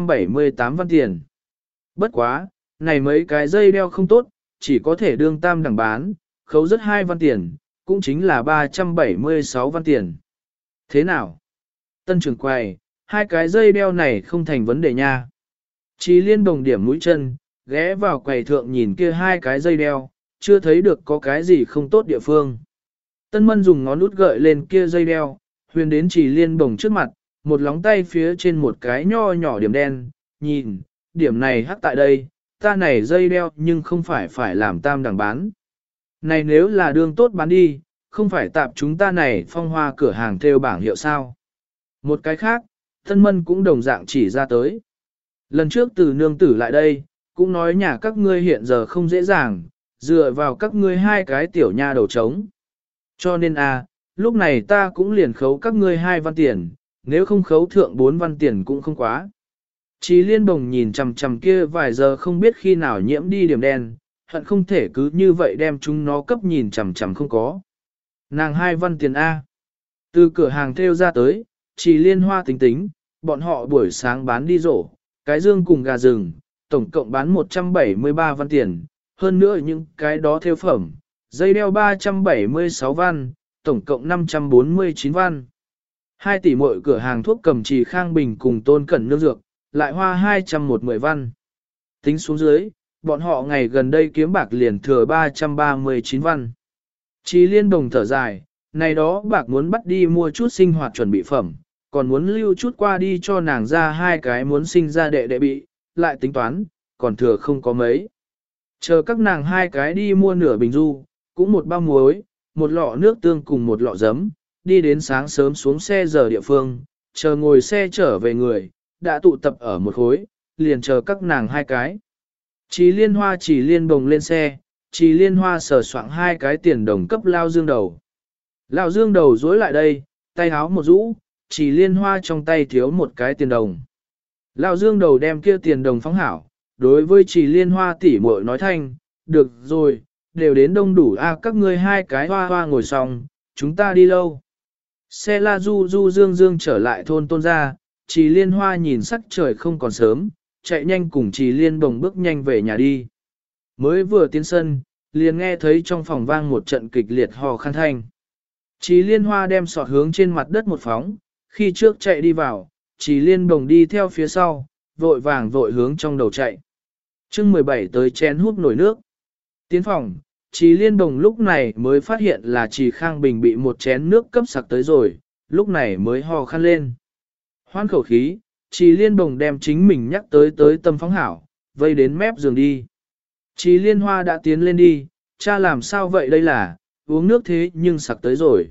378 văn tiền. Bất quá, này mấy cái dây đeo không tốt, chỉ có thể đương tam đẳng bán, khấu rất 2 văn tiền, cũng chính là 376 văn tiền. Thế nào? Tân trưởng quầy, hai cái dây đeo này không thành vấn đề nha. Chí Liên Đồng điểm mũi chân, ghé vào quầy thượng nhìn kia hai cái dây đeo, chưa thấy được có cái gì không tốt địa phương. Tân Mân dùng ngón út gợi lên kia dây đeo, huyền đến Chí Liên Đồng trước mặt, một lóng tay phía trên một cái nho nhỏ điểm đen, nhìn, điểm này hắc tại đây, ta này dây đeo nhưng không phải làm tam đẳng bán. Này nếu là đương tốt bán đi, không phải tạp chúng ta này phong hoa cửa hàng theo bảng hiệu sao. Một cái khác, Tân Mân cũng đồng dạng chỉ ra tới. Lần trước từ nương tử lại đây, cũng nói nhà các ngươi hiện giờ không dễ dàng, dựa vào các ngươi hai cái tiểu nha đầu trống. Cho nên lúc này ta cũng liền khấu các ngươi 2 văn tiền, nếu không khấu thượng 4 văn tiền cũng không quá. Chí Liên Bồng nhìn chằm chằm kia vài giờ không biết khi nào nhiễm đi điểm đen, hận không thể cứ như vậy đem chúng nó cấp nhìn chằm chằm không có. Nàng 2 văn tiền A. Từ cửa hàng theo ra tới, Chí Liên Hoa tính tính, bọn họ buổi sáng bán đi rổ, cái dương cùng gà rừng, tổng cộng bán 173 văn tiền, hơn nữa những cái đó theo phẩm, dây đeo 376 văn, tổng cộng 549 văn. 2 tỷ mỗi cửa hàng thuốc cầm trì Khang Bình cùng Tôn Cẩn Nương Dược, lại hoa 210 văn. Tính xuống dưới, bọn họ ngày gần đây kiếm bạc liền thừa 339 văn. Chí Liên Bồng thở dài, này đó bạc muốn bắt đi mua chút sinh hoạt chuẩn bị phẩm, còn muốn lưu chút qua đi cho nàng ra 2 cái muốn sinh ra đệ bị, lại tính toán, còn thừa không có mấy. Chờ các nàng 2 cái đi mua nửa bình du, cũng một bao muối, một lọ nước tương cùng một lọ giấm, đi đến sáng sớm xuống xe giờ địa phương, chờ ngồi xe trở về người, đã tụ tập ở một khối, liền chờ các nàng 2 cái. Chí Liên Hoa Chí Liên Bồng lên xe, Chí Liên Hoa sờ soạng 2 cái tiền đồng cấp Lao Dương Đầu. Lao Dương Đầu dối lại đây, tay háo một rũ, Chí Liên Hoa trong tay thiếu một cái tiền đồng. Lao Dương Đầu đem kia tiền đồng phóng hảo, đối với Chí Liên Hoa tỉ muội nói thanh, được rồi, đều đến đông đủ các ngươi 2 cái hoa hoa ngồi xong, chúng ta đi lâu. Xe la du du dương dương trở lại thôn Tôn gia, Chí Liên Hoa nhìn sắc trời không còn sớm, chạy nhanh cùng Chí Liên Bồng bước nhanh về nhà đi. Mới vừa tiến sân, liền nghe thấy trong phòng vang một trận kịch liệt hò khan thanh. Chí Liên Hoa đem sọt hướng trên mặt đất một phóng, khi trước chạy đi vào, Chí Liên Bồng đi theo phía sau, vội vàng vội hướng trong đầu chạy. Chương 17 tới chén hút nổi nước. Tiến phòng, Chí Liên Bồng lúc này mới phát hiện là Chí Khang Bình bị một chén nước cấp sặc tới rồi, lúc này mới hò khan lên. Hoan khẩu khí, Chí Liên Bồng đem chính mình nhắc tới tâm phóng hảo, vây đến mép giường đi. Chí Liên Hoa đã tiến lên đi, cha làm sao vậy đây là, uống nước thế nhưng sặc tới rồi.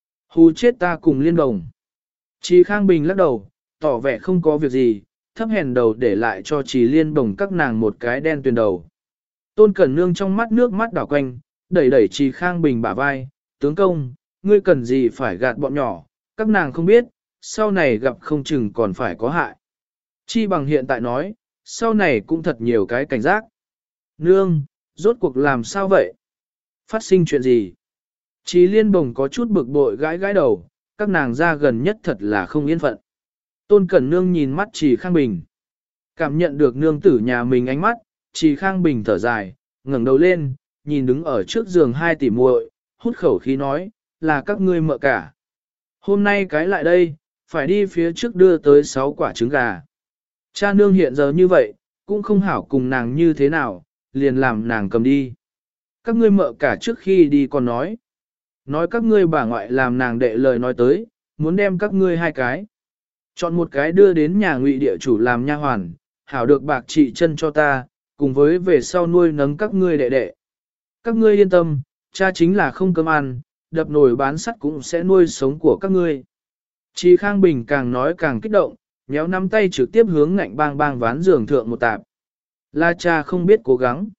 Hù chết ta cùng Liên Bồng. Chí Khang Bình lắc đầu, tỏ vẻ không có việc gì, thấp hèn đầu để lại cho Chí Liên Bồng các nàng một cái đen tuyền đầu. Tôn Cẩn Nương trong mắt nước mắt đảo quanh, đẩy đẩy Chí Khang Bình bả vai, tướng công, ngươi cần gì phải gạt bọn nhỏ, các nàng không biết, sau này gặp không chừng còn phải có hại. Chi bằng hiện tại nói, sau này cũng thật nhiều cái cảnh giác. Nương, rốt cuộc làm sao vậy? Phát sinh chuyện gì? Chí Liên Bồng có chút bực bội gãi gãi đầu, các nàng ra gần nhất thật là không yên phận. Tôn Cẩn Nương nhìn mắt Chí Khang Bình. Cảm nhận được nương tử nhà mình ánh mắt, Chí Khang Bình thở dài, ngẩng đầu lên, nhìn đứng ở trước giường 2 tỷ muội, hút khẩu khí nói, là các ngươi mợ cả. Hôm nay cái lại đây, phải đi phía trước đưa tới 6 quả trứng gà. Cha nương hiện giờ như vậy, cũng không hảo cùng nàng như thế nào, liền làm nàng cầm đi. Các ngươi mợ cả trước khi đi còn nói các ngươi bà ngoại làm nàng đệ lời nói tới, muốn đem các ngươi 2 cái. Chọn một cái đưa đến nhà Ngụy địa chủ làm nha hoàn, hảo được bạc trị chân cho ta, cùng với về sau nuôi nấng các ngươi đệ đệ. Các ngươi yên tâm, cha chính là không cơm ăn, đập nồi bán sắt cũng sẽ nuôi sống của các ngươi. Chí Khang Bình càng nói càng kích động, nhéo nắm tay trực tiếp hướng ngạnh bang bang ván giường thượng một tạp. Là cha không biết cố gắng.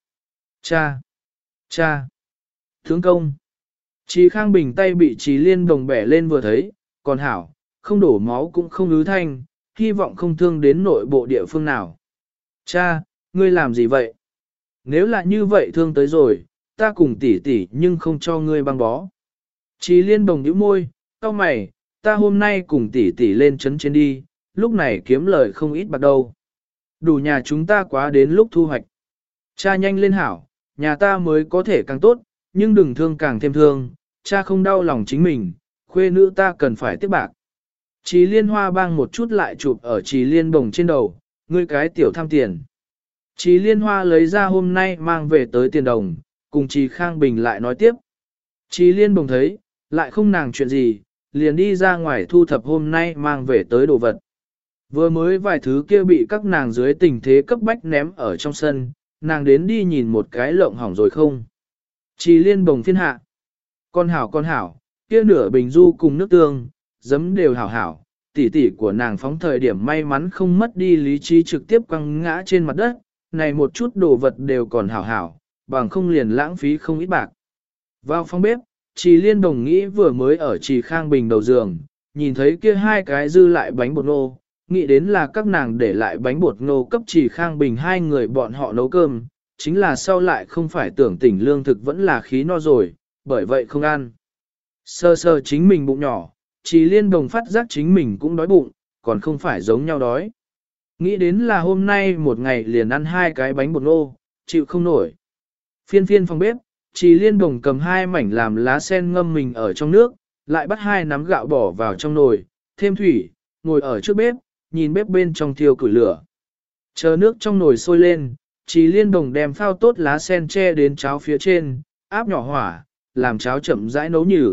Cha. Tướng công. Chí Khang Bình tay bị Chí Liên Bồng bẻ lên vừa thấy, còn hảo, không đổ máu cũng không ứ thanh, hy vọng không thương đến nội bộ địa phương nào. Cha, ngươi làm gì vậy? Nếu là như vậy thương tới rồi, ta cùng tỷ tỷ nhưng không cho ngươi băng bó. Chí Liên Bồng nhíu môi, cau mày, ta hôm nay cùng tỷ tỷ lên trấn trên đi, lúc này kiếm lời không ít bạc đâu. Đủ nhà chúng ta quá đến lúc thu hoạch. Cha nhanh lên hảo, nhà ta mới có thể càng tốt, nhưng đừng thương càng thêm thương, cha không đau lòng chính mình, khuê nữ ta cần phải tiếp bạc. Chí Liên Hoa bang một chút lại chụp ở Chí Liên Bồng trên đầu, ngươi cái tiểu tham tiền. Chí Liên Hoa lấy ra hôm nay mang về tới tiền đồng, cùng Chí Khang Bình lại nói tiếp. Chí Liên Bồng thấy, lại không nàng chuyện gì, liền đi ra ngoài thu thập hôm nay mang về tới đồ vật. Vừa mới vài thứ kia bị các nàng dưới tình thế cấp bách ném ở trong sân, nàng đến đi nhìn một cái lộng hỏng rồi không. Chí Liên Bồng phiên hạ. Con hảo, kia nửa bình du cùng nước tương, giấm đều hảo hảo, tỷ tỷ của nàng phóng thời điểm may mắn không mất đi lý trí trực tiếp quăng ngã trên mặt đất, này một chút đồ vật đều còn hảo hảo, bằng không liền lãng phí không ít bạc. Vào phòng bếp, Trì Liên Đồng nghĩ vừa mới ở Trì Khang Bình đầu giường, nhìn thấy kia hai cái dư lại bánh bột ngô, nghĩ đến là các nàng để lại bánh bột ngô cấp Trì Khang Bình hai người bọn họ nấu cơm, chính là sau lại không phải tưởng tỉnh lương thực vẫn là khí no rồi, bởi vậy không ăn. Sơ sơ chính mình bụng nhỏ, Trì Liên Đồng phát giác chính mình cũng đói bụng, còn không phải giống nhau đói. Nghĩ đến là hôm nay một ngày liền ăn hai cái bánh bột ngô, chịu không nổi. Phiên phiên phòng bếp, Trì Liên Đồng cầm hai mảnh làm lá sen ngâm mình ở trong nước, lại bắt hai nắm gạo bỏ vào trong nồi, thêm thủy, ngồi ở trước bếp, nhìn bếp bên trong thiêu củi lửa. Chờ nước trong nồi sôi lên, Trì Liên Đồng đem phao tốt lá sen che đến cháo phía trên, áp nhỏ hỏa, làm cháo chậm rãi nấu nhừ.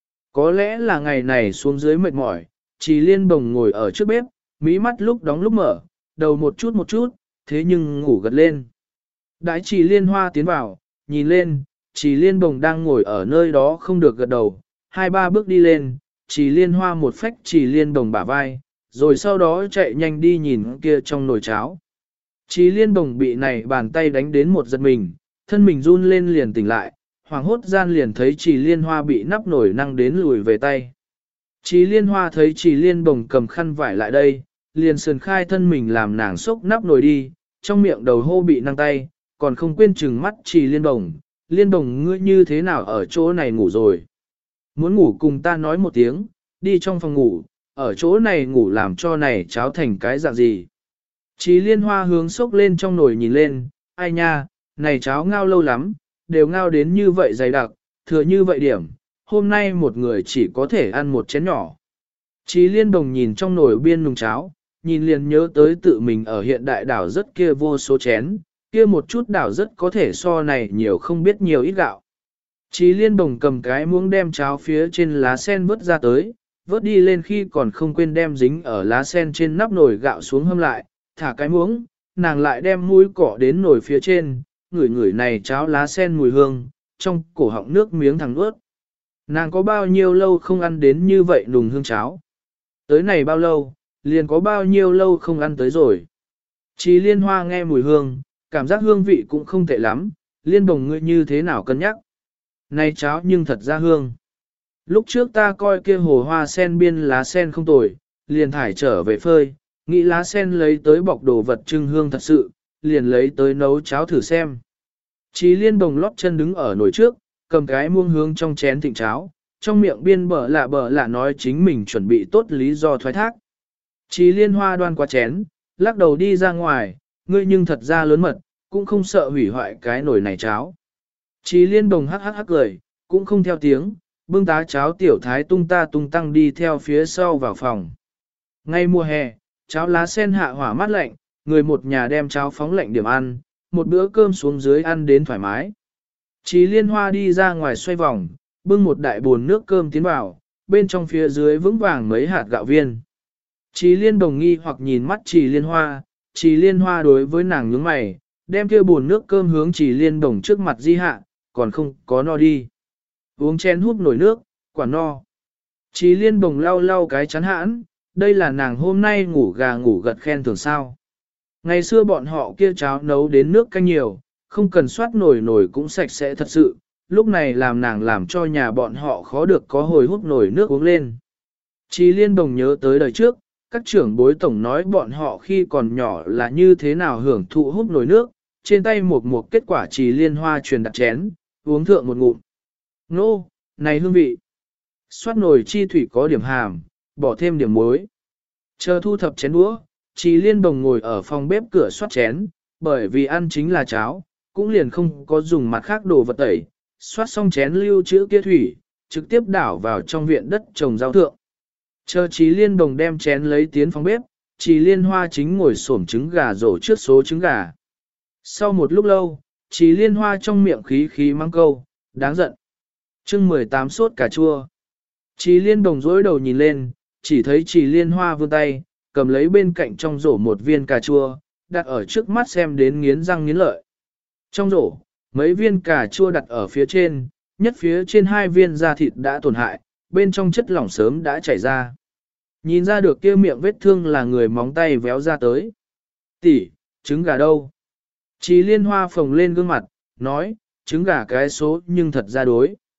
Có lẽ là ngày này xuống dưới mệt mỏi, Trì Liên Đồng ngồi ở trước bếp, mí mắt lúc đóng lúc mở, đầu một chút, thế nhưng ngủ gật lên. Đãi Trì Liên Hoa tiến vào, nhìn lên, Trì Liên Đồng đang ngồi ở nơi đó không được gật đầu, hai ba bước đi lên, Trì Liên Hoa một phách Trì Liên Đồng bả vai, rồi sau đó chạy nhanh đi nhìn kia trong nồi cháo. Trì Liên Đồng bị này bàn tay đánh đến một giật mình, thân mình run lên liền tỉnh lại, hoàng hốt gian liền thấy Trì Liên Hoa bị nắp nồi năng đến lùi về tay. Trì Liên Hoa thấy Trì Liên Đồng cầm khăn vải lại đây, liền sườn khai thân mình làm nàng xốc nắp nồi đi, trong miệng đầu hô bị năng tay, còn không quên chừng mắt Trì Liên Đồng. Liên Đồng ngươi như thế nào ở chỗ này ngủ rồi? Muốn ngủ cùng ta nói một tiếng, đi trong phòng ngủ, ở chỗ này ngủ làm cho này cháo thành cái dạng gì? Trì Liên Hoa hướng xốc lên trong nồi nhìn lên, ai nha, này cháo ngao lâu lắm, đều ngao đến như vậy dày đặc, thừa như vậy điểm, hôm nay một người chỉ có thể ăn một chén nhỏ. Trì Liên Đồng nhìn trong nồi biên nùng cháo, nhìn liền nhớ tới tự mình ở hiện đại đảo rất kia vô số chén, kia một chút đảo rất có thể so này nhiều không biết nhiều ít gạo. Trì Liên Đồng cầm cái muỗng đem cháo phía trên lá sen vớt ra tới, vớt đi lên khi còn không quên đem dính ở lá sen trên nắp nồi gạo xuống hâm lại, thả cái muỗng, nàng lại đem mũi cỏ đến nồi phía trên, ngửi ngửi này cháo lá sen mùi hương, trong cổ họng nước miếng thẳng ướt. Nàng có bao nhiêu lâu không ăn đến như vậy nùng hương cháo? Tới này bao lâu, liền có bao nhiêu lâu không ăn tới rồi. Trì Liên Hoa nghe mùi hương, cảm giác hương vị cũng không tệ lắm, Liên Đồng ngươi như thế nào cân nhắc? Này cháo nhưng thật ra hương. Lúc trước ta coi kia hồ hoa sen biên lá sen không tồi, liền thải trở về phơi, nghĩ lá sen lấy tới bọc đồ vật trưng hương thật sự, liền lấy tới nấu cháo thử xem. Trì Liên Đồng lót chân đứng ở nồi trước, cầm cái muông hướng trong chén thịnh cháo, trong miệng biên bở lạ nói chính mình chuẩn bị tốt lý do thoái thác. Trì Liên Hoa đoan qua chén, lắc đầu đi ra ngoài, ngươi nhưng thật ra lớn mật, cũng không sợ hủy hoại cái nồi này cháo. Trì Liên Đồng hắc cười, cũng không theo tiếng, bưng tá cháo tiểu thái tung ta tung tăng đi theo phía sau vào phòng. Ngay mùa hè, cháo lá sen hạ hỏa mát lạnh, người một nhà đem cháo phóng lạnh điểm ăn, một bữa cơm xuống dưới ăn đến thoải mái. Trì Liên Hoa đi ra ngoài xoay vòng, bưng một đại bồn nước cơm tiến vào, bên trong phía dưới vững vàng mấy hạt gạo viên. Trì Liên Đồng nghi hoặc nhìn mắt Trì Liên Hoa, Trì Liên Hoa đối với nàng nhướng mày, đem kia bồn nước cơm hướng Trì Liên Đồng trước mặt di hạ, còn không có no đi. Uống chén húp nổi nước, quả no. Trì Liên Đồng lau lau cái chán hãn, đây là nàng hôm nay ngủ gà ngủ gật khen thường sao. Ngày xưa bọn họ kia cháo nấu đến nước canh nhiều, không cần soát nồi cũng sạch sẽ thật sự, lúc này làm nàng làm cho nhà bọn họ khó được có hồi hút nồi nước uống lên. Trì Liên Đồng nhớ tới đời trước, các trưởng bối tổng nói bọn họ khi còn nhỏ là như thế nào hưởng thụ hút nồi nước, trên tay một kết quả Trì Liên Hoa truyền đặt chén, uống thượng một ngụm. Nô, này hương vị. Xoát nồi chi thủy có điểm hàm, bỏ thêm điểm muối. Chờ thu thập chén đũa, Trì Liên Đồng ngồi ở phòng bếp cửa xoát chén, bởi vì ăn chính là cháo, cũng liền không có dùng mặt khác đồ vật tẩy. Xoát xong chén lưu trữ kia thủy, trực tiếp đảo vào trong viện đất trồng rau thượng. Chờ Trì Liên Đồng đem chén lấy tiến phòng bếp, Trì Liên Hoa chính ngồi xổm trứng gà rổ trước số trứng gà. Sau một lúc lâu, Trì Liên Hoa trong miệng khí mang câu, đáng giận. Chương 18 sốt cà chua. Trì Liên Đồng dối đầu nhìn lên, chỉ thấy Trì Liên Hoa vươn tay, cầm lấy bên cạnh trong rổ một viên cà chua, đặt ở trước mắt xem đến nghiến răng nghiến lợi. Trong rổ, mấy viên cà chua đặt ở phía trên, nhất phía trên hai viên da thịt đã tổn hại, bên trong chất lỏng sớm đã chảy ra. Nhìn ra được kia miệng vết thương là người móng tay véo ra tới. Tỷ, trứng gà đâu? Trì Liên Hoa phồng lên gương mặt, nói, trứng gà cái số nhưng thật ra đối.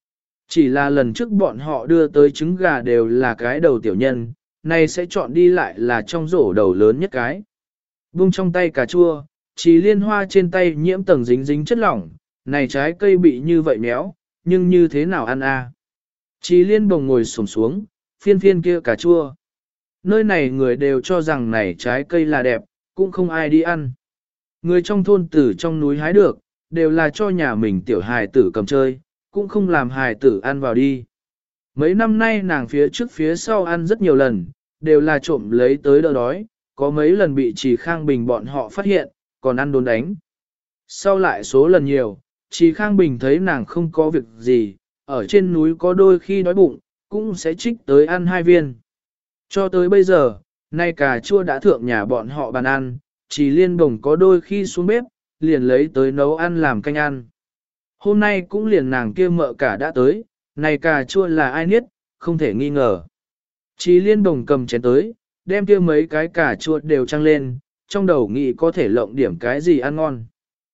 Chỉ là lần trước bọn họ đưa tới trứng gà đều là cái đầu tiểu nhân, này sẽ chọn đi lại là trong rổ đầu lớn nhất cái. Vung trong tay cà chua, Trì Liên Hoa trên tay nhiễm tầng dính dính chất lỏng, này trái cây bị như vậy méo, nhưng như thế nào ăn a? Trì Liên Bồng ngồi xổm xuống, phiên phiên kia cà chua. Nơi này người đều cho rằng này trái cây là đẹp, cũng không ai đi ăn. Người trong thôn tử trong núi hái được, đều là cho nhà mình tiểu hài tử cầm chơi, cũng không làm hài tử ăn vào đi. Mấy năm nay nàng phía trước phía sau ăn rất nhiều lần, đều là trộm lấy tới đỡ đói, có mấy lần bị Trì Khang Bình bọn họ phát hiện, còn ăn đốn đánh. Sau lại số lần nhiều, Trì Khang Bình thấy nàng không có việc gì, ở trên núi có đôi khi đói bụng, cũng sẽ trích tới ăn 2 viên. Cho tới bây giờ, nay cà chua đã thượng nhà bọn họ bàn ăn, Trì Liên Bồng có đôi khi xuống bếp, liền lấy tới nấu ăn làm canh ăn. Hôm nay cũng liền nàng kia mợ cả đã tới, này cà chua là ai niết, không thể nghi ngờ. Trì Liên Bồng cầm chén tới, đem kia mấy cái cà chua đều trăng lên, trong đầu nghĩ có thể lộng điểm cái gì ăn ngon.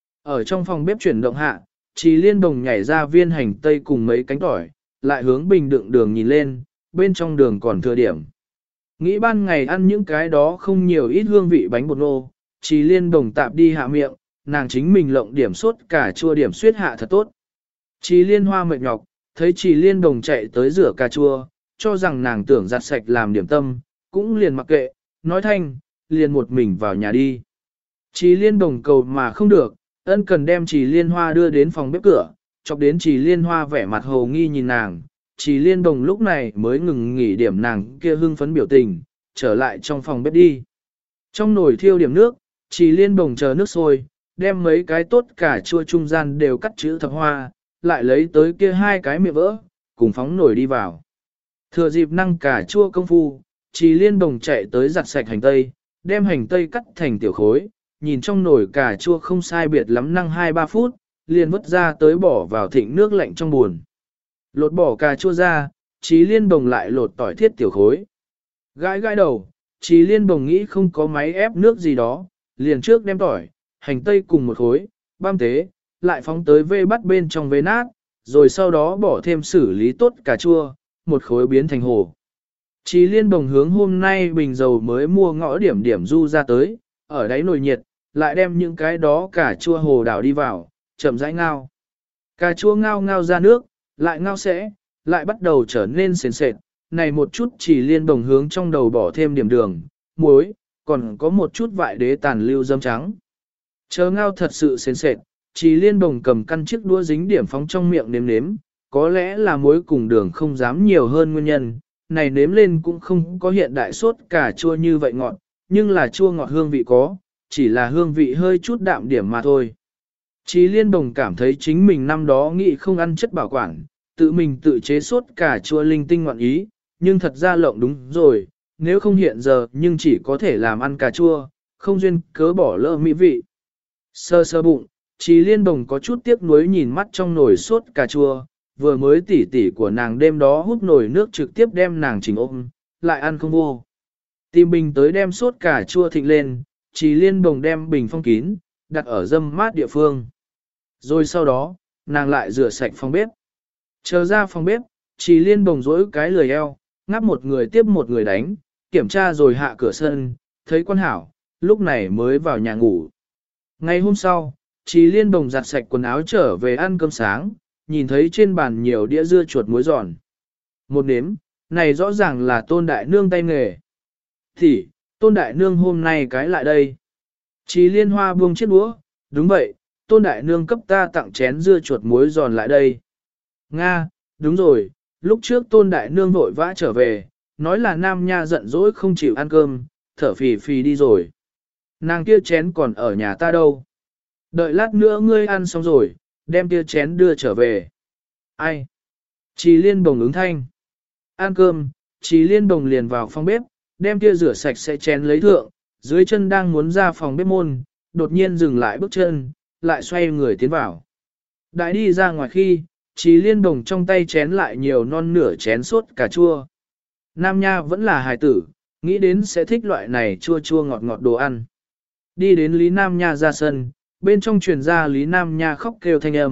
Ở trong phòng bếp chuyển động hạ, Trì Liên Bồng nhảy ra viên hành tây cùng mấy cánh tỏi, lại hướng bình đựng đường nhìn lên, bên trong đường còn thừa điểm. Nghĩ ban ngày ăn những cái đó không nhiều ít hương vị bánh bột nô, Trì Liên Bồng tạm đi hạ miệng, nàng chính mình lộng điểm sốt cà chua điểm suyết hạ thật tốt. Trì Liên Hoa mệt nhọc, thấy Trì Liên Bồng chạy tới rửa cà chua, cho rằng nàng tưởng giặt sạch làm điểm tâm, cũng liền mặc kệ, nói thanh, liền một mình vào nhà đi. Trì Liên Bồng cầu mà không được, ân cần đem Trì Liên Hoa đưa đến phòng bếp cửa, chọc đến Trì Liên Hoa vẻ mặt hồ nghi nhìn nàng. Trì Liên Bồng lúc này mới ngừng nghỉ điểm nàng kia hưng phấn biểu tình, trở lại trong phòng bếp đi. Trong nồi thiêu điểm nước, Trì Liên Bồng chờ nước sôi, đem mấy cái tốt cả chua trung gian đều cắt chữ thập hoa, lại lấy tới kia 2 cái miệng vỡ, cùng phóng nồi đi vào. Thừa dịp năng cả chua công phu, Trì Liên Bồng chạy tới giặt sạch hành tây, đem hành tây cắt thành tiểu khối, nhìn trong nồi cà chua không sai biệt lắm năng 2-3 phút, liền vứt ra tới bỏ vào thịnh nước lạnh trong buồn. Lột bỏ cà chua ra, Trì Liên Bồng lại lột tỏi thiết tiểu khối. Gãi gãi đầu, Trì Liên Bồng nghĩ không có máy ép nước gì đó, liền trước đem tỏi, hành tây cùng một khối, băm tế, lại phóng tới vê bắt bên trong vê nát, rồi sau đó bỏ thêm xử lý tốt cà chua, một khối biến thành hồ. Trì Liên Bồng hướng hôm nay bình dầu mới mua ngõ điểm điểm du ra tới, ở đáy nồi nhiệt, lại đem những cái đó cà chua hồ đảo đi vào, chậm rãi ngao. Cà chua ngao ngao ra nước, lại ngao sẽ, lại bắt đầu trở nên sền sệt, này một chút Trì Liên Bồng hướng trong đầu bỏ thêm điểm đường, muối, còn có một chút vại đế tàn lưu dâm trắng. Chờ ngao thật sự sền sệt, Trì Liên Bồng cầm căn chiếc đũa dính điểm phóng trong miệng nếm nếm, có lẽ là muối cùng đường không dám nhiều hơn nguyên nhân, này nếm lên cũng không có hiện đại sốt cà chua như vậy ngọt, nhưng là chua ngọt hương vị có, chỉ là hương vị hơi chút đạm điểm mà thôi. Trì Liên Bồng cảm thấy chính mình năm đó nghĩ không ăn chất bảo quản, tự mình tự chế sốt cà chua linh tinh ngọn ý, nhưng thật ra lộng đúng rồi, nếu không hiện giờ nhưng chỉ có thể làm ăn cà chua, không duyên cớ bỏ lỡ mỹ vị. Sơ sơ bụng, Trì Liên Bồng có chút tiếc nuối nhìn mắt trong nồi sốt cà chua, vừa mới tỉ tỉ của nàng đêm đó hút nồi nước trực tiếp đem nàng chỉnh ôm, lại ăn không vô. Tìm bình tới đem sốt cà chua thịnh lên, Trì Liên Bồng đem bình phong kín, đặt ở dâm mát địa phương. Rồi sau đó, nàng lại rửa sạch phòng bếp. Chờ ra phòng bếp, Trì Liên Bồng dỗi cái lười eo, ngáp một người tiếp một người đánh, kiểm tra rồi hạ cửa sân, thấy quan hảo, lúc này mới vào nhà ngủ. Ngày hôm sau, Trì Liên Bồng giặt sạch quần áo trở về ăn cơm sáng, nhìn thấy trên bàn nhiều đĩa dưa chuột muối giòn. Một nếm, này rõ ràng là Tôn Đại Nương tay nghề. Thì, Tôn Đại Nương hôm nay cái lại đây. Trì Liên Hoa buông chiếc đũa, đúng vậy, Tôn Đại Nương cấp ta tặng chén dưa chuột muối giòn lại đây. Nga, đúng rồi, lúc trước Tôn Đại Nương vội vã trở về, nói là Nam Nha giận dỗi không chịu ăn cơm, thở phì phì đi rồi. Nàng kia chén còn ở nhà ta đâu. Đợi lát nữa ngươi ăn xong rồi, đem kia chén đưa trở về. Ai? Trì Liên Bồng ứng thanh. Ăn cơm, Trì Liên Bồng liền vào phòng bếp, đem kia rửa sạch sẽ chén lấy thượng, dưới chân đang muốn ra phòng bếp môn, đột nhiên dừng lại bước chân, lại xoay người tiến vào. Đại đi ra ngoài khi, Trì Liên Bồng trong tay chén lại nhiều non nửa chén sốt cà chua. Nam Nha vẫn là hài tử, nghĩ đến sẽ thích loại này chua chua ngọt ngọt đồ ăn. Đi đến Lý Nam Nha ra sân, bên trong truyền ra Lý Nam Nha khóc kêu thanh âm,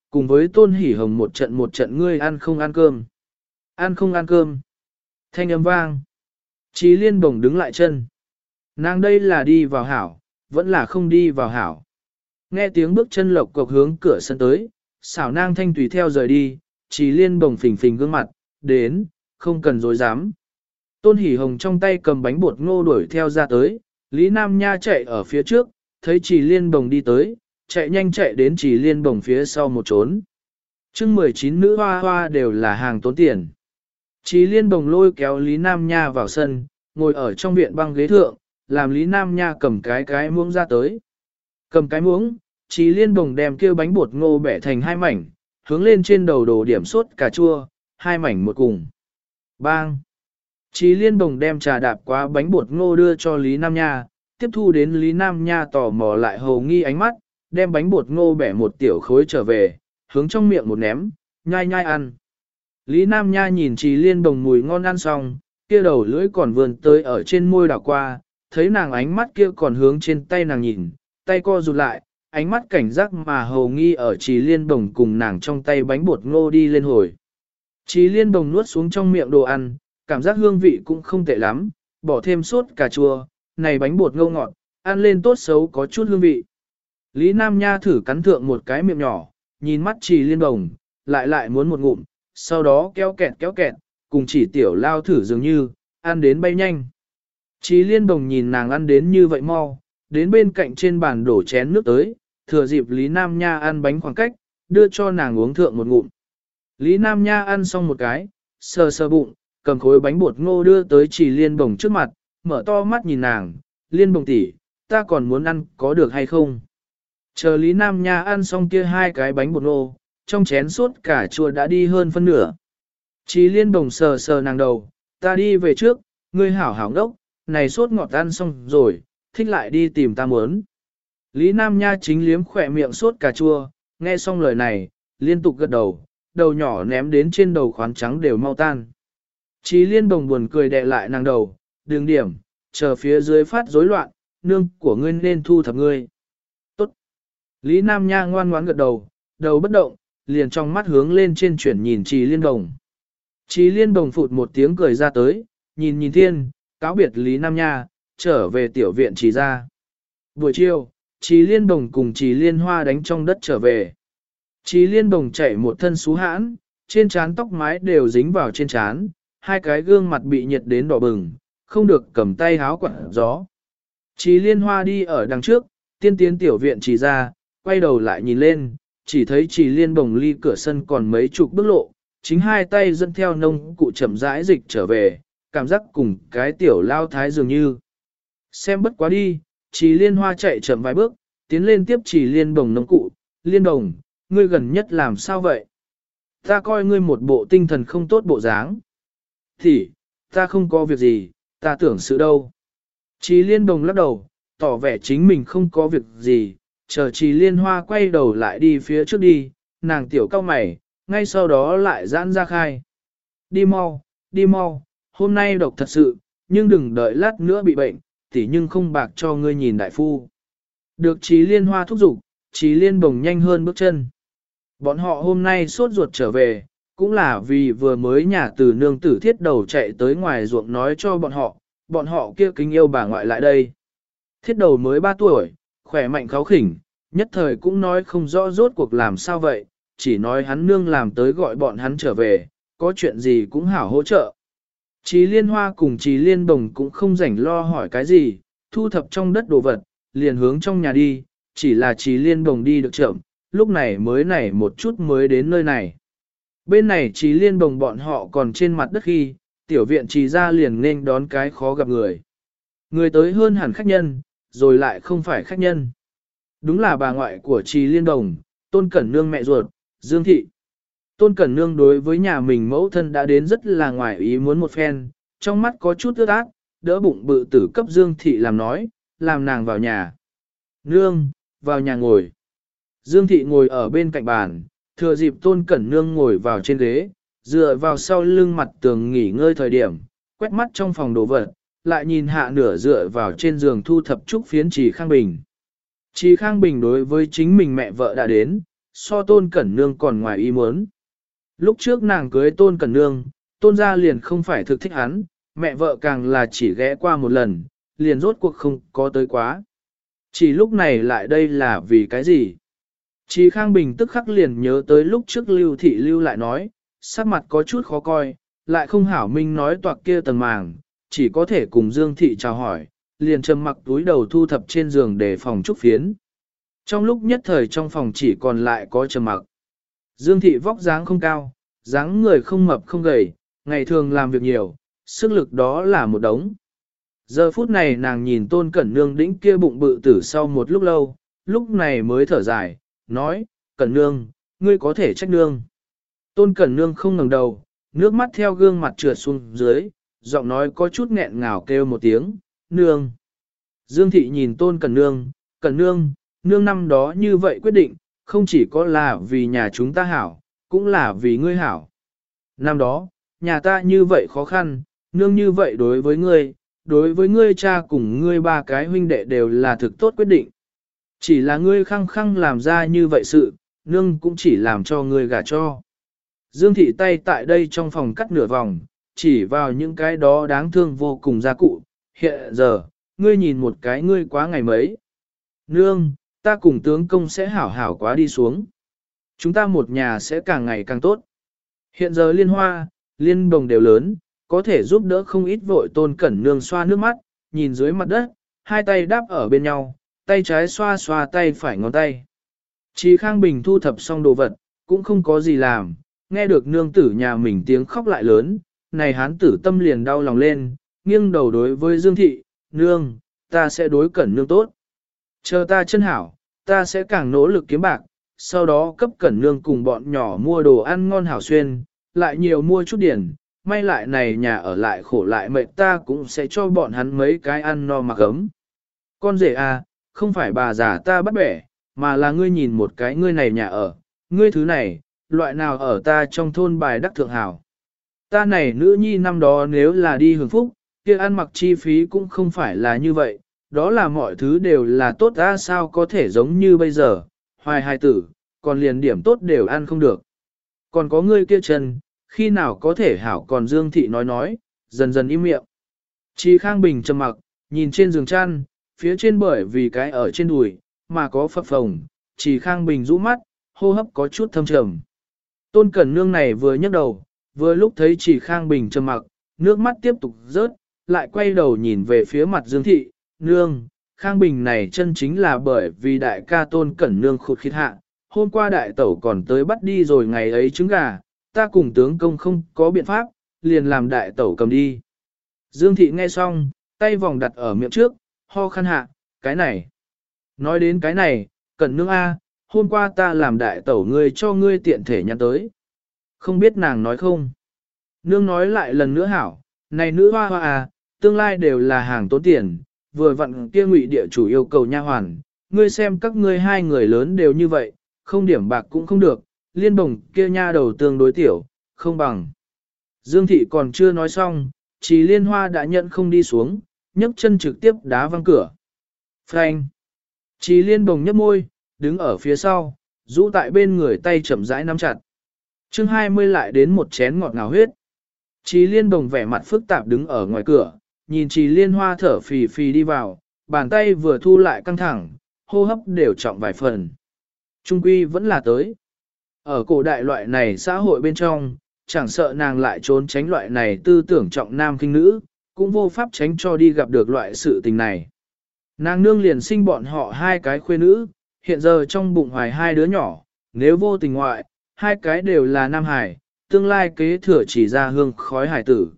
cùng với Tôn Hỷ Hồng một trận ngươi ăn không ăn cơm. Ăn không ăn cơm. Thanh âm vang. Trí Liên bồng đứng lại chân. Nàng đây là đi vào hảo, vẫn là không đi vào hảo. Nghe tiếng bước chân lộc cộc hướng cửa sân tới, xảo nang thanh tùy theo rời đi, Trí Liên bồng phình phình gương mặt, đến, không cần dối dám. Tôn Hỷ Hồng trong tay cầm bánh bột ngô đuổi theo ra tới, Lý Nam Nha chạy ở phía trước, thấy Trí Liên bồng đi tới, chạy nhanh chạy đến Trí Liên bồng phía sau một trốn. Chương 19 nữ hoa hoa đều là hàng tốn tiền. Trí Liên bồng lôi kéo Lý Nam Nha vào sân, ngồi ở trong viện băng ghế thượng, làm Lý Nam Nha cầm cái muỗng ra tới. Cầm cái muỗng, Trí Liên bồng đem kia bánh bột ngô bẻ thành hai mảnh, hướng lên trên đầu đổ điểm sốt cà chua, hai mảnh một cùng. Bang! Trí Liên bồng đem trà đạp qua bánh bột ngô đưa cho Lý Nam Nha, tiếp thu đến Lý Nam Nha tò mò lại hầu nghi ánh mắt, đem bánh bột ngô bẻ một tiểu khối trở về, hướng trong miệng một ném, nhai nhai ăn. Lý Nam Nha nhìn Trí Liên bồng mùi ngon ăn xong, kia đầu lưỡi còn vươn tới ở trên môi đảo qua, thấy nàng ánh mắt kia còn hướng trên tay nàng nhìn, tay co rụt lại, ánh mắt cảnh giác mà hầu nghi ở Trí Liên bồng cùng nàng trong tay bánh bột ngô đi lên hồi. Trí Liên bồng nuốt xuống trong miệng đồ ăn, cảm giác hương vị cũng không tệ lắm, bỏ thêm sốt cà chua, này bánh bột ngô ngọt, ăn lên tốt xấu có chút hương vị. Lý Nam Nha thử cắn thượng một cái miệng nhỏ, nhìn mắt Trí Liên bồng, lại muốn một ngụm, sau đó kéo kẹt, cùng chỉ tiểu lao thử dường như, ăn đến bay nhanh. Trí Liên bồng nhìn nàng ăn đến như vậy mau, đến bên cạnh trên bàn đổ chén nước tới, thừa dịp Lý Nam Nha ăn bánh khoảng cách, đưa cho nàng uống thượng một ngụm. Lý Nam Nha ăn xong một cái, sờ bụng, cầm khối bánh bột ngô đưa tới Trí Liên bồng trước mặt, mở to mắt nhìn nàng, Liên bồng tỷ, ta còn muốn ăn có được hay không? Chờ Lý Nam Nha ăn xong kia hai cái bánh bột ngô, trong chén sốt cà chua đã đi hơn phân nửa. Trí Liên bồng sờ nàng đầu, ta đi về trước, ngươi hảo hảo ngốc, này sốt ngọt ăn xong rồi, thích lại đi tìm ta muốn. Lý Nam Nha chính liếm khỏe miệng sốt cà chua, nghe xong lời này, liên tục gật đầu, đầu nhỏ ném đến trên đầu khoán trắng đều mau tan. Trí Liên bồng buồn cười đè lại nàng đầu, đường điểm, chờ phía dưới phát rối loạn, nương của ngươi nên thu thập ngươi. Tốt. Lý Nam Nha ngoan ngoãn gật đầu, đầu bất động, liền trong mắt hướng lên trên chuyển nhìn Trí Liên bồng. Trí Liên bồng phụt một tiếng cười ra tới, nhìn thiên, cáo biệt Lý Nam Nha, trở về tiểu viện Trí ra. Buổi chiều, Trí Liên bồng cùng Trí Liên hoa đánh trong đất trở về. Trí Liên bồng chạy một thân xú hãn, trên trán tóc mái đều dính vào trên trán, hai cái gương mặt bị nhiệt đến đỏ bừng, không được cầm tay háo quạt gió. Trí Liên hoa đi ở đằng trước, tiên tiến tiểu viện Trí ra, quay đầu lại nhìn lên, chỉ thấy Trí Liên bồng ly cửa sân còn mấy chục bước lộ, chính hai tay dẫn theo nông cụ chậm rãi dịch trở về, cảm giác cùng cái tiểu lao thái dường như. Xem bất quá đi, Trí Liên hoa chạy chậm vài bước, tiến lên tiếp Trí Liên bồng nông cụ, Liên bồng, ngươi gần nhất làm sao vậy? Ta coi ngươi một bộ tinh thần không tốt bộ dáng. Thì, ta không có việc gì, ta tưởng sự đâu. Trí Liên bồng lắc đầu, tỏ vẻ chính mình không có việc gì, chờ Trí Liên hoa quay đầu lại đi phía trước đi, nàng tiểu cao mày, ngay sau đó lại giãn ra khai. Đi mau, hôm nay độc thật sự, nhưng đừng đợi lát nữa bị bệnh, tỉ nhưng không bạc cho ngươi nhìn đại phu. Được Trí Liên hoa thúc giục, Trí Liên bồng nhanh hơn bước chân. Bọn họ hôm nay sốt ruột trở về, cũng là vì vừa mới nhà từ nương tử thiết đầu chạy tới ngoài ruộng nói cho bọn họ kia kính yêu bà ngoại lại đây. Thiết đầu mới 3 tuổi, khỏe mạnh kháu khỉnh, nhất thời cũng nói không rõ rốt cuộc làm sao vậy, chỉ nói hắn nương làm tới gọi bọn hắn trở về, có chuyện gì cũng hảo hỗ trợ. Trí Liên hoa cùng Trí Liên bồng cũng không rảnh lo hỏi cái gì, thu thập trong đất đồ vật, liền hướng trong nhà đi, chỉ là Trí Liên bồng đi được chậm, lúc này mới nảy một chút mới đến nơi này. Bên này Trí Liên bồng bọn họ còn trên mặt đất khi, tiểu viện Trí ra liền nên đón cái khó gặp người. Người tới hơn hẳn khách nhân, rồi lại không phải khách nhân. Đúng là bà ngoại của Trí Liên bồng, Tôn Cẩn Nương mẹ ruột, Dương Thị. Tôn Cẩn Nương đối với nhà mình mẫu thân đã đến rất là ngoài ý muốn một phen, trong mắt có chút ướt át, đỡ bụng bự tử cấp Dương Thị làm nói, làm nàng vào nhà. Nương, vào nhà ngồi. Dương Thị ngồi ở bên cạnh bàn, thừa dịp Tôn Cẩn Nương ngồi vào trên ghế, dựa vào sau lưng mặt tường nghỉ ngơi thời điểm, quét mắt trong phòng đồ vật, lại nhìn hạ nửa dựa vào trên giường thu thập trúc phiến Trì Khang Bình. Trì Khang Bình đối với chính mình mẹ vợ đã đến, so Tôn Cẩn Nương còn ngoài ý muốn. Lúc trước nàng cưới Tôn Cẩn Nương, Tôn gia liền không phải thực thích hắn, mẹ vợ càng là chỉ ghé qua một lần, liền rốt cuộc không có tới quá. Chỉ lúc này lại đây là vì cái gì? Chí Khang Bình tức khắc liền nhớ tới lúc trước Lưu Thị Lưu lại nói, sắc mặt có chút khó coi, lại không hảo minh nói toạc kia tầng màng, chỉ có thể cùng Dương Thị chào hỏi, liền trầm mặc túi đầu thu thập trên giường để phòng trúc phiến. Trong lúc nhất thời trong phòng chỉ còn lại có trầm mặc. Dương Thị vóc dáng không cao, dáng người không mập không gầy, ngày thường làm việc nhiều, sức lực đó là một đống. Giờ phút này nàng nhìn Tôn Cẩn Nương đĩnh kia bụng bự tử sau một lúc lâu, lúc này mới thở dài, nói, Cẩn Nương, ngươi có thể trách nương. Tôn Cẩn Nương không ngẩng đầu, nước mắt theo gương mặt trượt xuống dưới, giọng nói có chút nghẹn ngào kêu một tiếng, nương. Dương Thị nhìn Tôn Cẩn Nương, nương năm đó như vậy quyết định, không chỉ có là vì nhà chúng ta hảo, cũng là vì ngươi hảo. Năm đó, nhà ta như vậy khó khăn, nương như vậy đối với ngươi cha cùng ngươi ba cái huynh đệ đều là thực tốt quyết định. Chỉ là ngươi khăng khăng làm ra như vậy sự, nương cũng chỉ làm cho ngươi gả cho. Dương Thị tay tại đây trong phòng cắt nửa vòng, chỉ vào những cái đó đáng thương vô cùng gia cụ. Hiện giờ, ngươi nhìn một cái ngươi quá ngày mấy. Nương, ta cùng tướng công sẽ hảo hảo quá đi xuống. Chúng ta một nhà sẽ càng ngày càng tốt. Hiện giờ Liên Hoa, Liên Bồng đều lớn, có thể giúp đỡ không ít. Vội Tôn Cẩn Nương xoa nước mắt, nhìn dưới mặt đất, hai tay đáp ở bên nhau, tay trái xoa xoa tay phải ngón tay. Chí Khang Bình thu thập xong đồ vật, cũng không có gì làm, nghe được nương tử nhà mình tiếng khóc lại lớn, này hán tử tâm liền đau lòng lên, nghiêng đầu đối với Dương Thị, nương, ta sẽ đối Cẩn Nương tốt. Chờ ta chân hảo, ta sẽ càng nỗ lực kiếm bạc, sau đó cấp Cẩn Nương cùng bọn nhỏ mua đồ ăn ngon hảo xuyên, lại nhiều mua chút điển, may lại này nhà ở lại khổ lại mệt ta cũng sẽ cho bọn hắn mấy cái ăn no mặc ấm. Con rể à, không phải bà già ta bắt bẻ, mà là ngươi nhìn một cái ngươi này nhà ở, ngươi thứ này, loại nào ở ta trong thôn bài đắc thượng hảo. Ta này nữ nhi năm đó nếu là đi hưởng phúc, kia ăn mặc chi phí cũng không phải là như vậy, đó là mọi thứ đều là tốt ra sao có thể giống như bây giờ, hoài hài tử, còn liền điểm tốt đều ăn không được. Còn có ngươi kia chân, khi nào có thể hảo còn Dương Thị nói, dần dần im miệng. Chí Khang Bình trầm mặc, nhìn trên giường chăn, phía trên bởi vì cái ở trên đùi, mà có phập phồng, Chí Khang Bình rũ mắt, hô hấp có chút thâm trầm. Tôn Cẩn Nương này vừa nhấc đầu, vừa lúc thấy Chí Khang Bình trầm mặc, nước mắt tiếp tục rớt, lại quay đầu nhìn về phía mặt Dương Thị, nương, Khang Bình này chân chính là bởi vì đại ca Tôn Cẩn Nương khụt khít hạ, hôm qua đại tẩu còn tới bắt đi rồi ngày ấy trứng gà, ta cùng tướng công không có biện pháp, liền làm đại tẩu cầm đi. Dương Thị nghe xong, tay vòng đặt ở miệng trước, ho khăn hạ, cái này. Nói đến cái này, Cẩn Nương A, hôm qua ta làm đại tẩu ngươi cho ngươi tiện thể nhắn tới. Không biết nàng nói không? Nương nói lại lần nữa hảo, này nữ hoa hoa à, tương lai đều là hàng tốn tiền, vừa vặn kia Ngụy địa chủ yêu cầu nha hoàn, ngươi xem các ngươi hai người lớn đều như vậy, không điểm bạc cũng không được, Liên Bồng kia nha đầu tương đối tiểu, không bằng. Dương Thị còn chưa nói xong, Chí Liên Hoa đã nhận không đi xuống, nhấc chân trực tiếp đá văng cửa. Phanh! Chí Liên Bồng nhấp môi, đứng ở phía sau, rũ tại bên người tay chậm rãi nắm chặt. Chương 20 lại đến một chén ngọt ngào huyết. Chí Liên Bồng vẻ mặt phức tạp đứng ở ngoài cửa, nhìn Chí Liên Hoa thở phì phì đi vào, bàn tay vừa thu lại căng thẳng, hô hấp đều trọng vài phần. Trung quy vẫn là tới. Ở cổ đại loại này xã hội bên trong, chẳng sợ nàng lại trốn tránh loại này tư tưởng trọng nam khinh nữ, cũng vô pháp tránh cho đi gặp được loại sự tình này. Nàng nương liền sinh bọn họ hai cái khuê nữ, hiện giờ trong bụng hoài hai đứa nhỏ, nếu vô tình ngoại, hai cái đều là nam hải, tương lai kế thừa chỉ ra hương khói hải tử.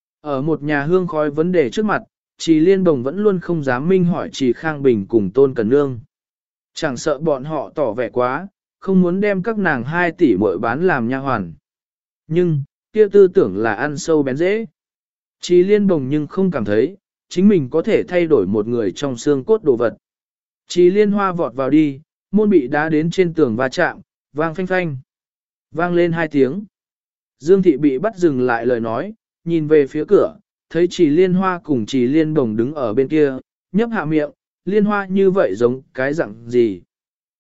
Ở một nhà hương khói vấn đề trước mặt, Chí Liên Bồng vẫn luôn không dám minh hỏi Chí Khang Bình cùng Tôn Cẩn Nương. Chẳng sợ bọn họ tỏ vẻ quá, không muốn đem các nàng 2 tỷ muội bán làm nha hoàn. Nhưng, kia tư tưởng là ăn sâu bén dễ. Chí Liên Bồng nhưng không cảm thấy, chính mình có thể thay đổi một người trong xương cốt đồ vật. Chí Liên Hoa vọt vào đi, môn bị đá đến trên tường va chạm, vang phanh phanh. Vang lên 2 tiếng. Dương Thị bị bắt dừng lại lời nói, nhìn về phía cửa, thấy Chí Liên Hoa cùng Chí Liên Bồng đứng ở bên kia, nhấp hạ miệng, Liên Hoa như vậy giống cái dạng gì.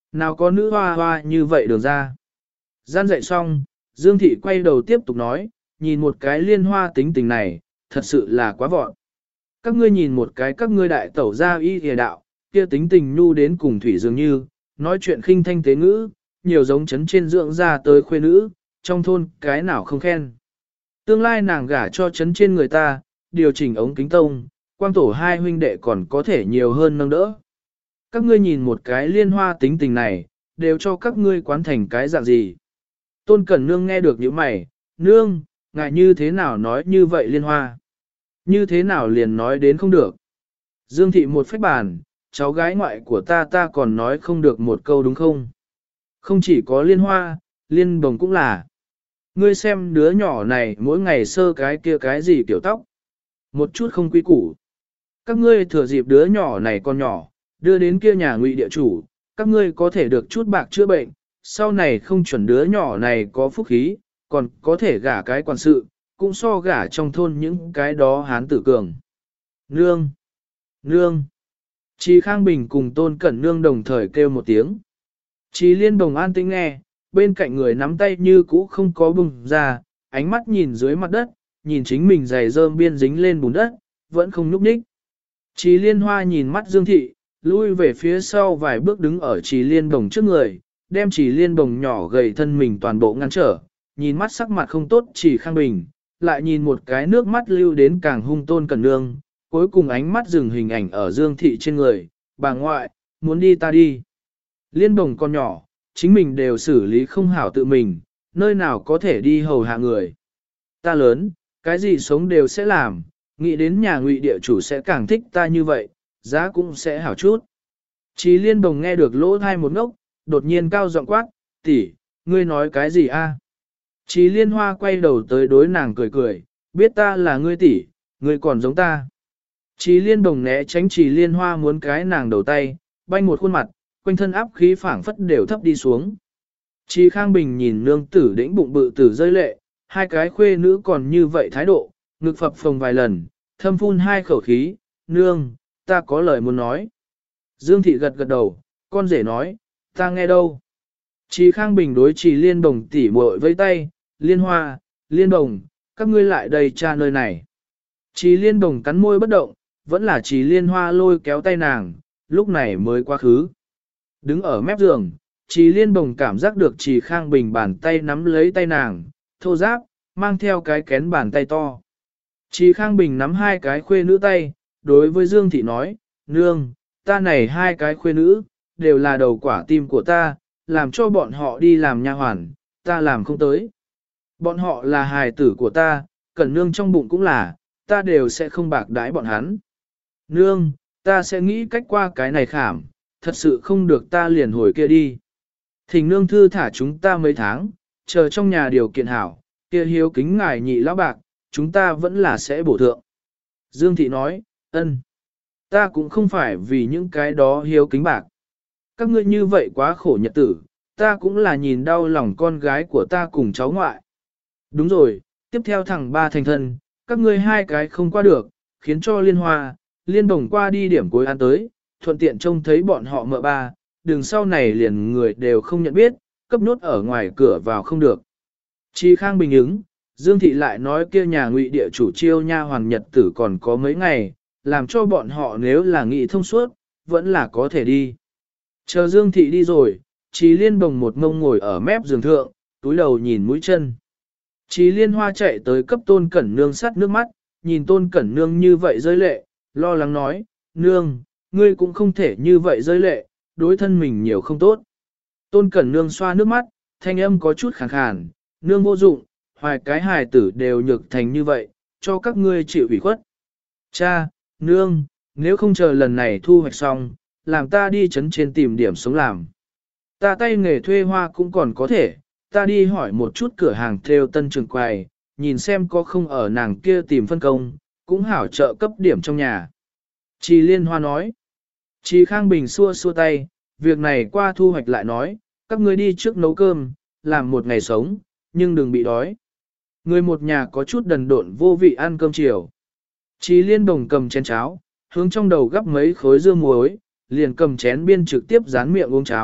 Nào có nữ hoa hoa như vậy đường ra. Gian dạy xong, Dương Thị quay đầu tiếp tục nói, nhìn một cái Liên Hoa tính tình này, thật sự là quá vọn. Các ngươi nhìn một cái các ngươi đại tẩu gia y hề đạo, kia tính tình nhu đến cùng thủy dường như, nói chuyện khinh thanh tế ngữ, nhiều giống chấn trên dưỡng ra tới khuê nữ, trong thôn cái nào không khen. Tương lai nàng gả cho chấn trên người ta, điều chỉnh ống kính tông, quang tổ hai huynh đệ còn có thể nhiều hơn nâng đỡ. Các ngươi nhìn một cái Liên Hoa tính tình này, đều cho các ngươi quán thành cái dạng gì. Tôn Cẩn Nương nghe được những mày, nương, ngài như thế nào nói như vậy Liên Hoa? Như thế nào liền nói đến không được? Dương Thị một phách bàn, cháu gái ngoại của ta còn nói không được một câu đúng không? Không chỉ có Liên Hoa, Liên Bồng cũng là. Ngươi xem đứa nhỏ này mỗi ngày sơ cái kia cái gì kiểu tóc. Một chút không quý củ. Các ngươi thừa dịp đứa nhỏ này con nhỏ, đưa đến kia nhà Ngụy địa chủ, các ngươi có thể được chút bạc chữa bệnh, sau này không chuẩn đứa nhỏ này có phúc khí, còn có thể gả cái quản sự, cũng so gả trong thôn những cái đó hán tử cường. Nương! Nương! Chí Khang Bình cùng Tôn Cẩn Nương đồng thời kêu một tiếng. Chí Liên Đồng an tĩnh nghe, bên cạnh người nắm tay như cũ không có bùng ra, ánh mắt nhìn dưới mặt đất, nhìn chính mình giày rơm biên dính lên bùn đất, vẫn không nhúc nhích. Chí Liên Hoa nhìn mắt Dương Thị, lui về phía sau vài bước đứng ở Chí Liên Đồng trước người, đem Chí Liên Đồng nhỏ gầy thân mình toàn bộ ngăn trở, nhìn mắt sắc mặt không tốt Chí Khang Bình, lại nhìn một cái nước mắt lưu đến càng hung Tôn Cẩn Nương, cuối cùng ánh mắt dừng hình ảnh ở Dương Thị trên người, bà ngoại, muốn đi ta đi. Liên Đồng con nhỏ, chính mình đều xử lý không hảo tự mình, nơi nào có thể đi hầu hạ người. Ta lớn, cái gì sống đều sẽ làm, nghĩ đến nhà Ngụy địa chủ sẽ càng thích ta như vậy, giá cũng sẽ hảo chút. Chí Liên Đồng nghe được lỗ thai một ngốc, đột nhiên cao giọng quát, tỷ, ngươi nói cái gì a? Chí Liên Hoa quay đầu tới đối nàng cười cười, biết ta là ngươi tỷ, ngươi còn giống ta. Chí Liên Đồng né tránh Chí Liên Hoa muốn cái nàng đầu tay, banh một khuôn mặt, quanh thân áp khí phảng phất đều thấp đi xuống. Chí Khang Bình nhìn nương tử đĩnh bụng bự tử rơi lệ, hai cái khuê nữ còn như vậy thái độ, ngực phập phồng vài lần, thâm phun hai khẩu khí, nương, ta có lời muốn nói. Dương Thị gật gật đầu, con rể nói, ta nghe đâu. Chí Khang Bình đối Chí Liên Đồng tỉ muội với tay, Liên Hoa, Liên Đồng, các ngươi lại đây cha nơi này. Chí Liên Đồng cắn môi bất động, vẫn là Chí Liên Hoa lôi kéo tay nàng, lúc này mới quá khứ. Đứng ở mép giường, Chí Liên Đồng cảm giác được Chí Khang Bình bàn tay nắm lấy tay nàng, thô giáp, mang theo cái kén bàn tay to. Chí Khang Bình nắm hai cái khuê nữ tay, đối với Dương Thị nói, nương, ta này hai cái khuê nữ, đều là đầu quả tim của ta, làm cho bọn họ đi làm nha hoàn, ta làm không tới. Bọn họ là hài tử của ta, Cẩn Nương trong bụng cũng là, ta đều sẽ không bạc đãi bọn hắn. Nương, ta sẽ nghĩ cách qua cái này khảm, thật sự không được ta liền hồi kia đi. Thỉnh nương thư thả chúng ta mấy tháng, chờ trong nhà điều kiện hảo, kia hiếu kính ngài nhị lão bạc, chúng ta vẫn là sẽ bổ thượng. Dương Thị nói, ân, ta cũng không phải vì những cái đó hiếu kính bạc. Các ngươi như vậy quá khổ nhật tử, ta cũng là nhìn đau lòng con gái của ta cùng cháu ngoại. Đúng rồi, tiếp theo thằng ba thành thân, các ngươi hai cái không qua được, khiến cho Liên Hoa, Liên Đồng qua đi điểm cuối ăn tới, thuận tiện trông thấy bọn họ mợ ba, đường sau này liền người đều không nhận biết, cấp nốt ở ngoài cửa vào không được. Chí Khang bình ứng, Dương Thị lại nói kia nhà Ngụy địa chủ chiêu nha hoàn nhật tử còn có mấy ngày, làm cho bọn họ nếu là nghị thông suốt, vẫn là có thể đi. Chờ Dương Thị đi rồi, Chí Liên Bồng một ngông ngồi ở mép giường thượng, túi đầu nhìn mũi chân. Chí Liên Hoa chạy tới cấp Tôn Cẩn Nương sắt nước mắt, nhìn Tôn Cẩn Nương như vậy rơi lệ, lo lắng nói, Nương, ngươi cũng không thể như vậy rơi lệ, đối thân mình nhiều không tốt. Tôn Cẩn Nương xoa nước mắt, thanh âm có chút khàn khàn, Nương vô dụng, hoài cái hài tử đều nhược thành như vậy, cho các ngươi chịu ủy khuất. Cha, Nương, nếu không chờ lần này thu hoạch xong, làm ta đi chấn trên tìm điểm sống làm. Ta tay nghề thuê hoa cũng còn có thể, ta đi hỏi một chút cửa hàng theo tân trường quầy, nhìn xem có không ở nàng kia tìm phân công, cũng hảo trợ cấp điểm trong nhà. Chí Liên Hoa nói. Chí Khang Bình xua xua tay, việc này qua thu hoạch lại nói, các ngươi đi trước nấu cơm, làm một ngày sống, nhưng đừng bị đói. Người một nhà có chút đần độn vô vị ăn cơm chiều. Chí Liên Đồng cầm chén cháo, hướng trong đầu gắp mấy khối dưa muối, liền cầm chén biên trực tiếp dán miệng uống cháo,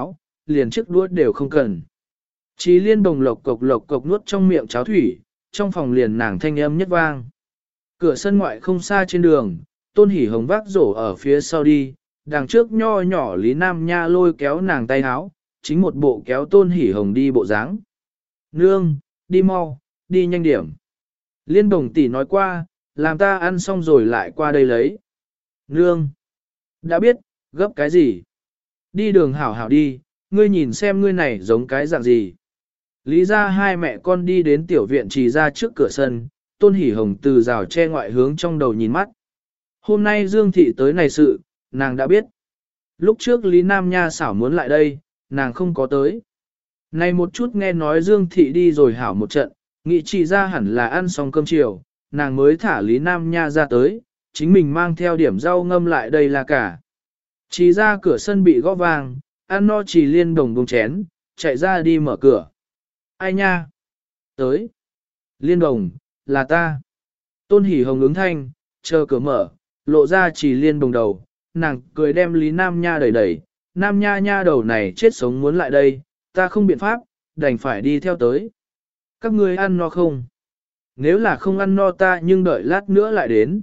liền chiếc đũa đều không cần. Chí Liên Bồng lộc cộc nuốt trong miệng cháo thủy, trong phòng liền nàng thanh âm nhất vang. Cửa sân ngoại không xa trên đường, Tôn Hỷ Hồng vác rổ ở phía sau đi, đằng trước nho nhỏ Lý Nam Nha lôi kéo nàng tay háo, chính một bộ kéo Tôn Hỷ Hồng đi bộ dáng. Nương, đi mau, đi nhanh điểm. Liên Bồng tỷ nói qua, làm ta ăn xong rồi lại qua đây lấy. Nương, đã biết, gấp cái gì? Đi đường hảo hảo đi, ngươi nhìn xem ngươi này giống cái dạng gì. Lý ra hai mẹ con đi đến tiểu viện trì ra trước cửa sân, Tôn Hỷ Hồng từ rào che ngoại hướng trong đầu nhìn mắt. Hôm nay Dương Thị tới này sự, nàng đã biết. Lúc trước Lý Nam Nha xảo muốn lại đây, nàng không có tới. Này một chút nghe nói Dương Thị đi rồi hảo một trận, nghĩ chỉ ra hẳn là ăn xong cơm chiều, nàng mới thả Lý Nam Nha ra tới, chính mình mang theo điểm rau ngâm lại đây là cả. Chỉ ra cửa sân bị gõ vang, ăn no chỉ Liên Đồng bông chén, chạy ra đi mở cửa. Ai nha? Tới. Liên Đồng, là ta. Tôn Hỷ Hồng ứng thanh, chờ cửa mở, lộ ra chỉ Liên Đồng đầu, nàng cười đem Lý Nam Nha đẩy đẩy. Nam Nha nha đầu này chết sống muốn lại đây, ta không biện pháp, đành phải đi theo tới. Các ngươi ăn no không? Nếu là không ăn no ta nhưng đợi lát nữa lại đến.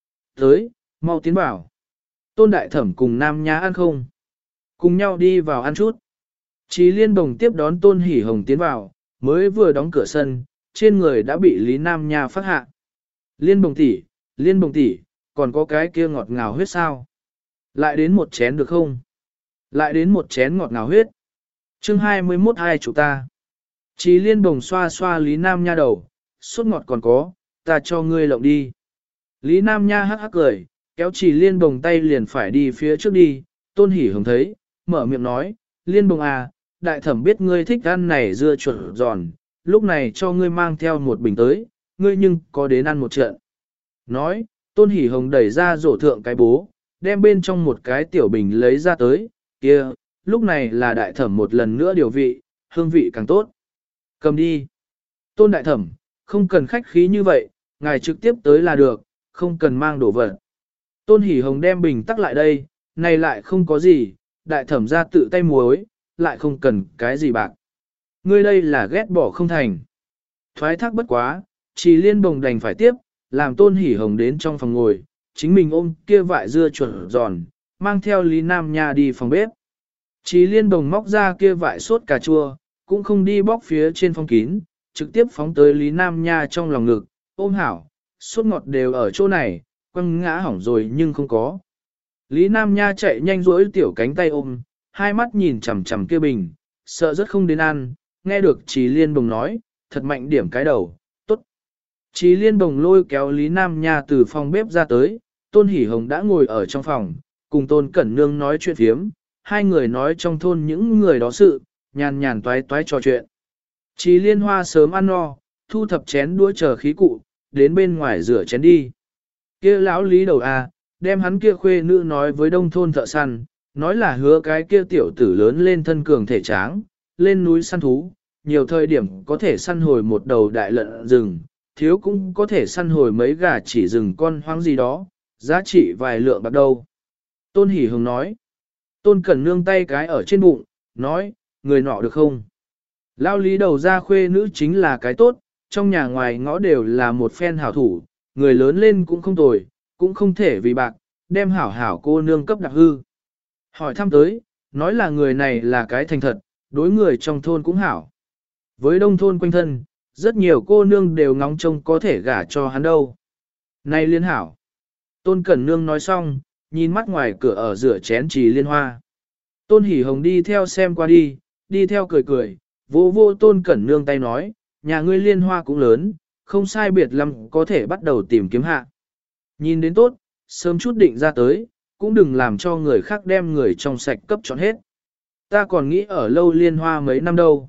Tới, mau tiến vào. Tôn Đại Thẩm cùng Nam Nha ăn không? Cùng nhau đi vào ăn chút. Chí Liên Bồng tiếp đón Tôn Hỷ Hồng tiến vào, mới vừa đóng cửa sân, trên người đã bị Lý Nam Nha phát hạ. Liên Bồng tỷ, còn có cái kia ngọt ngào huyết sao? Lại đến một chén được không? Lại đến một chén ngọt ngào huyết. Chương 21 hai chủ ta. Chí Liên Bồng xoa xoa Lý Nam Nha đầu, sốt ngọt còn có, ta cho ngươi lộng đi. Lý Nam Nha hắc hắc cười, kéo Chí Liên Bồng tay liền phải đi phía trước đi, Tôn Hỷ Hồng thấy, mở miệng nói, Liên Bồng à, Đại Thẩm biết ngươi thích ăn này dưa chuột giòn, lúc này cho ngươi mang theo một bình tới, ngươi nhưng có đến ăn một trận. Nói, Tôn Hỷ Hồng đẩy ra rổ thượng cái bố, đem bên trong một cái tiểu bình lấy ra tới, kia, lúc này là Đại Thẩm một lần nữa điều vị, hương vị càng tốt. Cầm đi. Tôn Đại Thẩm, không cần khách khí như vậy, ngài trực tiếp tới là được, không cần mang đồ vật. Tôn Hỷ Hồng đem bình tắc lại đây, này lại không có gì, Đại Thẩm ra tự tay muối, lại không cần cái gì bạc. Ngươi đây là ghét bỏ không thành. Thoái thác bất quá, Chí Liên Bồng đành phải tiếp, làm Tôn Hỷ Hồng đến trong phòng ngồi, chính mình ôm kia vại dưa chuột giòn, mang theo Lý Nam Nha đi phòng bếp. Chí Liên Bồng móc ra kia vại sốt cà chua, cũng không đi bóc phía trên phong kín, trực tiếp phóng tới Lý Nam Nha trong lòng ngực, ôm hảo, sốt ngọt đều ở chỗ này, quăng ngã hỏng rồi nhưng không có. Lý Nam Nha chạy nhanh rỗi tiểu cánh tay ôm, hai mắt nhìn chằm chằm kia bình, sợ rất không đến ăn, nghe được Chí Liên Bồng nói, thật mạnh điểm cái đầu, tốt. Chí Liên Bồng lôi kéo Lý Nam Nha từ phòng bếp ra tới, Tôn Hỷ Hồng đã ngồi ở trong phòng, cùng Tôn Cẩn Nương nói chuyện phiếm, hai người nói trong thôn những người đó sự, nhàn nhàn toái toái trò chuyện. Chí Liên Hoa sớm ăn no, thu thập chén đũa chờ khí cụ, đến bên ngoài rửa chén đi. Kia lão Lý đầu à, đem hắn kia khuê nữ nói với đông thôn thợ săn, nói là hứa cái kia tiểu tử lớn lên thân cường thể tráng, lên núi săn thú, nhiều thời điểm có thể săn hồi một đầu đại lợn rừng, thiếu cũng có thể săn hồi mấy gà chỉ rừng con hoang gì đó, giá trị vài lượng bạc đâu. Tôn Hỷ Hồng nói, Tôn Cẩn Nương tay cái ở trên bụng, nói, người nọ được không? Lao Lý đầu ra khuê nữ chính là cái tốt, trong nhà ngoài ngõ đều là một phen hảo thủ, người lớn lên cũng không tồi, cũng không thể vì bạc, đem hảo hảo cô nương cấp đặc hư. Hỏi thăm tới, nói là người này là cái thành thật, đối người trong thôn cũng hảo. Với đông thôn quanh thân, rất nhiều cô nương đều ngóng trông có thể gả cho hắn đâu. Này liên hảo. Tôn Cẩn Nương nói xong, nhìn mắt ngoài cửa ở rửa chén Chí Liên Hoa. Tôn Hỷ Hồng đi theo xem qua đi, đi theo cười cười, vô vô Tôn Cẩn Nương tay nói, nhà ngươi Liên Hoa cũng lớn, không sai biệt lắm có thể bắt đầu tìm kiếm hạ. Nhìn đến tốt, sớm chút định ra tới, cũng đừng làm cho người khác đem người trong sạch cấp chọn hết. Ta còn nghĩ ở lâu Liên Hoa mấy năm đâu.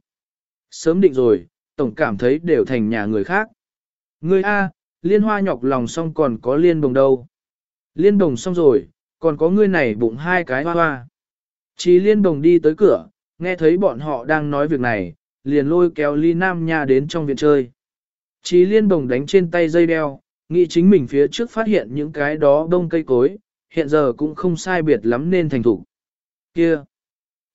Sớm định rồi, tổng cảm thấy đều thành nhà người khác. Ngươi A, Liên Hoa nhọc lòng xong còn có Liên Bồng đâu. Liên Bồng xong rồi, còn có ngươi này bụng hai cái hoa hoa. Chí Liên Bồng đi tới cửa, nghe thấy bọn họ đang nói việc này, liền lôi kéo Lý Nam Nha đến trong viện chơi. Chí Liên Bồng đánh trên tay dây đeo, nghĩ chính mình phía trước phát hiện những cái đó đông cây cối, hiện giờ cũng không sai biệt lắm nên thành thủ. Kia!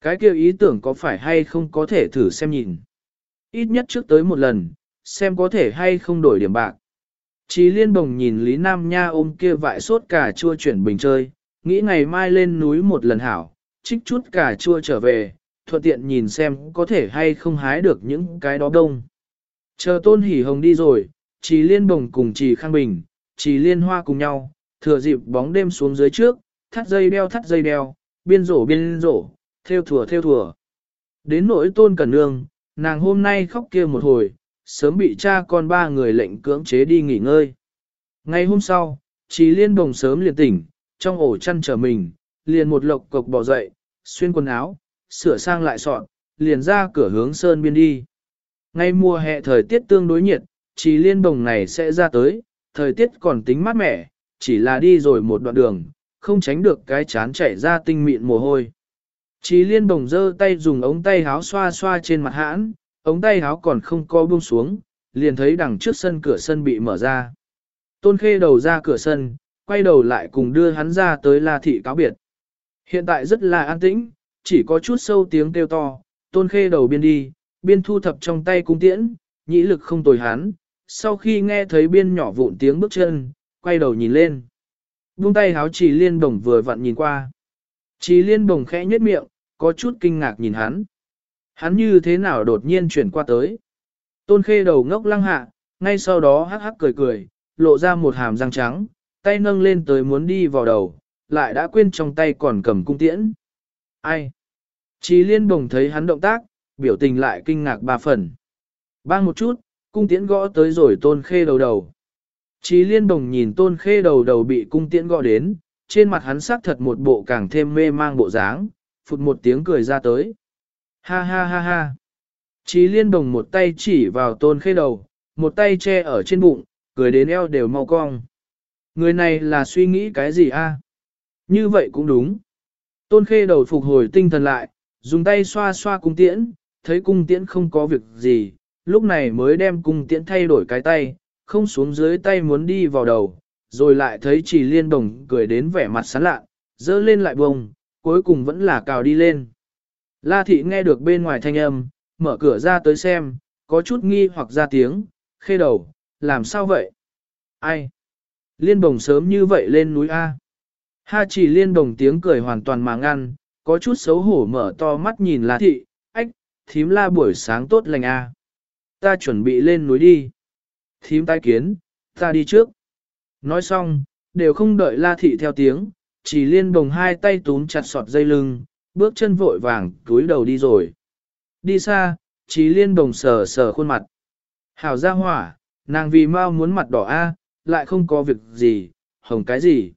Cái kia ý tưởng có phải hay không có thể thử xem nhìn. Ít nhất trước tới một lần, xem có thể hay không đổi điểm bạc. Chí Liên Bồng nhìn Lý Nam Nha ôm kia vại sốt cà chua chuyển bình chơi, nghĩ ngày mai lên núi một lần hảo, trích chút cà chua trở về, thuận tiện nhìn xem có thể hay không hái được những cái đó đông. Chờ Tôn Hỷ Hồng đi rồi, Chí Liên Bồng cùng Chí Khang Bình, Chí Liên Hoa cùng nhau, thừa dịp bóng đêm xuống dưới trước, thắt dây đeo, biên rổ, theo thùa. Đến nỗi Tôn Cẩn Nương, nàng hôm nay khóc kia một hồi, sớm bị cha con ba người lệnh cưỡng chế đi nghỉ ngơi. Ngày hôm sau, Chí Liên Bồng sớm liền tỉnh, trong ổ chăn trở mình, liền một lộc cộc bỏ dậy, xuyên quần áo, sửa sang lại sọn, liền ra cửa hướng sơn biên đi. Ngay mùa hè thời tiết tương đối nhiệt, Chí Liên Bồng này sẽ ra tới, thời tiết còn tính mát mẻ, chỉ là đi rồi một đoạn đường, không tránh được cái chán chảy ra tinh mịn mồ hôi. Chí Liên Bồng giơ tay dùng ống tay háo xoa xoa trên mặt hãn, ống tay háo còn không co buông xuống, liền thấy đằng trước sân cửa sân bị mở ra. Tôn Khê Đầu ra cửa sân, quay đầu lại cùng đưa hắn ra tới La Thị cáo biệt. Hiện tại rất là an tĩnh, chỉ có chút sâu tiếng kêu to, Tôn Khê Đầu biên đi, biên thu thập trong tay cung tiễn, nhĩ lực không tồi hắn, sau khi nghe thấy biên nhỏ vụn tiếng bước chân, quay đầu nhìn lên. Buông tay háo Chí Liên Bồng vừa vặn nhìn qua. Chí Liên Bồng khẽ nhếch miệng, có chút kinh ngạc nhìn hắn. Hắn như thế nào đột nhiên chuyển qua tới. Tôn Khê Đầu ngốc lăng hạ, ngay sau đó hắc hắc cười, lộ ra một hàm răng trắng, tay nâng lên tới muốn đi vào đầu, lại đã quên trong tay còn cầm cung tiễn. Ai? Chí Liên Bồng thấy hắn động tác, biểu tình lại kinh ngạc ba phần. Bang một chút, cung tiễn gõ tới rồi Tôn Khê đầu. Chí Liên Bồng nhìn Tôn Khê đầu bị cung tiễn gõ đến, trên mặt hắn sắc thật một bộ càng thêm mê mang bộ dáng, phụt một tiếng cười ra tới. Ha ha ha ha. Chí Liên Bồng một tay chỉ vào Tôn Khê đầu, một tay che ở trên bụng, cười đến eo đều mau cong. Người này là suy nghĩ cái gì a? Như vậy cũng đúng. Tôn Khê Đầu phục hồi tinh thần lại, dùng tay xoa xoa cung tiễn, thấy cung tiễn không có việc gì, lúc này mới đem cung tiễn thay đổi cái tay, không xuống dưới tay muốn đi vào đầu, rồi lại thấy Chí Liên Bồng cười đến vẻ mặt sán lạ, dơ lên lại bông, cuối cùng vẫn là cào đi lên. La Thị nghe được bên ngoài thanh âm, mở cửa ra tới xem, có chút nghi hoặc ra tiếng, Khê Đầu, làm sao vậy? Ai? Liên Bồng sớm như vậy lên núi A. Ha Chí Liên Bồng tiếng cười hoàn toàn mà ngăn, có chút xấu hổ mở to mắt nhìn La Thị, ách, thím La buổi sáng tốt lành A. Ta chuẩn bị lên núi đi. Thím tái kiến, ta đi trước. Nói xong, đều không đợi La Thị theo tiếng, Chí Liên Bồng hai tay túm chặt sọt dây lưng, bước chân vội vàng túi đầu đi rồi. Đi xa, Chí Liên Bồng sờ sờ khuôn mặt. Hảo ra hỏa, nàng vì mau muốn mặt đỏ A, lại không có việc gì, hồng cái gì.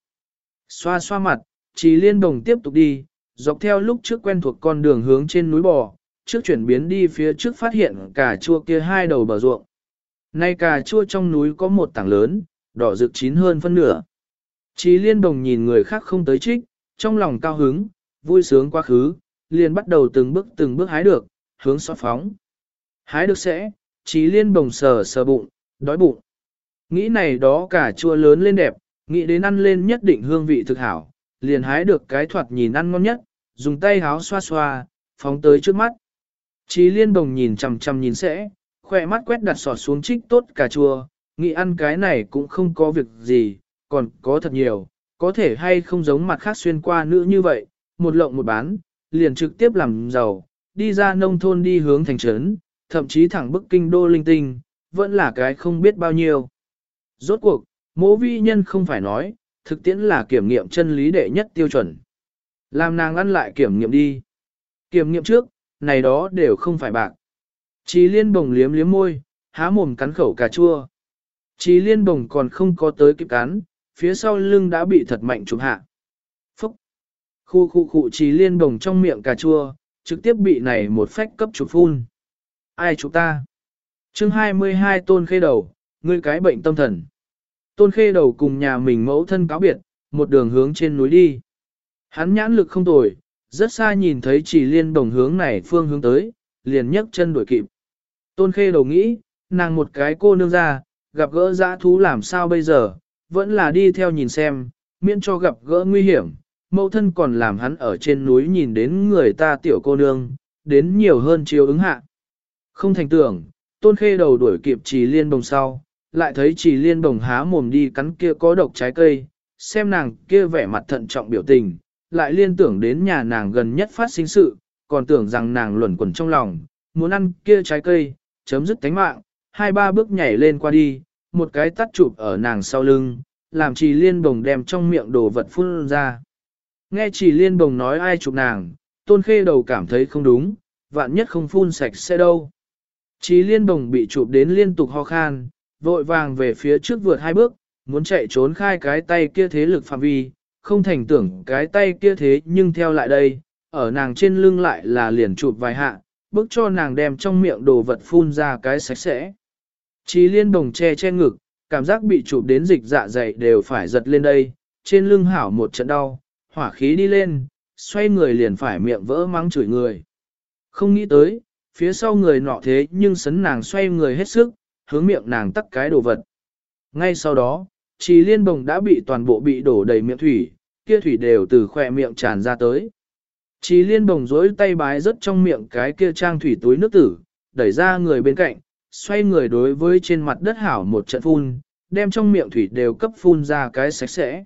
Xoa xoa mặt, Chí Liên Bồng tiếp tục đi, dọc theo lúc trước quen thuộc con đường hướng trên núi bò, trước chuyển biến đi phía trước phát hiện cà chua kia hai đầu bờ ruộng. Nay cà chua trong núi có một tảng lớn, đỏ rực chín hơn phân nửa. Chí Liên Bồng nhìn người khác không tới trích, trong lòng cao hứng, vui sướng quá khứ, liền bắt đầu từng bước hái được, hướng xót phóng. Hái được sẽ, Chí Liên Bồng sờ sờ bụng, đói bụng. Nghĩ này đó cà chua lớn lên đẹp, nghĩ đến ăn lên nhất định hương vị thực hảo, liền hái được cái thoạt nhìn ăn ngon nhất, dùng tay háo xoa xoa, phóng tới trước mắt. Chí Liên Bồng nhìn chằm chằm nhìn sẽ, khỏe mắt quét đặt sọt xuống trích tốt cà chua, nghĩ ăn cái này cũng không có việc gì, còn có thật nhiều, có thể hay không giống mặt khác xuyên qua nữ như vậy, một lộng một bán, liền trực tiếp làm giàu, đi ra nông thôn đi hướng thành trấn, thậm chí thẳng bức kinh đô linh tinh, vẫn là cái không biết bao nhiêu. Rốt cuộc, Mỗ vi nhân không phải nói, thực tiễn là kiểm nghiệm chân lý đệ nhất tiêu chuẩn. Làm nàng ăn lại kiểm nghiệm đi. Kiểm nghiệm trước, này đó đều không phải bạc. Chí Liên Bồng liếm liếm môi, há mồm cắn khẩu cà chua. Chí Liên Bồng còn không có tới kịp cắn, phía sau lưng đã bị thật mạnh chụp hạ. Phúc! Khu Chí Liên Bồng trong miệng cà chua, trực tiếp bị này một phách cấp chụp phun. Ai chụp ta? Chương 22 Tôn Khê Đầu, ngươi cái bệnh tâm thần. Tôn Khê Đầu cùng nhà mình mẫu thân cáo biệt, một đường hướng trên núi đi. Hắn nhãn lực không tồi, rất xa nhìn thấy Chí Liên Bồng hướng này phương hướng tới, liền nhấc chân đuổi kịp. Tôn Khê Đầu nghĩ, nàng một cái cô nương ra, gặp gỡ dã thú làm sao bây giờ, vẫn là đi theo nhìn xem, miễn cho gặp gỡ nguy hiểm, mẫu thân còn làm hắn ở trên núi nhìn đến người ta tiểu cô nương, đến nhiều hơn chiếu ứng hạ. Không thành tưởng, Tôn Khê Đầu đuổi kịp Trì Liên Bồng sau, lại thấy Trì Liên Bồng há mồm đi cắn kia có độc trái cây, xem nàng kia vẻ mặt thận trọng biểu tình, lại liên tưởng đến nhà nàng gần nhất phát sinh sự, còn tưởng rằng nàng luẩn quẩn trong lòng, muốn ăn kia trái cây, chấm dứt tánh mạng, 2-3 bước nhảy lên qua đi, một cái tắt chụp ở nàng sau lưng, làm Trì Liên Bồng đem trong miệng đồ vật phun ra. Nghe Trì Liên Bồng nói ai chụp nàng, Tôn Khê Đầu cảm thấy không đúng, vạn nhất không phun sạch sẽ đâu. Trì Liên Bồng bị chụp đến liên tục ho khan, vội vàng về phía trước vượt 2 bước, muốn chạy trốn khai cái tay kia thế lực phạm vi, không thành tưởng cái tay kia thế nhưng theo lại đây, ở nàng trên lưng lại là liền chụp vài hạ, bước cho nàng đem trong miệng đồ vật phun ra cái sạch sẽ. Trì Liên Bồng che ngực, cảm giác bị chụp đến dịch dạ dày đều phải giật lên đây, trên lưng hảo một trận đau, hỏa khí đi lên, xoay người liền phải miệng vỡ mắng chửi người. Không nghĩ tới, phía sau người nọ thế nhưng sấn nàng xoay người hết sức, hướng miệng nàng tắc cái đồ vật. Ngay sau đó, Trì Liên Bồng đã bị toàn bộ bị đổ đầy miệng thủy, kia thủy đều từ khỏe miệng tràn ra tới. Trì Liên Bồng dối tay bái rớt trong miệng cái kia trang thủy túi nước tử, đẩy ra người bên cạnh, xoay người đối với trên mặt đất hảo một trận phun, đem trong miệng thủy đều cấp phun ra cái sạch sẽ.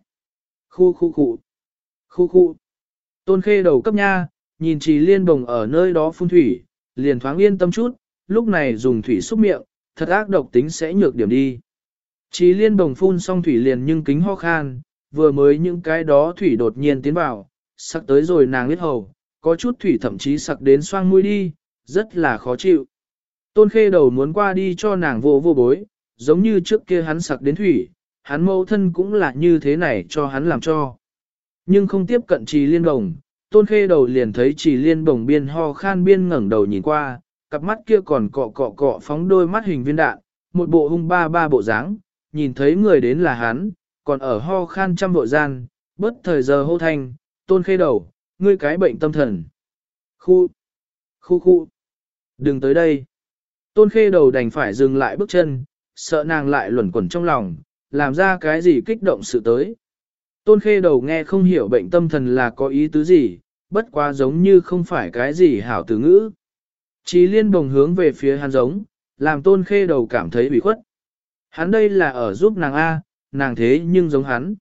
Khu. Tôn Khê Đầu cấp nha, nhìn Trì Liên Bồng ở nơi đó phun thủy, liền thoáng yên tâm chút, lúc này dùng thủy xúc miệng, thật ác độc tính sẽ nhược điểm đi. Trì Liên Bồng phun xong thủy liền nhưng kính ho khan, vừa mới những cái đó thủy đột nhiên tiến vào, sặc tới rồi nàng biết hầu, có chút thủy thậm chí sặc đến xoang mũi đi, rất là khó chịu. Tôn Khê Đầu muốn qua đi cho nàng vô bối, giống như trước kia hắn sặc đến thủy, hắn mẫu thân cũng là như thế này cho hắn làm cho. Nhưng không tiếp cận Trì Liên Bồng, Tôn Khê Đầu liền thấy Trì Liên Bồng biên ho khan biên ngẩng đầu nhìn qua, cặp mắt kia còn cọ phóng đôi mắt hình viên đạn, một bộ hung ba bộ dáng, nhìn thấy người đến là hắn, còn ở ho khan trăm bộ gian, bất thời giờ hô thanh, Tôn Khê Đầu, ngươi cái bệnh tâm thần. Khu. Đừng tới đây. Tôn Khê Đầu đành phải dừng lại bước chân, sợ nàng lại luẩn quẩn trong lòng, làm ra cái gì kích động sự tới. Tôn Khê Đầu nghe không hiểu bệnh tâm thần là có ý tứ gì, bất quá giống như không phải cái gì hảo từ ngữ. Trì Liên Bồng hướng về phía hắn giống, làm Tôn Khê Đầu cảm thấy ủy khuất. Hắn đây là ở giúp nàng A, nàng thế nhưng giống hắn.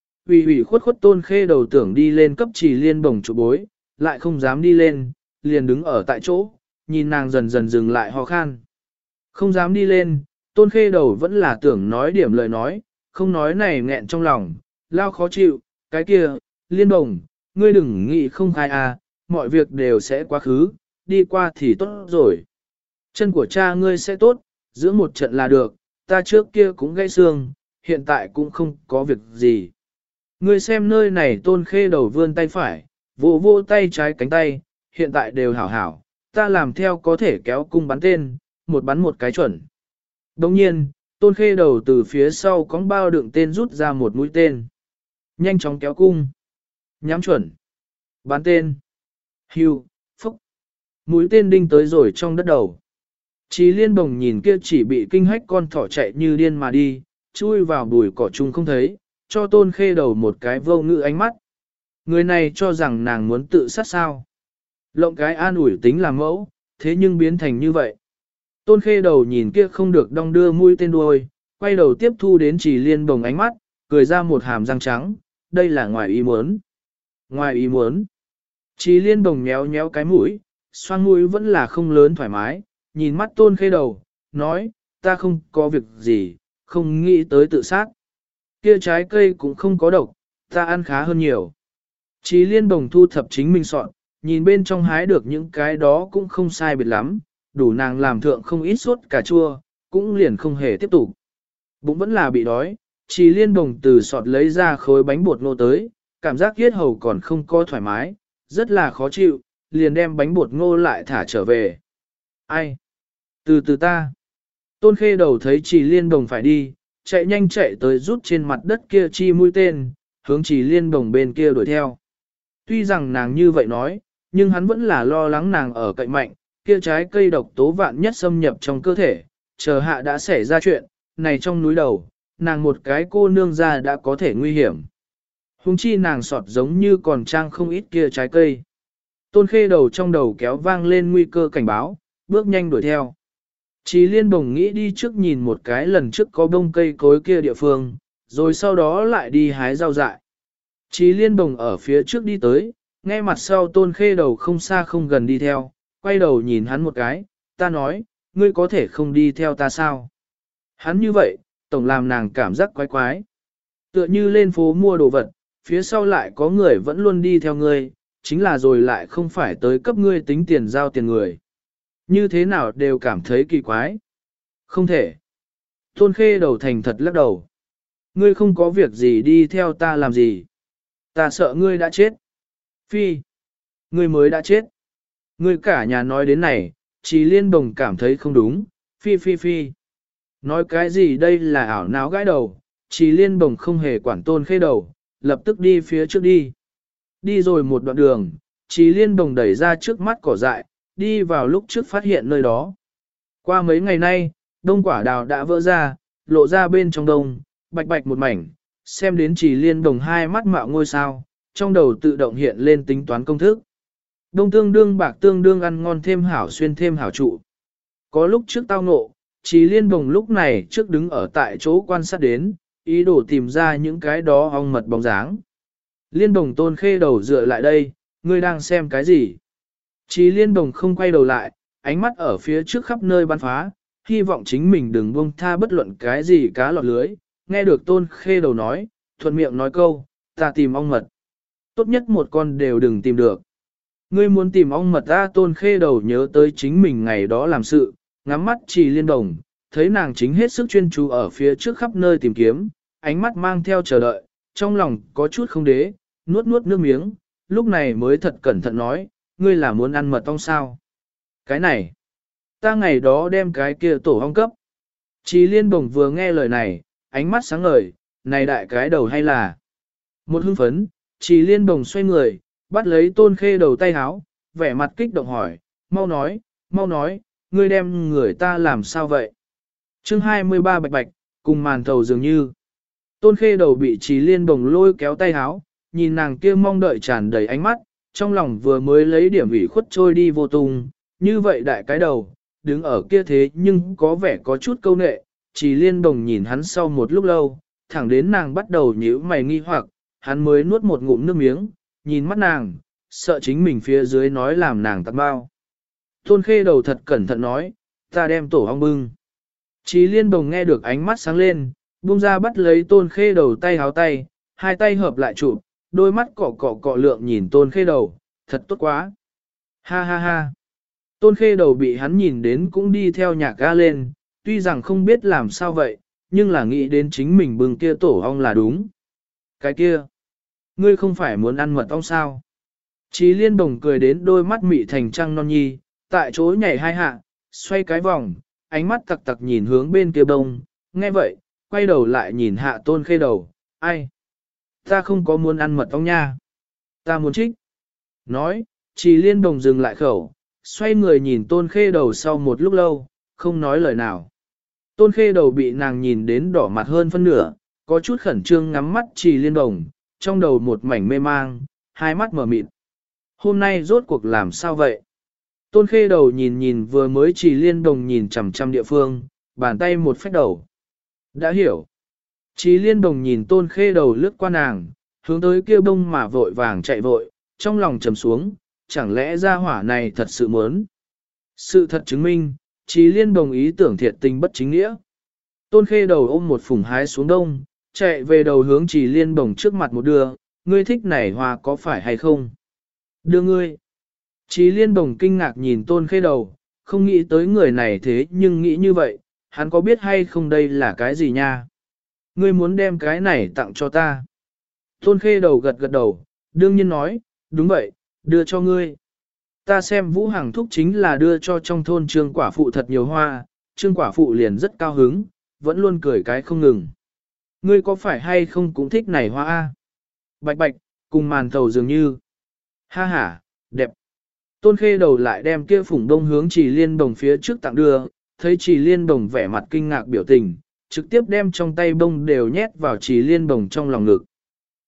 Ủy khuất Tôn Khê Đầu tưởng đi lên cấp Trì Liên Bồng trụ bối, lại không dám đi lên, liền đứng ở tại chỗ, nhìn nàng dần dần dừng lại ho khan. Không dám đi lên, Tôn Khê Đầu vẫn là tưởng nói điểm lời nói, không nói này nghẹn trong lòng, lao khó chịu, cái kia, Liên Bồng, ngươi đừng nghĩ không khai à, mọi việc đều sẽ quá khứ, đi qua thì tốt rồi. Chân của cha ngươi sẽ tốt, giữa một trận là được, ta trước kia cũng gãy xương, hiện tại cũng không có việc gì. Ngươi xem nơi này Tôn Khê Đầu vươn tay phải, vô tay trái cánh tay, hiện tại đều hảo hảo, ta làm theo có thể kéo cung bắn tên, một bắn một cái chuẩn. Đồng nhiên, Tôn Khê Đầu từ phía sau cóng bao đựng tên rút ra một mũi tên. Nhanh chóng kéo cung. Nhắm chuẩn. Bắn tên. Hưu, phúc. Mũi tên đinh tới rồi trong đất đầu. Trì Liên Bồng nhìn kia chỉ bị kinh hách con thỏ chạy như điên mà đi, chui vào bụi cỏ chung không thấy, cho Tôn Khê Đầu một cái vô ngữ ánh mắt. Người này cho rằng nàng muốn tự sát sao. Lộng cái an ủi tính làm mẫu, thế nhưng biến thành như vậy. Tôn Khê Đầu nhìn kia không được đong đưa mũi tên đuôi, quay đầu tiếp thu đến Trì Liên Bồng ánh mắt, cười ra một hàm răng trắng, đây là ngoài ý muốn. Ngoài ý muốn. Trì Liên Bồng nhéo cái mũi, xoang mũi vẫn là không lớn thoải mái, nhìn mắt Tôn Khê Đầu, nói, ta không có việc gì, không nghĩ tới tự sát. Kia trái cây cũng không có độc, ta ăn khá hơn nhiều. Trì Liên Bồng thu thập chính mình soạn, nhìn bên trong hái được những cái đó cũng không sai biệt lắm, đủ nàng làm thượng không ít sốt cà chua, cũng liền không hề tiếp tục. Bụng vẫn là bị đói, Trì Liên Bồng từ sọt lấy ra khối bánh bột ngô tới, cảm giác yết hầu còn không có thoải mái, rất là khó chịu, liền đem bánh bột ngô lại thả trở về. Ai? Từ từ ta. Tôn Khê Đầu thấy Trì Liên Bồng phải đi, chạy nhanh chạy tới rút trên mặt đất kia chi mũi tên, hướng Trì Liên Bồng bên kia đuổi theo. Tuy rằng nàng như vậy nói, nhưng hắn vẫn là lo lắng nàng ở cạnh mạnh, kia trái cây độc tố vạn nhất xâm nhập trong cơ thể, chờ hạ đã xảy ra chuyện, này trong núi đầu, nàng một cái cô nương ra đã có thể nguy hiểm. Hùng chi nàng sọt giống như còn trang không ít kia trái cây. Tôn Khê Đầu trong đầu kéo vang lên nguy cơ cảnh báo, bước nhanh đuổi theo. Chí Liên Bồng nghĩ đi trước nhìn một cái lần trước có bông cây cối kia địa phương, rồi sau đó lại đi hái rau dại. Chí Liên Bồng ở phía trước đi tới, nghe mặt sau Tôn Khê Đầu không xa không gần đi theo, quay đầu nhìn hắn một cái, ta nói, ngươi có thể không đi theo ta sao? Hắn như vậy, tổng làm nàng cảm giác quái quái. Tựa như lên phố mua đồ vật, phía sau lại có người vẫn luôn đi theo ngươi, chính là rồi lại không phải tới cấp ngươi tính tiền giao tiền người. Như thế nào đều cảm thấy kỳ quái. Không thể. Tôn Khê Đầu thành thật lắc đầu. Ngươi không có việc gì đi theo ta làm gì. Ta sợ ngươi đã chết. Phi. Ngươi mới đã chết. Ngươi cả nhà nói đến này, Chí Liên Bồng cảm thấy không đúng. Phi phi phi. Nói cái gì đây là ảo não gãi đầu. Chí Liên Bồng không hề quản Tôn Khê Đầu, lập tức đi phía trước đi. Đi rồi một đoạn đường, Chí Liên Bồng đẩy ra trước mắt cỏ dại, đi vào lúc trước phát hiện nơi đó. Qua mấy ngày nay, đông quả đào đã vỡ ra, lộ ra bên trong đông, bạch bạch một mảnh, xem đến Chí Liên Bồng hai mắt mạo ngôi sao, trong đầu tự động hiện lên tính toán công thức. Đông tương đương bạc tương đương ăn ngon thêm hảo xuyên thêm hảo trụ. Có lúc trước tao ngộ, Chí Liên Bồng lúc này trước đứng ở tại chỗ quan sát đến, ý đồ tìm ra những cái đó ong mật bóng dáng. Liên Bồng Tôn Khê Đầu dựa lại đây, ngươi đang xem cái gì? Chí Liên Bồng không quay đầu lại, ánh mắt ở phía trước khắp nơi bắn phá, hy vọng chính mình đừng buông tha bất luận cái gì cá lọt lưới. Nghe được Tôn Khê Đầu nói, thuận miệng nói câu, ta tìm ong mật. Tốt nhất một con đều đừng tìm được. Ngươi muốn tìm ong mật ta? Tôn Khê Đầu nhớ tới chính mình ngày đó làm sự, ngắm mắt Chí Liên Bồng, thấy nàng chính hết sức chuyên chú ở phía trước khắp nơi tìm kiếm, ánh mắt mang theo chờ đợi, trong lòng có chút không đế, nuốt nuốt nước miếng, lúc này mới thật cẩn thận nói, ngươi là muốn ăn mật ong sao? Cái này, ta ngày đó đem cái kia tổ ong cấp. Chí Liên Bồng vừa nghe lời này, ánh mắt sáng ngời, này đại cái đầu hay là? Một hưng phấn, Chí Liên Bồng xoay người, bắt lấy Tôn Khê Đầu tay háo, vẻ mặt kích động hỏi, mau nói, ngươi đem người ta làm sao vậy? Chương 23 bạch bạch, cùng màn thầu dường như. Tôn Khê Đầu bị Chí Liên Bồng lôi kéo tay háo, nhìn nàng kia mong đợi tràn đầy ánh mắt, trong lòng vừa mới lấy điểm ủy khuất trôi đi vô tung, như vậy đại cái đầu, đứng ở kia thế nhưng có vẻ có chút câu nệ, Chí Liên Bồng nhìn hắn sau một lúc lâu, thẳng đến nàng bắt đầu nhíu mày nghi hoặc, hắn mới nuốt một ngụm nước miếng, nhìn mắt nàng, sợ chính mình phía dưới nói làm nàng tắc bao. Tôn Khê Đầu thật cẩn thận nói, ta đem tổ ong bưng. Chí Liên Bồng nghe được ánh mắt sáng lên, buông ra bắt lấy Tôn Khê Đầu tay háo tay, hai tay hợp lại chụp, đôi mắt cọ lượng nhìn Tôn Khê Đầu, thật tốt quá. Ha ha ha. Tôn Khê Đầu bị hắn nhìn đến cũng đi theo nhạc ga lên, tuy rằng không biết làm sao vậy, nhưng là nghĩ đến chính mình bưng kia tổ ong là đúng. Cái kia, ngươi không phải muốn ăn mật ong sao? Chí Liên Bồng cười đến đôi mắt mị thành trăng non nhi, tại chỗ nhảy hai hạ, xoay cái vòng, ánh mắt tặc tặc nhìn hướng bên kia đông, nghe vậy, quay đầu lại nhìn hạ Tôn Khê Đầu, ai? Ta không có muốn ăn mật ong nha. Ta muốn trích. Nói, Chí Liên Bồng dừng lại khẩu, xoay người nhìn Tôn Khê Đầu sau một lúc lâu, không nói lời nào. Tôn Khê Đầu bị nàng nhìn đến đỏ mặt hơn phân nửa, có chút khẩn trương ngắm mắt Chí Liên Bồng, trong đầu một mảnh mê mang, hai mắt mở mịt. Hôm nay rốt cuộc làm sao vậy? Tôn Khê Đầu nhìn vừa mới Chí Liên Bồng nhìn chằm chằm địa phương, bàn tay một phách đầu. Đã hiểu. Chí Liên Bồng nhìn Tôn Khê Đầu lướt qua nàng, hướng tới kia bông mà vội vàng chạy vội, trong lòng trầm xuống, chẳng lẽ gia hỏa này thật sự muốn. Sự thật chứng minh, Chí Liên Bồng ý tưởng thiệt tình bất chính nghĩa. Tôn Khê Đầu ôm một phủng hái xuống đông, chạy về đầu hướng Chí Liên Bồng trước mặt một đưa, ngươi thích này hoa có phải hay không? Đưa ngươi. Chí Liên Bồng kinh ngạc nhìn Tôn Khê Đầu, không nghĩ tới người này thế nhưng nghĩ như vậy, hắn có biết hay không đây là cái gì nha? Ngươi muốn đem cái này tặng cho ta. Tôn Khê Đầu gật gật đầu, đương nhiên nói, đúng vậy, đưa cho ngươi. Ta xem Vũ Hằng thúc chính là đưa cho trong thôn Trương quả phụ thật nhiều hoa, Trương quả phụ liền rất cao hứng, vẫn luôn cười cái không ngừng. Ngươi có phải hay không cũng thích này hoa a? Bạch bạch, cùng màn thầu dường như. Ha ha, đẹp. Tôn Khê Đầu lại đem kia phủng đông hướng Chí Liên Bồng phía trước tặng đưa, thấy Chí Liên Bồng vẻ mặt kinh ngạc biểu tình, trực tiếp đem trong tay bông đều nhét vào Chí Liên Bồng trong lòng ngực.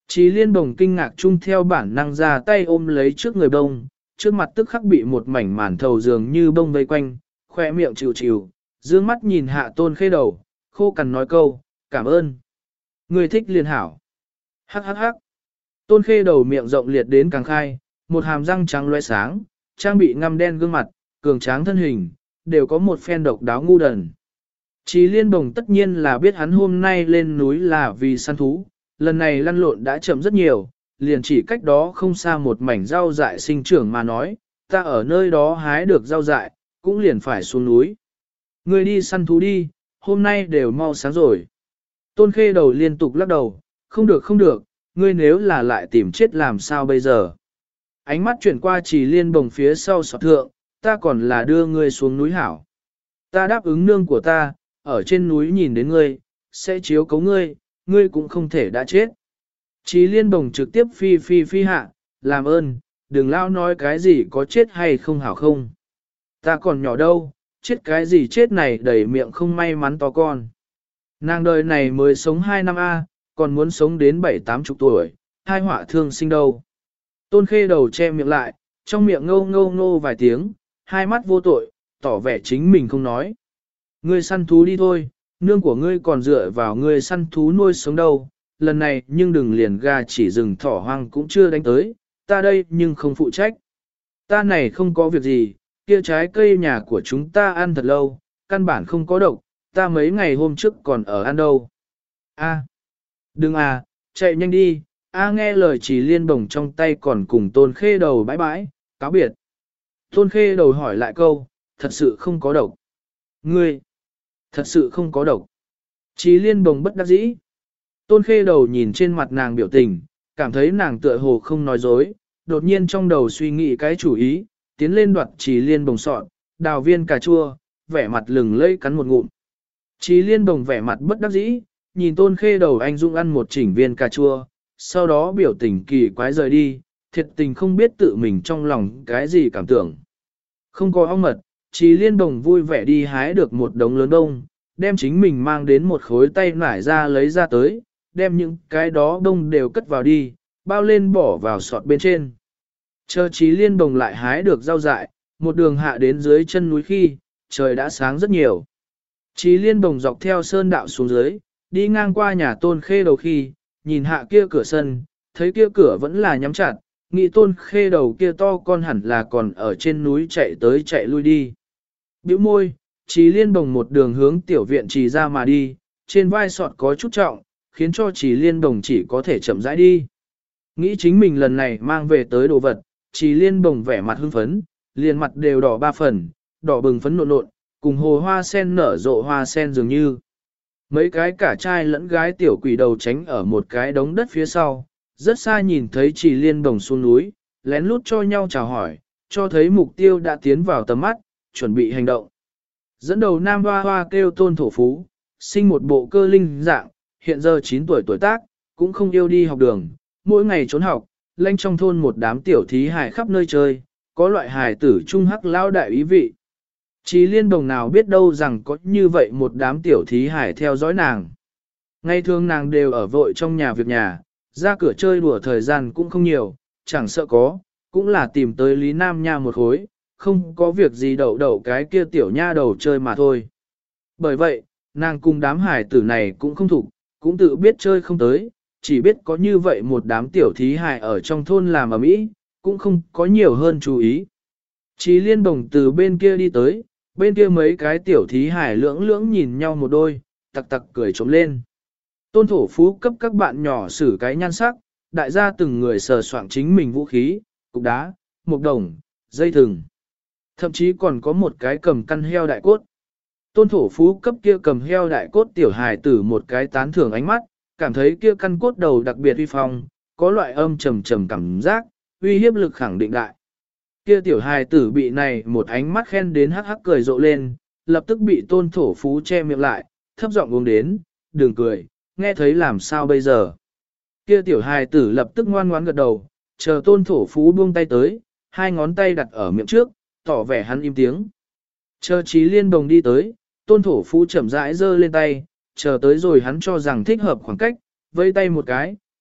Chí liên bồng kinh ngạc chung theo bản năng ra tay ôm lấy trước người bông, trước mặt tức khắc bị một mảnh màn thầu dường như bông vây quanh, khoe miệng chịu chịu, dương mắt nhìn hạ Tôn Khê Đầu, khô cằn nói câu, cảm ơn. Người thích liền hảo. Hắc hắc hắc. Tôn Khê Đầu miệng rộng liệt đến càng khai, một hàm răng trắng loe sáng, trang bị ngăm đen gương mặt, cường tráng thân hình, đều có một phen độc đáo ngu đần. Chí liên bồng tất nhiên là biết hắn hôm nay lên núi là vì săn thú, lần này lăn lộn đã chậm rất nhiều, liền chỉ cách đó không xa một mảnh rau dại sinh trưởng mà nói, ta ở nơi đó hái được rau dại, cũng liền phải xuống núi. Ngươi đi săn thú đi, hôm nay đều mau sáng rồi. Tôn Khê Đầu liên tục lắc đầu, không được không được, ngươi nếu là lại tìm chết làm sao bây giờ. Ánh mắt chuyển qua Chỉ liên bồng phía sau sọt thượng, ta còn là đưa ngươi xuống núi hảo. Ta đáp ứng nương của ta, ở trên núi nhìn đến ngươi, sẽ chiếu cấu ngươi, ngươi cũng không thể đã chết. Chí liên bồng trực tiếp phi hạ, làm ơn, đừng lao nói cái gì có chết hay không hảo không. Ta còn nhỏ đâu, chết cái gì chết này đầy miệng không may mắn to con. Nàng đời này mới sống 2 năm A, còn muốn sống đến 7-80 tuổi, hai họa thương sinh đâu. Tôn Khê Đầu che miệng lại, trong miệng ngâu ngâu ngô vài tiếng, hai mắt vô tội, tỏ vẻ chính mình không nói. Ngươi săn thú đi thôi, nương của ngươi còn dựa vào ngươi săn thú nuôi sống đâu, lần này nhưng đừng liền gà chỉ rừng thỏ hoang cũng chưa đánh tới, ta đây nhưng không phụ trách. Ta này không có việc gì, kia trái cây nhà của chúng ta ăn thật lâu, căn bản không có độc, ta mấy ngày hôm trước còn ở ăn đâu. A, đừng à, chạy nhanh đi, A nghe lời Chỉ liên bồng trong tay còn cùng Tôn Khê Đầu bãi bãi, cáo biệt. Tôn Khê Đầu hỏi lại câu, thật sự không có độc. Ngươi, thật sự không có độc. Chỉ liên bồng bất đắc dĩ. Tôn Khê Đầu nhìn trên mặt nàng biểu tình, cảm thấy nàng tựa hồ không nói dối, đột nhiên trong đầu suy nghĩ cái chủ ý, tiến lên đoạt Chỉ liên bồng sọn, đào viên cà chua, vẻ mặt lừng lẫy cắn một ngụm. Chỉ liên bồng vẻ mặt bất đắc dĩ, nhìn Tôn Khê Đầu anh dũng ăn một chỉnh viên cà chua, sau đó biểu tình kỳ quái rời đi, thiệt tình không biết tự mình trong lòng cái gì cảm tưởng. Không có ong mật, Chỉ liên bồng vui vẻ đi hái được một đống lớn đông, đem chính mình mang đến một khối tay nải ra lấy ra tới, đem những cái đó đông đều cất vào đi, bao lên bỏ vào sọt bên trên. Chờ Chí liên bồng lại hái được rau dại, một đường hạ đến dưới chân núi khi, trời đã sáng rất nhiều. Chí liên bồng dọc theo sơn đạo xuống dưới, đi ngang qua nhà Tôn Khê Đầu khi, nhìn hạ kia cửa sân, thấy kia cửa vẫn là nhắm chặt, nghĩ Tôn Khê Đầu kia to con hẳn là còn ở trên núi chạy tới chạy lui đi. Bĩu môi, Chí liên bồng một đường hướng tiểu viện trì ra mà đi, trên vai sọt có chút trọng, khiến cho Chí liên bồng chỉ có thể chậm rãi đi. Nghĩ chính mình lần này mang về tới đồ vật, Chí liên bồng vẻ mặt hưng phấn, liền mặt đều đỏ 3 phần, đỏ bừng phấn nộn nộn, cùng hồ hoa sen nở rộ hoa sen dường như. Mấy cái cả trai lẫn gái tiểu quỷ đầu tránh ở một cái đống đất phía sau, rất xa nhìn thấy Chí liên bồng xuống núi, lén lút cho nhau chào hỏi, cho thấy mục tiêu đã tiến vào tầm mắt, chuẩn bị hành động. Dẫn đầu nam hoa hoa kêu Tôn Thổ Phú, sinh một bộ cơ linh dạng, hiện giờ 9 tuổi tuổi tác, cũng không yêu đi học đường, mỗi ngày trốn học, lanh trong thôn một đám tiểu thí hài khắp nơi chơi, có loại hài tử trung hắc lao đại ý vị. Chí liên bồng nào biết đâu rằng có như vậy một đám tiểu thí hài theo dõi nàng. Ngày thường nàng đều ở vội trong nhà việc nhà, ra cửa chơi đùa thời gian cũng không nhiều, chẳng sợ có, cũng là tìm tới Lý Nam Nha một khối, không có việc gì đậu đậu cái kia tiểu nha đầu chơi mà thôi. Bởi vậy, nàng cùng đám hải tử này cũng không thủ, cũng tự biết chơi không tới, chỉ biết có như vậy một đám tiểu thí hài ở trong thôn làm ở mỹ, cũng không có nhiều hơn chú ý. Chí liên bồng từ bên kia đi tới, bên kia mấy cái tiểu thí hài lưỡng lưỡng nhìn nhau một đôi, tặc tặc cười trống lên. Tôn Thổ Phú cấp các bạn nhỏ xử cái nhan sắc, đại gia từng người sờ soạng chính mình vũ khí, cục đá, mộc đồng, dây thừng. Thậm chí còn có một cái cầm căn heo đại cốt. Tôn Thổ Phú cấp kia cầm heo đại cốt tiểu hài tử một cái tán thưởng ánh mắt, cảm thấy kia căn cốt đầu đặc biệt uy phong, có loại âm trầm trầm cảm giác, uy hiếp lực khẳng định đại. Kia tiểu hài tử bị này một ánh mắt khen đến hắc hắc cười rộ lên, lập tức bị Tôn Thổ Phú che miệng lại, thấp giọng uống đến, đừng cười, nghe thấy làm sao bây giờ. Kia tiểu hài tử lập tức ngoan ngoãn gật đầu, chờ Tôn Thổ Phú buông tay tới, hai ngón tay đặt ở miệng trước, tỏ vẻ hắn im tiếng. Chờ Chí liên bồng đi tới, Tôn Thổ Phú chậm rãi giơ lên tay, chờ tới rồi hắn cho rằng thích hợp khoảng cách, vây tay một cái,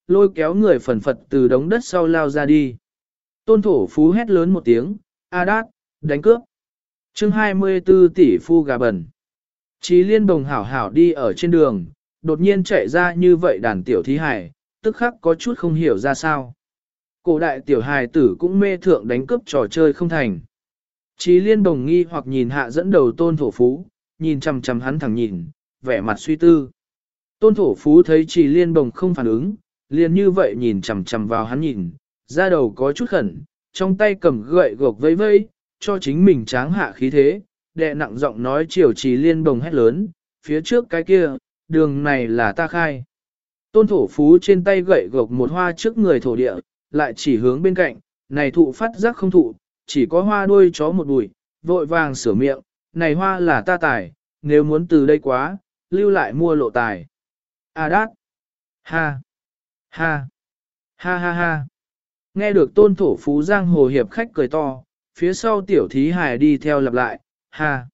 lôi kéo người phần phật từ đống đất sau lao ra đi. Tôn thổ phú hét lớn một tiếng, A Đát, đánh cướp. chương 24 tỷ phu gà bẩn. Chí Liên Bồng hảo hảo đi ở trên đường, đột nhiên chạy ra như vậy đàn tiểu thí hài, tức khắc có chút không hiểu ra sao. Cổ đại tiểu hài tử cũng mê thượng đánh cướp trò chơi không thành. Chí Liên Bồng nghi hoặc nhìn hạ dẫn đầu tôn thổ phú, nhìn chằm chằm hắn thẳng nhìn, vẻ mặt suy tư. Tôn thổ phú thấy Chí Liên Bồng không phản ứng, liền như vậy nhìn chằm chằm vào hắn nhìn, da đầu có chút khẩn, trong tay cầm gậy gộc vây vây, cho chính mình tráng hạ khí thế, đệ nặng giọng nói chiều Chí Liên Bồng hét lớn, phía trước cái kia, đường này là ta khai. Tôn thổ phú trên tay gậy gộc một hoa trước người thổ địa, lại chỉ hướng bên cạnh, này thụ phát giác không thụ, chỉ có hoa đuôi chó một bụi, vội vàng sửa miệng, này hoa là ta tài, nếu muốn từ đây quá, lưu lại mua lộ tài. A Đát! Ha! Ha! Ha ha ha! Nghe được tôn thổ phú giang hồ hiệp khách cười to, phía sau tiểu thí hài đi theo lặp lại, ha!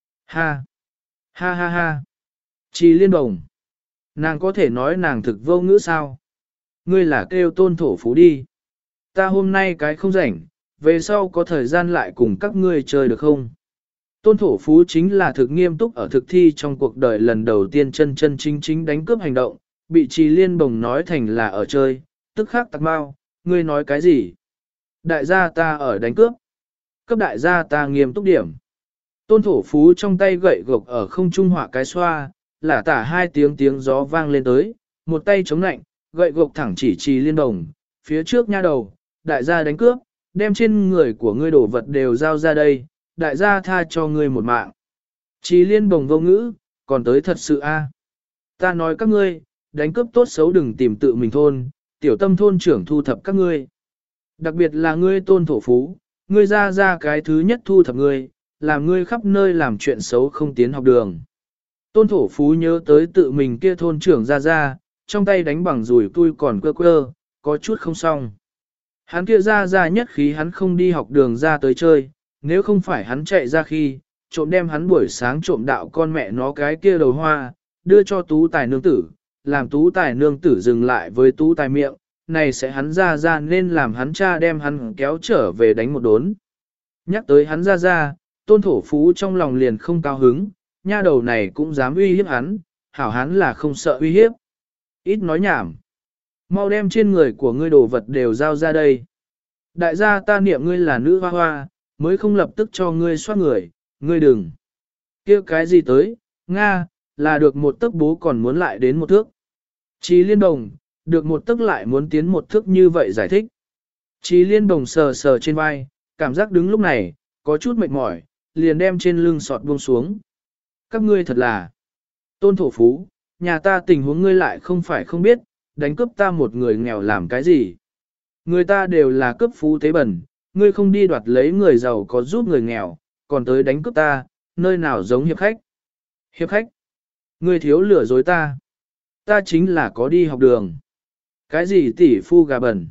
Ha! Ha ha ha! Chí Liên Bồng! Nàng có thể nói nàng thực vô ngữ sao? Ngươi là kêu tôn thổ phú đi. Ta hôm nay cái không rảnh, về sau có thời gian lại cùng các ngươi chơi được không? Tôn thổ phú chính là thực nghiêm túc ở thực thi trong cuộc đời lần đầu tiên chân chân chính chính đánh cướp hành động, bị Chí Liên Bồng nói thành là ở chơi, tức khắc tặc bao, ngươi nói cái gì? Đại gia ta ở đánh cướp. Cấp đại gia ta nghiêm túc điểm. Tôn thổ phú trong tay gậy gộc ở không trung họa cái xoa, lả tả hai tiếng tiếng gió vang lên tới, một tay chống nạnh, gậy gộc thẳng chỉ Chí Liên Bồng, phía trước nha đầu, đại gia đánh cướp, đem trên người của ngươi đổ vật đều giao ra đây, đại gia tha cho ngươi một mạng. Chí Liên Bồng vô ngữ, còn tới thật sự a. Ta nói các ngươi, đánh cướp tốt xấu đừng tìm tự mình thôn, tiểu tâm thôn trưởng thu thập các ngươi. Đặc biệt là ngươi tôn thổ phú, ngươi ra cái thứ nhất thu thập ngươi, làm ngươi khắp nơi làm chuyện xấu không tiến học đường. Tôn thổ phú nhớ tới tự mình kia thôn trưởng ra, trong tay đánh bằng rùi tui còn quơ, có chút không xong. Hắn kia ra nhất khí hắn không đi học đường ra tới chơi, nếu không phải hắn chạy ra khi, trộm đem hắn buổi sáng trộm đạo con mẹ nó cái kia đầu hoa, đưa cho tú tài nương tử, làm tú tài nương tử dừng lại với tú tài miệng, này sẽ hắn ra nên làm hắn cha đem hắn kéo trở về đánh một đốn. Nhắc tới hắn ra, tôn thổ phú trong lòng liền không cao hứng, nha đầu này cũng dám uy hiếp hắn, hảo hắn là không sợ uy hiếp. Ít nói nhảm. Mau đem trên người của ngươi đồ vật đều giao ra đây. Đại gia ta niệm ngươi là nữ hoa hoa, mới không lập tức cho ngươi soát người, ngươi đừng. Kia cái gì tới, Nga, là được một tấc bố còn muốn lại đến một thước. Chí Liên Bồng, được một tấc lại muốn tiến một thước như vậy giải thích. Chí Liên Bồng sờ sờ trên vai, cảm giác đứng lúc này, có chút mệt mỏi, liền đem trên lưng sọt buông xuống. Các ngươi thật là tôn thổ phú, nhà ta tình huống ngươi lại không phải không biết, đánh cướp ta một người nghèo làm cái gì. Người ta đều là cướp phú tế bẩn, ngươi không đi đoạt lấy người giàu có giúp người nghèo, còn tới đánh cướp ta, nơi nào giống hiệp khách. Hiệp khách, ngươi thiếu lừa dối ta. Ta chính là có đi học đường. Cái gì tỷ phu gà bẩn?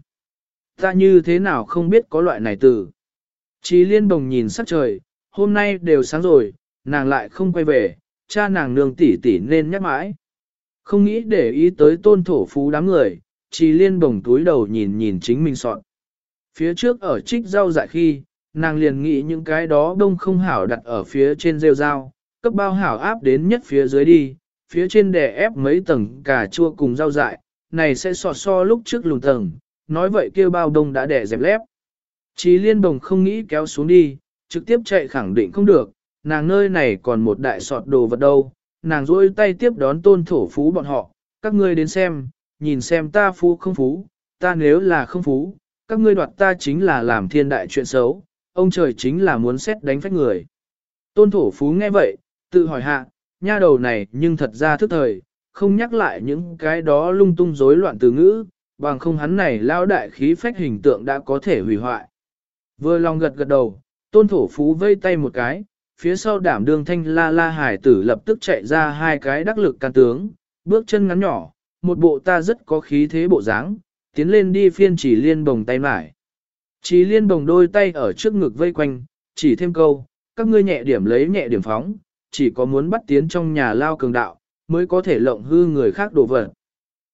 Ta như thế nào không biết có loại này từ. Chí Liên Bồng nhìn sắc trời, hôm nay đều sáng rồi, nàng lại không quay về, cha nàng nương tỷ tỷ nên nhắc mãi. Không nghĩ để ý tới tôn thổ phú đám người, Chí Liên Bồng túi đầu nhìn nhìn chính mình soạn. Phía trước ở trích rau dại khi, nàng liền nghĩ những cái đó đông không hảo đặt ở phía trên rêu rau, cấp bao hảo áp đến nhất phía dưới đi, phía trên đè ép mấy tầng cà chua cùng rau dại, này sẽ sọt so lúc trước lùn tầng, nói vậy kêu bao đông đã đè dẹp lép. Chí Liên Bồng không nghĩ kéo xuống đi, trực tiếp chạy khẳng định không được, nàng nơi này còn một đại sọt đồ vật đâu, nàng rôi tay tiếp đón tôn thổ phú bọn họ, các ngươi đến xem, nhìn xem ta phú không phú, ta nếu là không phú, các ngươi đoạt ta chính là làm thiên đại chuyện xấu, ông trời chính là muốn xét đánh phách người. Tôn thổ phú nghe vậy, tự hỏi hạ, nha đầu này nhưng thật ra thức thời, không nhắc lại những cái đó lung tung rối loạn từ ngữ, bằng không hắn này lao đại khí phách hình tượng đã có thể hủy hoại. Vừa lòng gật gật đầu, tôn thổ phú vây tay một cái, phía sau đảm đương thanh la la hải tử lập tức chạy ra hai cái đắc lực can tướng, bước chân ngắn nhỏ, một bộ ta rất có khí thế bộ dáng, tiến lên đi phiên Chỉ Liên Bồng tay mải. Chỉ Liên Bồng đôi tay ở trước ngực vây quanh, chỉ thêm câu, các ngươi nhẹ điểm lấy nhẹ điểm phóng, chỉ có muốn bắt tiến trong nhà lao cường đạo, mới có thể lộng hư người khác đổ vật.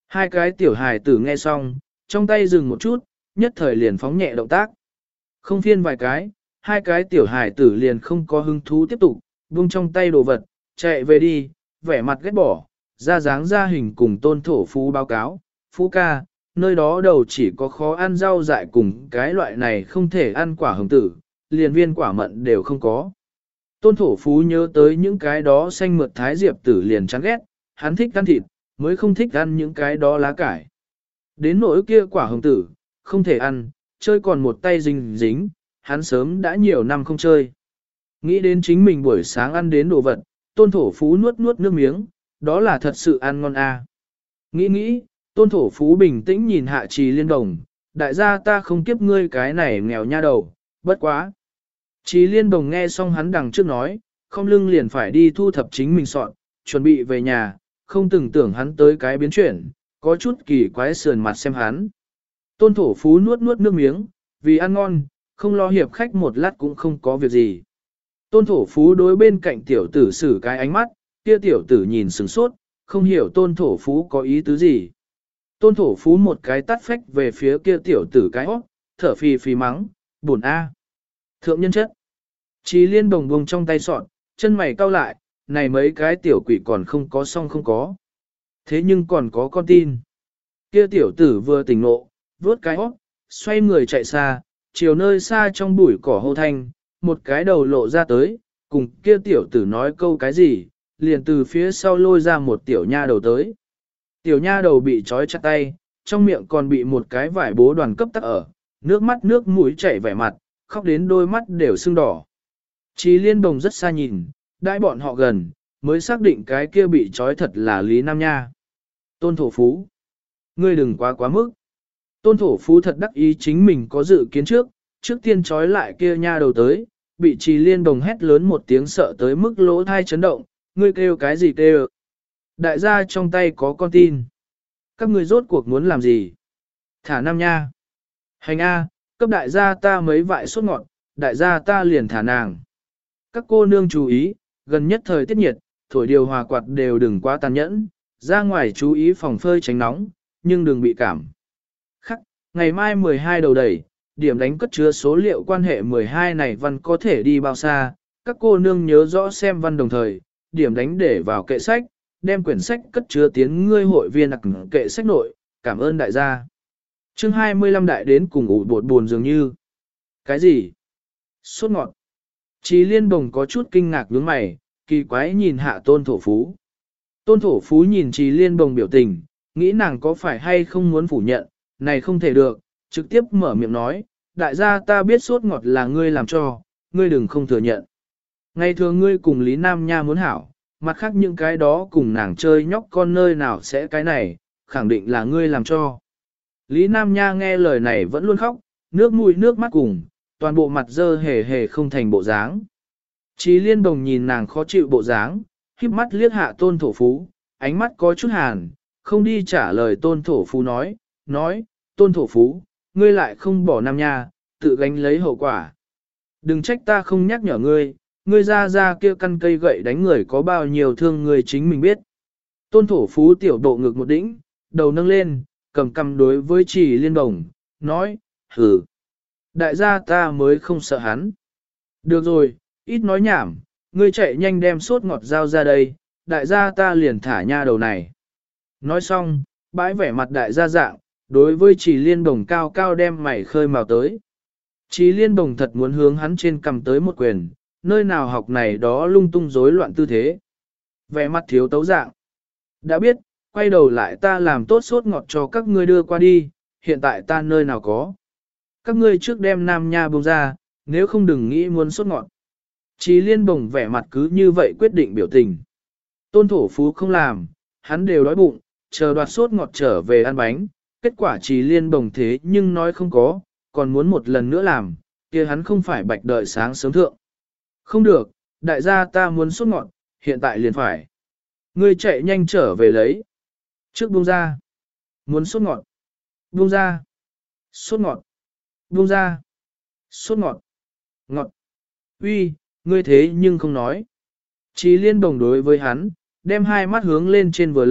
Hai cái tiểu hài tử nghe xong, trong tay dừng một chút, nhất thời liền phóng nhẹ động tác. Không phiên vài cái, hai cái tiểu hài tử liền không có hứng thú tiếp tục, buông trong tay đồ vật, chạy về đi, vẻ mặt ghét bỏ, ra dáng ra hình cùng tôn thổ phú báo cáo, phú ca, nơi đó đầu chỉ có khó ăn rau dại cùng cái loại này không thể ăn quả hồng tử, liền viên quả mận đều không có. Tôn thổ phú nhớ tới những cái đó xanh mượt thái diệp tử liền chán ghét, hắn thích ăn thịt, mới không thích ăn những cái đó lá cải. Đến nỗi kia quả hồng tử, không thể ăn, chơi còn một tay dính dính, hắn sớm đã nhiều năm không chơi. Nghĩ đến chính mình buổi sáng ăn đến đồ vật, tôn thổ phú nuốt nuốt nước miếng, đó là thật sự ăn ngon à. Nghĩ, tôn thổ phú bình tĩnh nhìn hạ trì liên đồng, đại gia ta không kiếp ngươi cái này nghèo nha đầu, bất quá. Trì liên đồng nghe xong hắn đằng trước nói, không lưng liền phải đi thu thập chính mình soạn, chuẩn bị về nhà, không từng tưởng hắn tới cái biến chuyển, có chút kỳ quái sườn mặt xem hắn. Tôn thổ phú nuốt nuốt nước miếng, vì ăn ngon, không lo hiệp khách một lát cũng không có việc gì. Tôn thổ phú đối bên cạnh tiểu tử xử cái ánh mắt, kia tiểu tử nhìn sửng sốt, không hiểu tôn thổ phú có ý tứ gì. Tôn thổ phú một cái tắt phách về phía kia tiểu tử cái óc, thở phì phì mắng, buồn a. Thượng nhân chất. Chí liên bồng bồng trong tay sọn, chân mày cau lại, này mấy cái tiểu quỷ còn không có xong không có. Thế nhưng còn có con tin. Kia tiểu tử vừa tỉnh ngộ, vuốt cái óc, xoay người chạy xa, chiều nơi xa trong bụi cỏ hô thanh, một cái đầu lộ ra tới, cùng kia tiểu tử nói câu cái gì, liền từ phía sau lôi ra một tiểu nha đầu tới. Tiểu nha đầu bị trói chặt tay, trong miệng còn bị một cái vải bố đoàn cấp tắc ở, nước mắt nước mũi chảy vẻ mặt, khóc đến đôi mắt đều sưng đỏ. Chí liên bồng rất xa nhìn, đãi bọn họ gần, mới xác định cái kia bị trói thật là Lý Nam Nha. Tôn thổ phú. Ngươi đừng quá mức. Tôn thổ phú thật đắc ý chính mình có dự kiến trước tiên trói lại kia nha đầu tới, bị trì liên đồng hét lớn một tiếng sợ tới mức lỗ thai chấn động, ngươi kêu cái gì kêu. Đại gia trong tay có con tin. Các ngươi rốt cuộc muốn làm gì? Thả Nam Nha. Hành A, cấp đại gia ta mấy vại sốt ngọt, đại gia ta liền thả nàng. Các cô nương chú ý, gần nhất thời tiết nhiệt, thổi điều hòa quạt đều đừng quá tàn nhẫn, ra ngoài chú ý phòng phơi tránh nóng, nhưng đừng bị cảm. Khắc, ngày mai 12 đầu đẩy, điểm đánh cất chứa số liệu quan hệ 12 này văn có thể đi bao xa, các cô nương nhớ rõ xem văn đồng thời, điểm đánh để vào kệ sách, đem quyển sách cất chứa tiến ngươi hội viên đặc kệ sách nội, cảm ơn đại gia. Chương 25 đại đến cùng ủ bột buồn dường như. Cái gì? Sốt ngọt. Chí liên bồng có chút kinh ngạc nhướng mày, kỳ quái nhìn hạ tôn thổ phú. Tôn thổ phú nhìn Chí liên bồng biểu tình, nghĩ nàng có phải hay không muốn phủ nhận, này không thể được, trực tiếp mở miệng nói, đại gia ta biết sốt ngọt là ngươi làm cho, ngươi đừng không thừa nhận. Ngày thường ngươi cùng Lý Nam Nha muốn hảo, mặt khác những cái đó cùng nàng chơi nhóc con nơi nào sẽ cái này, khẳng định là ngươi làm cho. Lý Nam Nha nghe lời này vẫn luôn khóc, nước mũi nước mắt cùng, toàn bộ mặt dơ hề hề không thành bộ dáng. Chí liên đồng nhìn nàng khó chịu bộ dáng, híp mắt liếc hạ tôn thổ phú, ánh mắt có chút hàn, không đi trả lời tôn thổ phú nói, tôn thổ phú, ngươi lại không bỏ Nam Nha, tự gánh lấy hậu quả. Đừng trách ta không nhắc nhở ngươi, ngươi ra kia căn cây gậy đánh người có bao nhiêu thương người chính mình biết. Tôn thổ phú tiểu độ ngực một đỉnh, đầu nâng lên, cầm cầm đối với Trì liên đồng, nói, hừ. Đại gia ta mới không sợ hắn. Được rồi, ít nói nhảm, ngươi chạy nhanh đem sốt ngọt dao ra đây, đại gia ta liền thả nha đầu này. Nói xong, bãi vẻ mặt đại gia dạng, đối với Trì liên đồng cao cao đem mày khơi màu tới. Trì liên đồng thật muốn hướng hắn trên cầm tới một quyền, nơi nào học này đó lung tung rối loạn tư thế. Vẻ mặt thiếu tấu dạng. Đã biết, quay đầu lại ta làm tốt sốt ngọt cho các ngươi đưa qua đi, hiện tại ta nơi nào có. Các ngươi trước đem Nam Nha buông ra, nếu không đừng nghĩ muốn sốt ngọt. Chí liên bồng vẻ mặt cứ như vậy quyết định biểu tình. Tôn thổ phú không làm, hắn đều đói bụng, chờ đoạt sốt ngọt trở về ăn bánh, kết quả Chí liên bồng thế nhưng nói không có, còn muốn một lần nữa làm, kia hắn không phải bạch đợi sáng sớm thượng. Không được, đại gia ta muốn sốt ngọt, hiện tại liền phải. Ngươi chạy nhanh trở về lấy. Trước buông ra. Muốn sốt ngọt. Buông ra. Sốt ngọt. Buông ra. Sốt ngọt. Ngọt. Uy, ngươi thế nhưng không nói. Chí liên đồng đối với hắn, đem hai mắt hướng lên trên vừa lật,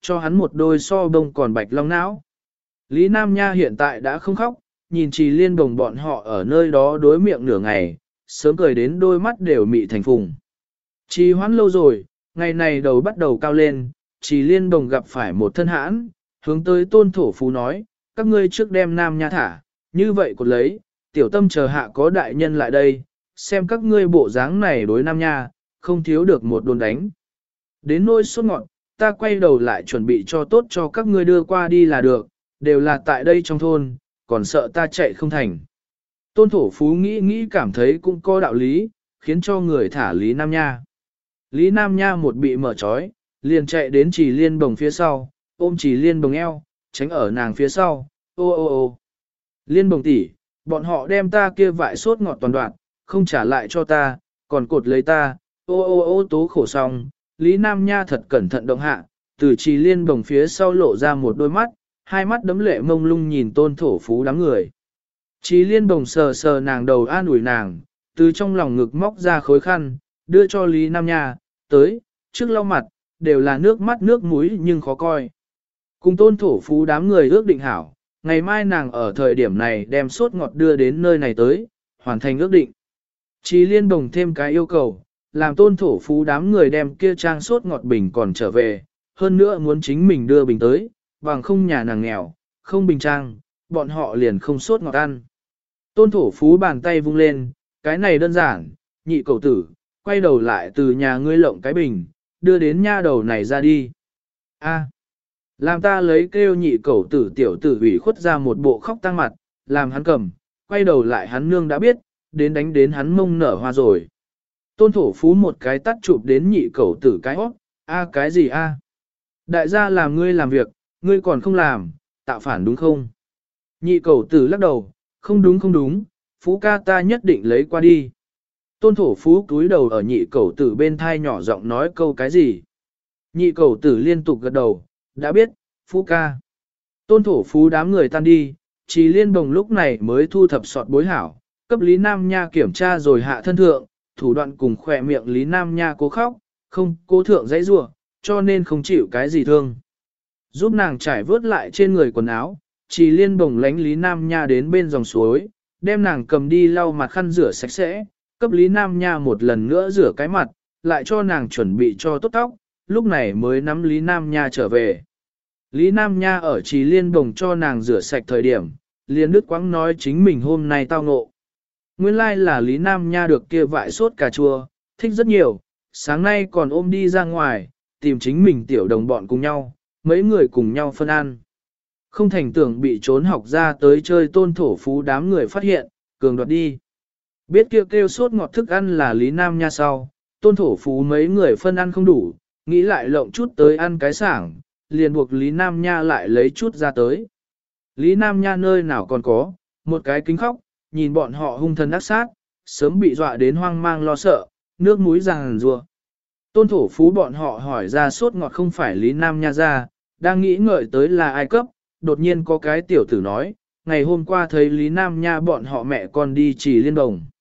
cho hắn một đôi so bông còn bạch long não. Lý Nam Nha hiện tại đã không khóc, nhìn Trì Liên Đồng bọn họ ở nơi đó đối miệng nửa ngày, sớm cười đến đôi mắt đều mị thành phùng. Trì hoãn lâu rồi, ngày này đầu bắt đầu cao lên, Trì Liên Đồng gặp phải một thân hãn, hướng tới Tôn Thổ Phú nói, các ngươi trước đem Nam Nha thả, như vậy cột lấy, tiểu tâm chờ hạ có đại nhân lại đây, xem các ngươi bộ dáng này đối Nam Nha, không thiếu được một đồn đánh. Đến nỗi sốt ngọn, ta quay đầu lại chuẩn bị cho tốt cho các ngươi đưa qua đi là được, đều là tại đây trong thôn, còn sợ ta chạy không thành. Tôn Thổ Phú nghĩ cảm thấy cũng có đạo lý, khiến cho người thả Lý Nam Nha. Lý Nam Nha một bị mở trói, liền chạy đến Trì Liên Bồng phía sau, ôm Trì Liên Bồng eo, tránh ở nàng phía sau, ô ô ô. Liên Bồng tỷ, bọn họ đem ta kia vại sốt ngọt toàn đoạn, không trả lại cho ta, còn cột lấy ta, ô ô ô tố khổ xong. Lý Nam Nha thật cẩn thận động hạ, từ Trì Liên Bồng phía sau lộ ra một đôi mắt, hai mắt đấm lệ mông lung nhìn Tôn Thổ Phú đám người. Trì Liên Bồng sờ sờ nàng đầu an ủi nàng, từ trong lòng ngực móc ra khối khăn, đưa cho Lý Nam Nha, tới, trước lau mặt, đều là nước mắt nước mũi nhưng khó coi. Cùng Tôn Thổ Phú đám người ước định hảo, ngày mai nàng ở thời điểm này đem sốt ngọt đưa đến nơi này tới, hoàn thành ước định. Trì Liên Bồng thêm cái yêu cầu, làm Tôn Thổ Phú đám người đem kia trang sốt ngọt bình còn trở về, hơn nữa muốn chính mình đưa bình tới, bằng không nhà nàng nghèo, không bình trang, bọn họ liền không sốt ngọt ăn. Tôn Thổ Phú bàn tay vung lên, cái này đơn giản, nhị cầu tử, quay đầu lại từ nhà ngươi lộng cái bình, đưa đến nha đầu này ra đi. A, làm ta lấy kêu nhị cầu tử tiểu tử ủy khuất ra một bộ khóc tăng mặt, làm hắn cầm, quay đầu lại hắn nương đã biết, đến đánh đến hắn mông nở hoa rồi. Tôn Thổ Phú một cái tắt chụp đến nhị cầu tử cái hót, a cái gì a? Đại gia làm ngươi làm việc, ngươi còn không làm, tạo phản đúng không? Nhị cầu tử lắc đầu, không đúng không đúng, Phú ca ta nhất định lấy qua đi. Tôn Thổ Phú cúi đầu ở nhị cầu tử bên thai nhỏ giọng nói câu cái gì. Nhị cầu tử liên tục gật đầu, đã biết, Phú ca. Tôn Thổ Phú đám người tan đi, Trì Liên Bồng lúc này mới thu thập sọt bối hảo, cấp Lý Nam Nha kiểm tra rồi hạ thân thượng, thủ đoạn cùng khỏe miệng Lý Nam Nha cố khóc, không cố thượng dãy rủa, cho nên không chịu cái gì thương. Giúp nàng trải vớt lại trên người quần áo, Trì Liên Bồng lánh Lý Nam Nha đến bên dòng suối, đem nàng cầm đi lau mặt khăn rửa sạch sẽ, cấp Lý Nam Nha một lần nữa rửa cái mặt, lại cho nàng chuẩn bị cho tốt tóc, lúc này mới nắm Lý Nam Nha trở về. Lý Nam Nha ở Trì Liên Bồng cho nàng rửa sạch thời điểm, liền đứt quãng nói chính mình hôm nay tao ngộ. Nguyên lai là Lý Nam Nha được kia vại sốt cà chua, thích rất nhiều, sáng nay còn ôm đi ra ngoài, tìm chính mình tiểu đồng bọn cùng nhau, mấy người cùng nhau phân ăn. Không thành tưởng bị trốn học ra tới chơi Tôn Thổ Phú đám người phát hiện, cường đoạt đi. Biết kêu sốt ngọt thức ăn là Lý Nam Nha sau, Tôn Thổ Phú mấy người phân ăn không đủ, nghĩ lại lộng chút tới ăn cái sảng, liền buộc Lý Nam Nha lại lấy chút ra tới. Lý Nam Nha nơi nào còn có, một cái kính khóc, nhìn bọn họ hung thần ác sát, sớm bị dọa đến hoang mang lo sợ, nước mũi ràng rùa. Tôn Thổ Phú bọn họ hỏi ra sốt ngọt không phải Lý Nam Nha ra, đang nghĩ ngợi tới là ai cấp, đột nhiên có cái tiểu tử nói, ngày hôm qua thấy Lý Nam Nha bọn họ mẹ con đi Trì Liên Đồng.